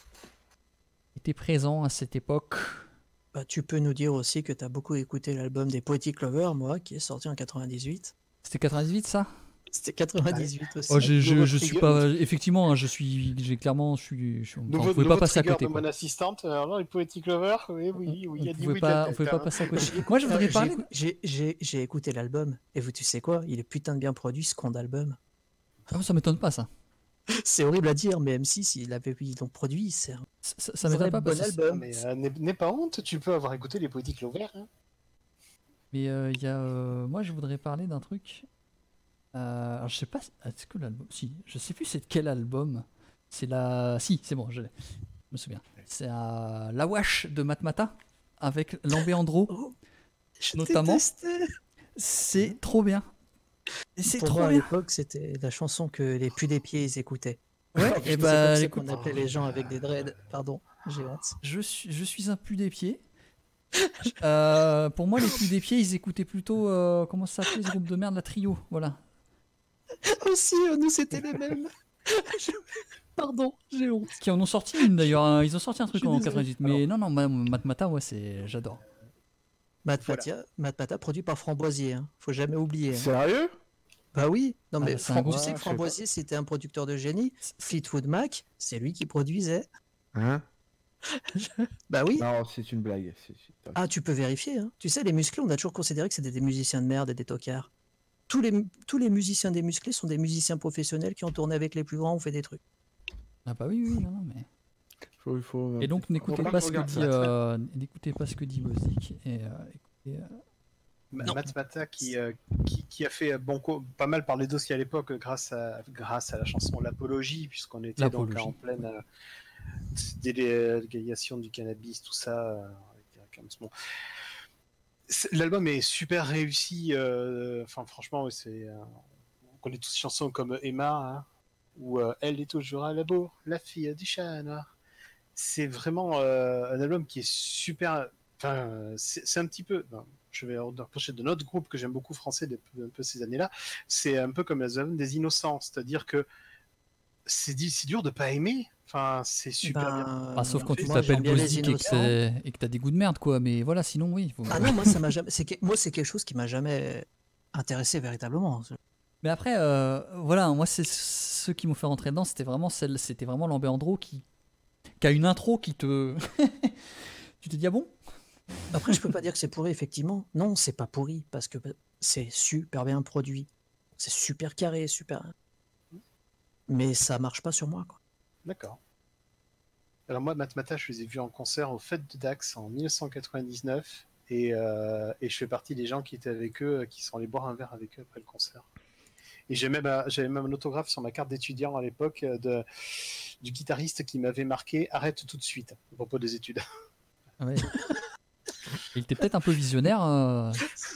[SPEAKER 1] était présent à cette époque.
[SPEAKER 2] Bah, tu peux nous dire aussi que tu as beaucoup écouté l'album des Poetic Lovers, moi, qui est sorti en quatre-vingt-dix-huit.
[SPEAKER 1] C'était quatre-vingt-dix-huit, ça?
[SPEAKER 2] C'était quatre-vingt-dix-huit aussi.
[SPEAKER 1] Oh, je, je,
[SPEAKER 4] nouveau
[SPEAKER 1] je suis
[SPEAKER 4] trigger.
[SPEAKER 1] pas. Effectivement, hein, je suis. J'ai clairement. Je suis. Je, enfin,
[SPEAKER 4] Nouveau,
[SPEAKER 1] on pouvait
[SPEAKER 4] nouveau
[SPEAKER 1] pas passer à
[SPEAKER 4] trigger
[SPEAKER 1] côté.
[SPEAKER 4] de
[SPEAKER 1] Quoi.
[SPEAKER 4] mon assistante. Alors là, les Poetic Lovers, oui, oui, oui, il y a
[SPEAKER 1] On
[SPEAKER 4] du
[SPEAKER 1] pouvait
[SPEAKER 4] oui,
[SPEAKER 1] pas,
[SPEAKER 4] de la
[SPEAKER 1] on
[SPEAKER 4] tête,
[SPEAKER 1] pouvait pas
[SPEAKER 4] hein.
[SPEAKER 1] passer à côté. Moi, je
[SPEAKER 2] Euh,
[SPEAKER 1] voudrais
[SPEAKER 2] j'ai
[SPEAKER 1] parler.
[SPEAKER 2] écou- j'ai- J'ai j'ai écouté l'album, et vous, tu sais quoi? Il est putain de bien produit, ce con d'album.
[SPEAKER 1] Ah, ça m'étonne pas, ça.
[SPEAKER 2] C'est horrible à dire, mais M six, il avait ils l'ont produit, c'est un
[SPEAKER 1] Ça, ça, ça
[SPEAKER 2] vrai
[SPEAKER 1] m'étonne pas
[SPEAKER 2] bon
[SPEAKER 1] parce que.
[SPEAKER 2] album.
[SPEAKER 4] Mais euh, n'aie n'aie pas honte, tu peux avoir écouté les Poetic Lovers. Hein.
[SPEAKER 1] Mais euh, il y a. euh, moi, je voudrais parler d'un truc. Euh, alors, je sais pas. si- Est-ce que l'album. Si, je sais plus c'est de quel album. C'est la. Si, c'est bon, je l'ai. Je me souviens. C'est à La Wash de Matmata avec Lambéandro.
[SPEAKER 2] Oh, je
[SPEAKER 1] Notamment.
[SPEAKER 2] détestais.
[SPEAKER 1] C'est trop bien. Et c'est
[SPEAKER 2] Pour
[SPEAKER 1] trop
[SPEAKER 2] moi, à
[SPEAKER 1] bien.
[SPEAKER 2] l'époque, c'était la chanson que les plus des pieds, ils écoutaient.
[SPEAKER 1] Ouais,
[SPEAKER 2] C'est
[SPEAKER 1] et
[SPEAKER 2] comme
[SPEAKER 1] bah,
[SPEAKER 2] ça
[SPEAKER 1] écoute,
[SPEAKER 2] qu'on appelait les gens avec des dreads. Pardon, j'ai honte.
[SPEAKER 1] je suis, je suis un pu des pieds. Euh, pour moi, les coups des pieds, ils écoutaient plutôt. euh, comment ça s'appelait ce groupe de merde, la Trio. Voilà.
[SPEAKER 2] Aussi, euh, nous c'était les mêmes. Je- Pardon, j'ai honte.
[SPEAKER 1] Qui en ont sorti une d'ailleurs. hein. Ils ont sorti un truc
[SPEAKER 2] Je suis
[SPEAKER 1] en
[SPEAKER 2] désolé.
[SPEAKER 1] quatre-vingt-dix-huit. Mais non, non, Matmata, ouais, c'est... j'adore.
[SPEAKER 2] Matpata, Matpata produit par Framboisier, hein. Faut jamais oublier. hein.
[SPEAKER 3] Sérieux?
[SPEAKER 2] Bah oui, non
[SPEAKER 1] Ah,
[SPEAKER 2] mais
[SPEAKER 1] c'est un
[SPEAKER 2] Fram-
[SPEAKER 1] groupe-
[SPEAKER 2] tu sais
[SPEAKER 3] Ah,
[SPEAKER 2] que
[SPEAKER 3] je sais
[SPEAKER 2] Framboisier c'était un producteur de génie. Fleetwood Mac, c'est lui qui produisait.
[SPEAKER 3] Hein?
[SPEAKER 2] Bah oui.
[SPEAKER 3] Non, c'est une blague. c'est- c'est-
[SPEAKER 2] Ah, tu peux vérifier. Hein. Tu sais, les musclés, on a toujours considéré que c'était des musiciens de merde et des tocards. Tous les, tous les musiciens des musclés sont des musiciens professionnels qui ont tourné avec les plus grands, ont fait des trucs.
[SPEAKER 1] Ah bah oui, oui, non, non, mais...
[SPEAKER 3] Faut, il faut...
[SPEAKER 1] Et donc, n'écoutez
[SPEAKER 3] Faudra
[SPEAKER 1] pas,
[SPEAKER 3] que
[SPEAKER 1] ce
[SPEAKER 3] je
[SPEAKER 1] que
[SPEAKER 3] regarde
[SPEAKER 1] dit,
[SPEAKER 3] ça.
[SPEAKER 1] euh, n'écoutez pas ce que dit Bozik. Et, euh, écoutez, euh,
[SPEAKER 4] Ma-
[SPEAKER 2] Non.
[SPEAKER 4] Matmata qui, euh, qui, qui a fait euh, bon, co- pas mal parler dossier à l'époque grâce à, grâce à la chanson L'Apologie, puisqu'on était donc
[SPEAKER 1] L'Apologie.
[SPEAKER 4] en pleine euh, délégation du cannabis, tout ça. euh, avec un bon. C'est- L'album est super réussi. euh, Enfin, franchement, ouais, c'est. euh, on connaît tous des chansons comme Emma, hein, où euh, elle est toujours à la bourre, la fille du chat noir. C'est vraiment euh, un album qui est super. Enfin, euh, c'est c'est un petit peu. ben, je vais reprocher de notre groupe que j'aime beaucoup français depuis un peu ces années-là. C'est un peu comme l'album des Innocents, c'est-à-dire que c'est di- c'est dur de pas aimer. Enfin, c'est super bien.
[SPEAKER 2] Ben,
[SPEAKER 1] ah, sauf quand tu
[SPEAKER 2] moi, j'aime
[SPEAKER 1] t'appelles
[SPEAKER 2] bien les
[SPEAKER 1] Bozik et que
[SPEAKER 2] innocents.
[SPEAKER 1] c'est- et que t'as des goûts de merde, quoi. Mais voilà, sinon, oui. faut-
[SPEAKER 2] Ah non, moi, ça m'a jamais. c'est que- Moi, c'est quelque chose qui m'a jamais intéressé véritablement.
[SPEAKER 1] Mais après, euh, voilà, moi, c'est ceux qui m'ont fait rentrer dedans, c'était vraiment celle, c'était vraiment Lambéandro qui, qui a une intro qui te. Tu te dis, ah bon?
[SPEAKER 2] Après, je peux pas dire que c'est pourri, effectivement. Non, c'est pas pourri parce que c'est super bien produit. C'est super carré, super. Mais ça marche pas sur moi, quoi.
[SPEAKER 4] D'accord. Alors moi, Matmata, je les ai vus en concert au Fêtes de Dax en mille neuf cent quatre-vingt-dix-neuf et, euh, et je fais partie des gens qui étaient avec eux, qui sont allés boire un verre avec eux après le concert. Et j'ai même, un- j'avais même un autographe sur ma carte d'étudiant à l'époque euh, de, du guitariste qui m'avait marqué « Arrête tout de suite » à propos des études.
[SPEAKER 1] Ah ouais. Il était peut-être un peu visionnaire. euh,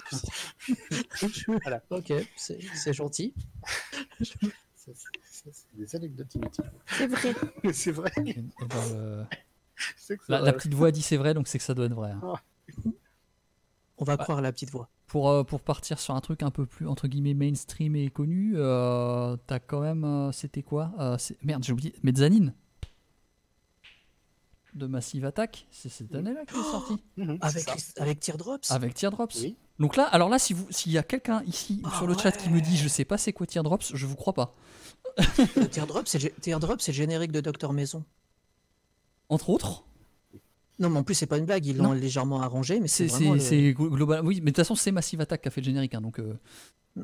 [SPEAKER 4] Voilà.
[SPEAKER 2] Ok, c'est c'est gentil.
[SPEAKER 4] Ça, c'est- ça, c'est des anecdotes inutiles.
[SPEAKER 6] C'est vrai.
[SPEAKER 4] Mais c'est vrai.
[SPEAKER 1] et- et dans le-
[SPEAKER 4] C'est que ça
[SPEAKER 1] La,
[SPEAKER 4] va.
[SPEAKER 1] la petite voix dit c'est vrai, donc c'est que ça doit être vrai. hein.
[SPEAKER 2] On va croire la petite voix.
[SPEAKER 1] Pour, euh, pour partir sur un truc un peu plus entre guillemets mainstream et connu, euh, t'as quand même. euh, C'était quoi Euh, c'est- Merde, j'ai oublié. Mezzanine de Massive Attack, c'est cette année-là qu'il est sorti.
[SPEAKER 4] Mhm, c'est
[SPEAKER 2] Avec,
[SPEAKER 4] ça.
[SPEAKER 2] les- avec Teardrops
[SPEAKER 1] Avec Teardrops.
[SPEAKER 4] Oui.
[SPEAKER 1] Donc là, alors là, si vous, s'il y a quelqu'un ici ou
[SPEAKER 2] Ah
[SPEAKER 1] sur le chat qui me dit
[SPEAKER 2] ouais.
[SPEAKER 1] je sais pas c'est quoi Teardrops, je vous crois pas.
[SPEAKER 2] Euh, Teardrops, c'est le gé- Teardrops, c'est le générique de Docteur Maison.
[SPEAKER 1] Entre autres,
[SPEAKER 2] Non, mais en plus, c'est pas une blague, ils
[SPEAKER 1] Non.
[SPEAKER 2] l'ont légèrement arrangé, mais c'est
[SPEAKER 1] c'est
[SPEAKER 2] vraiment.
[SPEAKER 1] c'est-
[SPEAKER 2] le-
[SPEAKER 1] c'est glo- global. Oui, mais de toute façon, c'est Massive Attack qui a fait le générique, hein, donc. euh,
[SPEAKER 2] Mm.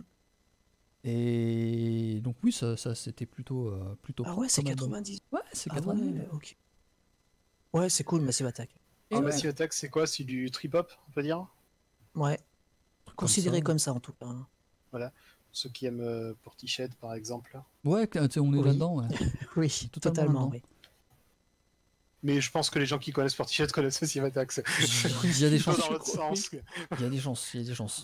[SPEAKER 1] Et donc oui, ça, ça c'était plutôt euh, plutôt.
[SPEAKER 2] Ah
[SPEAKER 1] propre
[SPEAKER 2] ouais, c'est
[SPEAKER 1] comme album.
[SPEAKER 2] quatre-vingt-dix.
[SPEAKER 1] Ouais, c'est
[SPEAKER 2] Ah
[SPEAKER 1] quatre-vingt-dix.
[SPEAKER 2] ouais, ok. Ouais, c'est cool, Massive Attack.
[SPEAKER 1] Et
[SPEAKER 4] Ah,
[SPEAKER 1] ouais,
[SPEAKER 4] Massive Attack, c'est quoi? C'est du trip-hop, on peut dire?
[SPEAKER 2] Ouais,
[SPEAKER 1] comme
[SPEAKER 2] considéré
[SPEAKER 1] ça.
[SPEAKER 2] comme ça en tout cas. hein.
[SPEAKER 4] Ceux qui aiment euh, Portiched, par exemple.
[SPEAKER 1] Ouais, tu sais, on est
[SPEAKER 2] Oui.
[SPEAKER 1] là-dedans. Ouais.
[SPEAKER 2] Oui,
[SPEAKER 1] Totalement
[SPEAKER 2] totalement.
[SPEAKER 1] là-dedans.
[SPEAKER 2] Oui.
[SPEAKER 4] Mais je pense que les gens qui connaissent Portiched connaissent Massive Attack. C'est
[SPEAKER 1] Il y a des
[SPEAKER 4] plutôt
[SPEAKER 1] chances.
[SPEAKER 4] dans l'autre sens. que-
[SPEAKER 1] Il y a des chances. Il y a des chances.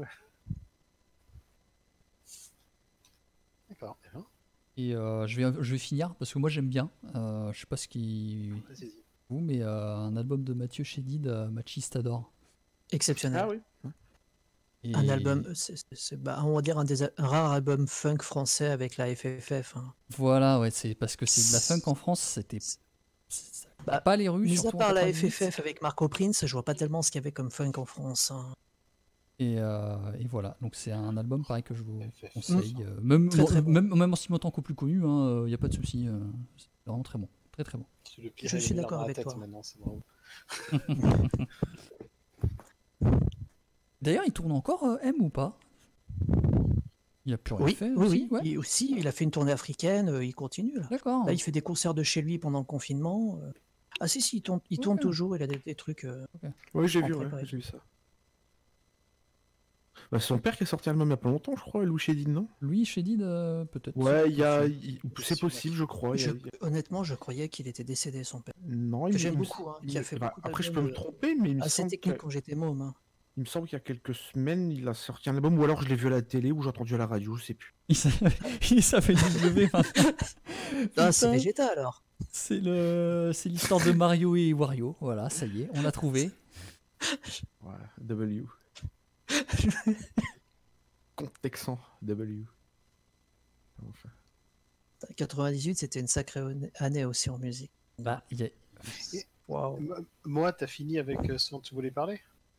[SPEAKER 4] D'accord. eh bien,
[SPEAKER 1] Et euh, je vais je vais finir parce que moi j'aime bien. Euh, je sais pas ce qui
[SPEAKER 4] Vas-y.
[SPEAKER 1] vous, mais euh, un album de Mathieu Chédid, euh, Machiste adore.
[SPEAKER 2] Exceptionnel.
[SPEAKER 3] Ah oui.
[SPEAKER 1] Et-
[SPEAKER 2] Un album, c'est, c'est- c'est- bah, on va dire un des a- un rare album funk français avec la F F F. hein.
[SPEAKER 1] Voilà, ouais, c'est parce que c'est de la funk en France, c'était c'est- ça court
[SPEAKER 2] Bah,
[SPEAKER 1] pas les rues.
[SPEAKER 2] Mis à
[SPEAKER 1] surtout en
[SPEAKER 2] part la
[SPEAKER 1] quatre-vingt-dix.
[SPEAKER 2] F F F avec Marco Prince, je vois pas tellement ce qu'il y avait comme funk en France. hein.
[SPEAKER 1] Et, euh, et voilà, donc c'est un album pareil que je vous
[SPEAKER 4] F F.
[SPEAKER 1] conseille. euh, même,
[SPEAKER 2] Très, très bon.
[SPEAKER 1] même, même en s'y mettant qu'au plus connu, il hein, n'y a pas de souci. euh, c'est vraiment très bon. Très très bon.
[SPEAKER 4] C'est le pire,
[SPEAKER 2] Je
[SPEAKER 4] il
[SPEAKER 2] suis
[SPEAKER 4] a mis
[SPEAKER 2] d'accord
[SPEAKER 4] dans la
[SPEAKER 2] avec
[SPEAKER 4] tête
[SPEAKER 2] toi.
[SPEAKER 4] maintenant, c'est vraiment-
[SPEAKER 1] D'ailleurs, il tourne encore euh, M ou pas? Il a plus rien
[SPEAKER 2] Oui,
[SPEAKER 1] fait
[SPEAKER 2] oui,
[SPEAKER 1] aussi,
[SPEAKER 2] oui.
[SPEAKER 1] ouais.
[SPEAKER 2] Il, aussi, il a fait une tournée africaine, euh, il continue. Là.
[SPEAKER 1] D'accord.
[SPEAKER 2] Là, il fait des concerts de chez lui pendant le confinement. euh. Ah si, si, il tourne, il tourne
[SPEAKER 1] Ok.
[SPEAKER 2] toujours, il a des, des trucs. euh,
[SPEAKER 3] Oui, j'ai
[SPEAKER 2] En
[SPEAKER 3] vu, ouais,
[SPEAKER 2] préparé.
[SPEAKER 3] j'ai vu ça. Bah, c'est son père qui a sorti un album il y a pas longtemps, je crois, Lou Chédid, non?
[SPEAKER 1] Lui, Chédid, euh, peut-être.
[SPEAKER 3] Ouais, il y a...
[SPEAKER 1] Je-
[SPEAKER 3] il- C'est possible, je crois. il y a-
[SPEAKER 2] je-
[SPEAKER 3] il y a-
[SPEAKER 2] honnêtement, je croyais qu'il était décédé, son père.
[SPEAKER 3] Non,
[SPEAKER 2] Que
[SPEAKER 3] il
[SPEAKER 2] j'aime
[SPEAKER 3] il me-
[SPEAKER 2] beaucoup, hein,
[SPEAKER 3] il
[SPEAKER 2] qui a
[SPEAKER 3] me-
[SPEAKER 2] fait
[SPEAKER 3] bah,
[SPEAKER 2] beaucoup
[SPEAKER 3] après, je peux me
[SPEAKER 2] d'albums, euh,
[SPEAKER 3] tromper, mais il me,
[SPEAKER 2] Assez
[SPEAKER 3] semble
[SPEAKER 2] technique
[SPEAKER 3] qu'il
[SPEAKER 2] quand j'étais môme. hein.
[SPEAKER 3] il me semble qu'il y a quelques semaines, il a sorti un album, ou alors je l'ai vu à la télé, ou j'ai entendu à la radio, je sais plus.
[SPEAKER 1] Il s'appelle il s'appelle W maintenant.
[SPEAKER 2] Ah, c'est
[SPEAKER 1] Putain,
[SPEAKER 2] Vegeta alors.
[SPEAKER 1] c'est le, c'est l'histoire de Mario et Wario. Voilà, ça y est, on l'a trouvé.
[SPEAKER 3] Ouais, W. Compte texan, W. Enfin.
[SPEAKER 2] quatre-vingt-dix-huit, c'était une sacrée onn- année aussi en musique.
[SPEAKER 1] Bah, il y a-
[SPEAKER 2] Waouh.
[SPEAKER 4] M- Moi, t'as fini avec euh, ce dont tu voulais parler?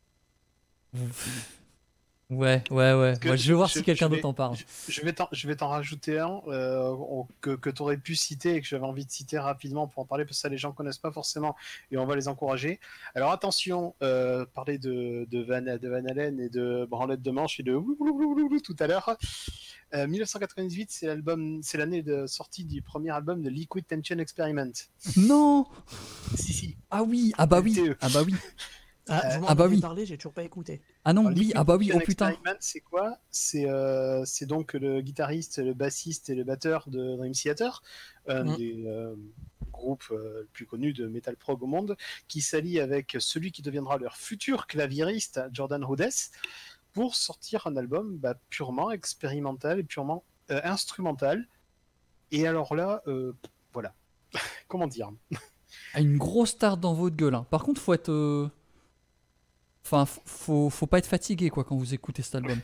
[SPEAKER 1] Ouais, ouais, ouais.
[SPEAKER 4] Parce que
[SPEAKER 1] Moi, je vais voir
[SPEAKER 4] je-
[SPEAKER 1] si quelqu'un
[SPEAKER 4] je vais-
[SPEAKER 1] d'autre en parle.
[SPEAKER 4] Je, je vais t'en, je vais t'en rajouter un euh, on- que, que tu aurais pu citer et que j'avais envie de citer rapidement pour en parler, parce que ça, les gens connaissent pas forcément et on va les encourager. Alors attention, euh, parler de, de, Van, de Van Halen et de branlette de manche et de ouloulouloulou tout à l'heure. Euh, mille neuf cent quatre-vingt-dix-huit, c'est, l'album, c'est l'année de sortie du premier album de Liquid Tension Experiment.
[SPEAKER 1] Non!
[SPEAKER 4] Si, si.
[SPEAKER 1] Ah oui, ah bah oui,
[SPEAKER 4] L T E.
[SPEAKER 1] ah bah oui.
[SPEAKER 2] Ah,
[SPEAKER 4] Euh,
[SPEAKER 2] vous m'en
[SPEAKER 1] ah bah
[SPEAKER 2] avez
[SPEAKER 1] oui.
[SPEAKER 2] parlé, j'ai toujours pas écouté.
[SPEAKER 1] Ah non,
[SPEAKER 4] Alors,
[SPEAKER 1] oui,
[SPEAKER 4] Liquid
[SPEAKER 1] ah bah oui, oh
[SPEAKER 4] Tension
[SPEAKER 1] putain.
[SPEAKER 4] Experiment, c'est quoi? C'est euh, c'est donc le guitariste, le bassiste et le batteur de Dream Theater, un
[SPEAKER 2] Mm.
[SPEAKER 4] des euh, groupes euh, le plus connus de metal prog au monde, qui s'allie avec celui qui deviendra leur futur claviériste, Jordan Rhodes, pour sortir un album bah, purement expérimental et purement euh, instrumental. Et alors là, euh, voilà, comment dire?
[SPEAKER 1] Ah, une grosse tarte dans votre gueule. Hein. Par contre, faut être. euh, Enfin, f- faut, faut pas être fatigué quoi quand vous écoutez cet album.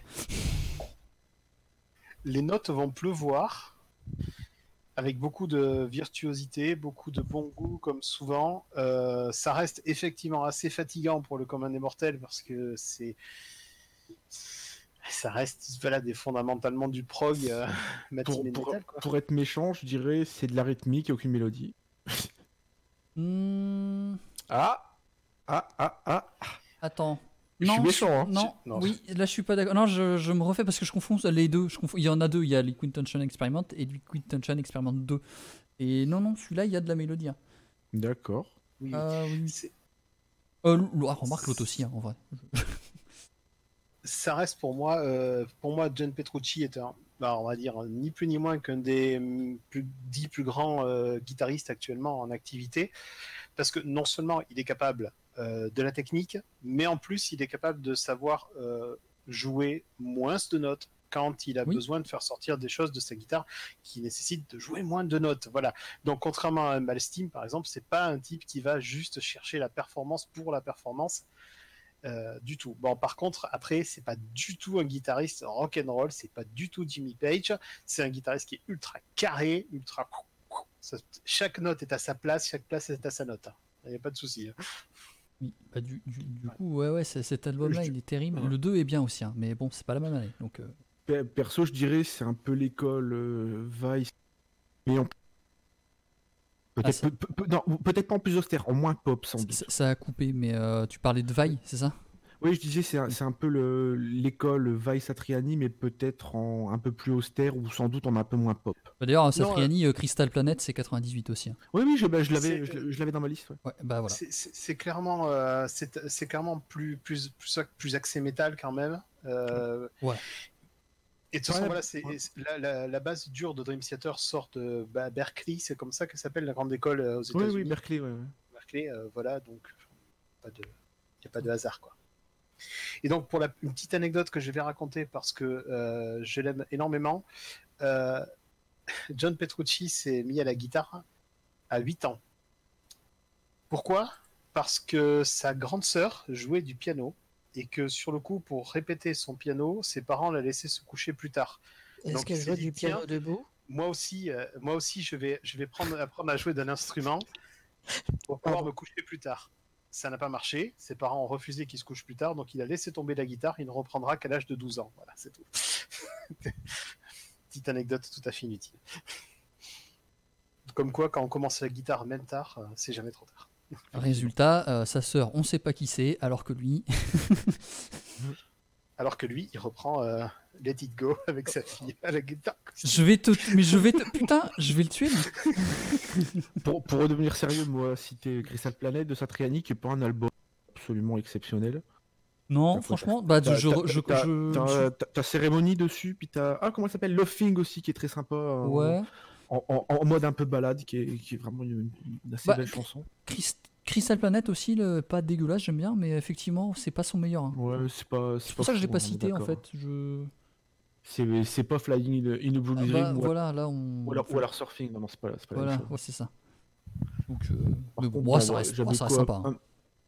[SPEAKER 4] Les notes vont pleuvoir, avec beaucoup de virtuosité, beaucoup de bon goût, comme souvent. Euh, ça reste effectivement assez fatigant pour le commun des mortels, parce que c'est... Ça reste voilà, des, fondamentalement du prog euh,
[SPEAKER 3] Pour,
[SPEAKER 4] matinée
[SPEAKER 3] pour,
[SPEAKER 4] metal, quoi.
[SPEAKER 3] pour être méchant, je dirais c'est de la rythmique et aucune mélodie.
[SPEAKER 1] Hmm,
[SPEAKER 3] Ah Ah Ah Ah
[SPEAKER 1] Attends.
[SPEAKER 3] Je suis
[SPEAKER 1] Non,
[SPEAKER 3] méchant, hein.
[SPEAKER 1] Non,
[SPEAKER 4] Non.
[SPEAKER 1] oui, là je suis pas d'accord. Non, je, je me refais parce que je confonds les deux. Je confonds... Il y en a deux, il y a Liquid Tension Experiment et Liquid Tension Experiment deux. Et non, non, celui-là, il y a de la mélodie. Hein.
[SPEAKER 3] D'accord.
[SPEAKER 4] Oui, oui.
[SPEAKER 1] Ah oui.
[SPEAKER 4] C'est-
[SPEAKER 1] Euh, l- ah, remarque l'autre aussi, hein, en vrai.
[SPEAKER 4] Ça reste pour moi, euh, pour moi, John Petrucci est un, bah, on va dire, ni plus ni moins qu'un des mm, plus, dix plus grands euh, guitaristes actuellement en activité, parce que non seulement il est capable euh, de la technique, mais en plus il est capable de savoir euh, jouer moins de notes quand il a
[SPEAKER 1] Oui.
[SPEAKER 4] besoin de faire sortir des choses de sa guitare qui nécessitent de jouer moins de notes. Voilà. Donc contrairement à un Malmsteen par exemple, c'est pas un type qui va juste chercher la performance pour la performance. Euh, du tout. Bon, par contre, après, c'est pas du tout un guitariste rock and roll, c'est pas du tout Jimmy Page. C'est un guitariste qui est ultra carré, ultra. Ça- chaque note est à sa place, chaque place est à sa note. Il n'y a pas de souci. hein.
[SPEAKER 1] Oui, bah, du, du, du coup, ouais, ouais, c'est- cet album-là,
[SPEAKER 3] Je-
[SPEAKER 1] il est terrible.
[SPEAKER 3] Ouais.
[SPEAKER 1] Le deux est bien aussi, hein, mais bon, c'est pas la même année. Donc, euh,
[SPEAKER 3] Pe- Perso, je dirais c'est un peu l'école euh, Vice. Mais en...
[SPEAKER 1] Ah,
[SPEAKER 3] Peut-être
[SPEAKER 1] c'est-
[SPEAKER 3] peu- peu- non, peut-être pas en plus austère, en moins pop sans
[SPEAKER 1] c-
[SPEAKER 3] doute.
[SPEAKER 1] c- ça a coupé, mais euh, tu parlais de Vaille, c'est ça?
[SPEAKER 3] Oui, je disais c'est un, c'est un peu le- l'école Vice Satriani, mais peut-être en un peu plus austère ou sans doute en un peu moins pop.
[SPEAKER 1] Bah, D'ailleurs,
[SPEAKER 4] Non,
[SPEAKER 1] Satriani, euh, Crystal Planet, c'est quatre-vingt-dix-huit aussi. Hein.
[SPEAKER 3] Oui, oui, je, bah, je l'avais,
[SPEAKER 4] C'est-
[SPEAKER 3] je, je l'avais dans ma liste. ouais.
[SPEAKER 1] Ouais, bah voilà.
[SPEAKER 4] C'est- C'est c'est clairement, euh, c'est c'est clairement plus, plus, plus, plus axé métal quand même. Euh,
[SPEAKER 1] Ouais.
[SPEAKER 4] Et de toute façon,
[SPEAKER 3] Ouais,
[SPEAKER 4] voilà, c'est
[SPEAKER 3] ouais.
[SPEAKER 4] c'est- la, la, la base dure de Dream Theater sort de bah, Berkeley, c'est comme ça que s'appelle la grande école euh, aux
[SPEAKER 3] Oui,
[SPEAKER 4] États-Unis.
[SPEAKER 3] oui, Berkeley, ouais, ouais.
[SPEAKER 4] Berkeley, euh, voilà, donc pas de, il n'y a pas de hasard quoi. Et donc pour la, une petite anecdote que je vais raconter parce que euh, je l'aime énormément, euh, John Petrucci s'est mis à la guitare à huit ans. Pourquoi? Parce que sa grande sœur jouait du piano et que sur le coup, pour répéter son piano, ses parents la laissaient se coucher plus tard.
[SPEAKER 2] Est-ce
[SPEAKER 4] Donc,
[SPEAKER 2] qu'elle
[SPEAKER 4] il s'est
[SPEAKER 2] joue
[SPEAKER 4] dit,
[SPEAKER 2] du piano
[SPEAKER 4] tiens,
[SPEAKER 2] debout?
[SPEAKER 4] Moi aussi, euh, moi aussi, je vais, je vais prendre, apprendre à jouer d'un instrument pour pouvoir
[SPEAKER 2] Pardon.
[SPEAKER 4] me coucher plus tard. Ça n'a pas marché. Ses parents ont refusé qu'il se couche plus tard, donc il a laissé tomber la guitare. Il ne reprendra qu'à l'âge de douze ans. Voilà, c'est tout. Petite anecdote tout à fait inutile. Comme quoi, quand on commence la guitare même tard, euh, c'est jamais trop tard.
[SPEAKER 1] Résultat, euh, sa sœur, on sait pas qui c'est, alors que lui.
[SPEAKER 4] Alors que lui, il reprend euh, Let It Go avec sa fille à la guitare.
[SPEAKER 1] Je vais te. Mais je vais te. Putain, je vais le tuer, lui.
[SPEAKER 3] Pour, pour redevenir sérieux, moi, citer Crystal Planet de Satriani, qui est pas un album absolument exceptionnel.
[SPEAKER 1] Non,
[SPEAKER 3] T'as-
[SPEAKER 1] franchement, bah,
[SPEAKER 3] T'as-
[SPEAKER 1] je.
[SPEAKER 3] t'as-
[SPEAKER 1] je,
[SPEAKER 3] t'as-
[SPEAKER 1] je-
[SPEAKER 3] t'as-
[SPEAKER 1] je-
[SPEAKER 3] t'as- t'as Cérémonie dessus, puis t'as. Ah, comment elle s'appelle? Loving aussi, qui est très sympa. en-
[SPEAKER 1] Ouais.
[SPEAKER 3] En, en- en mode un peu balade, qui est, qui est vraiment une, une assez
[SPEAKER 1] Bah,
[SPEAKER 3] belle chanson.
[SPEAKER 1] Christ- Crystal Planet aussi, le... pas dégueulasse, j'aime bien, mais effectivement, c'est pas son meilleur. Hein.
[SPEAKER 3] Ouais, c'est pas.
[SPEAKER 1] C'est pour ça que je l'ai
[SPEAKER 3] fou,
[SPEAKER 1] pas
[SPEAKER 3] hein, on est
[SPEAKER 1] cité en
[SPEAKER 3] d'accord.
[SPEAKER 1] fait. Je...
[SPEAKER 3] C'est c'est pas Flying in, in a Blue
[SPEAKER 1] Ah
[SPEAKER 3] Dream,
[SPEAKER 1] bah,
[SPEAKER 3] ou,
[SPEAKER 1] voilà, là on.
[SPEAKER 3] ou alors, ou alors Surfing. Non, non, c'est pas, c'est pas la
[SPEAKER 1] Voilà,
[SPEAKER 3] même chose.
[SPEAKER 1] ouais, c'est ça. Donc, euh,
[SPEAKER 3] Par
[SPEAKER 1] mais bon,
[SPEAKER 3] contre,
[SPEAKER 1] moi,
[SPEAKER 3] bon,
[SPEAKER 1] ça
[SPEAKER 3] ouais,
[SPEAKER 1] reste,
[SPEAKER 3] j'avais
[SPEAKER 1] moi, ça reste
[SPEAKER 3] quoi,
[SPEAKER 1] sympa. hein.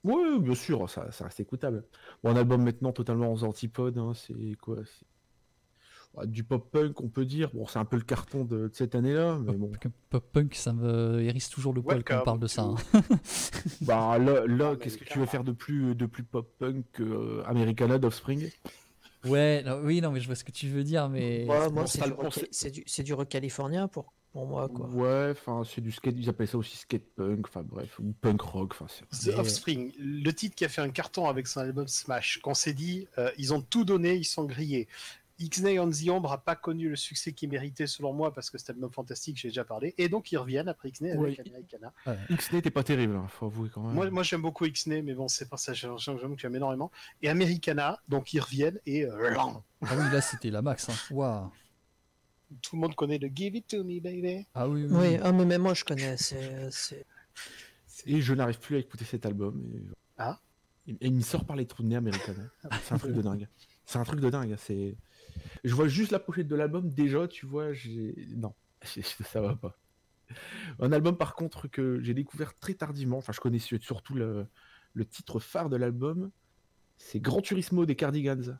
[SPEAKER 3] Ouais, bien sûr, ça, ça reste écoutable. Bon, un album maintenant totalement aux antipodes, hein, c'est quoi? C'est ouais, du pop-punk, on peut dire. Bon, c'est un peu le carton de, de cette année-là, mais bon.
[SPEAKER 1] Pop, pop punk, ça me hérisse toujours le poil quand on
[SPEAKER 4] Welcome
[SPEAKER 1] parle de ça.
[SPEAKER 4] to-
[SPEAKER 1] hein.
[SPEAKER 3] Bah là, là qu'est-ce que tu veux
[SPEAKER 4] Americana.
[SPEAKER 3] faire de plus, de plus pop-punk que euh, Americana d'Offspring?
[SPEAKER 1] Ouais, non, oui, non, mais je vois ce que tu veux dire, mais
[SPEAKER 2] Moi, moi
[SPEAKER 3] bon,
[SPEAKER 2] c'est
[SPEAKER 3] ça
[SPEAKER 2] du,
[SPEAKER 3] le
[SPEAKER 2] rock-
[SPEAKER 3] pense-
[SPEAKER 2] c'est du, c'est du rock californien pour, pour moi, quoi.
[SPEAKER 3] Ouais, enfin, c'est du skate, ils appellent ça aussi skate punk, enfin bref, ou punk rock, enfin c'est...
[SPEAKER 4] The Offspring, le titre qui a fait un carton avec son album Smash, qu'on s'est dit, euh, ils ont tout donné, ils sont grillés. Ixnay on the Ombre n'a pas connu le succès qu'il méritait selon moi parce que cet album fantastique, j'ai déjà parlé, et donc ils reviennent après Ixnay avec
[SPEAKER 3] Ouais.
[SPEAKER 4] Americana.
[SPEAKER 1] ouais.
[SPEAKER 3] X-Nay n'était pas terrible, hein, faut avouer quand même.
[SPEAKER 4] Moi, moi j'aime beaucoup Ixnay, mais bon, c'est pas ça, j'aime j'aime que j'aime énormément. Et Americana, donc ils reviennent et euh,
[SPEAKER 1] Ah oui, là c'était la max. Hein. Waouh.
[SPEAKER 4] tout le monde connaît le Give It To Me Baby.
[SPEAKER 1] Ah oui, oui.
[SPEAKER 2] Oui,
[SPEAKER 1] oui.
[SPEAKER 2] ah, mais même moi, je connais. C'est, c'est...
[SPEAKER 3] Et je n'arrive plus à écouter cet album. Et,
[SPEAKER 4] Ah.
[SPEAKER 3] et, et il me sort par les trous de nez Americana. C'est un truc de dingue. C'est un truc de dingue. C'est... Je vois juste la pochette de l'album, déjà, tu vois, j'ai... Non, ça va pas. Un album, par contre, que j'ai découvert très tardivement, enfin, je connais surtout le, le titre phare de l'album, c'est Gran Turismo des Cardigans.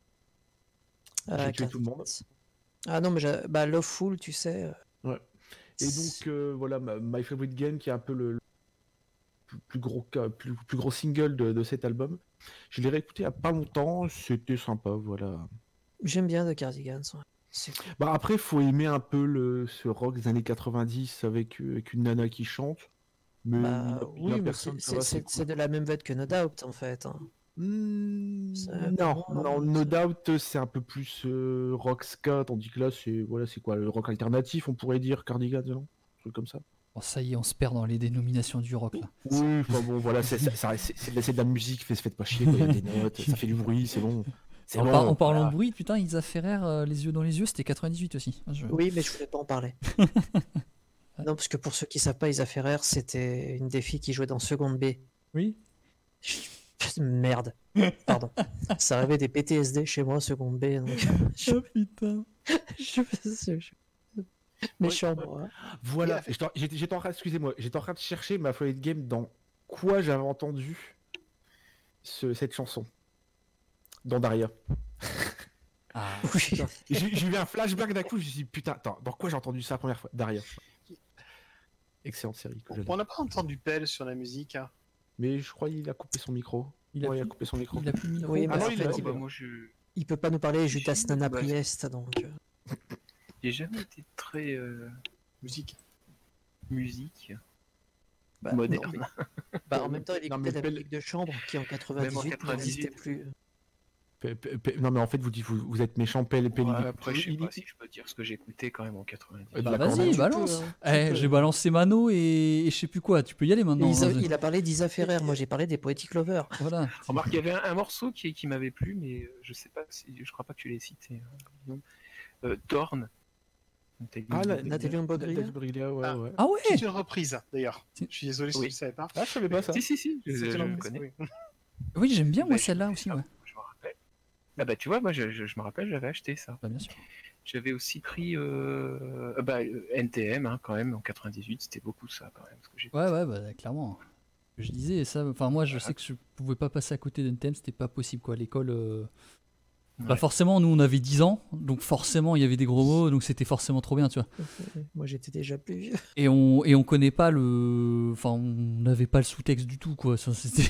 [SPEAKER 2] Ah,
[SPEAKER 3] J'ai tué tout le monde.
[SPEAKER 2] Ah non, mais j'ai- bah, Loveful, tu sais. euh,
[SPEAKER 3] Ouais. Et donc, euh, voilà, ma- My Favorite Game, qui est un peu le, le plus, plus gros, ca- plus, plus gros single de, de cet album. Je l'ai réécouté il n'y a pas longtemps, c'était sympa, voilà.
[SPEAKER 2] J'aime bien The Cardigans. Ouais. C'est cool.
[SPEAKER 3] Bah après, faut aimer un peu le, ce rock des années quatre-vingt-dix avec, euh, avec une nana qui chante. Mais il y
[SPEAKER 2] Bah,
[SPEAKER 3] a- il y a
[SPEAKER 2] oui, mais
[SPEAKER 3] personne,
[SPEAKER 2] c'est,
[SPEAKER 3] ça va,
[SPEAKER 2] c'est, c'est-
[SPEAKER 3] cool.
[SPEAKER 2] c'est de la même veine que No Doubt, en fait. hein.
[SPEAKER 3] Hmm,
[SPEAKER 2] C'est-
[SPEAKER 3] non,
[SPEAKER 2] non,
[SPEAKER 3] non,
[SPEAKER 2] non,
[SPEAKER 3] No
[SPEAKER 2] c'est-
[SPEAKER 3] Doubt, c'est un peu plus euh, rock ska, tandis que là, c'est voilà, c'est quoi, le rock alternatif, on pourrait dire, Cardigans, non? Un truc comme ça.
[SPEAKER 1] Bon, ça y est, on se perd dans les dénominations du rock là.
[SPEAKER 3] Oui, enfin bon, voilà, c'est ça- ça- c'est- c'est de c'est de la musique, fait, faites pas chier, quoi, il y a des notes, ça fait du bruit, c'est bon. C'est
[SPEAKER 1] En,
[SPEAKER 3] bon,
[SPEAKER 1] par- en parlant
[SPEAKER 3] voilà.
[SPEAKER 1] de bruit, putain, Isa Ferrer, euh, les yeux dans les yeux, c'était quatre-vingt-dix-huit aussi. Ah, je-
[SPEAKER 2] Oui, mais je voulais pas en parler. Non, parce que pour ceux qui savent pas, Isa Ferrer, c'était une des filles qui jouait dans Seconde B.
[SPEAKER 1] Oui.
[SPEAKER 2] Merde. Pardon. Ça avait des P T S D chez moi, Seconde B. Donc... je...
[SPEAKER 1] Oh putain.
[SPEAKER 2] je... je- je- Méchant, moi.
[SPEAKER 3] Voilà,
[SPEAKER 4] Il a fait-
[SPEAKER 3] j'étais en- j'étais j'étais en train, excusez-moi, j'étais en train de chercher ma favorite game dans quoi j'avais entendu ce- cette chanson. Dans Daria.
[SPEAKER 1] Ah,
[SPEAKER 2] Oui.
[SPEAKER 3] J'ai j'ai eu un flashback d'un coup, je me suis dit, putain, attends, dans quoi j'ai entendu ça la première fois? Daria. Excellente série que j'adore.
[SPEAKER 4] On n'a pas entendu Pelle sur la musique. hein.
[SPEAKER 3] Mais je crois qu'il a coupé son micro.
[SPEAKER 1] il a,
[SPEAKER 3] Ouais, il a
[SPEAKER 1] plus,
[SPEAKER 3] coupé son micro.
[SPEAKER 1] il a plus de micro.
[SPEAKER 2] Oui,
[SPEAKER 3] Ah
[SPEAKER 2] mais
[SPEAKER 3] non,
[SPEAKER 2] en
[SPEAKER 3] il a
[SPEAKER 2] fait,
[SPEAKER 3] dit,
[SPEAKER 5] bah,
[SPEAKER 3] bah,
[SPEAKER 5] moi, je
[SPEAKER 2] il peut pas nous parler Judas Nana
[SPEAKER 5] Ouais.
[SPEAKER 2] Priest, donc. euh,
[SPEAKER 5] j'ai jamais été très euh,
[SPEAKER 4] Musique.
[SPEAKER 5] musique
[SPEAKER 2] bah,
[SPEAKER 5] moderne.
[SPEAKER 2] non, mais- bah, en même temps, il
[SPEAKER 3] Non,
[SPEAKER 2] écoutait
[SPEAKER 3] mais
[SPEAKER 2] la
[SPEAKER 3] Pelle-
[SPEAKER 2] musique de chambre qui en quatre-vingt-dix-huit
[SPEAKER 5] quatre-vingt-dix-huit.
[SPEAKER 2] n'existait plus.
[SPEAKER 3] Pe- pe- pe- Non, mais en fait, vous dites, vous, vous êtes méchant, Pelle, Pelle.
[SPEAKER 5] Ouais,
[SPEAKER 3] il-
[SPEAKER 5] après, je sais
[SPEAKER 3] il-
[SPEAKER 5] pas si je peux dire ce que j'écoutais quand même en quatre-vingt-dix.
[SPEAKER 3] Euh, de
[SPEAKER 1] Bah
[SPEAKER 3] la
[SPEAKER 1] vas-y,
[SPEAKER 3] cornemuse.
[SPEAKER 1] balance.
[SPEAKER 2] Tu peux, hein, tu
[SPEAKER 1] Eh,
[SPEAKER 2] peux.
[SPEAKER 1] j'ai balancé Mano et... et je sais plus quoi. Tu peux y aller
[SPEAKER 2] Et
[SPEAKER 1] maintenant.
[SPEAKER 2] Isa-
[SPEAKER 1] hein.
[SPEAKER 2] il a parlé d'Isa Ferrer, moi j'ai parlé des Poetic Lovers.
[SPEAKER 1] Voilà.
[SPEAKER 5] Remarque, il y avait un, un morceau qui, qui m'avait plu, mais euh, je sais pas si, je crois pas que tu l'aies cité. hein, non. Euh, Dorn. Nathalie
[SPEAKER 3] Ah, la,
[SPEAKER 5] Imbruglia.
[SPEAKER 2] Nathalie Imbruglia.
[SPEAKER 3] Imbruglia, ouais,
[SPEAKER 4] Ah.
[SPEAKER 3] ouais.
[SPEAKER 1] Ah ouais.
[SPEAKER 4] C'est une reprise, d'ailleurs.
[SPEAKER 1] Si.
[SPEAKER 4] Je suis désolé si
[SPEAKER 5] Oui.
[SPEAKER 4] tu ne savais pas.
[SPEAKER 3] Ah, je savais pas ça.
[SPEAKER 5] Si, si, si, je,
[SPEAKER 4] C'est
[SPEAKER 5] je
[SPEAKER 4] une
[SPEAKER 5] le
[SPEAKER 4] reprise,
[SPEAKER 5] connais.
[SPEAKER 4] oui.
[SPEAKER 1] Oui, j'aime bien moi
[SPEAKER 5] Bah,
[SPEAKER 1] celle-là
[SPEAKER 5] j'ai
[SPEAKER 1] aussi.
[SPEAKER 5] écouté
[SPEAKER 1] Ouais.
[SPEAKER 5] ça, je me rappelle. Ah bah tu vois, moi je, je- je me rappelle, j'avais acheté ça.
[SPEAKER 1] Bah, bien sûr.
[SPEAKER 5] J'avais aussi pris euh, euh, bah, euh, N T M hein, quand même en quatre-vingt-dix-huit, c'était beaucoup ça quand même. Parce que j'ai-
[SPEAKER 1] Ouais, ouais, bah clairement. Je disais ça. Enfin, moi, je sais que je pouvais pas passer à côté d'un thème. C'était pas possible quoi. À l'école. euh, Bah
[SPEAKER 5] Ouais.
[SPEAKER 1] forcément, nous on avait dix ans, donc forcément il y avait des gros mots, donc c'était forcément trop bien, tu vois.
[SPEAKER 2] Moi j'étais déjà plus vieux.
[SPEAKER 1] Et on et on connaît pas le, enfin on n'avait pas le sous-texte du tout quoi. Ça, c'était.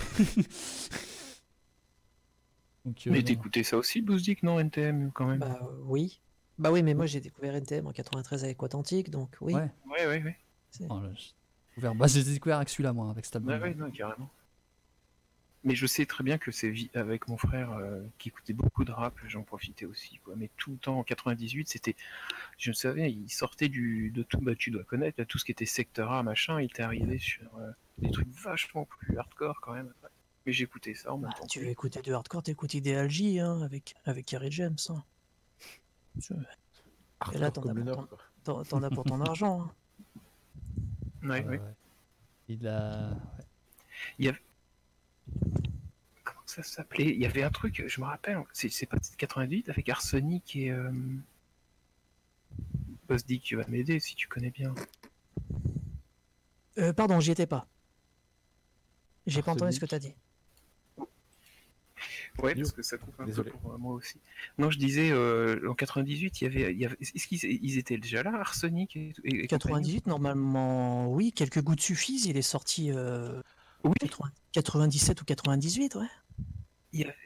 [SPEAKER 1] donc, euh,
[SPEAKER 5] Mais
[SPEAKER 1] non.
[SPEAKER 5] t'écoutais ça aussi, Bouzdik, non, N T M quand même.
[SPEAKER 2] Bah euh, oui. Bah oui, mais moi j'ai découvert N T M en quatre-vingt-treize avec Ouattantique, donc oui.
[SPEAKER 1] Ouais.
[SPEAKER 5] Ouais, ouais, ouais.
[SPEAKER 2] c'est-
[SPEAKER 1] Oh, là, j'ai découvert- bah, j'ai découvert avec celui-là moi, avec cet album.
[SPEAKER 5] Ouais, ouais, non, carrément. Mais je sais très bien que c'est vi- avec mon frère euh, qui écoutait beaucoup de rap, j'en profitais aussi. Quoi. Mais tout le temps en quatre-vingt-dix-huit, c'était. Je ne savais, il sortait du, de tout, bah, tu dois connaître, là, tout ce qui était secteur A, machin, il était arrivé sur euh, des trucs vachement plus hardcore quand même. Mais j'écoutais ça en même
[SPEAKER 2] Bah,
[SPEAKER 5] temps.
[SPEAKER 2] tu veux écouter du hardcore, t'écoutes Ideal J hein, avec, avec Kerry James. hein. Je- Et là, t'en as,
[SPEAKER 3] Comme le
[SPEAKER 2] pour
[SPEAKER 3] Nord,
[SPEAKER 2] ton-
[SPEAKER 3] quoi.
[SPEAKER 2] t'en- t'en as pour ton argent. hein.
[SPEAKER 5] Ouais,
[SPEAKER 1] Ouais,
[SPEAKER 5] ouais.
[SPEAKER 1] ouais. Il a.
[SPEAKER 5] Comment ça s'appelait? Il y avait un truc, je me rappelle, c'est c'est pas quatre-vingt-huit avec Arsenic et. Euh... Bouzdik, tu vas m'aider si tu connais bien.
[SPEAKER 2] Euh, pardon, j'y étais pas. J'ai pas entendu
[SPEAKER 3] Arsenic.
[SPEAKER 2] ce que t'as dit.
[SPEAKER 5] Ouais, parce que ça coupe un
[SPEAKER 3] Désolé.
[SPEAKER 5] peu pour euh, moi aussi. Non, je disais, euh, en quatre-vingt-dix-huit, il y avait, il y avait... est-ce qu'ils ils étaient déjà là, Arsenic et, et, et compagnie
[SPEAKER 2] quatre-vingt-dix-huit, normalement, oui, quelques gouttes suffisent. Il est sorti euh,
[SPEAKER 5] Oui,
[SPEAKER 2] quatre-vingts quatre-vingt-dix-sept ou quatre-vingt-dix-huit, ouais.
[SPEAKER 5] il y avait...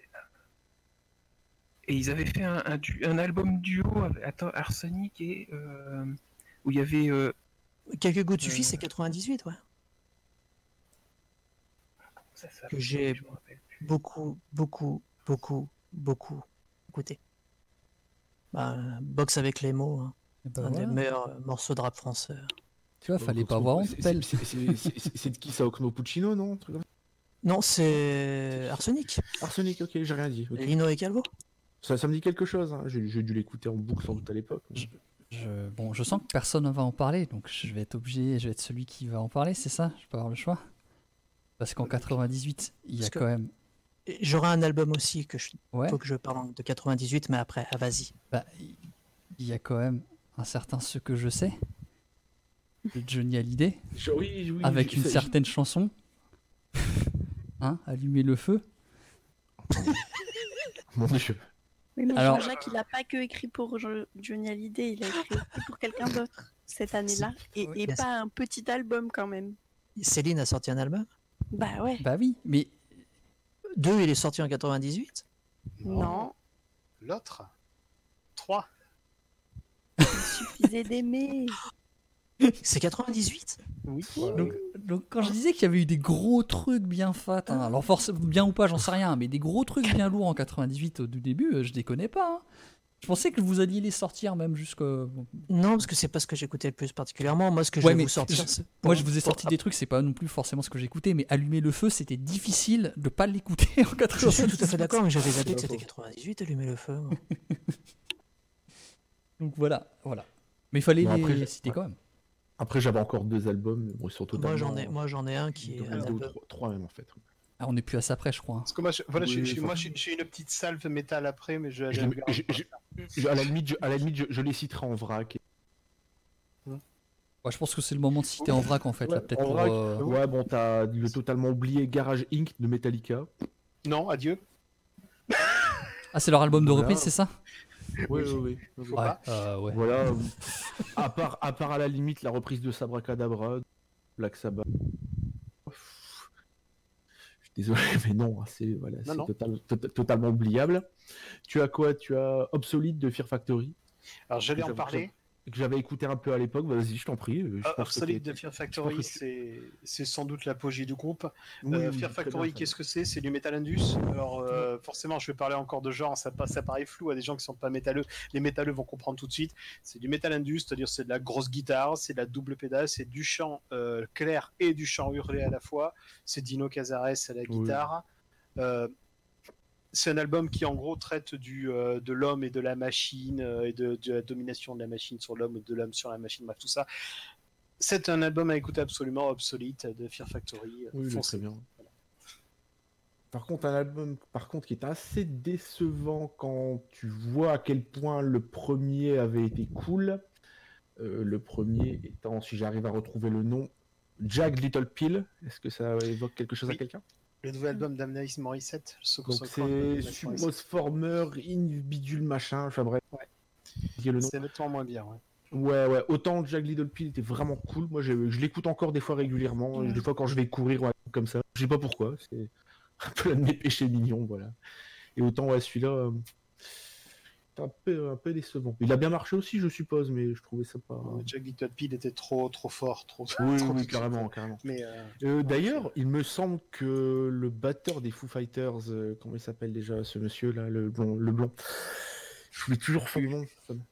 [SPEAKER 5] Et ils avaient fait un, un, du- un album duo avec attends, Arsenic et... euh, où il y avait... euh,
[SPEAKER 2] Quelques gouttes suffisent,
[SPEAKER 5] Euh.
[SPEAKER 2] c'est quatre-vingt-dix-huit, ouais.
[SPEAKER 5] ça s'appelait,
[SPEAKER 2] Que j'ai
[SPEAKER 5] je me rappelle plus.
[SPEAKER 2] beaucoup, beaucoup, beaucoup, beaucoup écouté. Bah, Box avec les mots, hein.
[SPEAKER 1] Et ben
[SPEAKER 2] Un
[SPEAKER 1] voilà.
[SPEAKER 2] des meilleurs euh, morceaux de rap français.
[SPEAKER 1] Tu vois, fallait pas
[SPEAKER 3] Oxmo-
[SPEAKER 1] avoir honte,
[SPEAKER 3] c'est-
[SPEAKER 1] pelle.
[SPEAKER 3] c'est- c'est- c'est- c'est- C'est de qui ça, Oxmo Puccino, non un truc comme ça
[SPEAKER 2] Non, c'est Arsenic,
[SPEAKER 3] Arsenic, ok, j'ai rien dit. ok.
[SPEAKER 2] Lino et Calvo.
[SPEAKER 3] Ça, ça me dit quelque chose, hein. j'ai j'ai dû l'écouter en boucle sans doute à l'époque.
[SPEAKER 1] Je, je- bon, je sens que personne ne va en parler, donc je vais être obligé, je vais être celui qui va en parler, c'est ça? Je peux avoir le choix? Parce qu'en quatre-vingt-dix-huit, il y a
[SPEAKER 2] Parce que-
[SPEAKER 1] quand même...
[SPEAKER 2] Et j'aurai un album aussi que je
[SPEAKER 1] Ouais,
[SPEAKER 2] faut que je parle de quatre-vingt-dix-huit, mais après, ah, vas-y.
[SPEAKER 1] bah, il y a quand même un certain Ce que je sais de Johnny Hallyday,
[SPEAKER 3] Je- oui, oui,
[SPEAKER 1] avec
[SPEAKER 3] je-
[SPEAKER 1] une
[SPEAKER 3] ça-
[SPEAKER 1] certaine chanson. Hein, Allumer le feu.
[SPEAKER 3] Mon Dieu.
[SPEAKER 6] Oui, mais
[SPEAKER 1] Alors-
[SPEAKER 6] Jean-Jacques, il n'a pas que écrit pour Jo- Johnny Hallyday, il a écrit aussi pour quelqu'un d'autre cette année-là. Et,
[SPEAKER 2] Oui,
[SPEAKER 6] et
[SPEAKER 2] bien sûr.
[SPEAKER 6] pas un petit album quand même.
[SPEAKER 2] Céline a sorti un album.
[SPEAKER 6] Bah ouais.
[SPEAKER 1] Bah oui, mais
[SPEAKER 2] Deux, il est sorti en quatre-vingt-dix-huit.
[SPEAKER 6] Non,
[SPEAKER 4] L'autre trois.
[SPEAKER 6] il suffisait d'aimer.
[SPEAKER 2] C'est quatre-vingt-dix-huit.
[SPEAKER 4] Oui.
[SPEAKER 1] donc, donc quand je disais qu'il y avait eu des gros trucs bien fat, hein, alors forcément bien ou pas, j'en sais rien, mais des gros trucs bien lourds en quatre-vingt-dix-huit au tout début, euh, je déconnais pas. hein. Je pensais que vous alliez les sortir même jusqu'au...
[SPEAKER 2] Non, parce que c'est pas ce que j'écoutais le plus particulièrement. Moi, ce que je
[SPEAKER 1] Ouais,
[SPEAKER 2] vais
[SPEAKER 1] mais
[SPEAKER 2] vous sortir,
[SPEAKER 1] je-
[SPEAKER 2] c'est-
[SPEAKER 1] Moi, je vous ai
[SPEAKER 2] pour-
[SPEAKER 1] sorti des trucs, c'est pas non plus forcément ce que j'écoutais, mais Allumer le feu, c'était difficile de pas l'écouter en
[SPEAKER 2] Je
[SPEAKER 1] quatre-vingt-dix-huit.
[SPEAKER 2] suis tout à fait d'accord, mais j'avais zappé que
[SPEAKER 3] C'est
[SPEAKER 2] c'était
[SPEAKER 3] pas
[SPEAKER 2] quatre-vingt-dix-huit, allumer le feu. moi.
[SPEAKER 1] Donc voilà, voilà. Mais il fallait
[SPEAKER 3] Bon,
[SPEAKER 1] les
[SPEAKER 3] après, j'ai-
[SPEAKER 1] citer
[SPEAKER 3] ouais.
[SPEAKER 1] quand même.
[SPEAKER 3] Après, j'avais encore deux albums, mais bon, ils sont totalement.
[SPEAKER 2] Moi, j'en ai, moi, j'en ai un qui est
[SPEAKER 3] deux-
[SPEAKER 2] un
[SPEAKER 3] deux ou
[SPEAKER 2] album.
[SPEAKER 3] trois, trois même en fait.
[SPEAKER 1] Ah, on n'est plus à ça près, je crois. hein.
[SPEAKER 4] Parce que moi, je, voilà, je-
[SPEAKER 3] Oui,
[SPEAKER 4] je-
[SPEAKER 3] enfin-
[SPEAKER 4] moi, je- j'ai une petite salve métal après, mais je.
[SPEAKER 3] Je
[SPEAKER 4] je-
[SPEAKER 3] les- je- je- je- à la limite, je, à la limite, je, je les citerai en vrac.
[SPEAKER 1] Ouais, je pense que c'est le moment de citer en vrac en fait, là,
[SPEAKER 3] Ouais,
[SPEAKER 1] peut-être
[SPEAKER 3] en
[SPEAKER 1] pour.
[SPEAKER 3] vrac,
[SPEAKER 1] euh,
[SPEAKER 3] Ouais, bon, t'as le totalement oublié Garage Incorporated de Metallica.
[SPEAKER 4] Non, adieu.
[SPEAKER 1] Ah, c'est leur album de
[SPEAKER 3] Voilà.
[SPEAKER 1] reprise, c'est ça?
[SPEAKER 3] Oui, oui, oui. oui.
[SPEAKER 4] Faut
[SPEAKER 1] Ouais.
[SPEAKER 4] pas.
[SPEAKER 1] euh, ouais.
[SPEAKER 3] Voilà. euh, à part, à part à la limite la reprise de Sabracadabra, Black Sabbath. Je suis désolé, mais non, hein, c'est voilà, c'est
[SPEAKER 4] non.
[SPEAKER 3] total- to- totalement oubliable. Tu as quoi? Tu as Obsolete de Fear Factory,
[SPEAKER 4] Alors, j'allais en
[SPEAKER 3] J'avoue que
[SPEAKER 4] parler.
[SPEAKER 3] que j'avais écouté un peu à l'époque. Vas-y, je t'en prie. euh, je
[SPEAKER 4] Ah,
[SPEAKER 3] pense que
[SPEAKER 4] Obsolete
[SPEAKER 3] t'es-
[SPEAKER 4] de Fear
[SPEAKER 3] je
[SPEAKER 4] Factory,
[SPEAKER 3] pense que tu-
[SPEAKER 4] c'est c'est sans doute l'apogée du groupe.
[SPEAKER 3] Oui,
[SPEAKER 4] Euh,
[SPEAKER 3] oui,
[SPEAKER 4] Fear
[SPEAKER 3] très
[SPEAKER 4] Factory,
[SPEAKER 3] bien, ça.
[SPEAKER 4] qu'est-ce que c'est? C'est du Metal Indus. Alors, euh, forcément, je vais parler encore de genre, ça, pa- ça paraît flou à des gens qui sont pas métalleux. Les métalleux vont comprendre tout de suite. C'est du Metal Indus, c'est-à-dire c'est de la grosse guitare, c'est de la double pédale, c'est du chant euh, clair et du chant hurlé à la fois. C'est Dino Cazares à la guitare. Euh, c'est un album qui en gros traite du, euh, de l'homme et de la machine euh, et de, de la domination de la machine sur l'homme ou de l'homme sur la machine, bref tout ça. C'est un album à écouter absolument, Obsolete de Fear Factory.
[SPEAKER 3] Oui, il est
[SPEAKER 4] Foncez.
[SPEAKER 3] très bien. Par contre, un album par contre, qui est assez décevant quand tu vois à quel point le premier avait été cool. Euh, le premier étant, si j'arrive à retrouver le nom, Jagged Little Pill. Est-ce que ça évoque quelque chose
[SPEAKER 4] Oui.
[SPEAKER 3] à quelqu'un?
[SPEAKER 4] Le nouvel album d'Anaïs Morissette. le Second
[SPEAKER 3] Donc
[SPEAKER 4] Second album
[SPEAKER 3] c'est
[SPEAKER 4] d'Anaïs Morissette.
[SPEAKER 3] Submosformer, In Bidule machin, enfin bref.
[SPEAKER 4] Ouais.
[SPEAKER 3] Dis le nom.
[SPEAKER 4] C'est nettement moins bien. Ouais.
[SPEAKER 3] Ouais, ouais, autant Jagged Little Pill était vraiment cool. Moi, je, je l'écoute encore des fois régulièrement.
[SPEAKER 6] Ouais.
[SPEAKER 3] Des fois, quand je vais courir ou un truc comme ça. Je sais pas pourquoi. C'est un peu l'un de mes péchés mignons, voilà. Et autant, ouais, celui-là, euh, c'est un peu, un peu décevant. Il a bien marché aussi, je suppose, mais je trouvais ça pas.
[SPEAKER 4] Euh, Jack Little Pill était trop, trop fort, trop.
[SPEAKER 3] Oui,
[SPEAKER 4] trop
[SPEAKER 3] oui, carrément, carrément.
[SPEAKER 4] Mais euh,
[SPEAKER 3] Euh, D'ailleurs, il me semble que le batteur des Foo Fighters, euh, comment il s'appelle déjà ce monsieur-là, le blond, le blond. Je voulais toujours son nom. ça me-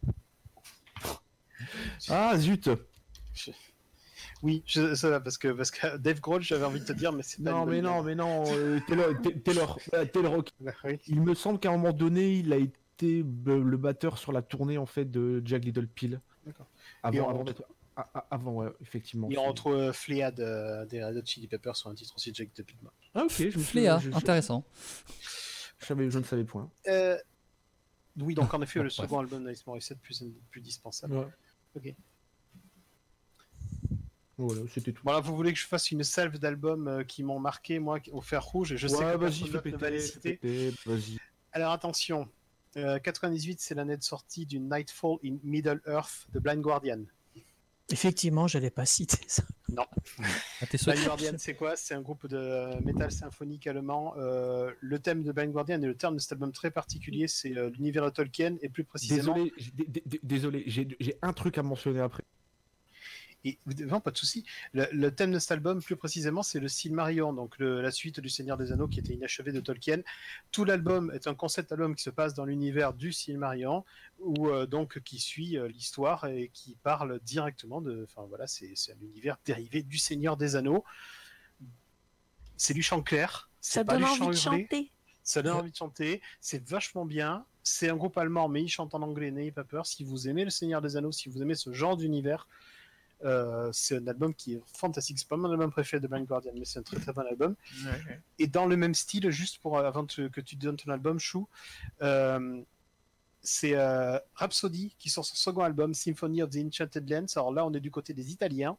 [SPEAKER 3] Ah zut!
[SPEAKER 4] oui, je, ça va parce que parce que Dave Grohl, j'avais envie de te dire, mais c'est pas.
[SPEAKER 3] Non,
[SPEAKER 4] une
[SPEAKER 3] mais
[SPEAKER 4] bonne
[SPEAKER 3] non, mais non, euh, Taylor, Ta- Taylor, euh, Taylor Hawkins.
[SPEAKER 4] blague. Oui.
[SPEAKER 3] Il me semble qu'à un moment donné, il a été euh, le batteur sur la tournée en fait de Jagged Little Pill.
[SPEAKER 4] D'accord.
[SPEAKER 3] Avant,
[SPEAKER 4] Et on
[SPEAKER 3] avant,
[SPEAKER 4] retrouve-
[SPEAKER 3] d'être- ah, ah, avant, ouais, effectivement.
[SPEAKER 4] Il
[SPEAKER 3] c'est-
[SPEAKER 4] rentre euh, Flead euh, des Red Hot Chili Peppers sur un titre aussi de Jack Little Pill.
[SPEAKER 3] Ah ok, je me suis-
[SPEAKER 1] Fléa,
[SPEAKER 3] je, je-
[SPEAKER 1] intéressant.
[SPEAKER 3] je savais- je ne savais point.
[SPEAKER 4] Euh, oui, donc en effet, le
[SPEAKER 1] Bref.
[SPEAKER 4] second album d'Anaïs Morissette plus plus dispensable.
[SPEAKER 3] Ouais.
[SPEAKER 4] Ok.
[SPEAKER 3] Voilà, c'était tout.
[SPEAKER 4] Voilà, vous voulez que je fasse une salve d'albums euh, qui m'ont marqué, moi, au fer rouge, et je sais
[SPEAKER 3] Ouais,
[SPEAKER 4] que
[SPEAKER 3] vas-y,
[SPEAKER 4] personne
[SPEAKER 3] fais
[SPEAKER 4] d'autre ne va les
[SPEAKER 3] péter, fais
[SPEAKER 4] citer.
[SPEAKER 3] péter, vas-y.
[SPEAKER 4] Alors attention, euh, quatre-vingt-dix-huit, c'est l'année de sortie du Nightfall in Middle-earth de Blind Guardian.
[SPEAKER 2] Effectivement, j'allais pas citer ça.
[SPEAKER 4] Non.
[SPEAKER 1] Ah, t'es
[SPEAKER 4] Blind
[SPEAKER 1] sauté.
[SPEAKER 4] Guardian, c'est quoi? C'est un groupe de métal symphonique allemand. Euh, le thème de Blind Guardian et le terme de cet album très particulier, c'est euh, l'univers de Tolkien, et plus précisément...
[SPEAKER 3] Désolé, j'ai- dé- dé- désolé, j'ai j'ai un truc à mentionner après.
[SPEAKER 4] Et, non, pas de souci. Le, le thème de cet album, plus précisément, c'est le Silmarillion, donc le- la suite du Seigneur des Anneaux qui était inachevée de Tolkien. Tout l'album est un concept album qui se passe dans l'univers du Silmarillion, ou euh, donc qui suit euh, l'histoire et qui parle directement de. Enfin voilà, c'est c'est un univers dérivé du Seigneur des Anneaux. C'est du chant clair. C'est
[SPEAKER 6] Ça
[SPEAKER 4] pas
[SPEAKER 6] donne
[SPEAKER 4] du
[SPEAKER 6] envie
[SPEAKER 4] chant
[SPEAKER 6] de
[SPEAKER 4] hurlé.
[SPEAKER 6] chanter.
[SPEAKER 4] Ça donne envie de chanter. C'est vachement bien. C'est un groupe allemand, mais ils chantent en anglais. N'ayez pas peur. Si vous aimez le Seigneur des Anneaux, si vous aimez ce genre d'univers. Euh, c'est un album qui est fantastique. C'est pas mon album préféré de Blind Guardian, mais c'est un très très bon album.
[SPEAKER 5] Ouais, ouais.
[SPEAKER 4] Et dans le même style, juste pour avant te- que tu donnes ton album, Chou, euh, c'est euh, Rhapsody qui sort son second album, Symphony of the Enchanted Lands. Alors là, on est du côté des Italiens.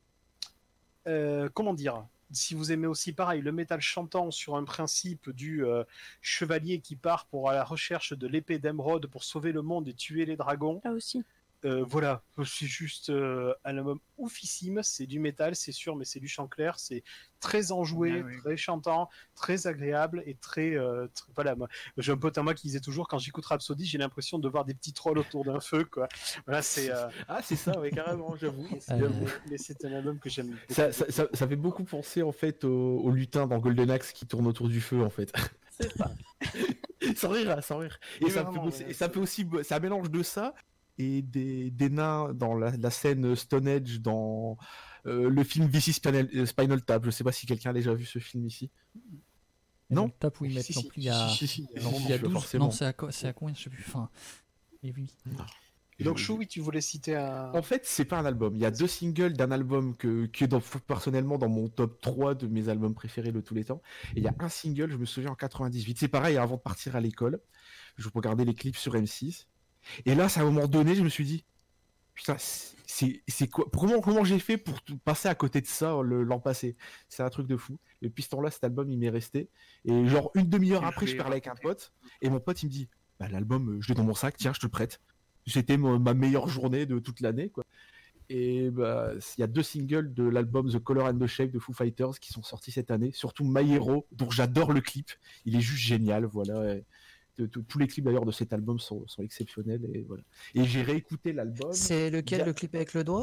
[SPEAKER 4] Euh, comment dire? Si vous aimez aussi pareil le métal chantant sur un principe du euh, chevalier qui part pour à la recherche de l'épée d'émeraude pour sauver le monde et tuer les dragons.
[SPEAKER 6] Là aussi.
[SPEAKER 4] Euh, voilà, c'est juste euh, un album oufissime, c'est du métal, c'est sûr, mais c'est du chant clair, c'est très enjoué,
[SPEAKER 5] Ah oui.
[SPEAKER 4] très chantant, très agréable et très, euh, tr- voilà. Moi, j'ai un pote à moi qui disait toujours quand j'écoute Rhapsody, j'ai l'impression de voir des petits trolls autour d'un feu, quoi. Voilà, c'est. euh,
[SPEAKER 3] Ah, c'est ça, ouais, carrément, j'avoue.
[SPEAKER 4] mais c'est-
[SPEAKER 1] Euh.
[SPEAKER 4] mais- mais c'est un album que j'aime beaucoup.
[SPEAKER 3] Ça, ça, ça, ça fait beaucoup penser en fait au, au lutin dans Golden Axe qui tourne autour du feu en fait.
[SPEAKER 4] C'est ça.
[SPEAKER 3] sans rire, hein, sans rire. Et
[SPEAKER 4] Oui,
[SPEAKER 3] ça,
[SPEAKER 4] vraiment,
[SPEAKER 3] fait, aussi-
[SPEAKER 4] ouais,
[SPEAKER 3] et ça
[SPEAKER 4] c'est-
[SPEAKER 3] fait aussi, c'est un mélange de ça et des, des nains dans la, la scène Stone Age dans euh, le film V C Spinal, euh, Spinal Tap. Je sais pas si quelqu'un a déjà vu ce film ici. Non.
[SPEAKER 1] Le Tape où ils
[SPEAKER 4] Si,
[SPEAKER 1] mettent
[SPEAKER 4] si,
[SPEAKER 1] non
[SPEAKER 4] si,
[SPEAKER 1] plus il y a,
[SPEAKER 3] Si, si, si,
[SPEAKER 1] il y a
[SPEAKER 3] si, si,
[SPEAKER 1] il y a
[SPEAKER 3] si,
[SPEAKER 1] douze.
[SPEAKER 3] forcément.
[SPEAKER 1] Non, c'est à, co- c'est à combien? Je sais plus. Enfin, mais oui.
[SPEAKER 4] Donc, Chou, oui, tu voulais citer un.
[SPEAKER 3] En fait, c'est pas un album. Il y a deux singles d'un album que, qui est dans, personnellement dans mon top trois de mes albums préférés de tous les temps. Et il y a un single, je me souviens, en quatre-vingt-dix-huit. C'est pareil, avant de partir à l'école, je regardais les clips sur M six. Et là, c'est à un moment donné, je me suis dit, putain, c'est c'est quoi Comment, comment j'ai fait pour t- passer à côté de ça le- l'an passé? C'est un truc de fou. Et depuis ce temps-là, cet album, il m'est resté. Et genre, une demi-heure
[SPEAKER 5] Je
[SPEAKER 3] après, je
[SPEAKER 5] vais
[SPEAKER 3] parlais avec un
[SPEAKER 5] raconter.
[SPEAKER 3] pote. Et mon pote, il me dit, bah, l'album, euh, je l'ai dans mon sac, tiens, je te le prête. C'était mo- ma meilleure journée de toute l'année, quoi. Et bah, il y a deux singles de l'album The Color and the Shape de Foo Fighters qui sont sortis cette année. Surtout My Hero, dont j'adore le clip. Il est juste génial, voilà. Et de- de- tous les clips d'ailleurs de cet album sont, sont exceptionnels. Et voilà. Et j'ai réécouté l'album.
[SPEAKER 2] C'est lequel,
[SPEAKER 3] Bien-
[SPEAKER 2] le clip avec le doigt?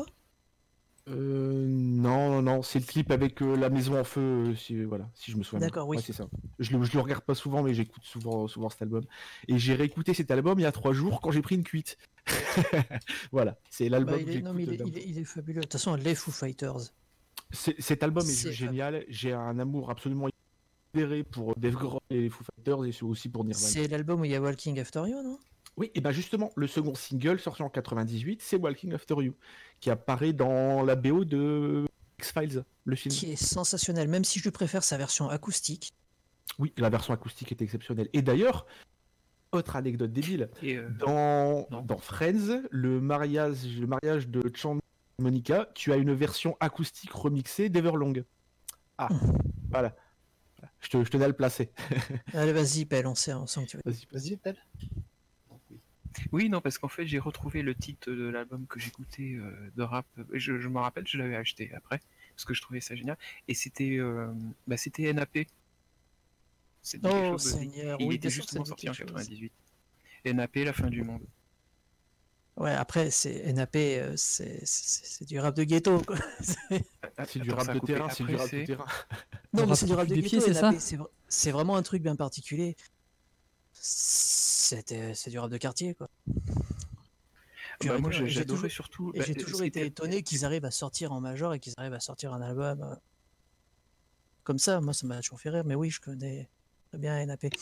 [SPEAKER 3] Euh, non, non, non, c'est le clip avec euh, la maison en feu, euh, si, voilà, si je me souviens. bien.
[SPEAKER 2] D'accord, oui.
[SPEAKER 3] Ouais, c'est ça. Je le, je le regarde pas souvent, mais j'écoute souvent, souvent cet album. Et j'ai réécouté cet album il y a trois jours quand j'ai pris une cuite. Voilà, c'est l'album
[SPEAKER 2] Bah, il,
[SPEAKER 3] que
[SPEAKER 2] est, non, mais il, est,
[SPEAKER 3] j'écoute.
[SPEAKER 2] il, est, il est fabuleux. De toute façon, les Foo Fighters.
[SPEAKER 3] C'est- Cet album est
[SPEAKER 2] C'est
[SPEAKER 3] juste génial. J'ai un amour absolument idéré pour Dave Grohl et les Foo Fighters et aussi pour Nirvana.
[SPEAKER 2] C'est l'album où il y a Walking After You, non?
[SPEAKER 3] Oui, et ben justement, le second single sorti en quatre-vingt-dix-huit, c'est Walking After You, qui apparaît dans la B O de X-Files, le film.
[SPEAKER 2] Qui est sensationnel, même si je préfère sa version acoustique.
[SPEAKER 3] Oui, la version acoustique est exceptionnelle. Et d'ailleurs, autre anecdote débile,
[SPEAKER 5] Et euh,
[SPEAKER 3] dans,
[SPEAKER 5] Non.
[SPEAKER 3] dans Friends, le mariage, le mariage de Chandler et Monica, tu as une version acoustique remixée d'Everlong. Ah, voilà. Je, te, je tenais à le placer.
[SPEAKER 2] Allez, vas-y, Pelle, on sait, on sent que tu veux.
[SPEAKER 3] Vas-y.
[SPEAKER 4] Vas-y, Pelle.
[SPEAKER 5] oui, non, parce qu'en fait, j'ai retrouvé le titre de l'album que j'écoutais euh, de rap. Je, je me rappelle, je l'avais acheté après, parce que je trouvais ça génial. Et c'était euh, bah, c'était N A P. C'était quelque
[SPEAKER 2] Oh,
[SPEAKER 5] chose de-
[SPEAKER 2] Seigneur,
[SPEAKER 5] Il
[SPEAKER 2] oui,
[SPEAKER 5] était
[SPEAKER 2] bien sûr, ça
[SPEAKER 5] justement
[SPEAKER 2] dit
[SPEAKER 5] sorti en
[SPEAKER 2] quelque chose.
[SPEAKER 5] quatre-vingt-dix-huit. N A P, la fin du monde.
[SPEAKER 2] Ouais, après, c'est N A P, euh, c'est c'est- c'est du rap de ghetto, quoi.
[SPEAKER 3] C'est du
[SPEAKER 5] Attends,
[SPEAKER 3] rap
[SPEAKER 5] ça a
[SPEAKER 3] de
[SPEAKER 5] coupé.
[SPEAKER 3] terrain, c'est du
[SPEAKER 5] Après,
[SPEAKER 3] rap de
[SPEAKER 5] c'est-
[SPEAKER 3] terrain.
[SPEAKER 2] Non,
[SPEAKER 1] Le
[SPEAKER 2] mais c'est du
[SPEAKER 1] rap
[SPEAKER 2] rap de
[SPEAKER 1] des
[SPEAKER 2] ghetto,
[SPEAKER 1] pieds, c'est
[SPEAKER 2] N A P,
[SPEAKER 1] ça
[SPEAKER 2] c'est vra- c'est vraiment un truc bien particulier. C'était- C'est du rap de quartier, quoi. Puis,
[SPEAKER 5] Bah, moi,
[SPEAKER 2] euh,
[SPEAKER 5] j'ai-
[SPEAKER 2] j'ai
[SPEAKER 5] j'adorais
[SPEAKER 2] toujours-
[SPEAKER 5] surtout.
[SPEAKER 2] Et
[SPEAKER 5] bah,
[SPEAKER 2] j'ai
[SPEAKER 5] ce
[SPEAKER 2] toujours
[SPEAKER 5] qui
[SPEAKER 2] été
[SPEAKER 5] était-
[SPEAKER 2] étonné qu'ils arrivent à sortir en major et qu'ils arrivent à sortir un album euh, comme ça. Moi, ça m'a toujours fait rire, mais oui, je connais très bien N A P.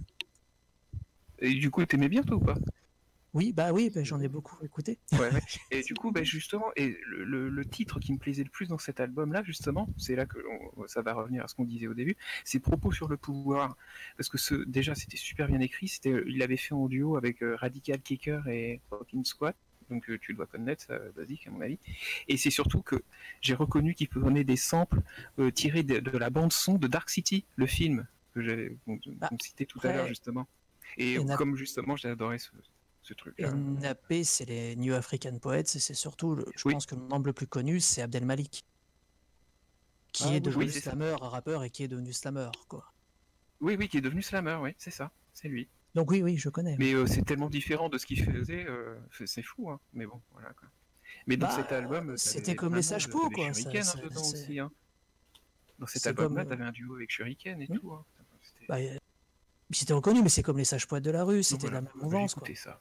[SPEAKER 5] Et du coup, t'aimais bien toi ou pas?
[SPEAKER 2] Oui, bah oui, bah, j'en ai beaucoup écouté.
[SPEAKER 5] Ouais, ouais. Et du coup, bah, justement, et le, le- le titre qui me plaisait le plus dans cet album-là, justement, c'est là que on- ça va revenir à ce qu'on disait au début, c'est Propos sur le pouvoir. Parce que ce, déjà, c'était super bien écrit. C'était, il l'avait fait en duo avec euh, Radical Kicker et Fucking Squat. donc euh, tu dois connaître ça, basique à mon avis. Et c'est surtout que j'ai reconnu qu'il prenait des samples euh, tirés de, de la bande son de Dark City, le film que j'avais qu'on
[SPEAKER 2] Bah,
[SPEAKER 5] qu'on citait tout à
[SPEAKER 2] après,
[SPEAKER 5] l'heure justement. Et
[SPEAKER 2] N A-
[SPEAKER 5] comme justement j'ai adoré ce, ce truc-là.
[SPEAKER 2] N A P, c'est les New African Poets, et c'est surtout, le- je
[SPEAKER 5] Oui.
[SPEAKER 2] pense que le nom le plus connu, c'est Abdel Malik, qui
[SPEAKER 3] Ah
[SPEAKER 2] est
[SPEAKER 3] oui,
[SPEAKER 2] devenu
[SPEAKER 5] oui, c'est ça.
[SPEAKER 2] slammer, rappeur, et qui est devenu slammer, quoi.
[SPEAKER 5] Oui, oui, qui est devenu slammer, oui, c'est ça, c'est lui.
[SPEAKER 2] Donc oui, oui, je connais.
[SPEAKER 5] Mais euh, c'est tellement différent de ce qu'il faisait, euh, c'est c'est fou, hein. Mais bon, voilà quoi. Mais dans
[SPEAKER 2] Bah,
[SPEAKER 5] cet album, t'avais
[SPEAKER 2] c'était comme les
[SPEAKER 5] vraiment
[SPEAKER 2] Sages
[SPEAKER 5] de-
[SPEAKER 2] Pots,
[SPEAKER 5] t'avais
[SPEAKER 2] quoi, ça-
[SPEAKER 5] Shuriken, hein,
[SPEAKER 2] ça-
[SPEAKER 5] dedans
[SPEAKER 2] c'est-
[SPEAKER 5] aussi. Hein. Dans cet
[SPEAKER 2] c'est
[SPEAKER 5] album-là,
[SPEAKER 2] comme-
[SPEAKER 5] t'avais un duo avec Shuriken et
[SPEAKER 2] Hmm.
[SPEAKER 5] tout. Hein. C'était-
[SPEAKER 2] Bah, euh, c'était reconnu, mais c'est comme les Sages Poètes de la rue,
[SPEAKER 5] Donc
[SPEAKER 2] c'était
[SPEAKER 5] voilà,
[SPEAKER 2] la même
[SPEAKER 5] j'ai
[SPEAKER 2] mouvance, quoi.
[SPEAKER 5] écouté ça.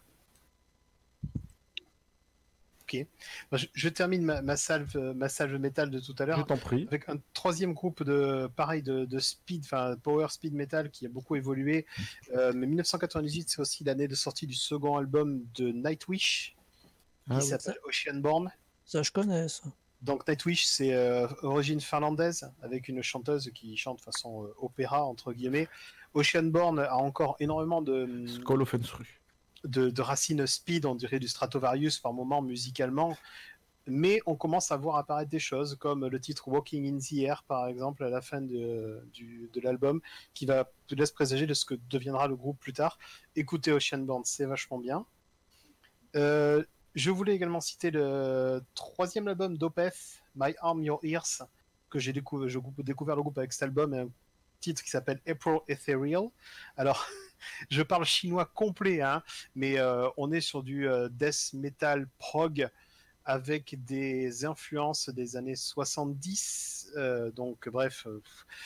[SPEAKER 4] Bah, je, je termine ma, ma salve, ma salve métal de tout à
[SPEAKER 3] Je
[SPEAKER 4] l'heure
[SPEAKER 3] t'en prie.
[SPEAKER 4] avec un troisième groupe de pareil de, de speed, enfin power speed metal qui a beaucoup évolué. Euh, mais dix-neuf cent quatre-vingt-dix-huit, c'est aussi l'année de sortie du second album de Nightwish qui
[SPEAKER 3] Ah oui.
[SPEAKER 4] s'appelle Oceanborn.
[SPEAKER 2] Ça, je connais, ça.
[SPEAKER 4] Donc Nightwish, c'est euh, origine finlandaise avec une chanteuse qui chante façon euh, opéra entre guillemets. Oceanborn a encore énormément de
[SPEAKER 3] Skull of Ensru.
[SPEAKER 4] de, de racines speed, on dirait du Stratovarius par moment musicalement, mais on commence à voir apparaître des choses comme le titre Walking in the Air par exemple à la fin de, du, de l'album qui va te laisse présager de ce que deviendra le groupe plus tard. Écoutez Oceanborn, c'est vachement bien. Euh, je voulais également citer le troisième album d'Opeth, My Arm Your Ears, que j'ai découvert, j'ai découvert le groupe avec cet album et un titre qui s'appelle April Ethereal. Alors je parle chinois complet, hein, mais euh, on est sur du euh, death metal prog avec des influences des années soixante-dix. Euh, donc, bref, euh,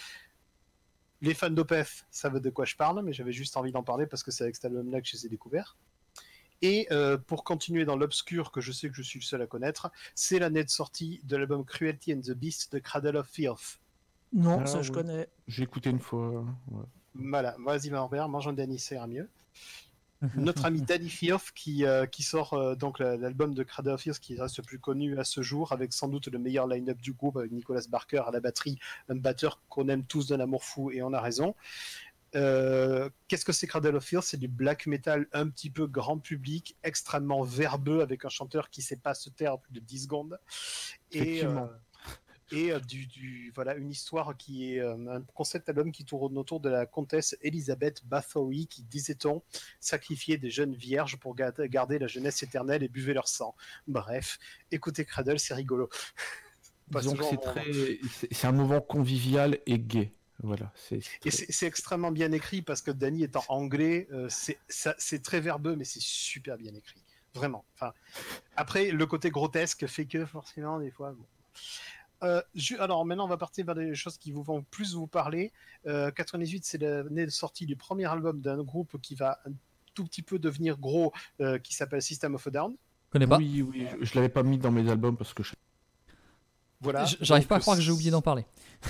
[SPEAKER 4] les fans d'Opeth savent de quoi je parle, mais j'avais juste envie d'en parler parce que c'est avec cet album-là que je les ai découverts. Et euh, pour continuer dans l'obscur, que je sais que je suis le seul à connaître, c'est l'année de sortie de l'album Cruelty and the Beast de Cradle of Filth.
[SPEAKER 2] Non,
[SPEAKER 3] Ah,
[SPEAKER 2] ça, je
[SPEAKER 3] ouais.
[SPEAKER 2] connais.
[SPEAKER 3] J'ai écouté une fois. Ouais.
[SPEAKER 4] Voilà, vas-y Norbert, mange un Danny, ça ira mieux. Notre ami Danny Firth qui, euh, qui sort euh, donc la- l'album de Cradle of Filth qui reste le plus connu à ce jour, avec sans doute le meilleur line-up du groupe, avec Nicolas Barker à la batterie, un batteur qu'on aime tous d'un amour fou, et on a raison. Euh, Qu'est-ce que c'est Cradle of Filth? C'est du black metal un petit peu grand public, extrêmement verbeux, avec un chanteur qui ne sait pas se taire en plus de dix secondes. Et,
[SPEAKER 3] Effectivement.
[SPEAKER 4] euh, et euh, du, du- voilà, une histoire qui est euh, un concept album qui tourne autour de la comtesse Elizabeth Bathory qui, disait-on, sacrifiait des jeunes vierges pour ga- garder la jeunesse éternelle et buvait leur sang. Bref, écoutez Cradle, c'est rigolo. Pas
[SPEAKER 3] Disons
[SPEAKER 4] ce
[SPEAKER 3] que
[SPEAKER 4] genre
[SPEAKER 3] c'est
[SPEAKER 4] de
[SPEAKER 3] très,
[SPEAKER 4] moment.
[SPEAKER 3] c'est c'est un moment convivial et gai. Voilà. C'est c'est
[SPEAKER 4] Et
[SPEAKER 3] très-
[SPEAKER 4] c'est c'est extrêmement bien écrit parce que Danny étant anglais, euh, c'est ça- c'est très verbeux, mais c'est super bien écrit. Vraiment. Enfin, après, le côté grotesque fait que forcément, des fois. Bon. Euh, ju- alors maintenant, on va partir vers des choses qui vous vont plus vous parler. Euh, quatre-vingt-dix-huit, c'est l'année de sortie du premier album d'un groupe qui va un tout petit peu devenir gros, euh, qui s'appelle System of a Down.
[SPEAKER 1] Je connais pas.
[SPEAKER 3] Oui, oui, je, je l'avais pas mis dans mes albums parce que je...
[SPEAKER 4] Voilà.
[SPEAKER 1] J- J'arrive
[SPEAKER 4] Donc,
[SPEAKER 1] pas à croire que j'ai oublié d'en parler.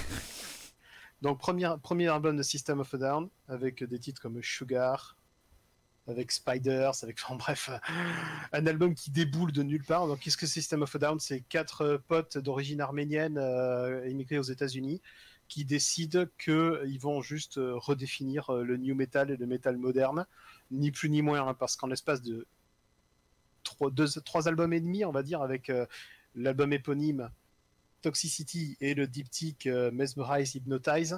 [SPEAKER 4] Donc, premier, premier album de System of a Down, avec des titres comme Sugar, avec Spiders, avec, enfin bref, un album qui déboule de nulle part. Donc, qu'est-ce que System of a Down? C'est quatre euh, potes d'origine arménienne euh, immigrés aux États-Unis qui décident qu'ils vont juste euh, redéfinir euh, le new metal et le metal moderne, ni plus ni moins, hein, parce qu'en l'espace de trois, deux, trois albums et demi, on va dire, avec euh, l'album éponyme Toxicity et le diptyque euh, Mesmerize, Hypnotize,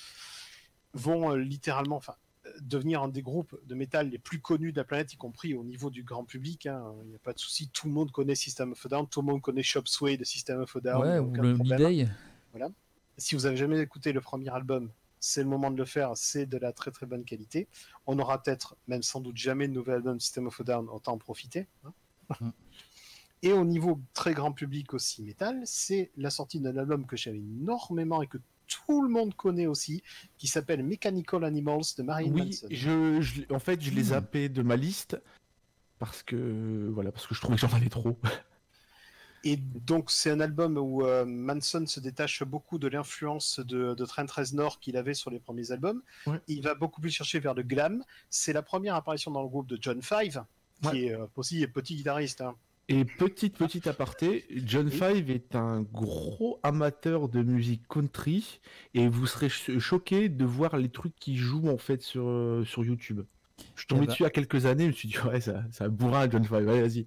[SPEAKER 4] vont euh, littéralement, enfin, euh, devenir un des groupes de métal les plus connus de la planète, y compris au niveau du grand public. Hein. Il n'y a pas de souci, tout le monde connaît System of a Down, tout le monde connaît Chop Suey de System of a Down. il y
[SPEAKER 1] Ouais,
[SPEAKER 4] a
[SPEAKER 1] ou
[SPEAKER 4] aucun
[SPEAKER 1] le
[SPEAKER 4] problème.
[SPEAKER 1] B-Day.
[SPEAKER 4] Si vous avez jamais écouté le premier album, c'est le moment de le faire, c'est de la très très bonne qualité. On aura peut-être, même sans doute jamais de nouvel album System of a Down, autant en profiter. Hein.
[SPEAKER 1] Mm.
[SPEAKER 4] Et au niveau très grand public aussi métal, c'est la sortie d'un album que j'aime énormément et que tout le monde connaît aussi, qui s'appelle Mechanical Animals de Marilyn
[SPEAKER 3] Oui,
[SPEAKER 4] Manson.
[SPEAKER 3] je, je- en fait, je les
[SPEAKER 1] Hmm.
[SPEAKER 3] zappais de ma liste parce que voilà, parce que je trouvais que j'en avais trop.
[SPEAKER 4] Et donc c'est un album où euh, Manson se détache beaucoup de l'influence de, de Trent Reznor qu'il avait sur les premiers albums.
[SPEAKER 3] Ouais.
[SPEAKER 4] Il va beaucoup plus chercher vers le glam. C'est la première apparition dans le groupe de John Five, qui
[SPEAKER 3] Ouais.
[SPEAKER 4] est euh, aussi petit guitariste. Hein.
[SPEAKER 3] Et petite petite aparté, John
[SPEAKER 4] Oui.
[SPEAKER 3] Five est un gros amateur de musique country et vous serez ch- choqué de voir les trucs qu'il joue en fait sur euh, sur YouTube. Je suis tombé
[SPEAKER 1] Eh ben.
[SPEAKER 3] dessus il y a quelques années, je me suis dit ouais ça ça bourrin John Five, allez vas-y.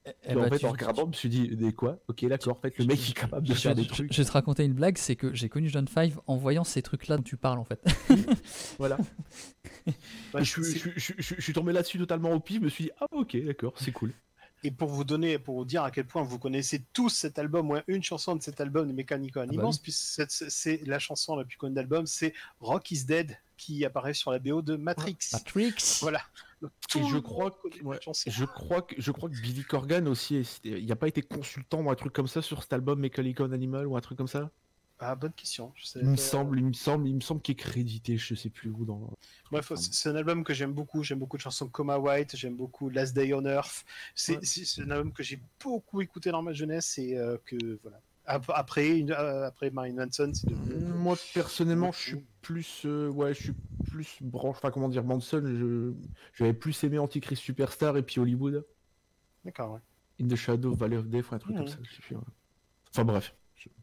[SPEAKER 1] Eh
[SPEAKER 3] Mais en
[SPEAKER 1] bah,
[SPEAKER 3] fait,
[SPEAKER 1] tu-
[SPEAKER 3] en regardant, je me suis dit, des quoi? Ok, d'accord, en fait, le mec il est capable de
[SPEAKER 1] je,
[SPEAKER 3] faire des
[SPEAKER 1] je-
[SPEAKER 3] trucs.
[SPEAKER 1] je vais te raconter une blague, c'est que j'ai connu John Five en voyant ces trucs-là dont tu parles en fait.
[SPEAKER 3] Voilà.
[SPEAKER 4] Ouais,
[SPEAKER 3] Et je, suis-
[SPEAKER 4] c'est-
[SPEAKER 3] je, suis- je, suis- je suis tombé là-dessus totalement au pif, je me suis dit, ah ok, d'accord, c'est cool.
[SPEAKER 4] Et pour vous donner, pour vous dire à quel point vous connaissez tous cet album, ou une chanson de cet album de Mechanical
[SPEAKER 1] bah
[SPEAKER 4] Animals,
[SPEAKER 1] oui.
[SPEAKER 4] puisque c'est- c'est la chanson la plus connue de l'album, c'est Rock is Dead, qui apparaît sur la B O de Matrix.
[SPEAKER 1] Matrix.
[SPEAKER 4] Voilà. Donc, tout
[SPEAKER 3] Et je
[SPEAKER 4] le
[SPEAKER 3] crois,
[SPEAKER 4] monde connaît
[SPEAKER 3] que, ouais,
[SPEAKER 4] cette chanson.
[SPEAKER 3] je, crois que, je crois que Billy Corgan aussi, est- il n'a pas été consultant ou un truc comme ça sur cet album Mechanical Animal ou un truc comme ça.
[SPEAKER 4] Ah, bonne question. Je sais
[SPEAKER 3] Il me
[SPEAKER 4] pas.
[SPEAKER 3] semble, il me semble, il me semble qu'il est crédité, je sais plus où dans.
[SPEAKER 4] Bref, c'est c'est un album que j'aime beaucoup. J'aime beaucoup de chansons Coma White, j'aime beaucoup Last Day on Earth. C'est
[SPEAKER 3] Ouais.
[SPEAKER 4] c'est- c'est un album que j'ai beaucoup écouté dans ma jeunesse et euh, que voilà. Ap- Après, une- euh, après Marilyn Manson, c'est devenu.
[SPEAKER 3] Moi personnellement, je suis plus, euh, ouais, je suis plus branche. Enfin, comment dire, Manson, je, j'avais plus aimé Antichrist Superstar et puis Hollywood,
[SPEAKER 4] D'accord, ouais.
[SPEAKER 3] In the Shadow, Valley of Death, ou un truc
[SPEAKER 4] Mhm.
[SPEAKER 3] comme ça. je sais plus, ouais. Enfin bref.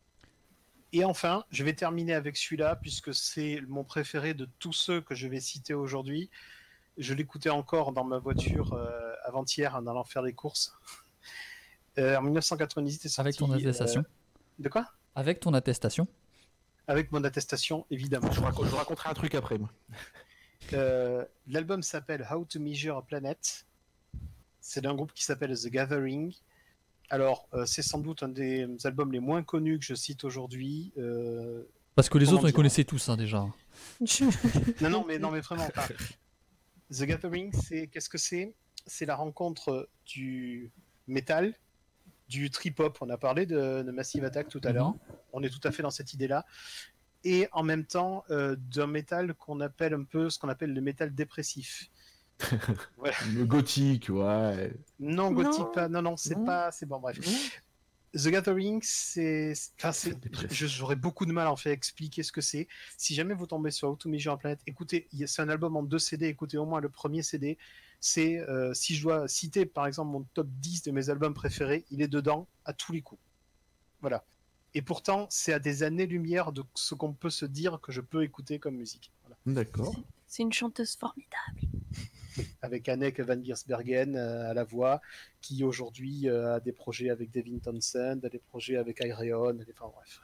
[SPEAKER 4] Et enfin, je vais terminer avec celui-là, puisque c'est mon préféré de tous ceux que je vais citer aujourd'hui. Je l'écoutais encore dans ma voiture euh, avant-hier en allant faire les courses. Euh, en mille neuf cent quatre-vingt-dix-huit, est sorti,
[SPEAKER 1] Avec ton attestation.
[SPEAKER 4] euh, De quoi?
[SPEAKER 1] Avec ton attestation.
[SPEAKER 4] Avec mon attestation, évidemment.
[SPEAKER 3] Je vous, raconte- je vous raconterai un truc après, moi.
[SPEAKER 4] Euh, L'album s'appelle How to Measure a Planet. C'est d'un groupe qui s'appelle The Gathering. Alors, euh, c'est sans doute un des albums les moins connus que je cite aujourd'hui. Euh,
[SPEAKER 1] Parce que les
[SPEAKER 4] Comment
[SPEAKER 1] autres, on les
[SPEAKER 4] dire
[SPEAKER 1] connaissait tous hein, déjà.
[SPEAKER 4] Non, non, mais, non, mais vraiment pas. The Gathering, c'est qu'est-ce que c'est? C'est la rencontre du métal, du trip-hop. On a parlé de, de Massive Attack tout à
[SPEAKER 1] Mhm.
[SPEAKER 4] l'heure. On est tout à fait dans cette idée-là. Et en même temps, euh, d'un métal qu'on appelle un peu ce qu'on appelle le métal dépressif. Voilà.
[SPEAKER 3] Le gothique, ouais.
[SPEAKER 4] Non,
[SPEAKER 2] Non.
[SPEAKER 4] gothique, pas. Non, non, c'est
[SPEAKER 3] Non.
[SPEAKER 4] pas. C'est bon, bref. The Gathering, c'est. Enfin, c'est.
[SPEAKER 3] dépressif.
[SPEAKER 4] je- J'aurais beaucoup de mal en fait à expliquer ce que c'est. Si jamais vous tombez sur How to Measure a Planet, écoutez, il y a- c'est un album en deux C D, écoutez au moins le premier C D. C'est, euh, si je dois citer par exemple mon top dix de mes albums préférés, il est dedans à tous les coups. Voilà. Et pourtant, c'est à des années-lumière de ce qu'on peut se dire que je peux écouter comme musique. Voilà.
[SPEAKER 3] D'accord.
[SPEAKER 6] C'est une chanteuse formidable.
[SPEAKER 4] Avec Anneke van Giersbergen euh, à la voix, qui aujourd'hui euh, a des projets avec Devin Townsend, a des projets avec Ayreon, enfin bref.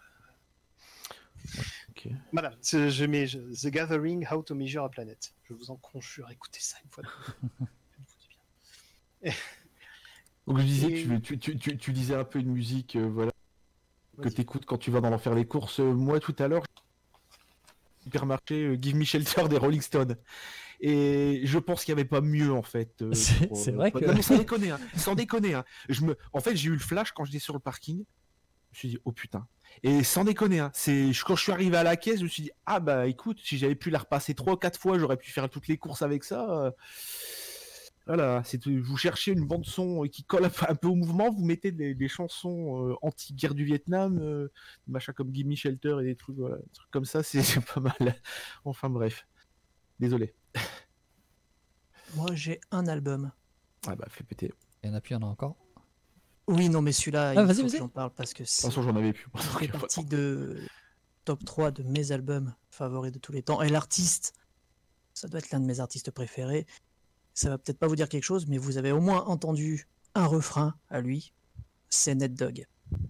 [SPEAKER 3] Ok.
[SPEAKER 4] Voilà, c'est- je mets je- The Gathering, How to Measure a Planet. Je vous en conjure, écoutez ça une fois de plus. Ça vous dit bien.
[SPEAKER 3] Donc je disais,
[SPEAKER 4] Et-
[SPEAKER 3] tu, tu, tu, tu, tu disais un peu une musique, euh, voilà, que
[SPEAKER 4] Vas-y.
[SPEAKER 3] tu écoutes quand tu vas dans faire les courses. Euh, moi, tout à l'heure, supermarché euh, Give Me Shelter des Rolling Stones. Et je pense qu'il n'y avait pas mieux en fait. euh,
[SPEAKER 1] C'est-
[SPEAKER 3] pour,
[SPEAKER 1] c'est
[SPEAKER 3] euh,
[SPEAKER 1] vrai
[SPEAKER 3] pour-
[SPEAKER 1] que-
[SPEAKER 3] Non, mais sans déconner, hein, sans déconner. Hein. Je me... En fait, j'ai eu le flash quand j'étais sur le parking. Je me suis dit, oh putain. Et sans déconner, hein, c'est... quand je suis arrivé à la caisse, je me suis dit, ah bah écoute, si j'avais pu la repasser trois ou quatre fois, j'aurais pu faire toutes les courses avec ça. euh. Voilà, c'est vous cherchez une bande son qui colle un peu- un peu au mouvement, vous mettez des, des chansons euh, anti-guerre du Vietnam, euh, des machins comme Give Me Shelter et des trucs, voilà, des trucs comme ça, c'est c'est pas mal. Enfin bref, désolé.
[SPEAKER 2] Moi, j'ai un album.
[SPEAKER 3] Ah bah fais péter. De
[SPEAKER 1] Il y en a plus, il y en a encore.
[SPEAKER 2] Oui, non, mais celui-là,
[SPEAKER 1] Ah,
[SPEAKER 2] il
[SPEAKER 1] vas-y,
[SPEAKER 2] faut que
[SPEAKER 1] vas-y.
[SPEAKER 2] j'en parle parce que
[SPEAKER 3] toute
[SPEAKER 2] c'est
[SPEAKER 3] façon, j'en avais plus.
[SPEAKER 2] il fait partie de top trois de mes albums favoris de tous les temps. Et l'artiste, ça doit être l'un de mes artistes préférés. Ça va peut-être pas vous dire quelque chose, mais vous avez au moins entendu un refrain à lui. C'est Ned Dogg.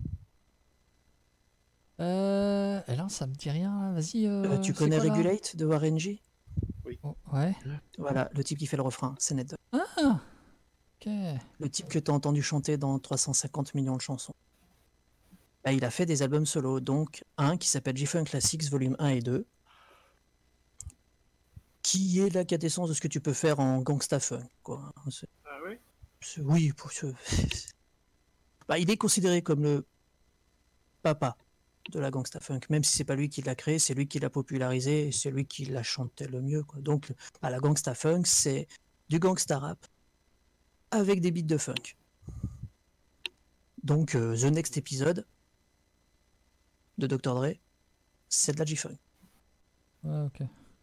[SPEAKER 1] Euh, et là, ça me dit rien. là. Vas-y. euh,
[SPEAKER 2] Euh, tu
[SPEAKER 1] c'est
[SPEAKER 2] connais
[SPEAKER 1] quoi, là
[SPEAKER 2] Regulate de Warren G?
[SPEAKER 1] Oh, ouais.
[SPEAKER 2] Voilà, le type qui fait le refrain, c'est Ned Dogg.
[SPEAKER 1] Ah. Ok.
[SPEAKER 2] Le type que tu as entendu chanter dans trois cent cinquante millions de chansons. Bah, il a fait des albums solo, donc un qui s'appelle G-Funk Classics volume un et deux, qui est la quintessence de ce que tu peux faire en gangsta funk, quoi. C'est-
[SPEAKER 4] Ah oui.
[SPEAKER 2] c'est- oui, pour ce- bah, il est considéré comme le papa de la gangsta funk, même si c'est pas lui qui l'a créé, c'est lui qui l'a popularisé et c'est lui qui la chantait le mieux, quoi. Donc, bah, la gangsta funk, c'est du gangsta rap avec des beats de funk. Donc, euh, The Next Episode de docteur Dre, c'est de la G-Funk.
[SPEAKER 1] Ouais, ok.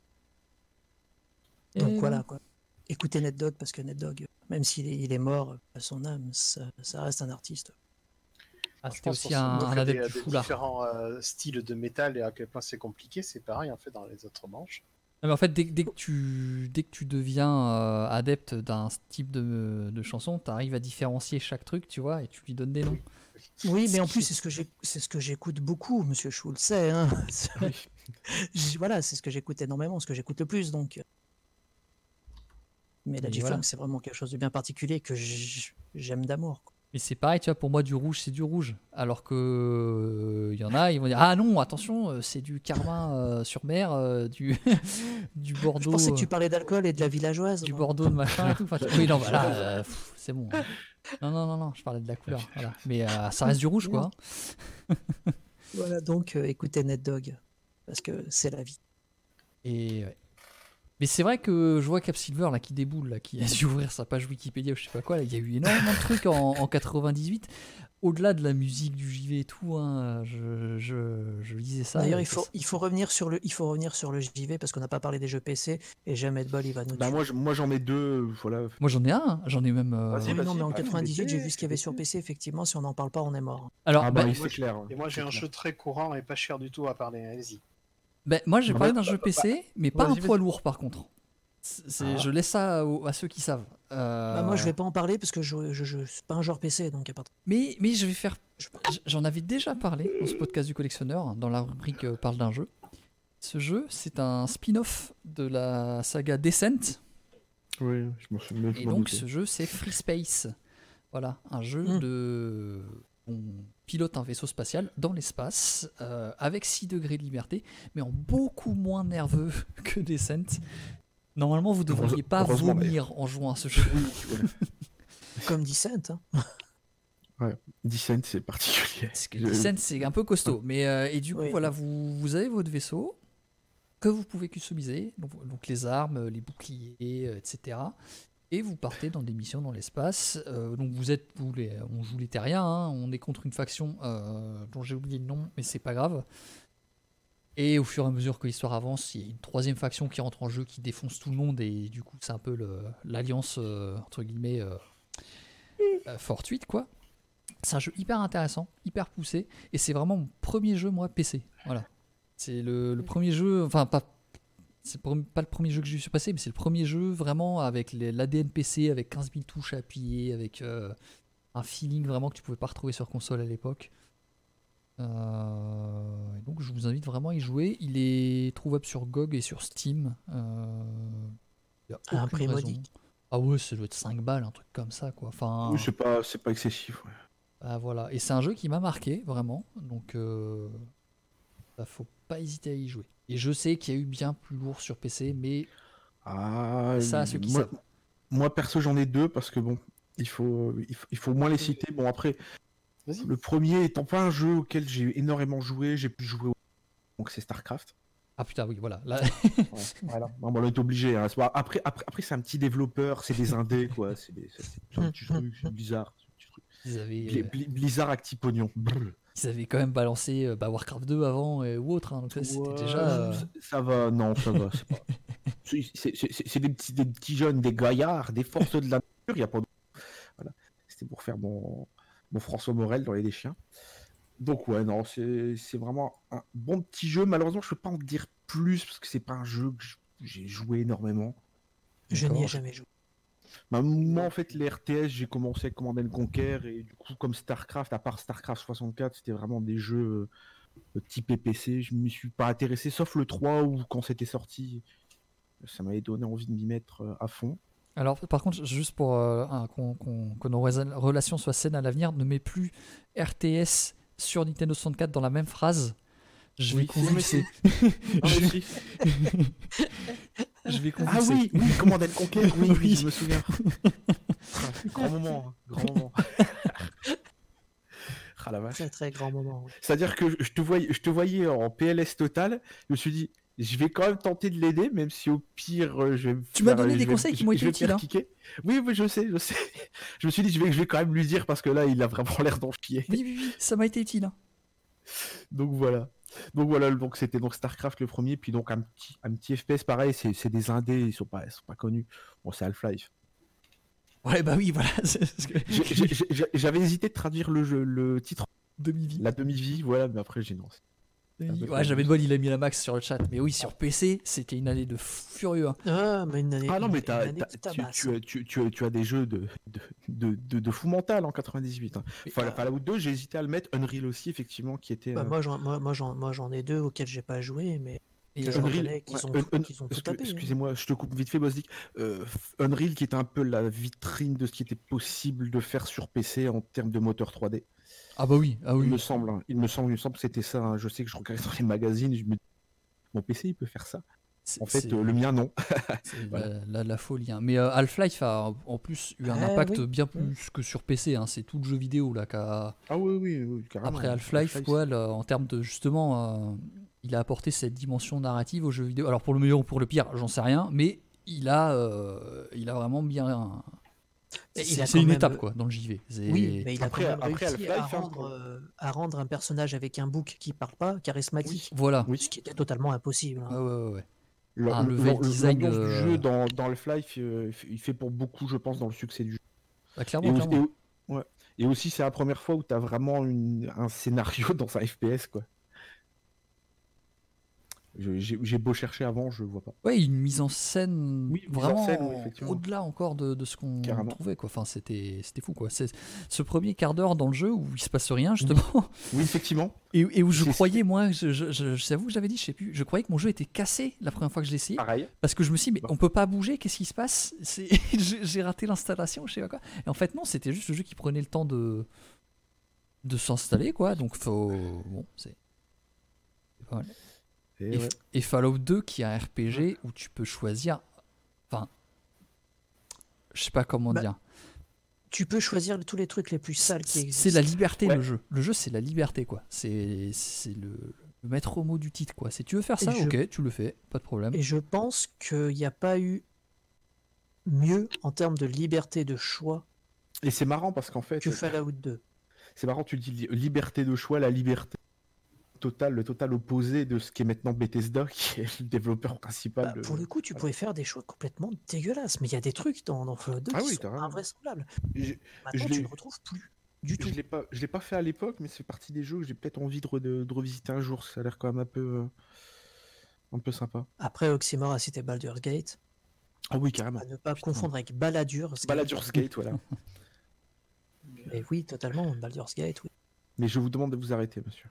[SPEAKER 2] Donc
[SPEAKER 1] Et
[SPEAKER 2] voilà,
[SPEAKER 1] bon.
[SPEAKER 2] quoi. Écoutez Ned Dogg, parce que Ned Dogg, même s'il est, il est mort à son âme, ça, ça reste un artiste.
[SPEAKER 1] Ah,
[SPEAKER 4] Je
[SPEAKER 1] c'était
[SPEAKER 4] pense
[SPEAKER 1] aussi
[SPEAKER 4] qu'on se
[SPEAKER 1] un,
[SPEAKER 4] moque
[SPEAKER 1] un
[SPEAKER 4] des-
[SPEAKER 1] adepte du
[SPEAKER 4] des
[SPEAKER 1] foulard.
[SPEAKER 4] différents euh, styles de métal et à quel point c'est compliqué. C'est pareil en fait dans les autres manches.
[SPEAKER 1] mais en fait, dès, dès, que, tu, dès que tu deviens euh, adepte d'un type de, de chanson, tu arrives à différencier chaque truc, tu vois, et tu lui donnes des noms.
[SPEAKER 2] Oui, mais en plus, c'est ce que j'ai, c'est ce que j'écoute beaucoup, Monsieur Schulz sait. Hein. J- voilà, c'est ce que j'écoute énormément, ce que j'écoute le plus, donc. Mais la
[SPEAKER 1] Mais
[SPEAKER 2] G-Funk,
[SPEAKER 1] voilà.
[SPEAKER 2] c'est vraiment quelque chose de bien particulier que j- j'aime d'amour. quoi.
[SPEAKER 1] Et c'est pareil, tu vois, pour moi, du rouge, c'est du rouge. Alors que il y en a, ils vont dire ah non, attention, euh, c'est du Carmin euh, sur mer, euh, du du
[SPEAKER 2] Je
[SPEAKER 1] Bordeaux,
[SPEAKER 2] pensais que tu
[SPEAKER 1] euh,
[SPEAKER 2] parlais d'alcool et de la villageoise.
[SPEAKER 1] du
[SPEAKER 2] moi.
[SPEAKER 1] Bordeaux de machin et tout. Enfin, tu- oui, non, voilà, euh, pff, c'est bon. hein. Non, non, non, non, je parlais de la couleur. Voilà. Mais euh, ça reste du rouge, quoi. hein.
[SPEAKER 2] Voilà, donc euh, écoutez Ned Dog, parce que c'est la vie.
[SPEAKER 1] Et ouais. Mais c'est vrai que je vois Cap Silver là qui déboule, là, qui a dû ouvrir sa page Wikipédia ou je sais pas quoi. Là, il y a eu énormément de trucs en, en quatre-vingt-dix-huit. Au-delà de la musique, du J V et tout, hein, je, je, je lisais ça.
[SPEAKER 2] D'ailleurs,
[SPEAKER 1] et
[SPEAKER 2] il faut,
[SPEAKER 1] ça-
[SPEAKER 2] il faut revenir sur le, il faut revenir sur le J V parce qu'on n'a pas parlé des jeux P C et jamais de bol, il va nous
[SPEAKER 3] Bah,
[SPEAKER 2] tuer.
[SPEAKER 3] moi, je- moi j'en ai deux. Voilà.
[SPEAKER 1] Moi j'en ai un, hein. J'en ai même. euh,
[SPEAKER 3] Vas-y,
[SPEAKER 2] Oui,
[SPEAKER 3] vas-y.
[SPEAKER 2] non, mais en
[SPEAKER 3] bah,
[SPEAKER 2] quatre-vingt-dix-huit, j'ai
[SPEAKER 3] mais
[SPEAKER 2] vu ce qu'il y avait sur P C. Effectivement, si on n'en parle pas, on est mort.
[SPEAKER 1] Alors,
[SPEAKER 3] Ah,
[SPEAKER 1] bah,
[SPEAKER 3] bah,
[SPEAKER 4] moi,
[SPEAKER 3] c'est
[SPEAKER 4] j'ai-
[SPEAKER 3] clair.
[SPEAKER 4] Et moi, j'ai
[SPEAKER 3] c'est
[SPEAKER 4] un
[SPEAKER 3] clair.
[SPEAKER 4] jeu très courant et pas cher du tout à parler. Allez-y.
[SPEAKER 1] bah, moi j'ai
[SPEAKER 3] Bah,
[SPEAKER 1] parlé
[SPEAKER 3] bah,
[SPEAKER 1] d'un jeu P C, mais pas un
[SPEAKER 3] vas-y,
[SPEAKER 1] poids
[SPEAKER 3] vas-y.
[SPEAKER 1] lourd par contre. C'est- c'est-
[SPEAKER 3] Ah.
[SPEAKER 1] Je laisse ça aux- à ceux qui savent. Euh,
[SPEAKER 2] Bah, moi, je vais pas en parler parce que je, je, je- c'est pas un genre P C, donc y a pas de.
[SPEAKER 1] Mais, mais je vais faire. J'en avais déjà parlé dans ce podcast du collectionneur, dans la rubrique euh, Parle d'un jeu. Ce jeu, c'est un spin-off de la saga Descent.
[SPEAKER 3] Oui, je m'en souviens. je
[SPEAKER 1] Et
[SPEAKER 3] m'en
[SPEAKER 1] donc
[SPEAKER 3] doutais.
[SPEAKER 1] ce jeu, c'est Free Space. Voilà, un jeu
[SPEAKER 2] Mm.
[SPEAKER 1] de. On pilote un vaisseau spatial dans l'espace euh, avec six degrés de liberté, mais en beaucoup moins nerveux que Descent. Normalement, vous ne devriez pas
[SPEAKER 3] Heureusement,
[SPEAKER 1] vomir en jouant à ce jeu.
[SPEAKER 3] Oui, voilà.
[SPEAKER 2] Comme Descent. Hein.
[SPEAKER 3] Descent, c'est particulier.
[SPEAKER 1] Parce que
[SPEAKER 3] Je-
[SPEAKER 1] Descent, c'est un peu costaud. Mais, euh, et du coup,
[SPEAKER 2] Oui.
[SPEAKER 1] voilà, vous, vous avez votre vaisseau que vous pouvez customiser, donc, donc les armes, les boucliers, euh, et cetera. Et vous partez dans des missions dans l'espace. Euh, donc vous êtes, vous les, on joue les terriens, hein, on est contre une faction euh, dont j'ai oublié le nom, mais c'est pas grave. Et au fur et à mesure que l'histoire avance, il y a une troisième faction qui rentre en jeu, qui défonce tout le monde, et du coup c'est un peu le- l'alliance euh, entre guillemets euh, euh, fortuite quoi. C'est un jeu hyper intéressant, hyper poussé, et c'est vraiment mon premier jeu moi P C. Voilà, c'est le, le premier jeu, enfin pas, c'est pas pas le premier jeu que j'ai eu sur P C, mais c'est le premier jeu vraiment avec l'A D N P C, avec quinze mille touches à appuyer, avec euh, un feeling vraiment que tu pouvais pas retrouver sur console à l'époque. Euh, et donc je vous invite vraiment à y jouer. Il est trouvable sur G O G et sur Steam. Euh, il y a
[SPEAKER 2] À un
[SPEAKER 1] aucune
[SPEAKER 2] prix
[SPEAKER 1] raison.
[SPEAKER 2] modique.
[SPEAKER 1] Ah ouais, ça doit être cinq balles, un truc comme ça quoi. Enfin,
[SPEAKER 3] Oui, c'est pas, c'est pas excessif. Ouais.
[SPEAKER 1] ah, voilà. Et c'est un jeu qui m'a marqué vraiment. Donc euh, bah, faut pas hésiter à y jouer. Et je sais qu'il y a eu bien plus lourd sur P C, mais
[SPEAKER 3] Ah,
[SPEAKER 1] ça à ceux qui
[SPEAKER 3] moi,
[SPEAKER 1] savent.
[SPEAKER 3] moi, perso, j'en ai deux parce que bon, il faut, il faut, il faut moins les citer. Bon, après,
[SPEAKER 4] Vas-y.
[SPEAKER 3] le premier étant pas un jeu auquel j'ai énormément joué, j'ai pu jouer au... Donc c'est StarCraft.
[SPEAKER 1] Ah putain, oui, voilà. Là,
[SPEAKER 3] Ouais, voilà. Non, mais on est obligé. Hein. C'est pas- Après, après, après c'est un petit développeur, c'est des indés, quoi. C'est des, c'est- c'est un petit truc, c'est bizarre. c'est un petit truc.
[SPEAKER 1] ils, avaient,
[SPEAKER 3] Bli-
[SPEAKER 1] euh,
[SPEAKER 3] Bli- Blizzard à petit pognon. Brr.
[SPEAKER 1] ils avaient quand même balancé euh, bah, Warcraft deux avant euh, ou autre. hein. Donc ça, c'était
[SPEAKER 4] Ouais,
[SPEAKER 1] déjà. euh,
[SPEAKER 3] Ça, ça va, non, ça va. C'est pas... c'est- c'est- c'est- c'est des petits, des petits jeunes, des gaillards, des forces de la nature. Il y a pas de... Voilà. C'était pour faire mon, mon François Morel dans Les Chiens. Donc ouais, non, c'est c'est vraiment un bon petit jeu. Malheureusement, je peux pas en dire plus parce que c'est pas un jeu que je- j'ai joué énormément.
[SPEAKER 2] Je n'y ai
[SPEAKER 3] D'accord.
[SPEAKER 2] jamais joué.
[SPEAKER 3] Bah, moi, en fait, les R T S, j'ai commencé avec Command and Conquer et du coup, comme StarCraft, à part StarCraft soixante-quatre, c'était vraiment des jeux euh, type P C. Je m'y suis pas intéressé, sauf le trois où quand c'était sorti, ça m'avait donné envie de m'y mettre euh, à fond.
[SPEAKER 1] Alors, par contre, juste pour euh, un- qu'on- qu'on- que nos rela- relations soient saines à l'avenir, ne mets plus R T S sur Nintendo soixante-quatre dans la même phrase. Je vais
[SPEAKER 3] Oui,
[SPEAKER 1] convulser.
[SPEAKER 3] Non, mais si.
[SPEAKER 1] Je vais
[SPEAKER 3] Ah
[SPEAKER 1] convulser.
[SPEAKER 3] oui, oui, Command and Conquer, oui, oui,
[SPEAKER 1] Oui.
[SPEAKER 3] je me souviens. Ah, grand moment, hein, grand moment. Ah la vache.
[SPEAKER 2] Très très grand moment. oui.
[SPEAKER 3] C'est-à-dire que je te voyais, je te voyais en P L S total. Je me suis dit, je vais quand même tenter de l'aider, même si au pire, euh, je vais. me
[SPEAKER 1] Tu m'as
[SPEAKER 3] faire-
[SPEAKER 1] donné
[SPEAKER 3] je
[SPEAKER 1] des
[SPEAKER 3] vais-
[SPEAKER 1] conseils qui
[SPEAKER 3] je-
[SPEAKER 1] m'ont
[SPEAKER 3] je
[SPEAKER 1] été
[SPEAKER 3] vais
[SPEAKER 1] utiles,
[SPEAKER 3] faire
[SPEAKER 1] hein.
[SPEAKER 3] kicker. Oui, oui, je sais, je sais. Je me suis dit, je vais, je vais quand même lui dire parce que là, il a vraiment l'air d'en chier.
[SPEAKER 1] Oui, oui, oui, ça m'a été utile. hein.
[SPEAKER 3] Donc voilà. Donc voilà, donc c'était donc StarCraft le premier, puis donc un petit, un petit F P S pareil, c'est c'est des indés, ils sont pas, ils sont pas connus. Bon, c'est Half-Life.
[SPEAKER 1] Ouais, bah oui, voilà. c'est ce que-
[SPEAKER 3] J'ai- j'ai- j'ai- J'avais hésité de traduire le jeu, le titre,
[SPEAKER 1] Demi-vie.
[SPEAKER 3] la demi-vie, voilà, mais après j'ai non. Ah, bah,
[SPEAKER 1] Ouais, j'avais de bol, il a mis la max sur le chat. Mais oui, sur P C, c'était une année de fou furieux. hein.
[SPEAKER 2] Ah, mais une année.
[SPEAKER 3] Ah non, mais
[SPEAKER 2] une
[SPEAKER 3] t'as-
[SPEAKER 2] année
[SPEAKER 3] t'as-
[SPEAKER 2] qui
[SPEAKER 3] tu,
[SPEAKER 2] tabasse.
[SPEAKER 3] tu, tu, tu, tu as des jeux de, de, de, de, de fou mental en quatre-vingt-dix-huit. Hein.
[SPEAKER 1] Mais-
[SPEAKER 3] Fall- Fallout deux, j'ai hésité à le mettre. Unreal aussi, effectivement, qui était.
[SPEAKER 2] Bah,
[SPEAKER 3] euh,
[SPEAKER 2] moi, j'en, moi, moi, j'en, moi, j'en ai deux auxquels j'ai pas joué, mais
[SPEAKER 1] Et,
[SPEAKER 2] que je
[SPEAKER 1] euh,
[SPEAKER 3] Unreal,
[SPEAKER 2] reconnais qu'ils
[SPEAKER 3] ouais,
[SPEAKER 2] ont,
[SPEAKER 3] Un-
[SPEAKER 2] tout,
[SPEAKER 3] Un-
[SPEAKER 2] qu'ils ont tout
[SPEAKER 3] excu-
[SPEAKER 2] tapé. hein.
[SPEAKER 3] excusez-moi, je te coupe vite fait, Bosdick. Euh, Unreal, qui était un peu la vitrine de ce qui était possible de faire sur P C en termes de moteur trois D.
[SPEAKER 1] Ah bah oui, ah
[SPEAKER 3] Il
[SPEAKER 1] oui.
[SPEAKER 3] me semble, hein. il me semble, il me semble que c'était ça. hein. Je sais que je regardais dans les magazines, je me dis, mon P C, il peut faire ça.
[SPEAKER 1] C'est-
[SPEAKER 3] En fait,
[SPEAKER 1] c'est-
[SPEAKER 3] euh, le mien, non.
[SPEAKER 1] c'est
[SPEAKER 3] Voilà.
[SPEAKER 1] la, la- la folie. hein. Mais euh, Half-Life a en plus eu un
[SPEAKER 2] Ah,
[SPEAKER 1] impact
[SPEAKER 2] oui.
[SPEAKER 1] bien plus que sur P C. hein. C'est tout le jeu vidéo là qui a.
[SPEAKER 3] Ah oui, oui, oui, carrément.
[SPEAKER 1] Après Half-Life, quoi, là, en termes de justement, euh, il a apporté cette dimension narrative aux jeux vidéo. Alors pour le meilleur ou pour le pire, j'en sais rien, mais il a, euh, il a vraiment bien.
[SPEAKER 2] Mais
[SPEAKER 1] C'est
[SPEAKER 2] il a
[SPEAKER 1] c'est
[SPEAKER 2] quand
[SPEAKER 1] une
[SPEAKER 2] même-
[SPEAKER 1] étape quoi dans le J V. C'est-
[SPEAKER 2] Oui, mais il a
[SPEAKER 3] Après-
[SPEAKER 2] quand même
[SPEAKER 3] après
[SPEAKER 2] réussi à
[SPEAKER 3] Half-Life, hein,
[SPEAKER 2] rendre,
[SPEAKER 3] pour-
[SPEAKER 2] euh, à rendre un personnage avec un bouc qui parle pas charismatique.
[SPEAKER 1] Voilà.
[SPEAKER 3] Oui.
[SPEAKER 2] Ce qui était totalement impossible. hein.
[SPEAKER 1] Ouais, ouais, ouais, ouais.
[SPEAKER 3] Le-
[SPEAKER 1] Un
[SPEAKER 3] le-
[SPEAKER 1] level
[SPEAKER 3] le-
[SPEAKER 1] design,
[SPEAKER 3] L'ambiance
[SPEAKER 1] euh,
[SPEAKER 3] du jeu dans, dans Half-Life, euh, il fait pour beaucoup, je pense, dans le succès du jeu.
[SPEAKER 1] Bah,
[SPEAKER 3] Et,
[SPEAKER 1] clairement,
[SPEAKER 3] aussi,
[SPEAKER 1] clairement.
[SPEAKER 3] et- ouais. Et aussi, c'est la première fois où tu as vraiment une- un scénario dans un F P S, quoi. Je- J'ai j'ai beau chercher avant, je vois pas.
[SPEAKER 1] Ouais, une mise en scène
[SPEAKER 3] Oui, mise en
[SPEAKER 1] vraiment
[SPEAKER 3] scène, oui, effectivement.
[SPEAKER 1] au-delà encore de, de ce qu'on
[SPEAKER 3] Carrément.
[SPEAKER 1] trouvait quoi. Enfin, c'était c'était fou quoi. C'est ce premier quart d'heure dans le jeu où il se passe rien justement
[SPEAKER 3] Oui, effectivement.
[SPEAKER 1] et, et où je
[SPEAKER 3] C'est-
[SPEAKER 1] croyais moi, je, je, je, je t'avoue que j'avais dit, je sais plus, je croyais que mon jeu était cassé la première fois que je l'ai essayé
[SPEAKER 3] Pareil.
[SPEAKER 1] parce que je me suis dit mais
[SPEAKER 3] Bah.
[SPEAKER 1] on peut pas bouger, qu'est-ce qui se passe? C'est j'ai j'ai raté l'installation, je sais pas quoi. Et en fait non, c'était juste le jeu qui prenait le temps de de s'installer quoi. Donc faut bon c'est c'est pas mal.
[SPEAKER 3] Et
[SPEAKER 1] Et,
[SPEAKER 3] ouais.
[SPEAKER 1] et Fallout deux qui est un R P G où tu peux choisir. Enfin. Je sais pas comment
[SPEAKER 2] Bah,
[SPEAKER 1] dire.
[SPEAKER 2] Tu peux choisir tous les trucs les plus sales qui
[SPEAKER 1] C'est
[SPEAKER 2] existent.
[SPEAKER 1] c'est la liberté
[SPEAKER 3] Ouais.
[SPEAKER 1] le jeu. Le jeu c'est la liberté quoi. C'est c'est le, le maître mot du titre quoi. Si tu veux faire
[SPEAKER 2] Et
[SPEAKER 1] ça,
[SPEAKER 2] je-
[SPEAKER 1] ok, tu le fais, pas de problème.
[SPEAKER 2] Et je pense qu'il n'y a pas eu mieux en termes de liberté de choix
[SPEAKER 3] Et c'est marrant parce qu'en fait,
[SPEAKER 2] que Fallout deux.
[SPEAKER 3] c'est marrant, tu dis li- liberté de choix, la liberté totale, le total opposé de ce qui est maintenant Bethesda, qui est le développeur principal.
[SPEAKER 2] Bah,
[SPEAKER 3] de-
[SPEAKER 2] pour le coup, tu pouvais faire des choix complètement dégueulasses, mais il y a des trucs dans, dans Fallout deux
[SPEAKER 3] Ah
[SPEAKER 2] qui
[SPEAKER 3] oui,
[SPEAKER 2] sont
[SPEAKER 3] t'as raison.
[SPEAKER 2] invraisemblables.
[SPEAKER 3] Je-
[SPEAKER 2] Maintenant,
[SPEAKER 3] je
[SPEAKER 2] tu
[SPEAKER 3] l'ai-
[SPEAKER 2] ne retrouves plus du tout.
[SPEAKER 3] Je l'ai pas, je l'ai pas fait à l'époque, mais c'est partie des jeux que j'ai peut-être envie de, re- de- de revisiter un jour. Ça a l'air quand même un peu, euh, un peu sympa.
[SPEAKER 2] Après, Oxymore a cité Baldur's Gate,
[SPEAKER 3] Ah oui, carrément.
[SPEAKER 2] à ne pas confondre avec Baladur's
[SPEAKER 3] Baldur's Gate, voilà.
[SPEAKER 2] Mais oui, totalement, Baldur's Gate, oui.
[SPEAKER 3] Mais je vous demande de vous arrêter, monsieur.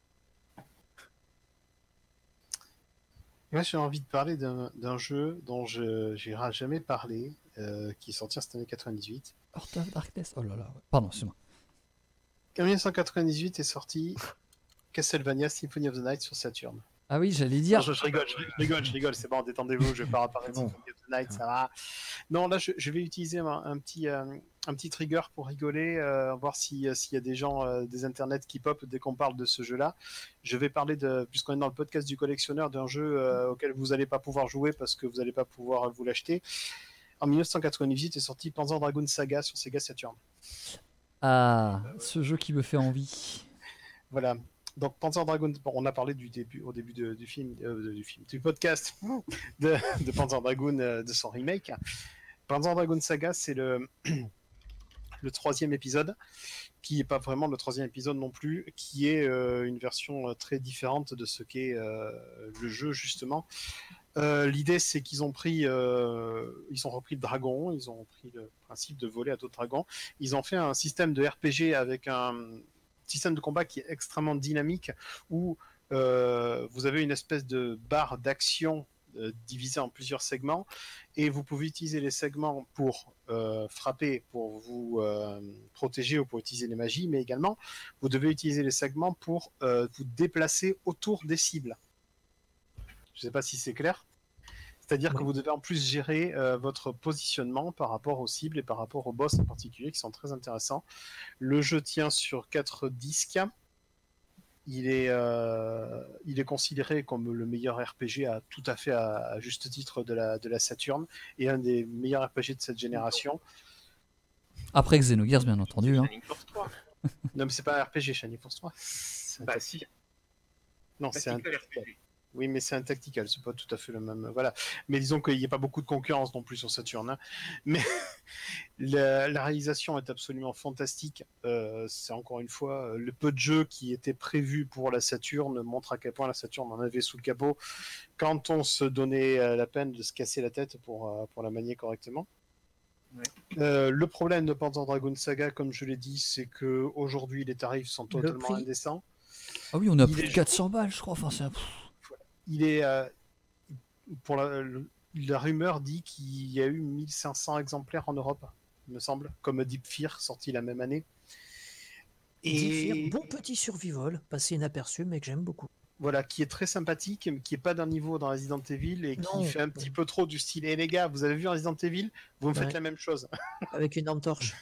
[SPEAKER 4] Moi, j'ai envie de parler d'un d'un jeu dont je n'irai jamais parlé, euh, qui est sorti cette année quatre-vingt-dix-huit.
[SPEAKER 1] Heart of Darkness. Oh là là. ouais. Pardon, c'est moi.
[SPEAKER 4] En mille neuf cent quatre-vingt-dix-huit est sorti Castlevania Symphony of the Night sur Saturn.
[SPEAKER 1] Ah oui, j'allais dire.
[SPEAKER 4] Non, je, je rigole, je rigole, je rigole, c'est bon, détendez-vous, je vais pas apparaître
[SPEAKER 3] C'est bon.
[SPEAKER 4] Symphony of the Night, ça va. Non, là, je, je vais utiliser un, un petit, euh, un petit trigger pour rigoler, euh, voir si, euh, s'il y a des gens euh, des internets qui pop dès qu'on parle de ce jeu-là. Je vais parler, de, puisqu'on est dans le podcast du collectionneur, d'un jeu euh, auquel vous n'allez pas pouvoir jouer parce que vous n'allez pas pouvoir vous l'acheter. En mille neuf cent quatre-vingt-dix-huit est sorti Panzer Dragoon Saga sur Sega Saturn.
[SPEAKER 1] Ah, ce jeu qui me fait envie.
[SPEAKER 4] Voilà. Donc Panzer Dragoon, bon, on a parlé du début, au début de- du film, euh, du film, du podcast de, de Panzer Dragoon, euh, de son remake. Panzer Dragoon Saga, c'est le le troisième épisode, qui n'est pas vraiment le troisième épisode non plus, qui est euh, une version euh, très différente de ce qu'est euh, le jeu justement. Euh, L'idée, c'est qu'ils ont pris, euh, ils ont repris le dragon, ils ont pris le principe de voler à d'autres dragons. Ils ont fait un système de R P G avec un système de combat qui est extrêmement dynamique, où euh, vous avez une espèce de barre d'action euh, divisée en plusieurs segments, et vous pouvez utiliser les segments pour euh, frapper, pour vous euh, protéger ou pour utiliser les magies, mais également vous devez utiliser les segments pour euh, vous déplacer autour des cibles. Je ne sais pas si c'est clair. C'est-à-dire que
[SPEAKER 2] Oui.
[SPEAKER 4] vous devez en plus gérer euh, votre positionnement par rapport aux cibles et par rapport aux boss en particulier, qui sont très intéressants. Le jeu tient sur quatre disques. Il est, euh, il est considéré comme le meilleur R P G à tout à fait à, à juste titre de la, de la Saturn, et un des meilleurs R P G de cette génération.
[SPEAKER 1] Après Xenogears, bien entendu. Hein.
[SPEAKER 5] Shining Force trois.
[SPEAKER 4] Non, mais c'est pas un R P G, Shining Force trois. C'est un
[SPEAKER 5] Bah
[SPEAKER 4] top-
[SPEAKER 5] si,
[SPEAKER 4] Non, c'est un...
[SPEAKER 5] Tactical R P G.
[SPEAKER 4] Oui, mais c'est un tactical, c'est pas tout à fait le même. Voilà. Mais disons qu'il n'y a pas beaucoup de concurrence non plus sur Saturn. Hein. Mais la, la réalisation est absolument fantastique. Euh, c'est encore une fois le peu de jeux qui étaient prévus pour la Saturn montre à quel point la Saturn en avait sous le capot quand on se donnait la peine de se casser la tête pour, pour la manier correctement.
[SPEAKER 5] Ouais.
[SPEAKER 4] Euh, le problème de Panzer Dragoon Saga, comme je l'ai dit, c'est que aujourd'hui les tarifs sont
[SPEAKER 2] Le
[SPEAKER 4] totalement
[SPEAKER 2] prix.
[SPEAKER 4] indécents.
[SPEAKER 1] Ah oui, on a
[SPEAKER 4] Il
[SPEAKER 1] plus
[SPEAKER 4] est
[SPEAKER 1] de quatre cents balles, je crois. Enfin, c'est un-
[SPEAKER 4] Il est euh, pour la, le- la rumeur dit qu'il y a eu mille cinq cents exemplaires en Europe, il me semble, comme Deep Fear sorti la même année.
[SPEAKER 2] Deep Fear,
[SPEAKER 4] Et
[SPEAKER 2] bon petit survival, passé inaperçu, mais que j'aime beaucoup.
[SPEAKER 4] voilà, qui est très sympathique, mais qui est pas d'un niveau dans Resident Evil et qui
[SPEAKER 2] Non.
[SPEAKER 4] fait un petit peu trop du style. Et les gars, vous avez vu Resident Evil? Vous me faites
[SPEAKER 2] Ouais.
[SPEAKER 4] la même chose.
[SPEAKER 2] Avec une lampe torche.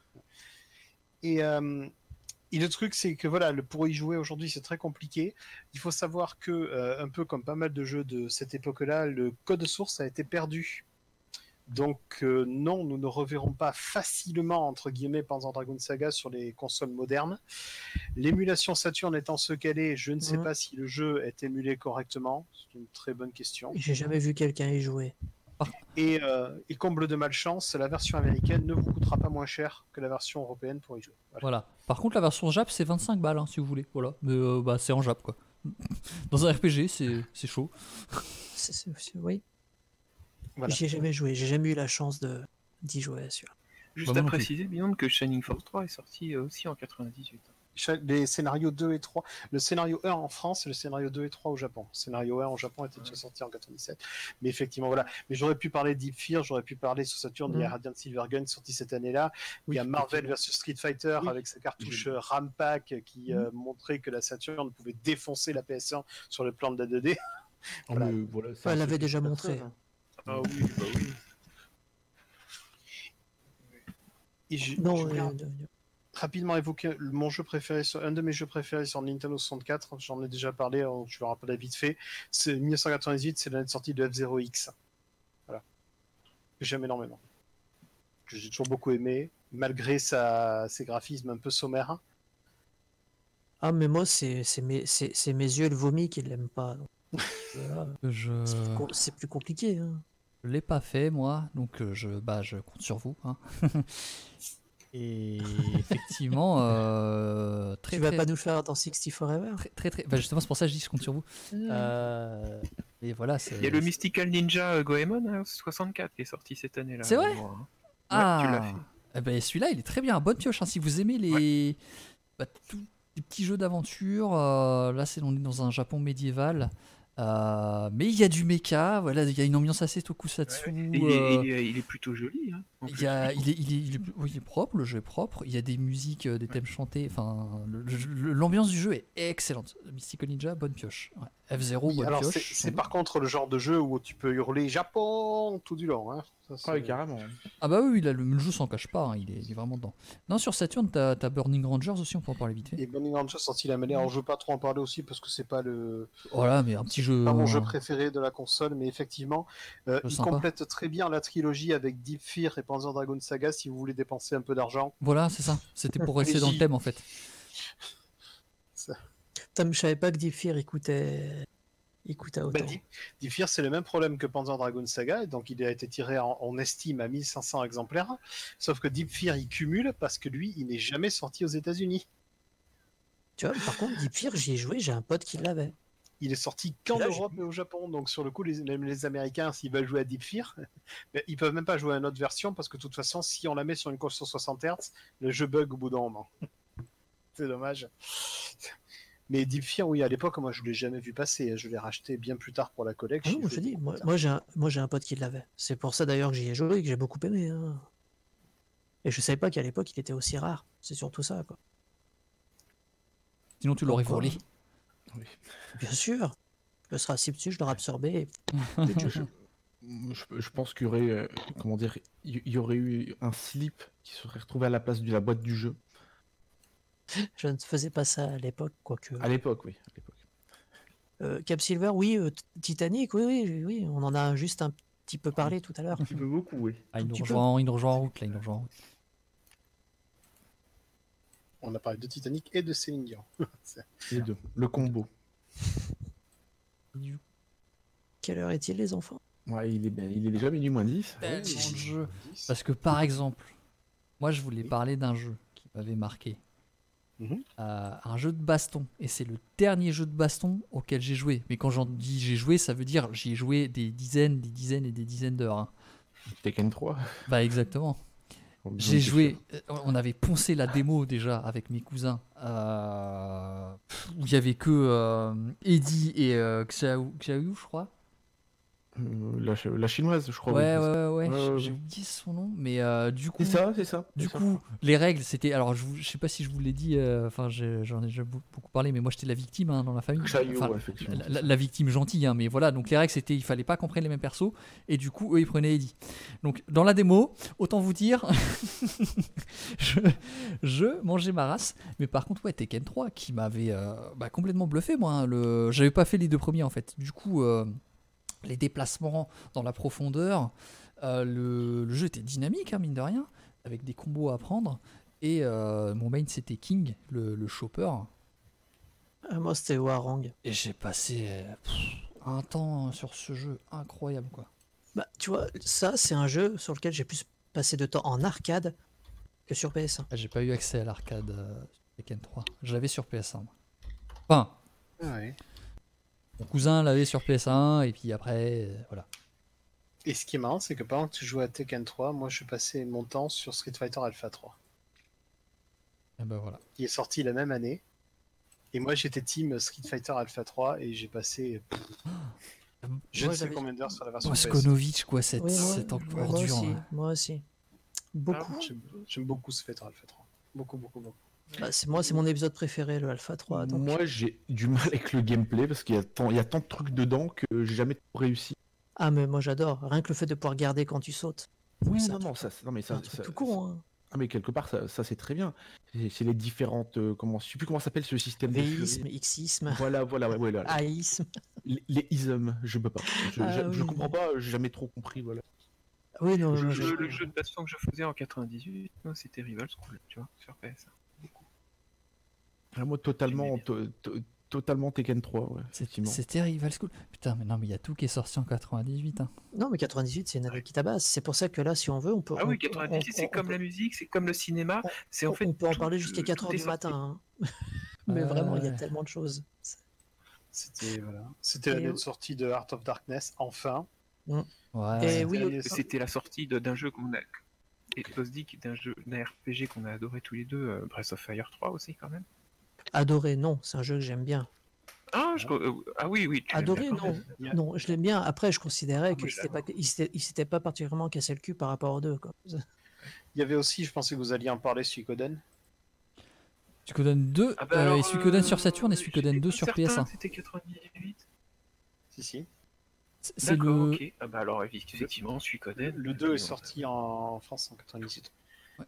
[SPEAKER 4] Et, euh, et le truc, c'est que voilà, le, pour y jouer aujourd'hui, c'est très compliqué. Il faut savoir que, euh, un peu comme pas mal de jeux de cette époque-là, le code source a été perdu. Donc euh, non, nous ne reverrons pas facilement, entre guillemets, Panzer Dragoon Saga sur les consoles modernes. L'émulation Saturn étant ce qu'elle est, je ne sais
[SPEAKER 2] Mhm.
[SPEAKER 4] pas si le jeu est émulé correctement. C'est une très bonne question.
[SPEAKER 2] J'ai jamais vu quelqu'un y jouer.
[SPEAKER 4] Et, euh, et comble de malchance, la version américaine ne vous coûtera pas moins cher que la version européenne pour y jouer. Voilà.
[SPEAKER 1] Voilà. Par contre, la version Jap, c'est vingt-cinq balles, hein, si vous voulez. Voilà. Mais euh, bah, c'est en Jap, quoi. Dans un R P G, c'est c'est chaud.
[SPEAKER 2] C'est- c'est- c'est- oui.
[SPEAKER 4] Voilà.
[SPEAKER 2] J'y ai jamais joué. J'ai jamais eu la chance de d'y jouer, sûr.
[SPEAKER 5] Juste
[SPEAKER 1] Bah, moi
[SPEAKER 5] à
[SPEAKER 1] non plus.
[SPEAKER 5] préciser, Beyond, que Shining Force trois est sorti euh, aussi en quatre-vingt-dix-huit.
[SPEAKER 4] Cha- Les scénarios deux et trois, le scénario un en France et le scénario deux et trois au Japon. Le scénario un au Japon était déjà sorti en quatre-vingt-dix-sept. Mais effectivement, voilà. Mais j'aurais pu parler Deep Fear, j'aurais pu parler sur Saturn, il y a
[SPEAKER 2] Mm.
[SPEAKER 4] Radiant Silvergun sorti cette année-là.
[SPEAKER 3] Oui,
[SPEAKER 4] il y a Marvel
[SPEAKER 3] effectivement.
[SPEAKER 4] versus Street Fighter
[SPEAKER 3] Oui.
[SPEAKER 4] avec sa cartouche
[SPEAKER 3] J'ai-
[SPEAKER 4] euh, RAM Pack qui euh, montrait que la Saturn pouvait défoncer la P S un sur le plan de la deux D.
[SPEAKER 3] Oh,
[SPEAKER 4] Voilà.
[SPEAKER 3] mais voilà, c'est
[SPEAKER 2] Elle
[SPEAKER 3] un
[SPEAKER 2] l'avait
[SPEAKER 3] secret
[SPEAKER 2] déjà
[SPEAKER 3] de
[SPEAKER 2] montré.
[SPEAKER 3] personne, hein.
[SPEAKER 4] Ah oui, bah oui. Et je,
[SPEAKER 2] Non,
[SPEAKER 4] je voulais
[SPEAKER 2] euh, de- de-
[SPEAKER 4] rapidement évoquer le- mon jeu préféré, sur, un de mes jeux préférés sur Nintendo soixante-quatre, j'en ai déjà parlé, alors je vais rappeler vite fait, c'est mille neuf cent quatre-vingt-dix-huit, c'est l'année de sortie de F zéro X. Voilà. Que j'aime énormément. Que j'ai toujours beaucoup aimé, malgré sa, ses graphismes un peu sommaires.
[SPEAKER 2] Ah, mais moi, c'est c'est mes, c'est- c'est mes yeux le vomi qui l'aiment pas. donc, voilà.
[SPEAKER 1] Je
[SPEAKER 2] C'est plus, com- c'est plus compliqué. Hein.
[SPEAKER 1] je l'ai pas fait, moi. Donc, euh, je, bah, je compte sur vous. Hein. Et effectivement, euh, très,
[SPEAKER 2] Tu vas
[SPEAKER 1] très,
[SPEAKER 2] pas nous le faire dans sixty Forever?
[SPEAKER 1] très, très, très- bah, justement, c'est pour ça que je dis que je compte sur vous. Euh, et voilà, c'est.
[SPEAKER 5] Il y a le Mystical Ninja euh, Goemon hein, soixante-quatre qui est sorti cette année-là.
[SPEAKER 1] C'est vrai
[SPEAKER 5] je crois, hein.
[SPEAKER 1] Ah,
[SPEAKER 5] Ouais, tu l'as fait.
[SPEAKER 1] eh ben, celui-là, il est très bien. Bonne pioche. Hein. Si vous aimez les, bah, tous les petits jeux d'aventure, euh, là, c'est on est dans un Japon médiéval. Euh, mais il y a du mecha. Voilà, il y a une ambiance assez tokusatsu.
[SPEAKER 5] Et il, est,
[SPEAKER 1] euh,
[SPEAKER 5] il est- il est plutôt joli. Hein, en
[SPEAKER 1] Il,
[SPEAKER 5] plus.
[SPEAKER 1] y a, il, est, il, est, il, est, oui, il est propre, le jeu est propre. Il y a des musiques, euh, des thèmes chantés. Enfin, le- le- l'ambiance du jeu est excellente. Mystical Ninja, bonne pioche. Ouais. F zéro,
[SPEAKER 4] Oui,
[SPEAKER 1] bonne
[SPEAKER 4] alors
[SPEAKER 1] pioche.
[SPEAKER 4] c'est c'est par contre le genre de jeu où tu peux hurler Japon tout du long. Hein. Ça, c'est-
[SPEAKER 3] Ah, oui, carrément.
[SPEAKER 1] Ah bah oui, là, le, le jeu s'en cache pas. Hein, il, est, il est vraiment dedans. Non, sur Saturn, t'as as Burning Rangers aussi. On peut en parler vite fait.
[SPEAKER 4] Et Burning Rangers sorti la manière, alors je veux pas trop en parler aussi parce que c'est pas le
[SPEAKER 1] Voilà, mais un petit jeu.
[SPEAKER 4] pas mon jeu
[SPEAKER 1] euh,
[SPEAKER 4] préféré de la console, mais effectivement, euh,
[SPEAKER 1] Jeu
[SPEAKER 4] il
[SPEAKER 1] sympa.
[SPEAKER 4] complète très bien la trilogie avec Deep Fear et Panzer Dragoon Saga si vous voulez dépenser un peu d'argent.
[SPEAKER 1] Voilà, c'est ça. C'était pour rester dans le
[SPEAKER 4] Allez-y.
[SPEAKER 1] thème en fait.
[SPEAKER 2] Putain, mais je savais pas que Deep Fear il coûtait, il coûtait
[SPEAKER 4] Bah,
[SPEAKER 2] autant.
[SPEAKER 4] Deep, Deep Fear, c'est le même problème que Panzer Dragoon Saga, et donc il a été tiré en, en estime à mille cinq cents exemplaires, sauf que Deep Fear il cumule parce que lui, il n'est jamais sorti aux États-Unis.
[SPEAKER 2] Tu vois, par contre, Deep Fear, j'y ai joué, j'ai un pote qui l'avait.
[SPEAKER 4] Il est sorti qu'en
[SPEAKER 2] Là,
[SPEAKER 4] Europe et au Japon, donc sur le coup, les, les- les Américains, s'ils veulent jouer à Deep Fear, ben, ils peuvent même pas jouer à une autre version parce que de toute façon, si on la met sur une console soixante hertz, le jeu bug au bout d'un moment. C'est dommage. Mais Deep Fear, oui, à l'époque, moi, je l'ai jamais vu passer. Je l'ai racheté bien plus tard pour la
[SPEAKER 2] Ah
[SPEAKER 4] collection.
[SPEAKER 2] non, je te dis, moi, moi, j'ai un, moi j'ai un pote qui l'avait. C'est pour ça d'ailleurs que j'y ai joué et que j'ai beaucoup aimé. Hein. Et je savais pas qu'à l'époque il était aussi rare. C'est surtout ça, quoi.
[SPEAKER 1] Sinon, tu l'aurais
[SPEAKER 2] Pourquoi
[SPEAKER 1] volé.
[SPEAKER 3] Oui.
[SPEAKER 2] Bien sûr. Je serai assis dessus, je l'aurais absorbé. Et...
[SPEAKER 3] Mais je, je- je pense qu'il y aurait, euh, comment dire, il y, y aurait eu un slip qui serait retrouvé à la place de la boîte du jeu.
[SPEAKER 2] Je ne faisais pas ça à l'époque, quoique.
[SPEAKER 3] À l'époque, oui. À l'époque.
[SPEAKER 2] Euh, Cap Silver, oui. euh, Titanic, oui, oui, oui. On en a juste un petit peu parlé tout à l'heure.
[SPEAKER 3] Un petit peu beaucoup, oui.
[SPEAKER 1] Ah, il,
[SPEAKER 2] Un
[SPEAKER 1] nous
[SPEAKER 2] petit
[SPEAKER 1] rejoint, en- il nous rejoint en route là, il nous rejoint en route.
[SPEAKER 4] On a parlé de Titanic et de Céline Dion. C'est-
[SPEAKER 3] Les deux. Le combo.
[SPEAKER 1] Du
[SPEAKER 2] Quelle heure est-il, les enfants?
[SPEAKER 3] Ouais, il est, ben, il est déjà minuit moins dix.
[SPEAKER 1] tellement
[SPEAKER 4] Oui,
[SPEAKER 1] de jeux.
[SPEAKER 4] dix.
[SPEAKER 1] Parce que par exemple, moi je voulais
[SPEAKER 4] Oui.
[SPEAKER 1] parler d'un jeu qui m'avait marqué.
[SPEAKER 4] Mhm.
[SPEAKER 1] Euh, un jeu de baston. Et c'est le dernier jeu de baston auquel j'ai joué. Mais quand j'en dis j'ai joué, ça veut dire j'y ai joué des dizaines, des dizaines et des dizaines d'heures. hein.
[SPEAKER 3] Tekken trois.
[SPEAKER 1] Bah exactement. J'ai joué, euh, on avait poncé la démo déjà avec mes cousins, euh, où il y avait que euh, Eddie et euh, Xiao, Xiaoyu, je crois.
[SPEAKER 3] Euh, la, chi- la chinoise, je crois.
[SPEAKER 1] Ouais,
[SPEAKER 3] oui.
[SPEAKER 1] ouais, ouais, ouais,
[SPEAKER 3] Ouais, ouais,
[SPEAKER 1] j'ai
[SPEAKER 3] ouais.
[SPEAKER 1] oublié son nom, mais euh, du coup,
[SPEAKER 3] C'est ça, c'est ça.
[SPEAKER 1] du
[SPEAKER 3] c'est ça.
[SPEAKER 1] coup, les règles, c'était, alors je, vous- je sais pas si je vous l'ai dit, euh, enfin j'ai- j'en ai déjà beau- beaucoup parlé, mais moi j'étais la victime hein, dans la famille.
[SPEAKER 3] Xiaoyu,
[SPEAKER 1] Enfin,
[SPEAKER 3] ouais, effectivement,
[SPEAKER 1] la,
[SPEAKER 3] c'est
[SPEAKER 1] la-
[SPEAKER 3] ça.
[SPEAKER 1] la victime gentille, hein, mais voilà, donc les règles c'était, il fallait pas qu'on prenne les mêmes persos, et du coup eux ils prenaient Eddie. Donc dans la démo, autant vous dire, je, je mangeais ma race, mais par contre ouais Tekken trois qui m'avait euh, bah, complètement bluffé moi. hein, le, j'avais pas fait les deux premiers en fait. Du coup euh, les déplacements dans la profondeur, euh, le, le jeu était dynamique hein, mine de rien, avec des combos à prendre. Et euh, mon main c'était King, le, le chopper.
[SPEAKER 2] Ah, moi, c'était Warang.
[SPEAKER 1] Et j'ai passé euh, pff, un temps sur ce jeu incroyable quoi.
[SPEAKER 2] Bah, tu vois, ça, c'est un jeu sur lequel j'ai plus passé de temps en arcade que sur P S un.
[SPEAKER 1] Ah, j'ai pas eu accès à l'arcade euh, Tekken trois. Je l'avais sur P S un. moi. Enfin,
[SPEAKER 4] Ah ouais.
[SPEAKER 1] mon cousin l'avait sur P S un et puis après, euh, voilà.
[SPEAKER 4] Et ce qui est marrant, c'est que pendant que tu jouais à Tekken trois, moi je passais mon temps sur Street Fighter Alpha trois,
[SPEAKER 1] Et ben voilà.
[SPEAKER 4] qui est sorti la même année. Et moi j'étais team Street Fighter Alpha trois et j'ai passé je
[SPEAKER 2] Moi,
[SPEAKER 4] ne sais
[SPEAKER 2] j'avais-
[SPEAKER 4] combien d'heures sur la version P S.
[SPEAKER 1] Moskonovic quoi, cette,
[SPEAKER 2] Oui, moi,
[SPEAKER 1] cette
[SPEAKER 2] moi
[SPEAKER 1] ordure.
[SPEAKER 2] aussi,
[SPEAKER 1] hein.
[SPEAKER 2] moi aussi.
[SPEAKER 5] Ah
[SPEAKER 2] Beaucoup.
[SPEAKER 5] bon
[SPEAKER 4] J'aime j'aime beaucoup Street Fighter Alpha trois. Beaucoup, beaucoup, beaucoup.
[SPEAKER 2] Bah, c'est moi, c'est mon épisode préféré, le Alpha trois. Donc...
[SPEAKER 3] Moi, j'ai du mal avec le gameplay parce qu'il y a tant, il y a tant de trucs dedans que j'ai jamais trop réussi.
[SPEAKER 2] Ah, mais moi, j'adore. Rien que le fait de pouvoir garder quand tu sautes.
[SPEAKER 3] Oui,
[SPEAKER 2] c'est un
[SPEAKER 3] non, non,
[SPEAKER 2] truc-
[SPEAKER 3] ça, c'est- non, mais
[SPEAKER 2] C'est
[SPEAKER 3] ça,
[SPEAKER 2] un truc
[SPEAKER 3] ça-
[SPEAKER 2] tout con. Hein.
[SPEAKER 3] ah, mais quelque part, ça, ça, c'est très bien. C'est c'est les différentes, euh, comment, je sais plus comment s'appelle ce système de
[SPEAKER 2] Véisme,
[SPEAKER 3] furie.
[SPEAKER 2] Xisme,
[SPEAKER 3] Voilà, voilà, ouais, voilà.
[SPEAKER 2] Aïsme.
[SPEAKER 3] Les, les isms, je peux pas. Je,
[SPEAKER 2] Ah,
[SPEAKER 3] je, je
[SPEAKER 2] oui.
[SPEAKER 3] comprends pas, j'ai jamais trop compris, voilà.
[SPEAKER 2] Oui, non,
[SPEAKER 3] Je-
[SPEAKER 2] moi,
[SPEAKER 5] Le,
[SPEAKER 2] j'ai-
[SPEAKER 5] le jeu de baston que je faisais en quatre-vingt-dix-huit, moi, c'était Rival School, tu vois, sur P S un.
[SPEAKER 3] Ah, moi, totalement,
[SPEAKER 5] J'aimais
[SPEAKER 3] to- to- totalement Tekken trois, ouais,
[SPEAKER 1] C'est-
[SPEAKER 3] effectivement.
[SPEAKER 1] C'était Rival School. Putain, mais non, mais il y a tout qui est sorti en quatre-vingt-dix-huit. Hein.
[SPEAKER 2] Non, mais quatre-vingt-dix-huit, c'est une année qui tabasse. C'est pour ça que là, si on veut, on peut.
[SPEAKER 5] Ah
[SPEAKER 2] on
[SPEAKER 5] oui,
[SPEAKER 2] peut-
[SPEAKER 5] quatre-vingt-dix,
[SPEAKER 2] on-
[SPEAKER 5] c'est
[SPEAKER 2] on-
[SPEAKER 5] comme
[SPEAKER 2] on
[SPEAKER 5] la musique, c'est comme le cinéma.
[SPEAKER 2] on-
[SPEAKER 5] C'est en
[SPEAKER 2] on-
[SPEAKER 5] fait.
[SPEAKER 2] on peut en
[SPEAKER 5] tout-
[SPEAKER 2] parler jusqu'à
[SPEAKER 5] tout
[SPEAKER 2] quatre heures
[SPEAKER 5] est
[SPEAKER 2] du
[SPEAKER 5] sorti.
[SPEAKER 2] matin. hein. Mais
[SPEAKER 1] Ouais,
[SPEAKER 2] vraiment, il y a
[SPEAKER 1] ouais.
[SPEAKER 2] tellement de choses.
[SPEAKER 4] C'était voilà. C'était
[SPEAKER 2] Et
[SPEAKER 4] l'année
[SPEAKER 2] oui.
[SPEAKER 4] de sortie de Heart of Darkness, enfin.
[SPEAKER 1] Ouais.
[SPEAKER 2] Et oui,
[SPEAKER 4] l'année de
[SPEAKER 5] Et
[SPEAKER 4] sortie-
[SPEAKER 5] C'était la sortie de- d'un jeu qu'on a. Et Osdick, d'un jeu, d'un R P G qu'on a adoré tous les deux, euh, Breath of Fire trois aussi, quand même.
[SPEAKER 2] Adoré, non, c'est un jeu que j'aime bien.
[SPEAKER 5] Ah, je- euh, ah oui, oui. tu l'aimes
[SPEAKER 2] Adoré,
[SPEAKER 5] bien quand
[SPEAKER 2] non.
[SPEAKER 5] même.
[SPEAKER 4] Il y a-
[SPEAKER 2] Non, je l'aime bien. Après, je considérais
[SPEAKER 5] Ah,
[SPEAKER 2] que
[SPEAKER 5] moi, je
[SPEAKER 2] c'était pas,
[SPEAKER 5] l'adore.
[SPEAKER 2] il s'était il s'était pas particulièrement cassé le cul par rapport aux deux. Quoi.
[SPEAKER 4] Il y avait aussi, je pensais que vous alliez en parler, Suikoden.
[SPEAKER 1] Suikoden deux,
[SPEAKER 5] Ah bah
[SPEAKER 1] euh,
[SPEAKER 5] alors,
[SPEAKER 1] et Suikoden
[SPEAKER 5] euh,
[SPEAKER 1] sur Saturn et Suikoden
[SPEAKER 5] j'étais
[SPEAKER 1] deux
[SPEAKER 5] pas
[SPEAKER 1] sur
[SPEAKER 5] certain
[SPEAKER 1] P S un.
[SPEAKER 5] que C'était quatre-vingt-dix-huit.
[SPEAKER 4] Si, si.
[SPEAKER 1] C'est c'est
[SPEAKER 5] D'accord,
[SPEAKER 1] le.
[SPEAKER 5] ok. Ah bah alors, effectivement, Suikoden.
[SPEAKER 4] Le deux est sorti en France en quatre-vingt-dix-huit.
[SPEAKER 1] Ouais.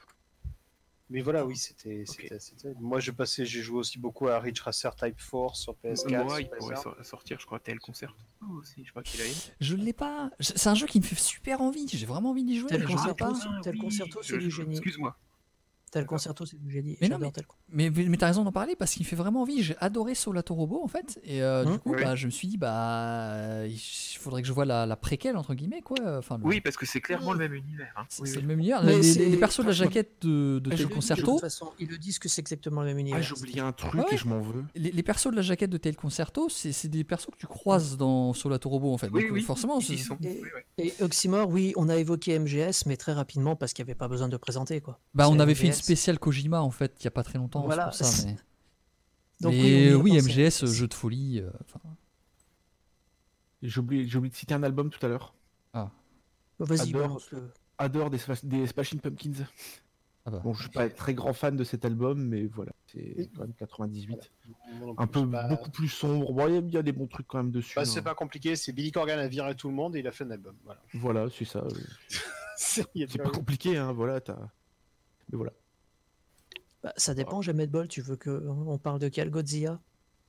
[SPEAKER 4] Mais voilà, oui, c'était. c'était- c'était- Moi, je passais, j'ai joué aussi beaucoup à Ridge Racer Type quatre sur P S quatre.
[SPEAKER 5] Moi,
[SPEAKER 4] sur
[SPEAKER 5] il
[SPEAKER 4] P S un.
[SPEAKER 5] pourrait sor- sortir, je crois, tel concert aussi. Je crois qu'il a aimé.
[SPEAKER 1] Je l'ai pas. Je- C'est un jeu qui me fait super envie. J'ai vraiment envie d'y jouer,
[SPEAKER 2] Tel
[SPEAKER 1] mais je sais
[SPEAKER 2] concerto,
[SPEAKER 1] pas.
[SPEAKER 2] c'est- tel concerto, c'est
[SPEAKER 5] je-
[SPEAKER 2] du
[SPEAKER 5] je-
[SPEAKER 2] génie.
[SPEAKER 5] Excuse-moi.
[SPEAKER 2] Tel
[SPEAKER 5] D'accord.
[SPEAKER 2] concerto, c'est du génie.
[SPEAKER 1] Mais non,
[SPEAKER 2] J'adore
[SPEAKER 1] mais-
[SPEAKER 2] tel con-
[SPEAKER 1] Mais, mais t'as raison d'en parler parce qu'il fait vraiment envie. J'ai adoré Solato Robo en fait. Et euh,
[SPEAKER 2] Hum,
[SPEAKER 1] du coup,
[SPEAKER 5] oui.
[SPEAKER 1] bah, je me suis dit, bah, il faudrait que je vois la, la préquelle entre guillemets, quoi. Enfin, le-
[SPEAKER 5] Oui, parce que c'est clairement le même univers. hein.
[SPEAKER 1] c'est
[SPEAKER 5] Oui,
[SPEAKER 1] c'est
[SPEAKER 5] oui.
[SPEAKER 1] le même univers.
[SPEAKER 2] Mais
[SPEAKER 1] Les,
[SPEAKER 2] c'est-
[SPEAKER 1] les- les persos de la
[SPEAKER 2] franchement-
[SPEAKER 1] jaquette de, de
[SPEAKER 3] Ah,
[SPEAKER 1] tel
[SPEAKER 3] je-
[SPEAKER 2] De
[SPEAKER 1] concerto,
[SPEAKER 2] toute façon, ils le disent que c'est exactement le même
[SPEAKER 3] Ah,
[SPEAKER 2] univers.
[SPEAKER 3] j'ai oublié un truc
[SPEAKER 1] Ah ouais.
[SPEAKER 3] et je m'en veux.
[SPEAKER 1] les, les persos de la jaquette de tel concerto, c'est c'est des persos que tu croises dans Solato Robo en fait.
[SPEAKER 5] Oui,
[SPEAKER 1] Donc,
[SPEAKER 5] oui,
[SPEAKER 1] forcément,
[SPEAKER 5] ils
[SPEAKER 1] c'est-
[SPEAKER 5] y sont.
[SPEAKER 2] Et-
[SPEAKER 5] Oui, oui.
[SPEAKER 2] Et Oxymore, oui, on a évoqué M G S, mais très rapidement parce qu'il n'y avait pas besoin de présenter. Quoi.
[SPEAKER 1] bah, on
[SPEAKER 2] C'est
[SPEAKER 1] avait fait une
[SPEAKER 2] M G S.
[SPEAKER 1] spéciale Kojima en fait, il y a pas très longtemps.
[SPEAKER 2] Voilà.
[SPEAKER 1] C'est pour ça, mais...
[SPEAKER 2] Donc,
[SPEAKER 1] mais
[SPEAKER 2] oui, on y a
[SPEAKER 1] oui,
[SPEAKER 2] pensé.
[SPEAKER 1] M G S, jeu de folie. euh, enfin,
[SPEAKER 3] J'ai oublié, j'ai oublié de citer un album tout à l'heure.
[SPEAKER 2] Vas-y,
[SPEAKER 3] Adore.
[SPEAKER 2] balance-le.
[SPEAKER 3] Adore des, Sma- des Smashing Pumpkins.
[SPEAKER 1] ah bah.
[SPEAKER 3] Bon, je suis pas très grand fan de cet album, mais voilà, c'est quand même quatre-vingt-dix-huit.
[SPEAKER 4] Moi non
[SPEAKER 3] Un
[SPEAKER 4] plus,
[SPEAKER 3] peu
[SPEAKER 4] bah,
[SPEAKER 3] beaucoup plus sombre. Bon, il y a- il y a des bons trucs quand même dessus.
[SPEAKER 4] bah,
[SPEAKER 3] hein.
[SPEAKER 4] c'est pas compliqué, c'est Billy Corgan a viré tout le monde et il a fait un album. Voilà.
[SPEAKER 3] Voilà, c'est ça. euh,
[SPEAKER 4] C'est il y a
[SPEAKER 3] C'est
[SPEAKER 4] pas-
[SPEAKER 3] pas compliqué, hein. Voilà, t'as. Mais voilà.
[SPEAKER 2] Bah, ça dépend, jamais de bol. Tu veux qu'on parle de quel Godzilla?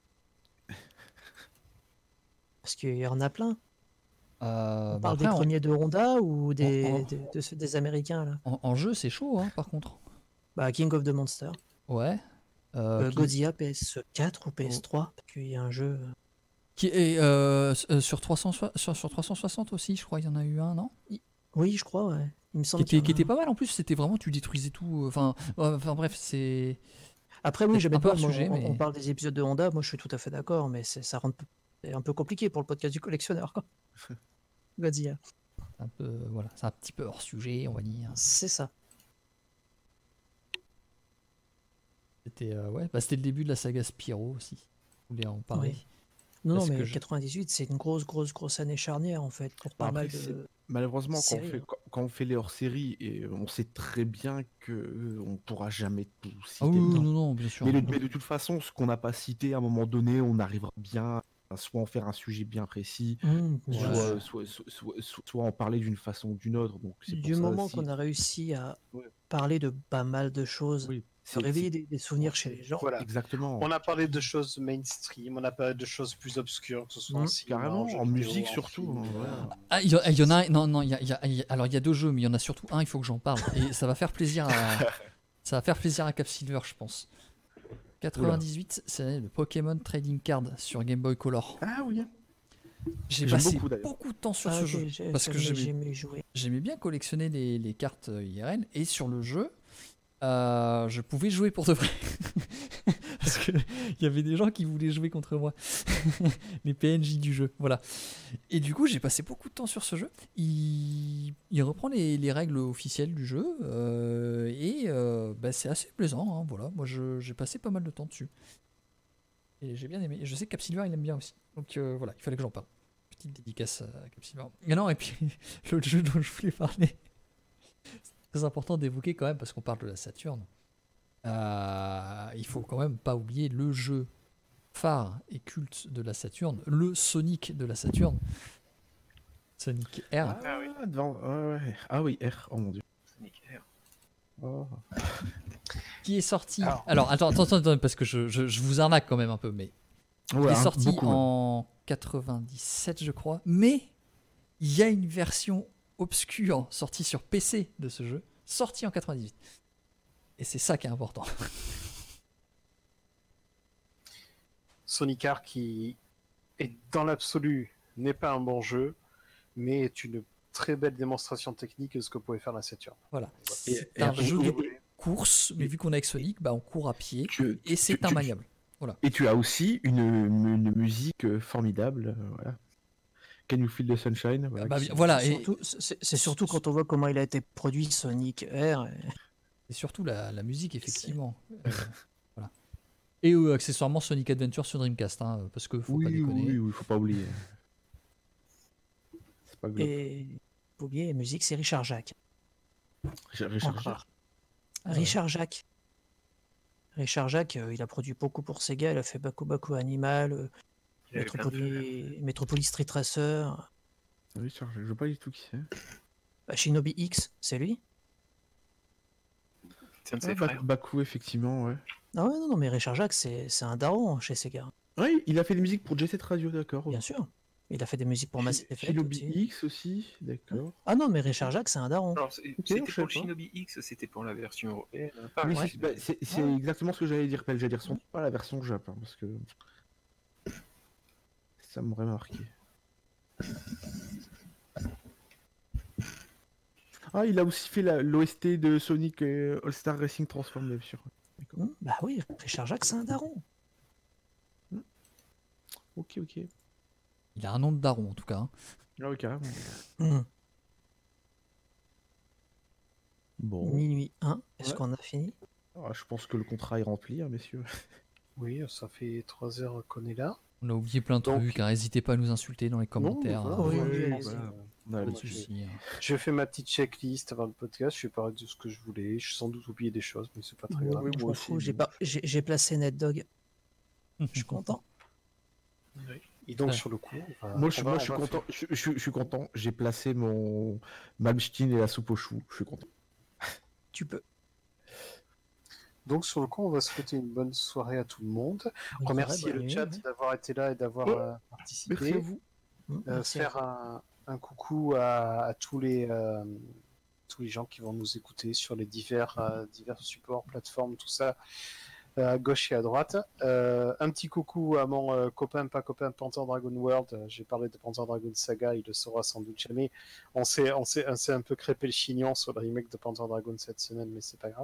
[SPEAKER 2] Parce qu'il y en a plein.
[SPEAKER 1] Euh,
[SPEAKER 2] On
[SPEAKER 1] bah,
[SPEAKER 2] parle
[SPEAKER 1] après,
[SPEAKER 2] des
[SPEAKER 1] en-
[SPEAKER 2] premiers de Honda ou des,
[SPEAKER 1] en-
[SPEAKER 2] des, de ceux des Américains là.
[SPEAKER 1] En, en jeu, c'est chaud, hein, par contre.
[SPEAKER 2] Bah, King of the Monster.
[SPEAKER 1] Ouais. Euh,
[SPEAKER 2] Euh,
[SPEAKER 1] qui-
[SPEAKER 2] Godzilla P S quatre ou P S trois, parce qu'il y a un jeu. euh,
[SPEAKER 1] Qui est euh, s- euh, sur, trois cents soi- sur, sur trois cent soixante aussi, je crois, il y en a eu un, non?
[SPEAKER 2] Oui, je crois, ouais. Il me
[SPEAKER 1] Qui
[SPEAKER 2] semble
[SPEAKER 1] était,
[SPEAKER 2] qu'il
[SPEAKER 1] qui
[SPEAKER 2] y en a
[SPEAKER 1] était
[SPEAKER 2] un.
[SPEAKER 1] pas mal en plus, c'était vraiment, tu détruisais tout. euh, Enfin, euh, enfin bref, c'est.
[SPEAKER 2] Après, oui,
[SPEAKER 1] C'est
[SPEAKER 2] j'avais
[SPEAKER 1] un peu
[SPEAKER 2] pas,
[SPEAKER 1] hors
[SPEAKER 2] moi,
[SPEAKER 1] sujet,
[SPEAKER 2] on, on
[SPEAKER 1] mais.
[SPEAKER 2] parle des épisodes de Honda, moi je suis tout à fait d'accord, mais c'est- ça rend c'est un peu compliqué pour le podcast du collectionneur, quoi. Godzilla.
[SPEAKER 1] Un peu, voilà, c'est un petit peu hors sujet, on va dire.
[SPEAKER 2] C'est ça.
[SPEAKER 1] C'était euh, ouais, bah, c'était le début de la saga Spyro aussi. Je voulais en parler.
[SPEAKER 2] Oui. Non, non,
[SPEAKER 1] Parce que
[SPEAKER 2] mais
[SPEAKER 1] je-
[SPEAKER 2] quatre-vingt-dix-huit, c'est une grosse, grosse, grosse année charnière, en fait, pour pas
[SPEAKER 3] Bah,
[SPEAKER 2] mal
[SPEAKER 3] après, c'est-
[SPEAKER 2] de
[SPEAKER 3] malheureusement, quand on,
[SPEAKER 2] séries.
[SPEAKER 3] fait,
[SPEAKER 2] hein.
[SPEAKER 3] quand, quand on fait les hors-séries, et on sait très bien que euh, on pourra jamais tout
[SPEAKER 1] Ah oui,
[SPEAKER 3] citer.
[SPEAKER 1] oui,
[SPEAKER 2] Non.
[SPEAKER 1] non, non, bien sûr.
[SPEAKER 3] Mais, le- mais de toute façon, ce qu'on n'a pas cité, à un moment donné, on arrivera bien à soit en faire un sujet bien précis,
[SPEAKER 2] Mmh,
[SPEAKER 1] Ouais.
[SPEAKER 3] soit, soit, soit, soit- soit en parler d'une façon ou d'une autre. Donc c'est pour
[SPEAKER 2] Du
[SPEAKER 3] ça
[SPEAKER 2] moment
[SPEAKER 3] aussi.
[SPEAKER 2] qu'on a réussi à
[SPEAKER 3] Ouais.
[SPEAKER 2] parler de pas mal de choses,
[SPEAKER 3] Oui,
[SPEAKER 2] de
[SPEAKER 3] c'est
[SPEAKER 2] réveiller
[SPEAKER 3] c'est-
[SPEAKER 2] des, des souvenirs chez les gens,
[SPEAKER 4] Voilà.
[SPEAKER 3] exactement.
[SPEAKER 4] On a parlé de choses mainstream, on a parlé de choses plus obscures, que ce soit en
[SPEAKER 2] Mm,
[SPEAKER 4] cinéma,
[SPEAKER 3] carrément,
[SPEAKER 4] jeu
[SPEAKER 3] en
[SPEAKER 4] vidéo,
[SPEAKER 3] musique
[SPEAKER 4] en
[SPEAKER 3] surtout,
[SPEAKER 4] film,
[SPEAKER 3] hein,
[SPEAKER 4] euh,
[SPEAKER 3] voilà.
[SPEAKER 1] Ah, il y, a- il y en a un, non, non, il y a, il y a- il y a- alors il y a deux jeux, mais il y en a surtout un, il faut que j'en parle. Et ça va faire plaisir à, ça va faire plaisir à Cap Silver, je pense. quatre-vingt-dix-huit, c'est le Pokémon Trading Card sur Game Boy Color.
[SPEAKER 3] Ah oui.
[SPEAKER 1] J'ai
[SPEAKER 3] J'aime
[SPEAKER 1] passé
[SPEAKER 3] beaucoup, d'ailleurs.
[SPEAKER 1] beaucoup de temps sur
[SPEAKER 2] ah,
[SPEAKER 1] ce
[SPEAKER 2] ok,
[SPEAKER 1] jeu.
[SPEAKER 2] j'ai-
[SPEAKER 1] Parce
[SPEAKER 2] ça,
[SPEAKER 1] que
[SPEAKER 2] mais
[SPEAKER 1] j'aimais
[SPEAKER 2] j'ai aimé y jouer.
[SPEAKER 1] j'aimais bien collectionner les, les cartes euh, I R L. Et sur le jeu, euh, je pouvais jouer pour de vrai. Parce qu'il y avait des gens qui voulaient jouer contre moi. Les P N J du jeu. Voilà. Et du coup, j'ai passé beaucoup de temps sur ce jeu. Il, il reprend les, les règles officielles du jeu. euh, et euh, bah, c'est assez plaisant. hein, voilà. Moi, je- j'ai passé pas mal de temps dessus. Et j'ai bien aimé. Et je sais que Cap Silver, il aime bien aussi. Donc euh, voilà, il fallait que j'en parle. Petite dédicace à Cap Silver. Et non, et puis l'autre jeu dont je voulais parler, c'est très important d'évoquer quand même, parce qu'on parle de la Saturn. Euh, il faut quand même pas oublier le jeu phare et culte de la Saturn, le Sonic de la Saturn, Sonic R.
[SPEAKER 3] Ah,
[SPEAKER 5] Ah oui.
[SPEAKER 3] devant, ouais, ouais. Ah oui, R. Oh mon dieu.
[SPEAKER 5] Sonic R.
[SPEAKER 3] Oh.
[SPEAKER 1] Qui est sorti.
[SPEAKER 4] Alors.
[SPEAKER 1] Alors, attends, attends, attends, parce que je, je- je vous arnaque quand même un peu, mais il
[SPEAKER 3] Ouais,
[SPEAKER 1] est
[SPEAKER 3] hein,
[SPEAKER 1] sorti
[SPEAKER 3] beaucoup, même.
[SPEAKER 1] en quatre-vingt-dix-sept, je crois. Mais il y a une version obscure sortie sur P C de ce jeu, sortie en quatre-vingt-dix-huit. Et c'est ça qui est important.
[SPEAKER 4] Sonic R qui est dans l'absolu n'est pas un bon jeu, mais est une très belle démonstration technique de ce que pouvait faire la Saturn.
[SPEAKER 1] Voilà.
[SPEAKER 3] Et-
[SPEAKER 1] C'est
[SPEAKER 3] et
[SPEAKER 1] un
[SPEAKER 3] après,
[SPEAKER 1] jeu
[SPEAKER 3] et-
[SPEAKER 1] de
[SPEAKER 3] et-
[SPEAKER 1] course, mais vu qu'on est avec Sonic, bah on court à pied.
[SPEAKER 3] tu-
[SPEAKER 1] Et c'est
[SPEAKER 3] tu-
[SPEAKER 1] un
[SPEAKER 3] tu-
[SPEAKER 1] maniable.
[SPEAKER 3] Et tu as aussi une, une musique euh, formidable. euh, voilà. Can You Feel the Sunshine voilà,
[SPEAKER 1] Bah,
[SPEAKER 3] qui-
[SPEAKER 1] voilà,
[SPEAKER 2] C'est
[SPEAKER 1] et,
[SPEAKER 2] surtout, c'est- c'est surtout quand on voit comment il a été produit, Sonic R. et-
[SPEAKER 1] et surtout la, la musique, effectivement. Euh, voilà. Et euh, accessoirement Sonic Adventure sur Dreamcast, hein, parce que faut
[SPEAKER 3] Oui,
[SPEAKER 1] pas
[SPEAKER 3] oui,
[SPEAKER 1] déconner.
[SPEAKER 3] oui, oui, faut pas oublier. C'est pas glauque.
[SPEAKER 2] Et faut oublier, la musique, c'est Richard Jacques.
[SPEAKER 3] Richard- Richard
[SPEAKER 2] Encore.
[SPEAKER 3] Jacques.
[SPEAKER 1] Ah ouais.
[SPEAKER 2] Richard Jacques. Richard Jacques, euh, il a produit beaucoup pour Sega. Il a fait Baku Baku Animal, euh,
[SPEAKER 5] Il avait plein de
[SPEAKER 2] Metropolis, Metropolis Street Racer,
[SPEAKER 3] Richard Jacques, je vois pas du tout qui c'est.
[SPEAKER 2] bah, Shinobi X, c'est lui.
[SPEAKER 5] C'est un de
[SPEAKER 3] Ah,
[SPEAKER 5] ses
[SPEAKER 3] Ba-
[SPEAKER 5] frères.
[SPEAKER 3] Baku, effectivement, ouais.
[SPEAKER 2] Ah ouais, non, non, mais Richard Jacques, c'est c'est un daron chez Sega,
[SPEAKER 3] Ouais, il a fait des musiques pour Jet Set Radio, d'accord.
[SPEAKER 2] bien sûr. Il a fait des musiques pour Mass
[SPEAKER 3] Shi-
[SPEAKER 2] Effect
[SPEAKER 3] Shinobi
[SPEAKER 2] aussi.
[SPEAKER 3] X aussi, d'accord.
[SPEAKER 2] Ah non, mais Richard Jacques, c'est un daron.
[SPEAKER 5] Alors, c'est-
[SPEAKER 3] Ok,
[SPEAKER 5] c'était
[SPEAKER 3] je
[SPEAKER 5] pour
[SPEAKER 3] sais
[SPEAKER 5] le
[SPEAKER 3] pas.
[SPEAKER 5] Shinobi X, c'était pour la version européenne. Pas
[SPEAKER 3] Oui,
[SPEAKER 5] ouais.
[SPEAKER 3] c'est bah, c'est- c'est
[SPEAKER 2] Ouais.
[SPEAKER 3] exactement ce que j'allais dire, Pelle. J'allais dire son pas la version Jap, hein, parce que ça m'aurait marqué. Ah, il a aussi fait l'O S T de Sonic euh, All-Star Racing Transform, bien sûr. D'accord.
[SPEAKER 2] Hmm, Bah oui, Richard Jacques, c'est un daron.
[SPEAKER 3] Ok, ok.
[SPEAKER 1] Il a un nom de daron en tout cas. hein.
[SPEAKER 3] Ah oui, carrément.
[SPEAKER 2] Hmm.
[SPEAKER 3] Bon.
[SPEAKER 2] Minuit un, est-ce
[SPEAKER 3] Ouais.
[SPEAKER 2] qu'on a fini?
[SPEAKER 3] Ah, je pense que le contrat est rempli, hein, messieurs.
[SPEAKER 4] Oui, ça fait trois heures qu'on est là.
[SPEAKER 1] On a oublié plein de
[SPEAKER 4] Donc-
[SPEAKER 1] trucs, hein, n'hésitez pas à nous insulter dans les commentaires.
[SPEAKER 4] voilà,
[SPEAKER 1] hein,
[SPEAKER 2] oui,
[SPEAKER 1] voilà,
[SPEAKER 2] oui,
[SPEAKER 1] pas
[SPEAKER 2] allez-y.
[SPEAKER 3] voilà. On a
[SPEAKER 1] de
[SPEAKER 3] l'habitude.
[SPEAKER 1] soucis, hein.
[SPEAKER 4] J'ai fait ma petite checklist avant le podcast, je vais parler de ce que je voulais. J'ai sans doute oublié des choses, mais c'est pas très
[SPEAKER 2] Moi,
[SPEAKER 4] grave.
[SPEAKER 3] oui,
[SPEAKER 2] je
[SPEAKER 3] moi
[SPEAKER 2] m'en
[SPEAKER 3] aussi,
[SPEAKER 2] fous, j'ai
[SPEAKER 3] mais-
[SPEAKER 2] pas- j'ai j'ai placé NetDog, je suis content.
[SPEAKER 4] Et donc
[SPEAKER 1] Ouais.
[SPEAKER 4] sur le coup, on va-
[SPEAKER 3] Moi, je,
[SPEAKER 4] on va-
[SPEAKER 3] moi,
[SPEAKER 4] on
[SPEAKER 3] je suis
[SPEAKER 4] va
[SPEAKER 3] content. Je, je- je suis content. J'ai placé mon Malmsteen et la soupe aux choux. Je suis content.
[SPEAKER 2] Tu peux.
[SPEAKER 4] Donc sur le coup, on va souhaiter une bonne soirée à tout le monde.
[SPEAKER 2] Bonne
[SPEAKER 4] Remercier
[SPEAKER 2] soirée,
[SPEAKER 4] le
[SPEAKER 2] bonne
[SPEAKER 4] chat
[SPEAKER 2] nuit, ouais.
[SPEAKER 4] d'avoir été là et d'avoir
[SPEAKER 3] Oh,
[SPEAKER 4] euh, participé.
[SPEAKER 3] Merci à vous.
[SPEAKER 2] Hmm,
[SPEAKER 4] Euh,
[SPEAKER 2] merci à
[SPEAKER 4] faire
[SPEAKER 2] vous.
[SPEAKER 4] un, un coucou à, à tous les euh, tous les gens qui vont nous écouter sur les divers euh, divers supports, plateformes, tout ça. à gauche et à droite. Euh, un petit coucou à mon euh, copain, pas copain, Panzer Dragon World. Euh, J'ai parlé de Panzer Dragon Saga, il le saura sans doute jamais. On s'est, on s'est, on s'est un peu crêpé le chignon sur le remake de Panzer Dragon cette semaine, mais c'est pas grave.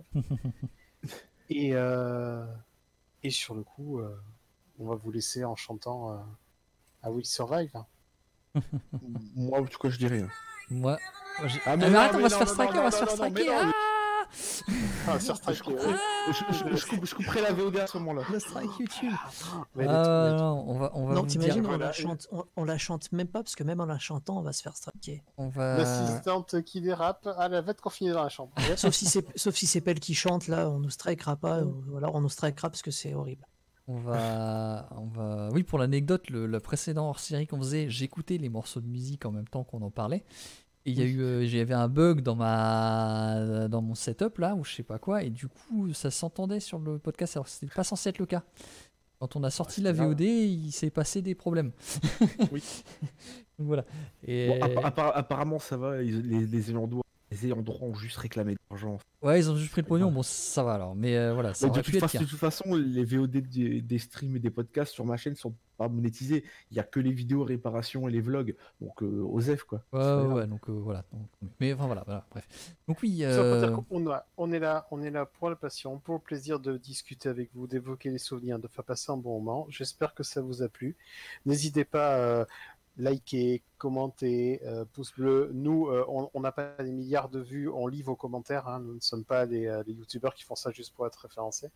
[SPEAKER 4] et, euh, et sur le coup, euh, on va vous laisser en chantant euh, I Will Survive.
[SPEAKER 3] Moi, en tout cas, je dirais. hein.
[SPEAKER 1] Moi, moi, j'ai-
[SPEAKER 3] Ah,
[SPEAKER 1] Ah,
[SPEAKER 3] mais
[SPEAKER 1] mais
[SPEAKER 3] non,
[SPEAKER 1] arrête, on
[SPEAKER 3] mais
[SPEAKER 1] va se
[SPEAKER 3] non,
[SPEAKER 1] faire
[SPEAKER 3] non,
[SPEAKER 1] striker,
[SPEAKER 3] non,
[SPEAKER 1] on va se
[SPEAKER 3] non,
[SPEAKER 1] faire
[SPEAKER 3] non, mais
[SPEAKER 1] striker.
[SPEAKER 3] non.
[SPEAKER 1] Ah
[SPEAKER 4] Ah, sur Strike,
[SPEAKER 3] Je, je- je- je coupe- je couperai la V O D à ce moment-là.
[SPEAKER 1] Le strike YouTube.
[SPEAKER 4] Mais elle est
[SPEAKER 1] Ah
[SPEAKER 4] toute-
[SPEAKER 1] non, on va, on va
[SPEAKER 2] Non,
[SPEAKER 1] vous
[SPEAKER 2] t'imagines,
[SPEAKER 1] dire.
[SPEAKER 2] on,
[SPEAKER 4] Voilà,
[SPEAKER 2] la
[SPEAKER 4] et-
[SPEAKER 2] chante, on, on la chante même pas, parce que même en la chantant, on va se faire striker.
[SPEAKER 1] On va.
[SPEAKER 4] L'assistante qui dérape, ah, elle va être confinée dans la chambre.
[SPEAKER 2] Sauf si c'est sauf si c'est Pelle qui chante, là, on nous strikera pas, ou alors on nous strikera parce que c'est horrible.
[SPEAKER 1] On va, on va. Oui, pour l'anecdote, le, le précédent hors-série qu'on faisait, j'écoutais les morceaux de musique en même temps qu'on en parlait. Et il y a eu, euh, j'avais un bug dans ma, dans mon setup là, ou je sais pas quoi, et du coup, ça s'entendait sur le podcast. Alors, c'était pas censé être le cas. Quand on a sorti
[SPEAKER 3] Ouais,
[SPEAKER 1] la
[SPEAKER 3] c'est
[SPEAKER 1] V O D, il s'est passé des problèmes.
[SPEAKER 3] Oui.
[SPEAKER 1] Donc voilà. Et
[SPEAKER 3] Bon, appa- appa- apparemment, ça va. ils- les, les ayants droit, les ayants droit ont juste réclamé de l'argent.
[SPEAKER 1] ouais, ils ont juste pris le pognon. Bon, ça va alors. Mais euh, voilà, ça
[SPEAKER 3] Mais de,
[SPEAKER 1] aurait
[SPEAKER 3] toute
[SPEAKER 1] pu être
[SPEAKER 3] façon,
[SPEAKER 1] pire.
[SPEAKER 3] de toute façon, les V O D des, des streams et des podcasts sur ma chaîne sont pas monétisés. Il y a que les vidéos réparations et les vlogs. Donc, euh, osef quoi.
[SPEAKER 1] Ouais,
[SPEAKER 3] C'est pas
[SPEAKER 1] ouais,
[SPEAKER 3] grave.
[SPEAKER 1] ouais, donc euh, voilà. Donc, mais enfin voilà, voilà, bref. Donc oui.
[SPEAKER 4] Ça peut
[SPEAKER 1] euh,
[SPEAKER 4] dire qu'on a- on est là, on est là pour la passion, pour le plaisir de discuter avec vous, d'évoquer les souvenirs, de faire passer un bon moment. J'espère que ça vous a plu. N'hésitez pas à euh, liker, commenter, euh, pouce bleu. Nous, euh, on on n'a pas des milliards de vues, on lit vos commentaires. hein. Nous ne sommes pas des, euh, des youtubeurs qui font ça juste pour être référencés.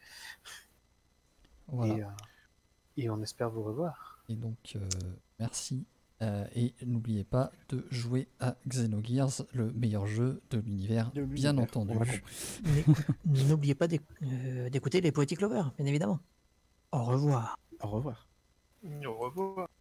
[SPEAKER 1] voilà.
[SPEAKER 4] Et, euh, et on espère vous revoir.
[SPEAKER 1] Et donc, euh, merci. Euh, et n'oubliez pas de jouer à Xenogears, le meilleur jeu de l'univers,
[SPEAKER 3] De
[SPEAKER 1] bien
[SPEAKER 3] l'univers,
[SPEAKER 1] entendu.
[SPEAKER 3] on l'a compris.
[SPEAKER 2] N'écou- N'oubliez pas d'éc- euh, d'écouter les Poetic Lovers, bien évidemment. Au revoir.
[SPEAKER 3] Au revoir.
[SPEAKER 5] Au revoir.